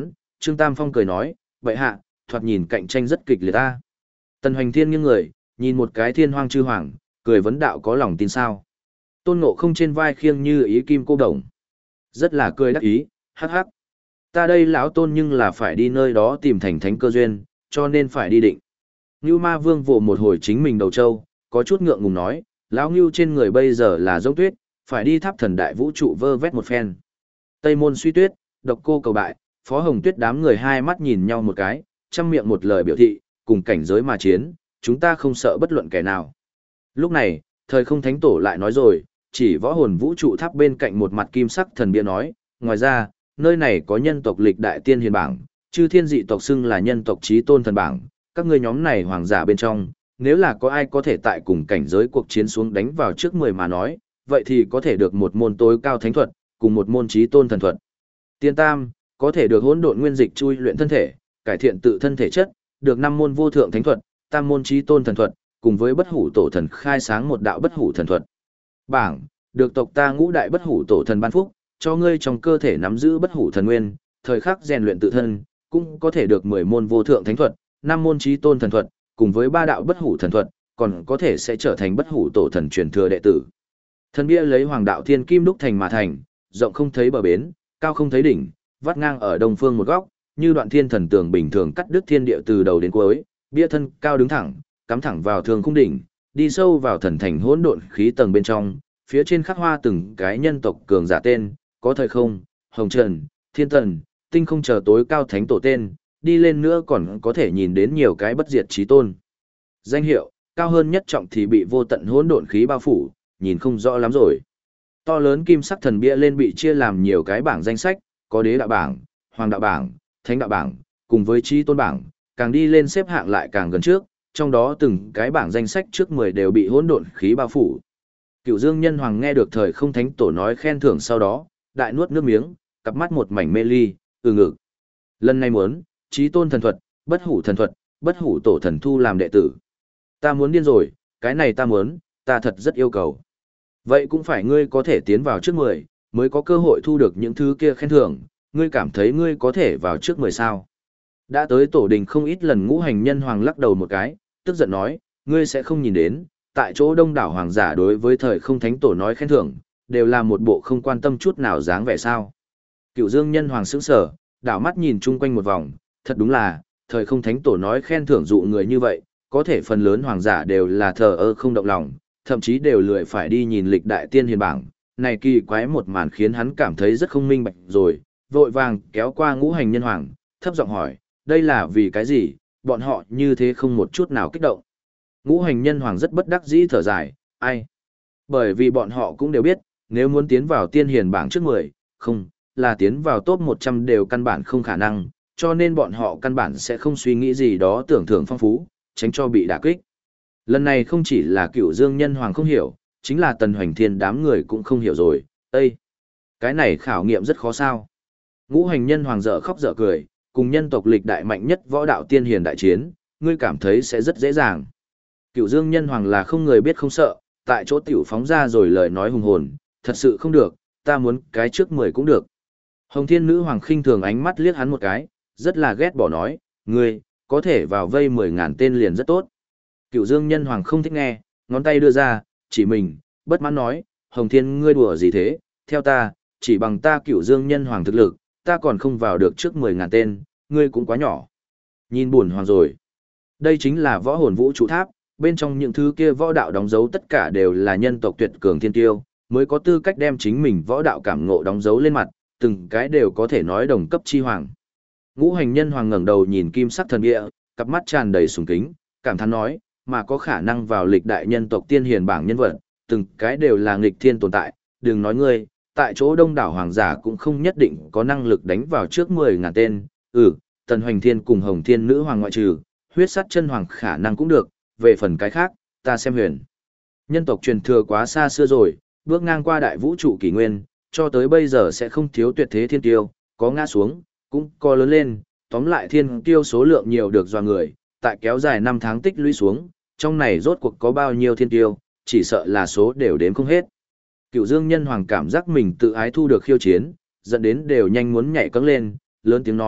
Trương Tam Phong cười nói, vậy hạ, thoạt nhìn cạnh tranh rất kịch liệt ta. Tần Hoành Thiên nghiêng người, nhìn một cái thiên hoang chư hoàng, cười vấn đạo có lòng tin sao. Tôn Ngộ Không trên vai khiêng như ý kim cô đồng. Rất là cười đắc ý, hắc hắc. Ta đây lão Tôn nhưng là phải đi nơi đó tìm thành thánh cơ duyên, cho nên phải đi định. Ngưu Ma Vương vỗ một hồi chính mình đầu trâu, có chút ngượng ngùng nói, lão Ngưu trên người bây giờ là giống tuyết, phải đi tháp thần đại vũ trụ vơ vét một phen. Tây môn suy tuyết, độc cô cầu bại, Phó Hồng Tuyết đám người hai mắt nhìn nhau một cái, chăm miệng một lời biểu thị, cùng cảnh giới mà chiến, chúng ta không sợ bất luận kẻ nào. Lúc này, thời không thánh tổ lại nói rồi, chỉ võ hồn vũ trụ tháp bên cạnh một mặt kim sắc thần bia nói, ngoài ra, nơi này có nhân tộc lịch đại tiên hiền bảng, chư thiên dị tộc xưng là nhân tộc chí tôn thần bảng, các ngươi nhóm này hoàng giả bên trong, nếu là có ai có thể tại cùng cảnh giới cuộc chiến xuống đánh vào trước 10 mà nói, vậy thì có thể được một môn tối cao thánh thuật, cùng một môn chí tôn thần thuật. Tiên tam, có thể được hỗn độn nguyên dịch chui luyện thân thể, cải thiện tự thân thể chất, được 5 môn vô thượng thánh thuật, tam môn chí tôn thần thuật, cùng với bất hủ tổ thần khai sáng một đạo bất hủ thần thuật. Bảng, được tộc ta ngũ đại bất hủ tổ thần ban phúc, cho ngươi trong cơ thể nắm giữ bất hủ thần nguyên, thời khắc rèn luyện tự thân, cũng có thể được 10 môn vô thượng thánh thuật, 5 môn chí tôn thần thuật, cùng với 3 đạo bất hủ thần thuật, còn có thể sẽ trở thành bất hủ tổ thần truyền thừa đệ tử. Thần bia lấy hoàng đạo thiên kim đúc thành mà thành, rộng không thấy bờ bến, cao không thấy đỉnh, vắt ngang ở đông phương một góc, như đoạn thiên thần tường bình thường cắt đứt thiên địa từ đầu đến cuối, bia thân cao đứng thẳng, cắm thẳng vào thường khung đỉnh, đi sâu vào thần thành hỗn độn khí tầng bên trong, phía trên khắc hoa từng cái nhân tộc cường giả tên, có thời không, hồng trần, thiên tần, tinh không chờ tối cao thánh tổ tên, đi lên nữa còn có thể nhìn đến nhiều cái bất diệt chí tôn. Danh hiệu, cao hơn nhất trọng thì bị vô tận hỗn độn khí bao phủ, nhìn không rõ lắm rồi. To lớn kim sắc thần bia lên bị chia làm nhiều cái bảng danh sách, có đế đạo bảng, hoàng đạo bảng, thánh đạo bảng, cùng với chí tôn bảng, càng đi lên xếp hạng lại càng gần trước, trong đó từng cái bảng danh sách trước 10 đều bị hỗn độn khí bao phủ. Cửu Dương Nhân Hoàng nghe được thời không thánh tổ nói khen thưởng sau đó, đại nuốt nước miếng, cặp mắt một mảnh mê ly, ngực. Lần này muốn, chí tôn thần thuật, bất hủ tổ thần thu làm đệ tử. Ta muốn điên rồi, cái này ta muốn, ta thật rất yêu cầu. Vậy cũng phải ngươi có thể tiến vào trước 10, mới có cơ hội thu được những thứ kia khen thưởng, ngươi cảm thấy ngươi có thể vào trước 10 sao? Đã tới tổ đình không ít lần Ngũ Hành Nhân Hoàng lắc đầu một cái, tức giận nói, ngươi sẽ không nhìn đến, tại chỗ đông đảo hoàng giả đối với thời không thánh tổ nói khen thưởng, đều là một bộ không quan tâm chút nào dáng vẻ sao. Cửu Dương Nhân Hoàng sững sờ, đảo mắt nhìn chung quanh một vòng, thật đúng là, thời không thánh tổ nói khen thưởng dụ người như vậy, có thể phần lớn hoàng giả đều là thờ ơ không động lòng, thậm chí đều lười phải đi nhìn lịch đại tiên hiền bảng. Này kỳ quái một màn khiến hắn cảm thấy rất không minh bạch rồi, vội vàng kéo qua Ngũ Hành Nhân Hoàng, thấp giọng hỏi, đây là vì cái gì, bọn họ như thế không một chút nào kích động. Ngũ Hành Nhân Hoàng rất bất đắc dĩ thở dài, ai? Bởi vì bọn họ cũng đều biết, nếu muốn tiến vào tiên hiền bảng trước 10, không, là tiến vào top 100 đều căn bản không khả năng, cho nên bọn họ căn bản sẽ không suy nghĩ gì đó tưởng thưởng phong phú, tránh cho bị đả kích. Lần này không chỉ là Cửu Dương Nhân Hoàng không hiểu, chính là Tần Hoành Thiên đám người cũng không hiểu rồi, Ê! Cái này khảo nghiệm rất khó sao. Ngũ Hành Nhân Hoàng dở khóc dở cười, cùng nhân tộc lịch đại mạnh nhất võ đạo tiên hiền đại chiến, ngươi cảm thấy sẽ rất dễ dàng. Cửu Dương Nhân Hoàng là không người biết không sợ, tại chỗ tiểu phóng ra rồi lời nói hùng hồn, thật sự không được, ta muốn cái trước 10 cũng được. Hồng Thiên Nữ Hoàng khinh thường ánh mắt liếc hắn một cái, rất là ghét bỏ nói, ngươi, có thể vào vây 10.000 tên liền rất tốt. Cửu Dương Nhân Hoàng không thích nghe, ngón tay đưa ra, chỉ mình, bất mãn nói, Hồng Thiên ngươi đùa gì thế, theo ta, chỉ bằng ta Cửu Dương Nhân Hoàng thực lực, ta còn không vào được trước 10.000 tên, ngươi cũng quá nhỏ. Nhìn buồn hoàng rồi. Đây chính là võ hồn vũ trụ tháp, bên trong những thứ kia võ đạo đóng dấu tất cả đều là nhân tộc tuyệt cường thiên tiêu, mới có tư cách đem chính mình võ đạo cảm ngộ đóng dấu lên mặt, từng cái đều có thể nói đồng cấp chi hoàng. Ngũ Hành Nhân Hoàng ngẩng đầu nhìn kim sắc thần địa, cặp mắt tràn đầy sùng kính, cảm thán nói, mà có khả năng vào lịch đại nhân tộc tiên hiền bảng nhân vật, từng cái đều là nghịch thiên tồn tại, đừng nói ngươi, tại chỗ đông đảo hoàng giả cũng không nhất định có năng lực đánh vào trước 10.000 tên, Tần Hoành Thiên cùng Hồng Thiên Nữ Hoàng ngoại trừ, huyết sắt chân hoàng khả năng cũng được, về phần cái khác, ta xem huyền. Nhân tộc truyền thừa quá xa xưa rồi, bước ngang qua đại vũ trụ kỷ nguyên, cho tới bây giờ sẽ không thiếu tuyệt thế thiên tiêu, có ngã xuống, cũng có lớn lên, tóm lại thiên tiêu số lượng nhiều được doa người, tại kéo dài 5 tháng tích lũy xuống, trong này rốt cuộc có bao nhiêu thiên tiêu, chỉ sợ là số đều đếm không hết. Cửu Dương Nhân Hoàng cảm giác mình tự ái thu được khiêu chiến, dẫn đến đều nhanh muốn nhảy cẫng lên, lớn tiếng nói,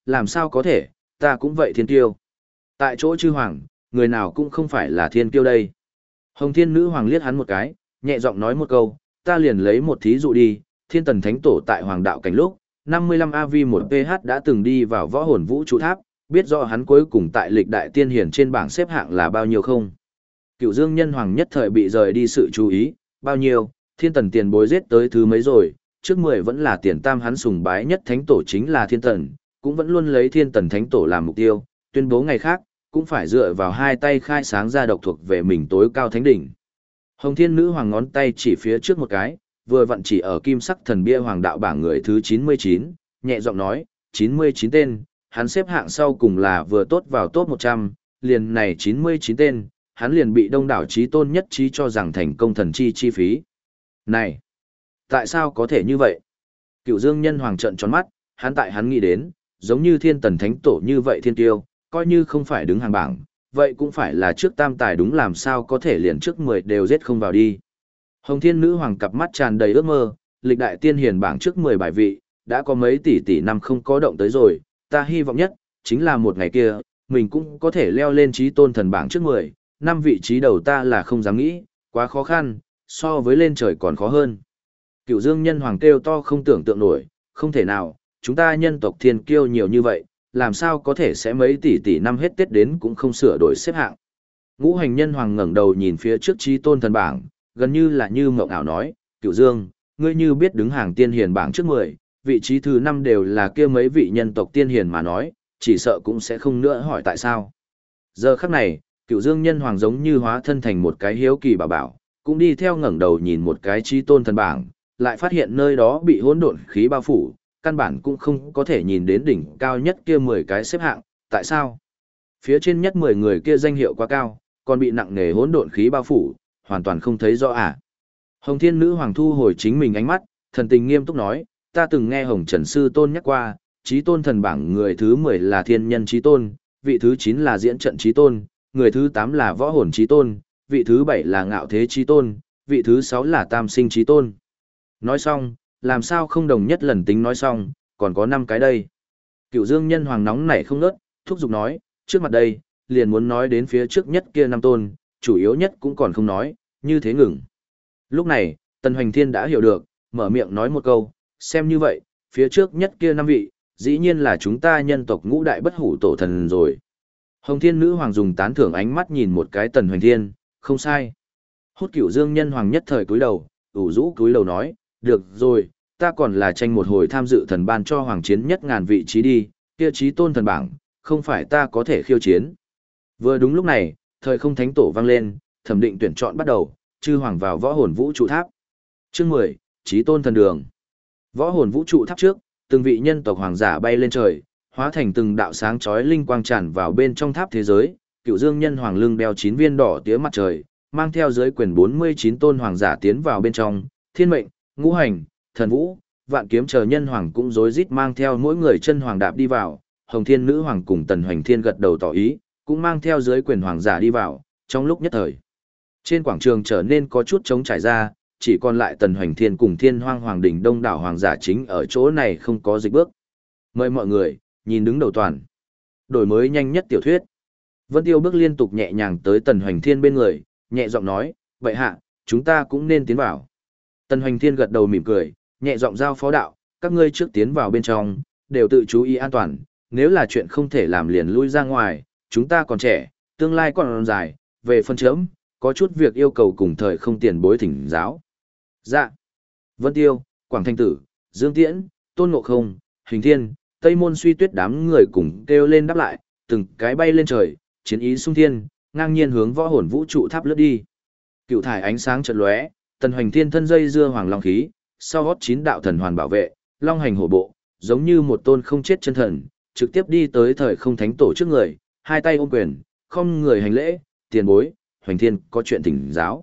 làm sao có thể, ta cũng vậy thiên kiêu. Tại chỗ chư hoàng, người nào cũng không phải là thiên kiêu đây. Hồng Thiên Nữ Hoàng liếc hắn một cái, nhẹ giọng nói một câu, ta liền lấy một thí dụ đi, Thiên Tần Thánh Tổ tại Hoàng Đạo Cảnh lúc, 55 AV1PH đã từng đi vào võ hồn vũ trụ tháp, biết rõ hắn cuối cùng tại lịch đại tiên hiển trên bảng xếp hạng là bao nhiêu không? Cựu Dương Nhân Hoàng nhất thời bị rời đi sự chú ý, bao nhiêu, Thiên Tần tiền bối giết tới thứ mấy rồi, trước 10 vẫn là tiền tam hắn sùng bái nhất Thánh Tổ chính là Thiên Tần, cũng vẫn luôn lấy Thiên Tần Thánh Tổ làm mục tiêu, tuyên bố ngày khác, cũng phải dựa vào hai tay khai sáng ra độc thuộc về mình tối cao thánh đỉnh. Hồng Thiên Nữ Hoàng ngón tay chỉ phía trước một cái, vừa vặn chỉ ở kim sắc thần bia hoàng đạo bảng người thứ 99, nhẹ giọng nói, 99 tên, hắn xếp hạng sau cùng là vừa tốt vào top 100, liền này 99 tên, hắn liền bị đông đảo chí tôn nhất trí cho rằng thành công thần chi phí. Này, tại sao có thể như vậy? Cựu Dương Nhân Hoàng trợn tròn mắt, hắn nghĩ đến, giống như Thiên Tần Thánh Tổ như vậy thiên tiêu, coi như không phải đứng hàng bảng, vậy cũng phải là trước tam tài đúng làm sao có thể liền trước 10 đều giết không vào đi. Hồng Thiên Nữ Hoàng cặp mắt tràn đầy ước mơ, lịch đại tiên hiền bảng trước 10 bài vị, đã có mấy tỷ năm không có động tới rồi, ta hy vọng nhất, chính là một ngày kia, mình cũng có thể leo lên chí tôn thần bảng trước 10, 5 vị trí đầu ta là không dám nghĩ, quá khó khăn, so với lên trời còn khó hơn. Cựu Dương Nhân Hoàng kêu to không tưởng tượng nổi, không thể nào, chúng ta nhân tộc thiên kiêu nhiều như vậy, làm sao có thể sẽ mấy tỷ năm hết Tết đến cũng không sửa đổi xếp hạng. Ngũ Hành Nhân Hoàng ngẩng đầu nhìn phía trước chí tôn thần bảng, gần như là như mộng ảo nói, Cựu Dương, ngươi như biết đứng hàng tiên hiền bảng trước 10, vị trí thứ 5 đều là kia mấy vị nhân tộc tiên hiền mà nói, chỉ sợ cũng sẽ không nữa hỏi tại sao. Giờ khắc này, Cựu Dương Nhân Hoàng giống như hóa thân thành một cái hiếu kỳ bảo bảo, cũng đi theo ngẩng đầu nhìn một cái chí tôn thần bảng, lại phát hiện nơi đó bị hỗn độn khí bao phủ, căn bản cũng không có thể nhìn đến đỉnh cao nhất kia 10 cái xếp hạng, tại sao? Phía trên nhất 10 người kia danh hiệu quá cao, còn bị nặng nề hỗn độn khí bao phủ, hoàn toàn không thấy rõ à. Hồng Thiên Nữ Hoàng thu hồi chính mình ánh mắt, thần tình nghiêm túc nói, ta từng nghe Hồng Trần Sư Tôn nhắc qua, chí tôn thần bảng người thứ 10 là thiên nhân chí tôn, vị thứ 9 là diễn trận chí tôn, người thứ 8 là võ hồn chí tôn, vị thứ 7 là ngạo thế chí tôn, vị thứ 6 là tam sinh chí tôn. Nói xong, làm sao không đồng nhất lần tính nói xong, còn có 5 cái đây. Cựu Dương Nhân Hoàng nóng nảy không ngớt, thúc giục nói, trước mặt đây, liền muốn nói đến phía trước nhất kia 5 tôn, chủ yếu nhất cũng còn không nói, như thế ngừng. Lúc này, Tần Hoành Thiên đã hiểu được, mở miệng nói một câu, xem như vậy, phía trước nhất kia 5 vị, dĩ nhiên là chúng ta nhân tộc ngũ đại bất hủ tổ thần rồi. Hồng Thiên Nữ Hoàng dùng tán thưởng ánh mắt nhìn một cái Tần Hoành Thiên, không sai. Hốt Cựu Dương Nhân Hoàng nhất thời cúi đầu, ủ rũ cúi đầu nói, được rồi, ta còn là tranh một hồi tham dự thần ban cho hoàng chiến nhất ngàn vị trí đi, kia chí tôn thần bảng, không phải ta có thể khiêu chiến. Vừa đúng lúc này, thời không thánh tổ vang lên, thẩm định tuyển chọn bắt đầu, chư hoàng vào võ hồn vũ trụ tháp. Chương 10, chí tôn thần đường. Võ hồn vũ trụ tháp trước, từng vị nhân tộc hoàng giả bay lên trời, hóa thành từng đạo sáng chói linh quang tràn vào bên trong tháp thế giới. Cựu Dương Nhân Hoàng lưng đeo 9 viên đỏ tía mặt trời, mang theo dưới quyền 49 tôn hoàng giả tiến vào bên trong, Thiên Mệnh, Ngũ Hành, Thần Vũ, Vạn Kiếm chờ nhân hoàng cũng rối rít mang theo mỗi người chân hoàng đạp đi vào. Hồng Thiên Nữ Hoàng cùng Tần Hoành Thiên gật đầu tỏ ý, cũng mang theo dưới quyền hoàng giả đi vào. Trong lúc nhất thời, trên quảng trường trở nên có chút trống trải ra, chỉ còn lại Tần Hoành Thiên cùng Thiên Hoang Hoàng đỉnh đông đảo hoàng giả chính ở chỗ này không có dịch bước. Mời mọi người, nhìn đứng đầu toàn. Đổi mới nhanh nhất tiểu thuyết. Vân Tiêu bước liên tục nhẹ nhàng tới Tần Hoành Thiên bên người, nhẹ giọng nói, vậy hạ, chúng ta cũng nên tiến vào. Tần Hoành Thiên gật đầu mỉm cười, nhẹ giọng giao phó đạo, các ngươi trước tiến vào bên trong, đều tự chú ý an toàn, nếu là chuyện không thể làm liền lui ra ngoài, chúng ta còn trẻ, tương lai còn dài, về phân chớm, có chút việc yêu cầu cùng thời không tiền bối thỉnh giáo. Dạ. Vân Tiêu, Quảng Thanh Tử, Dương Tiễn, Tôn Ngộ Không, Hình Thiên, Tây Môn Suy Tuyết đám người cùng kêu lên đáp lại, từng cái bay lên trời, chiến ý sung thiên, ngang nhiên hướng võ hồn vũ trụ tháp lướt đi. Cựu thải ánh sáng chợt lóe, Tần Hoành Thiên thân dây dưa hoàng long khí, sau gót 9 đạo thần hoàn bảo vệ, long hành hổ bộ, giống như một tôn không chết chân thần, trực tiếp đi tới thời không thánh tổ trước người, hai tay ôm quyền, không người hành lễ, tiền bối, Hoành Thiên có chuyện thỉnh giáo.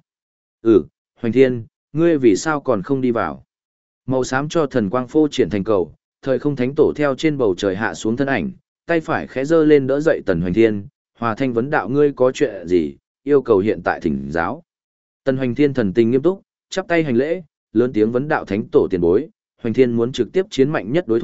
Hoành Thiên, ngươi vì sao còn không đi vào? Màu xám cho thần quang phô triển thành cầu, thời không thánh tổ theo trên bầu trời hạ xuống thân ảnh, tay phải khẽ giơ lên đỡ dậy Tần Hoành Thiên, hòa thanh vấn đạo ngươi có chuyện gì, yêu cầu hiện tại thỉnh giáo. Tần Hoành Thiên thần tình nghiêm túc, chắp tay hành lễ, lớn tiếng vấn đạo thánh tổ tiền bối, Hoành Thiên muốn trực tiếp chiến mạnh nhất đối thủ,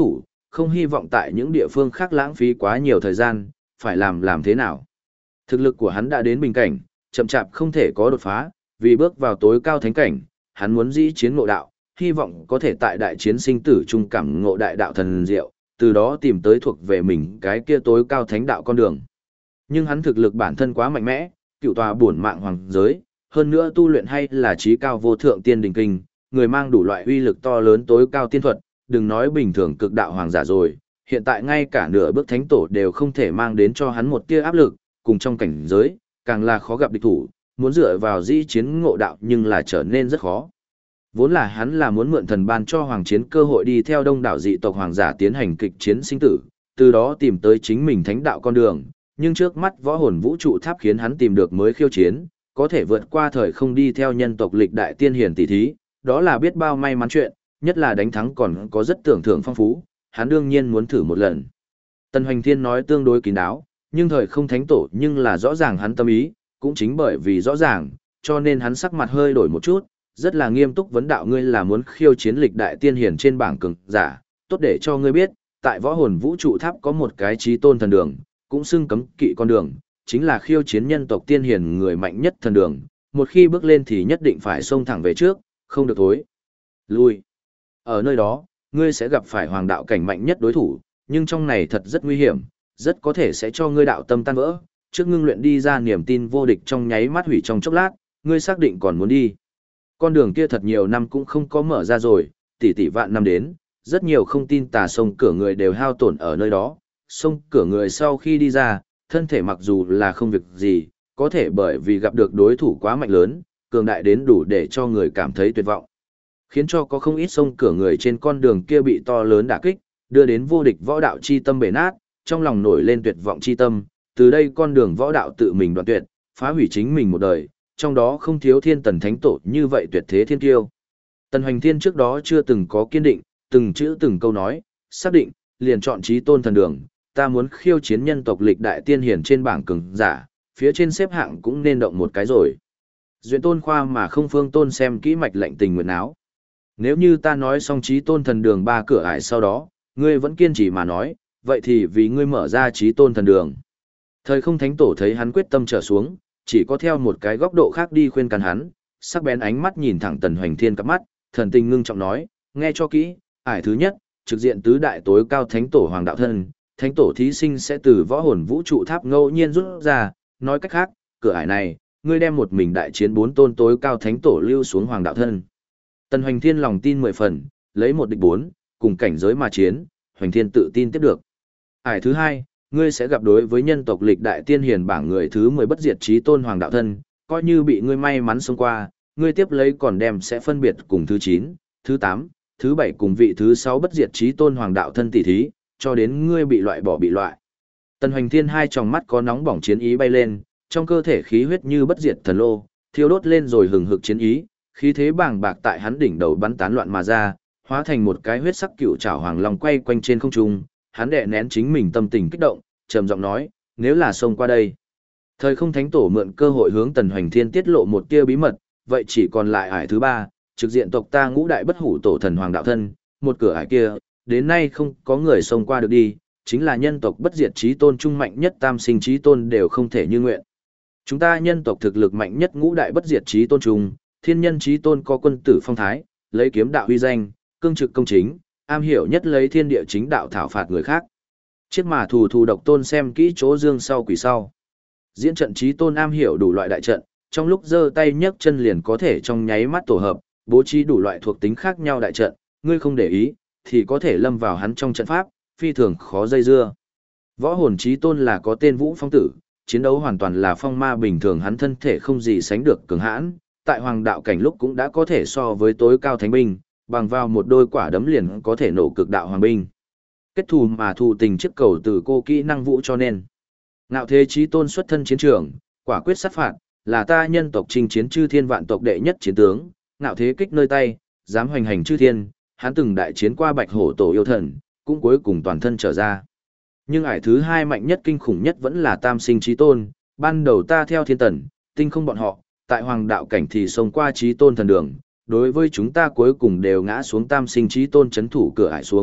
không hy vọng tại những địa phương khác lãng phí quá nhiều thời gian, phải làm thế nào. Thực lực của hắn đã đến bình cảnh, chậm chạp không thể có đột phá, vì bước vào tối cao thánh cảnh, hắn muốn dĩ chiến ngộ đạo, hy vọng có thể tại đại chiến sinh tử trung cảm ngộ đại đạo thần diệu, từ đó tìm tới thuộc về mình cái kia tối cao thánh đạo con đường. Nhưng hắn thực lực bản thân quá mạnh mẽ, cựu tòa bổn mạng hoàng giới, hơn nữa tu luyện hay là trí cao vô thượng tiên đình kinh, người mang đủ loại uy lực to lớn tối cao tiên thuật, đừng nói bình thường cực đạo hoàng giả rồi, hiện tại ngay cả nửa bước thánh tổ đều không thể mang đến cho hắn một tia áp lực, cùng trong cảnh giới, càng là khó gặp địch thủ, muốn dựa vào di chiến ngộ đạo nhưng là trở nên rất khó. Vốn là hắn là muốn mượn thần ban cho hoàng chiến cơ hội đi theo đông đảo dị tộc hoàng giả tiến hành kịch chiến sinh tử, từ đó tìm tới chính mình thánh đạo con đường, nhưng trước mắt võ hồn vũ trụ tháp khiến hắn tìm được mới khiêu chiến, có thể vượt qua thời không đi theo nhân tộc lịch đại tiên hiển tỷ thí, đó là biết bao may mắn chuyện, nhất là đánh thắng còn có rất tưởng thưởng phong phú, hắn đương nhiên muốn thử một lần. Tần Hoành Thiên nói tương đối kín đáo, nhưng thời không thánh tổ nhưng là rõ ràng hắn tâm ý, cũng chính bởi vì rõ ràng, cho nên hắn sắc mặt hơi đổi một chút, rất là nghiêm túc vấn đạo ngươi là muốn khiêu chiến lịch đại tiên hiển trên bảng cường giả, tốt để cho ngươi biết, tại võ hồn vũ trụ tháp có một cái chí tôn thần đường, cũng xưng cấm kỵ con đường, chính là khiêu chiến nhân tộc tiên hiển người mạnh nhất thần đường, một khi bước lên thì nhất định phải xông thẳng về trước, không được thối lui. Ở nơi đó, ngươi sẽ gặp phải hoàng đạo cảnh mạnh nhất đối thủ, nhưng trong này thật rất nguy hiểm, rất có thể sẽ cho ngươi đạo tâm tan vỡ, trước ngưng luyện đi ra niềm tin vô địch trong nháy mắt hủy trong chốc lát, ngươi xác định còn muốn đi. Con đường kia thật nhiều năm cũng không có mở ra rồi, tỷ vạn năm đến, rất nhiều không tin tà sông cửa người đều hao tổn ở nơi đó, sông cửa người sau khi đi ra, thân thể mặc dù là không việc gì, có thể bởi vì gặp được đối thủ quá mạnh lớn, cường đại đến đủ để cho người cảm thấy tuyệt vọng. Khiến cho có không ít sông cửa người trên con đường kia bị to lớn đả kích, đưa đến vô địch võ đạo chi tâm bể nát, trong lòng nổi lên tuyệt vọng chi tâm, từ đây con đường võ đạo tự mình đoạn tuyệt, phá hủy chính mình một đời, trong đó không thiếu thiên tần thánh tổ như vậy tuyệt thế thiên kiêu. Tần Hoành Thiên trước đó chưa từng có kiên định, từng chữ từng câu nói, xác định, liền chọn chí tôn thần đường, ta muốn khiêu chiến nhân tộc lịch đại tiên hiển trên bảng cường giả, phía trên xếp hạng cũng nên động một cái rồi. Duyện Tôn Khoa mà không Phương Tôn xem kỹ mạch lệnh tình nguyện áo. Nếu như ta nói xong chí tôn thần đường 3 cửa ải sau đó, ngươi vẫn kiên trì mà nói, vậy thì vì ngươi mở ra chí tôn thần đường. Thời không thánh tổ thấy hắn quyết tâm trở xuống, chỉ có theo một cái góc độ khác đi khuyên can hắn, sắc bén ánh mắt nhìn thẳng Tần Hoành Thiên cặp mắt, thần tình ngưng trọng nói, nghe cho kỹ, ải thứ nhất, trực diện tứ đại tối cao thánh tổ hoàng đạo thân, thánh tổ thí sinh sẽ từ võ hồn vũ trụ tháp ngẫu nhiên rút ra, nói cách khác, cửa ải này, ngươi đem một mình đại chiến 4 tôn tối cao thánh tổ lưu xuống hoàng đạo thân. Tần Hoành Thiên lòng tin 10 phần, lấy một địch 4, cùng cảnh giới mà chiến, Hoành Thiên tự tin tiếp được. Ải thứ hai, ngươi sẽ gặp đối với nhân tộc lịch đại tiên hiền bảng người thứ 10 bất diệt chí tôn hoàng đạo thân, coi như bị ngươi may mắn xông qua, ngươi tiếp lấy còn đem sẽ phân biệt cùng thứ 9, thứ 8, thứ 7 cùng vị thứ 6 bất diệt chí tôn hoàng đạo thân tỷ thí, cho đến ngươi bị loại bỏ bị loại. Tần Hoành Thiên hai tròng mắt có nóng bỏng chiến ý bay lên, trong cơ thể khí huyết như bất diệt thần lô, thiêu đốt lên rồi hừng hực chiến ý, khí thế bàng bạc tại hắn đỉnh đầu bắn tán loạn mà ra, hóa thành một cái huyết sắc cựu trảo hoàng long quay quanh trên không trung, hắn đè nén chính mình tâm tình kích động, trầm giọng nói, nếu là xông qua đây. Thời không thánh tổ mượn cơ hội hướng Tần Hoành Thiên tiết lộ một tia bí mật, vậy chỉ còn lại ải thứ 3, trực diện tộc ta ngũ đại bất hủ tổ thần hoàng đạo thân, một cửa ải kia, đến nay không có người xông qua được đi, chính là nhân tộc bất diệt chí tôn trung mạnh nhất tam sinh chí tôn đều không thể như nguyện. Chúng ta nhân tộc thực lực mạnh nhất ngũ đại bất diệt chí tôn trung, thiên nhân chí tôn có quân tử phong thái, lấy kiếm đạo uy danh, cương trực công chính, am hiểu nhất lấy thiên địa chính đạo thảo phạt người khác. Chiếc mà thù độc tôn xem kỹ chỗ dương sau quỷ sau. Diễn trận chí tôn am hiểu đủ loại đại trận, trong lúc giơ tay nhấc chân liền có thể trong nháy mắt tổ hợp, bố trí đủ loại thuộc tính khác nhau đại trận, ngươi không để ý, thì có thể lâm vào hắn trong trận pháp, phi thường khó dây dưa. Võ hồn chí tôn là có tên Vũ Phong Tử, chiến đấu hoàn toàn là phong ma bình thường, hắn thân thể không gì sánh được cường hãn, tại hoàng đạo cảnh lúc cũng đã có thể so với tối cao thánh binh, bằng vào một đôi quả đấm liền có thể nổ cực đạo hoàng binh. Kết thù mà thù tình chiếc cầu từ cô kỹ năng vũ cho nên. Ngạo thế chí tôn xuất thân chiến trường, quả quyết sát phạt, là ta nhân tộc chinh chiến chư thiên vạn tộc đệ nhất chiến tướng, ngạo thế kích nơi tay, dám hoành hành chư thiên, hắn từng đại chiến qua bạch hổ tổ yêu thần, cũng cuối cùng toàn thân trở ra. Nhưng ải thứ 2 mạnh nhất kinh khủng nhất vẫn là tam sinh chí tôn, ban đầu ta theo thiên tần, tinh không bọn họ, tại hoàng đạo cảnh thì xông qua chí tôn thần đường, đối với chúng ta cuối cùng đều ngã xuống tam sinh chí tôn chấn thủ cửa ải xuống,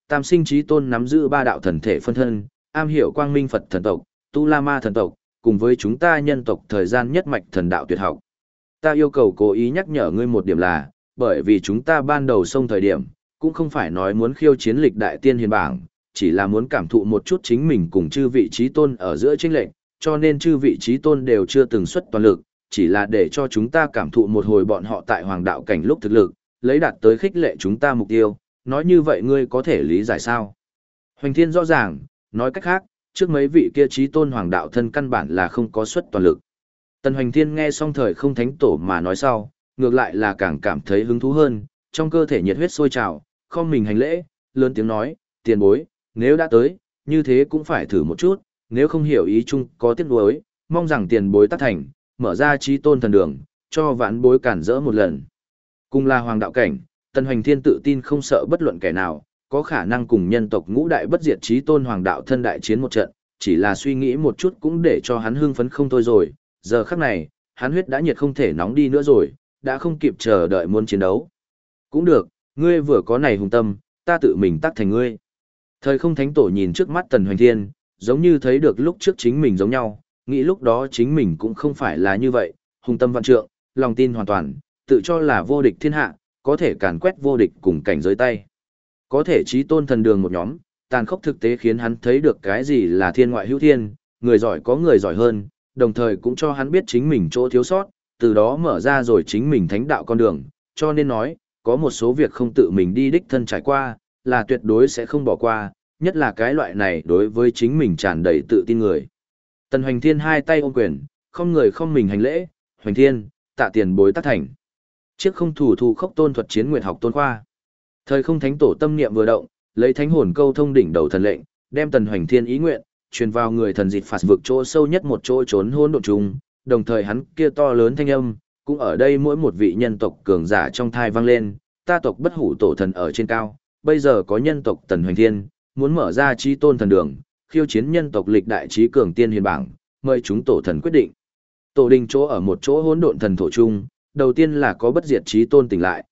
Tam sinh chí tôn nắm giữ ba đạo thần thể phân thân, am hiểu quang minh Phật thần tộc, tu la ma thần tộc, cùng với chúng ta nhân tộc thời gian nhất mạch thần đạo tuyệt học. Ta yêu cầu cố ý nhắc nhở ngươi một điểm là, bởi vì chúng ta ban đầu xông thời điểm, cũng không phải nói muốn khiêu chiến lịch đại tiên hiền bảng, chỉ là muốn cảm thụ một chút chính mình cùng chư vị trí tôn ở giữa chênh lệnh, cho nên chư vị trí tôn đều chưa từng xuất toàn lực, chỉ là để cho chúng ta cảm thụ một hồi bọn họ tại hoàng đạo cảnh lúc thực lực, lấy đạt tới khích lệ chúng ta mục tiêu, nói như vậy ngươi có thể lý giải sao? Hoành Thiên rõ ràng, nói cách khác, trước mấy vị kia trí tôn hoàng đạo thân căn bản là không có xuất toàn lực. Tần Hoành Thiên nghe xong thời không thánh tổ mà nói sau, ngược lại là càng cảm thấy hứng thú hơn, trong cơ thể nhiệt huyết sôi trào, không mình hành lễ, lớn tiếng nói, tiền bối, nếu đã tới, như thế cũng phải thử một chút, nếu không hiểu ý chung có tiếc nuối, mong rằng tiền bối tác thành, mở ra trí tôn thần đường, cho vãn bối cản rỡ một lần. Cùng là hoàng đạo cảnh, Tần Hoành Thiên tự tin không sợ bất luận kẻ nào, có khả năng cùng nhân tộc ngũ đại bất diệt trí tôn hoàng đạo thân đại chiến một trận, chỉ là suy nghĩ một chút cũng để cho hắn hưng phấn không thôi rồi, giờ khắc này, hắn huyết đã nhiệt không thể nóng đi nữa rồi, đã không kịp chờ đợi muốn chiến đấu. Cũng được, ngươi vừa có này hùng tâm, ta tự mình tác thành ngươi. Thời không thánh tổ nhìn trước mắt Tần Hoành Thiên, giống như thấy được lúc trước chính mình giống nhau, nghĩ lúc đó chính mình cũng không phải là như vậy, hùng tâm vạn trượng, lòng tin hoàn toàn, tự cho là vô địch thiên hạ, có thể càn quét vô địch cùng cảnh giới tay. Có thể trí tôn thần đường một nhóm, tàn khốc thực tế khiến hắn thấy được cái gì là thiên ngoại hữu thiên, người giỏi có người giỏi hơn, đồng thời cũng cho hắn biết chính mình chỗ thiếu sót, từ đó mở ra rồi chính mình thánh đạo con đường, cho nên nói, có một số việc không tự mình đi đích thân trải qua, là tuyệt đối sẽ không bỏ qua, nhất là cái loại này đối với chính mình tràn đầy tự tin người. Tần Hoành Thiên hai tay ôm quyền, không người không mình hành lễ, Hoành Thiên, tạ tiền bối tác thành. Chiếc không thủ thù khốc tôn thuật chiến nguyệt học tôn khoa. Thời không thánh tổ tâm niệm vừa động, lấy thánh hồn câu thông đỉnh đầu thần lệnh, đem Tần Hoành Thiên ý nguyện truyền vào người thần dịch phạt vực chỗ sâu nhất một chỗ trốn hỗn độn trùng, đồng thời hắn kia to lớn thanh âm, cũng ở đây mỗi một vị nhân tộc cường giả trong thai vang lên, ta tộc bất hủ tổ thần ở trên cao, bây giờ có nhân tộc Tần Hoành Thiên, muốn mở ra chí tôn thần đường, khiêu chiến nhân tộc lịch đại chí cường tiên hiền bảng, mời chúng tổ thần quyết định. Tổ đình chỗ ở một chỗ hỗn độn thần thổ trung, đầu tiên là có bất diệt chí tôn tỉnh lại,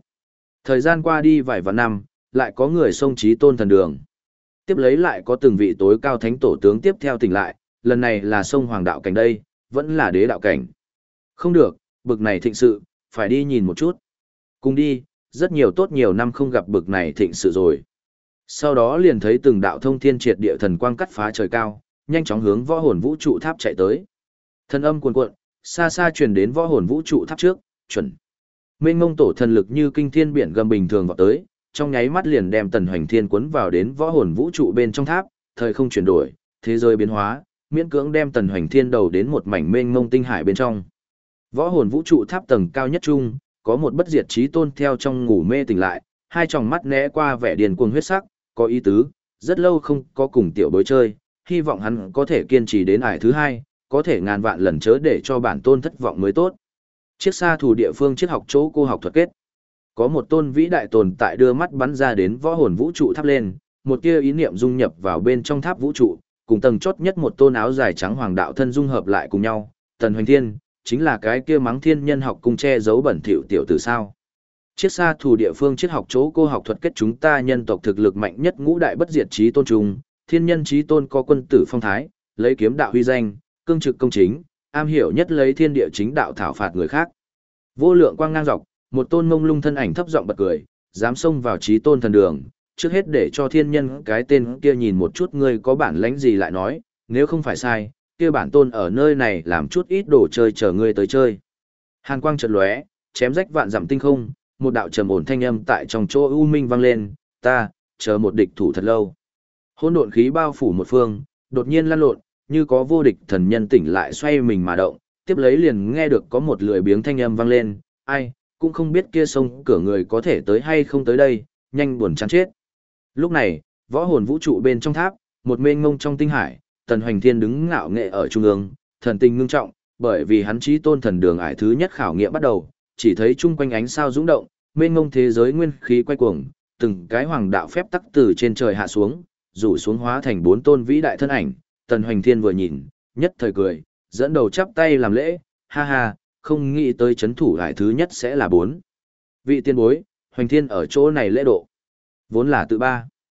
thời gian qua đi vài vạn năm, lại có người xông chí tôn thần đường. Tiếp lấy lại có từng vị tối cao thánh tổ tướng tiếp theo tỉnh lại, lần này là sông hoàng đạo cảnh đây, vẫn là đế đạo cảnh. Không được, bực này thịnh sự, phải đi nhìn một chút. Cùng đi, rất nhiều tốt nhiều năm không gặp bực này thịnh sự rồi. Sau đó liền thấy từng đạo thông thiên triệt địa thần quang cắt phá trời cao, nhanh chóng hướng võ hồn vũ trụ tháp chạy tới. Thần âm cuồn cuộn, xa xa truyền đến võ hồn vũ trụ tháp trước, chuẩn. Mênh mông tổ thần lực như kinh thiên biển gầm bình thường vọt tới, trong nháy mắt liền đem Tần Hoành Thiên cuốn vào đến võ hồn vũ trụ bên trong tháp, thời không chuyển đổi, thế giới biến hóa, miễn cưỡng đem Tần Hoành Thiên đầu đến một mảnh mênh mông tinh hải bên trong. Võ hồn vũ trụ tháp tầng cao nhất trung, có một bất diệt chí tôn theo trong ngủ mê tỉnh lại, hai tròng mắt né qua vẻ điên cuồng huyết sắc, có ý tứ, rất lâu không có cùng tiểu bối chơi, hy vọng hắn có thể kiên trì đến ải thứ hai, có thể ngàn vạn lần chớ để cho bản tôn thất vọng mới tốt. Chiếc xa thủ địa phương triết học chỗ cô học thuật kết. Có một tôn vĩ đại tồn tại đưa mắt bắn ra đến võ hồn vũ trụ tháp lên, một tia ý niệm dung nhập vào bên trong tháp vũ trụ, cùng tầng chót nhất một tôn áo dài trắng hoàng đạo thân dung hợp lại cùng nhau, Tần Hoành Thiên, chính là cái kia mắng thiên nhân học cung che giấu bẩn thỉu tiểu tử sao. Chiếc xa thủ địa phương triết học chỗ cô học thuật kết chúng ta nhân tộc thực lực mạnh nhất ngũ đại bất diệt chí tôn trùng, thiên nhân chí tôn có quân tử phong thái, lấy kiếm đạo huy danh, cương trực công chính, am hiểu nhất lấy thiên địa chính đạo thảo phạt người khác. Vô lượng quang ngang dọc, một tôn mông lung thân ảnh thấp giọng bật cười, dám xông vào chí tôn thần đường, trước hết để cho thiên nhân cái tên kia nhìn một chút ngươi có bản lãnh gì lại nói, nếu không phải sai, kia bản tôn ở nơi này làm chút ít đồ chơi chờ ngươi tới chơi. Hàn quang chợt lóe, chém rách vạn dặm tinh không, một đạo trầm ổn thanh âm tại trong chỗ u minh vang lên, ta chờ một địch thủ thật lâu. Hỗn độn khí bao phủ một phương, đột nhiên lăn lộn, như có vô địch thần nhân tỉnh lại xoay mình mà động, tiếp lấy liền nghe được có một lười biếng thanh âm vang lên, ai, cũng không biết kia sông cửa người có thể tới hay không tới đây, nhanh buồn chán chết. Lúc này, võ hồn vũ trụ bên trong tháp, một mênh mông trong tinh hải, Tần Hoành Thiên đứng ngạo nghệ ở trung ương, thần tình ngưng trọng, bởi vì hắn chí tôn thần đường ải thứ nhất khảo nghiệm bắt đầu, chỉ thấy chung quanh ánh sao dũng động, mênh mông thế giới nguyên khí quay cuồng, từng cái hoàng đạo phép tắc từ trên trời hạ xuống, rủ xuống hóa thành bốn tôn vĩ đại thân ảnh. Tần Hoành Thiên vừa nhìn, nhất thời cười, dẫn đầu chắp tay làm lễ, ha ha, không nghĩ tới chấn thủ ải thứ nhất sẽ là bốn vị tiên bối. Hoành Thiên ở chỗ này lễ độ, vốn là tự ba.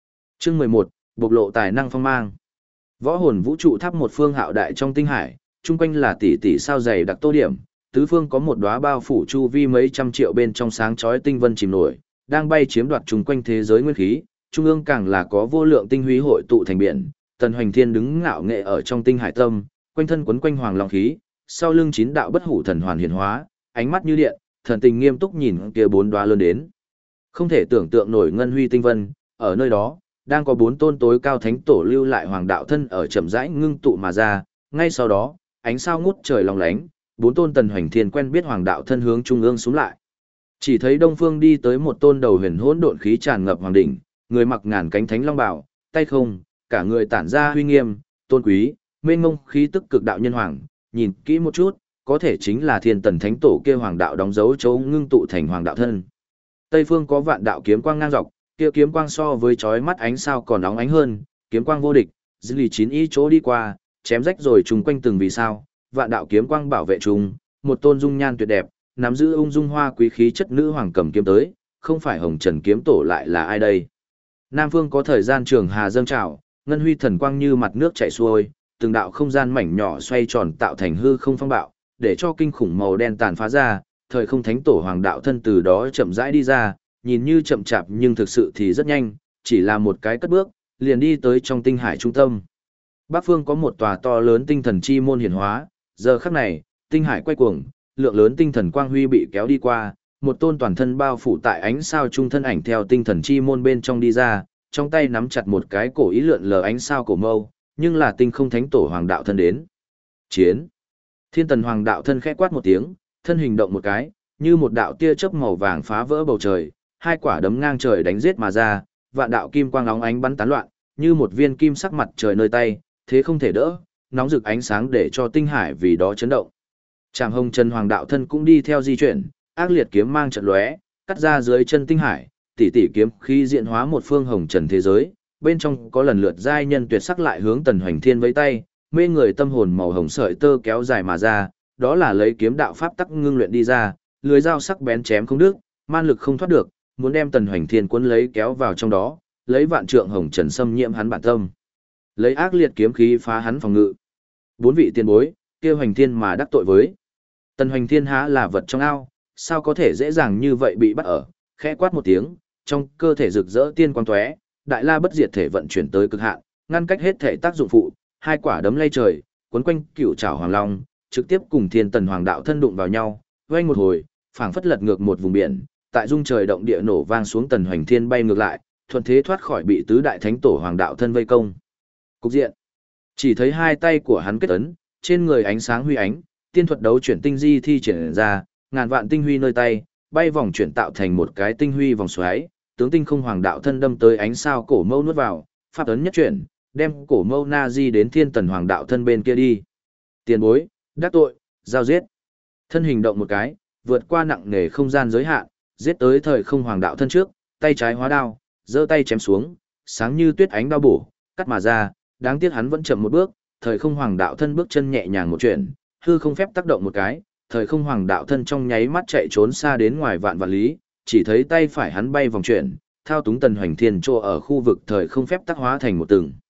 Chương 11, bộc lộ tài năng phong mang. Võ hồn vũ trụ tháp một phương hạo đại trong tinh hải, chung quanh là tỷ tỷ sao dày đặc tô điểm, tứ phương có một đóa bao phủ chu vi mấy trăm triệu bên trong sáng chói tinh vân chìm nổi, đang bay chiếm đoạt chung quanh thế giới nguyên khí, trung ương càng là có vô lượng tinh huy hội tụ thành biển. Tần Hoành Thiên đứng ngạo nghệ ở trong tinh hải tâm, quanh thân quấn quanh hoàng long khí, sau lưng chín đạo bất hủ thần hoàn hiển hóa, ánh mắt như điện, thần tình nghiêm túc nhìn kia bốn đóa lớn đến. Không thể tưởng tượng nổi ngân huy tinh vân, ở nơi đó, đang có bốn tôn tối cao thánh tổ lưu lại hoàng đạo thân ở chậm rãi ngưng tụ mà ra, ngay sau đó, ánh sao ngút trời long lánh, bốn tôn Tần Hoành Thiên quen biết hoàng đạo thân hướng trung ương xuống lại. Chỉ thấy đông phương đi tới một tôn đầu huyền hỗn độn khí tràn ngập hoàng đỉnh, người mặc ngàn cánh thánh long bào, tay không, cả người tản ra huy nghiêm, tôn quý, mênh mông khí tức cực đạo nhân hoàng, nhìn kỹ một chút, có thể chính là Thiên Tần Thánh Tổ kia hoàng đạo đóng dấu chỗ ngưng tụ thành hoàng đạo thân. Tây phương có vạn đạo kiếm quang ngang dọc, kia kiếm quang so với chói mắt ánh sao còn nóng ánh hơn, kiếm quang vô địch, dư lì chín y chỗ đi qua, chém rách rồi trùng quanh từng vì sao, vạn đạo kiếm quang bảo vệ chúng, một tôn dung nhan tuyệt đẹp, nắm giữ ung dung hoa quý khí chất nữ hoàng cầm kiếm tới, không phải Hồng Trần kiếm tổ lại là ai đây? Nam phương có thời gian trường hà dâng trào, ngân huy thần quang như mặt nước chảy xuôi, từng đạo không gian mảnh nhỏ xoay tròn tạo thành hư không phong bạo, để cho kinh khủng màu đen tàn phá ra, thời không thánh tổ hoàng đạo thân từ đó chậm rãi đi ra, nhìn như chậm chạp nhưng thực sự thì rất nhanh, chỉ là một cái cất bước, liền đi tới trong tinh hải trung tâm. Bắc phương có một tòa to lớn tinh thần chi môn hiển hóa, giờ khắc này, tinh hải quay cuồng, lượng lớn tinh thần quang huy bị kéo đi qua, một tôn toàn thân bao phủ tại ánh sao trung thân ảnh theo tinh thần chi môn bên trong đi ra, trong tay nắm chặt một cái cổ ý lượn lờ ánh sao cổ mâu, nhưng là tinh không thánh tổ hoàng đạo thân đến. Chiến. Thiên Tần hoàng đạo thân khẽ quát một tiếng, thân hình động một cái, như một đạo tia chớp màu vàng phá vỡ bầu trời, hai quả đấm ngang trời đánh giết mà ra, vạn đạo kim quang óng ánh bắn tán loạn, như một viên kim sắc mặt trời nơi tay, thế không thể đỡ, nóng rực ánh sáng để cho tinh hải vì đó chấn động. Trảm Hồng Trần hoàng đạo thân cũng đi theo di chuyển, ác liệt kiếm mang trận lóe, cắt ra dưới chân tinh hải, tỷ tỷ kiếm khí diện hóa một phương hồng trần thế giới, bên trong có lần lượt giai nhân tuyệt sắc lại hướng Tần Hoành Thiên vẫy tay, mê người tâm hồn màu hồng sợi tơ kéo dài mà ra, đó là lấy kiếm đạo pháp tắc ngưng luyện đi ra, lưỡi dao sắc bén chém không đứt, man lực không thoát được, muốn đem Tần Hoành Thiên cuốn lấy kéo vào trong đó, lấy vạn trượng hồng trần xâm nhiễm hắn bản tâm, lấy ác liệt kiếm khí phá hắn phòng ngự. Bốn vị tiền bối, kia Hoành Thiên mà đắc tội với Tần Hoành Thiên há là vật trong ao, sao có thể dễ dàng như vậy bị bắt ở, khẽ quát một tiếng, trong cơ thể rực rỡ tiên quang tóe, đại la bất diệt thể vận chuyển tới cực hạn, ngăn cách hết thể tác dụng phụ, hai quả đấm lay trời, cuốn quanh cựu trảo hoàng long, trực tiếp cùng Thiên Tần hoàng đạo thân đụng vào nhau, vang một hồi, phảng phất lật ngược một vùng biển, tại dung trời động địa nổ vang xuống. Tần Hoành Thiên bay ngược lại, thuận thế thoát khỏi bị tứ đại thánh tổ hoàng đạo thân vây công. Cục diện, chỉ thấy hai tay của hắn kết ấn, trên người ánh sáng huy ánh, tiên thuật đấu chuyển tinh di thi triển ra, ngàn vạn tinh huy nơi tay, bay vòng chuyển tạo thành một cái tinh huy vòng xoáy, tướng tinh không hoàng đạo thân đâm tới ánh sao cổ mâu nuốt vào, pháp ấn nhất chuyển, đem cổ mâu na di đến Thiên Tần hoàng đạo thân bên kia đi. Tiền bối, đắc tội, giao giết. Thân hình động một cái, vượt qua nặng nề không gian giới hạn, giết tới thời không hoàng đạo thân trước, tay trái hóa đao, giơ tay chém xuống, sáng như tuyết ánh đao bổ, cắt mà ra, đáng tiếc hắn vẫn chậm một bước, thời không hoàng đạo thân bước chân nhẹ nhàng một chuyển, hư không phép tác động một cái, thời không hoàng đạo thân trong nháy mắt chạy trốn xa đến ngoài vạn vạn lý, chỉ thấy tay phải hắn bay vòng chuyển, thao túng Tần Hoành Thiên trô ở khu vực thời không phép tác hóa thành một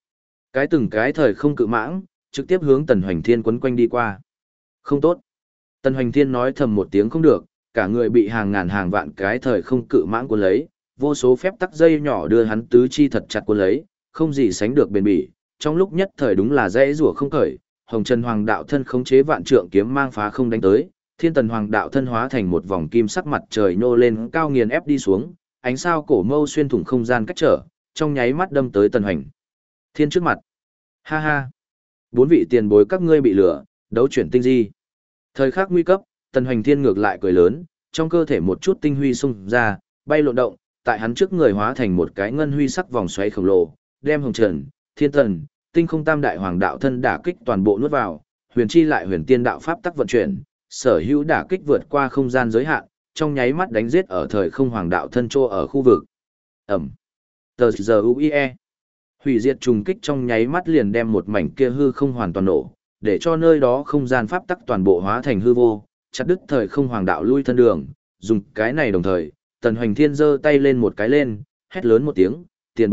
từng cái thời không cự mãng, trực tiếp hướng Tần Hoành Thiên quấn quanh đi qua. Không tốt. Tần Hoành Thiên nói thầm một tiếng không được, cả người bị hàng ngàn hàng vạn cái thời không cự mãng cuốn lấy, vô số phép tắc dây nhỏ đưa hắn tứ chi thật chặt cuốn lấy, không gì sánh được bền bỉ, trong lúc nhất thời đúng là dễ rủa không khởi. Hồng Trần Hoàng đạo thân khống chế vạn trượng kiếm mang phá không đánh tới, Thiên Tần Hoàng đạo thân hóa thành một vòng kim sắc mặt trời nô lên cao nghiền ép đi xuống, ánh sao cổ mâu xuyên thủng không gian cách trở, trong nháy mắt đâm tới Tần Hoành Thiên trước mặt. Ha ha, bốn vị tiền bối các ngươi bị lửa, đấu chuyển tinh di. Thời khắc nguy cấp, Tần Hoành Thiên ngược lại cười lớn, trong cơ thể một chút tinh huy xung ra, bay lộn động, tại hắn trước người hóa thành một cái ngân huy sắc vòng xoáy khổng lồ, đem Hồng Trần, Thiên Tần, tinh không tam đại hoàng đạo thân đả kích toàn bộ nuốt vào, huyền chi lại huyền tiên đạo pháp tắc vận chuyển, sở hữu đả kích vượt qua không gian giới hạn, trong nháy mắt đánh giết ở thời không hoàng đạo thân trô ở khu vực. Ẩm. Tờ giờ UIE. Hủy diệt trùng kích trong nháy mắt liền đem một mảnh kia hư không hoàn toàn nổ, để cho nơi đó không gian pháp tắc toàn bộ hóa thành hư vô, chặt đứt thời không hoàng đạo lui thân đường, dùng cái này đồng thời, Tần Hoành Thiên giơ tay lên một cái lên, hét lớn một tiếng, tiền bối,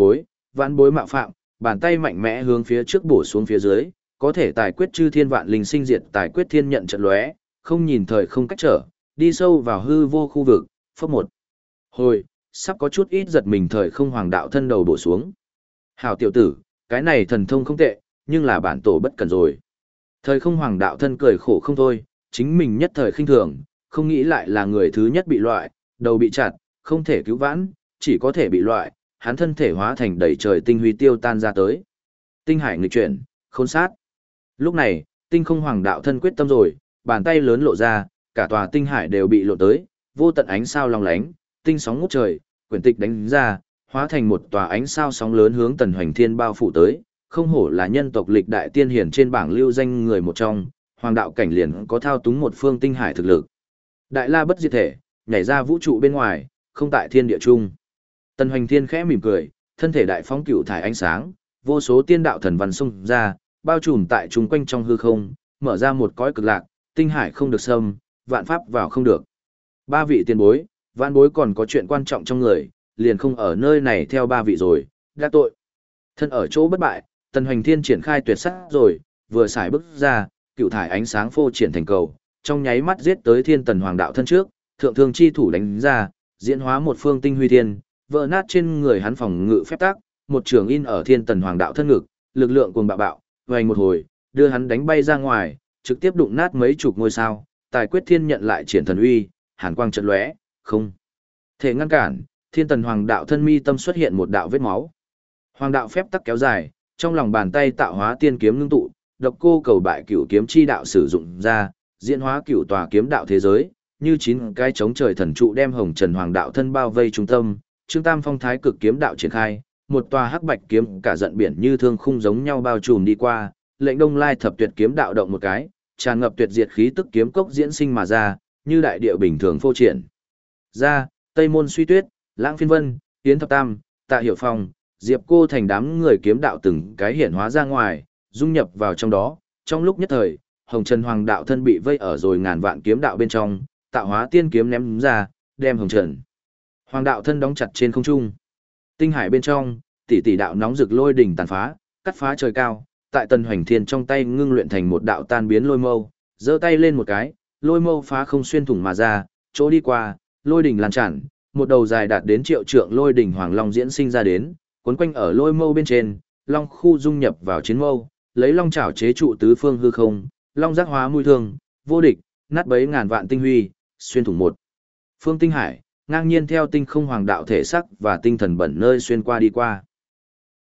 vãn bối mạo phạm, bàn tay mạnh mẽ hướng phía trước bổ xuống phía dưới, có thể tài quyết chư thiên vạn linh sinh diệt tài quyết thiên nhận trận lóe, không nhìn thời không cách trở, đi sâu vào hư vô khu vực, phốc một. Hồi, sắp có chút ít giật mình thời không hoàng đạo thân đầu bổ xuống. Hảo tiểu tử, cái này thần thông không tệ, nhưng là bản tổ bất cần rồi. Thời không hoàng đạo thân cười khổ không thôi, chính mình nhất thời khinh thường, không nghĩ lại là người thứ nhất bị loại, đầu bị chặt, không thể cứu vãn, chỉ có thể bị loại, hắn thân thể hóa thành đầy trời tinh huy tiêu tan ra tới. Tinh hải nghịch chuyển, khôn sát. Lúc này, tinh không hoàng đạo thân quyết tâm rồi, bàn tay lớn lộ ra, cả tòa tinh hải đều bị lộ tới, vô tận ánh sao long lánh, tinh sóng ngút trời, quyển tịch đánh ra, hóa thành một tòa ánh sao sóng lớn hướng Tần Hoành Thiên bao phủ tới, không hổ là nhân tộc lịch đại tiên hiển trên bảng lưu danh người một trong, hoàng đạo cảnh liền có thao túng một phương tinh hải thực lực. Đại La bất diệt thể, nhảy ra vũ trụ bên ngoài, không tại thiên địa chung. Tần Hoành Thiên khẽ mỉm cười, thân thể đại phóng cựu thải ánh sáng, vô số tiên đạo thần văn xung ra, bao trùm tại chung quanh trong hư không, mở ra một cõi cực lạc, tinh hải không được xâm, vạn pháp vào không được. Ba vị tiền bối, vạn bối còn có chuyện quan trọng trong người, liền không ở nơi này theo ba vị rồi, đã tội. Thân ở chỗ bất bại, Tần Hoành Thiên triển khai tuyệt sắc rồi, vừa xài bước ra, cựu thải ánh sáng phô triển thành cầu, trong nháy mắt giết tới Thiên Tần Hoàng đạo thân trước, thượng thương chi thủ đánh ra, diễn hóa một phương tinh huy thiên, vỡ nát trên người hắn phòng ngự phép tắc, một trường in ở Thiên Tần Hoàng đạo thân ngực, lực lượng cuồng bạo bạo, vành một hồi, đưa hắn đánh bay ra ngoài, trực tiếp đụng nát mấy chục ngôi sao, tài quyết thiên nhận lại triển thần uy, hàn quang trận lóe, không thể ngăn cản, Thiên Tần Hoàng đạo thân mi tâm xuất hiện một đạo vết máu. Hoàng đạo phép tắc kéo dài, trong lòng bàn tay tạo hóa tiên kiếm ngưng tụ, độc cô cầu bại cửu kiếm chi đạo sử dụng ra, diễn hóa cửu tòa kiếm đạo thế giới, như chín cái chống trời thần trụ đem Hồng Trần Hoàng đạo thân bao vây trung tâm, Trương Tam Phong thái cực kiếm đạo triển khai, một tòa hắc bạch kiếm cả giận biển như thương khung giống nhau bao trùm đi qua, lệnh Đông Lai thập tuyệt kiếm đạo động một cái, tràn ngập tuyệt diệt khí tức kiếm cốc diễn sinh mà ra, như đại địa bình thường phô triển. Ra, Tây Môn Suy Tuyết, Lãng Phiên Vân, Yến Thập Tam, Tạ Hiểu Phong, Diệp Cô thành đám người kiếm đạo từng cái hiển hóa ra ngoài, dung nhập vào trong đó, trong lúc nhất thời, Hồng Trần Hoàng đạo thân bị vây ở rồi ngàn vạn kiếm đạo bên trong, tạo hóa tiên kiếm ném ra, đem Hồng Trần Hoàng đạo thân đóng chặt trên không trung. Tinh hải bên trong, tỷ tỷ đạo nóng rực lôi đỉnh tàn phá, cắt phá trời cao, tại Tần Hoành Thiên trong tay ngưng luyện thành một đạo tan biến lôi mâu, giơ tay lên một cái, lôi mâu phá không xuyên thủng mà ra, chỗ đi qua, lôi đỉnh lan tràn, một đầu dài đạt đến triệu trượng lôi đỉnh hoàng long diễn sinh ra đến, cuốn quanh ở lôi mâu bên trên, long khu dung nhập vào chiến mâu, lấy long chảo chế trụ tứ phương hư không, long giác hóa mũi thương, vô địch, nát bấy ngàn vạn tinh huy, xuyên thủng một phương tinh hải, ngang nhiên theo tinh không hoàng đạo thể sắc và tinh thần bẩn nơi xuyên qua đi qua.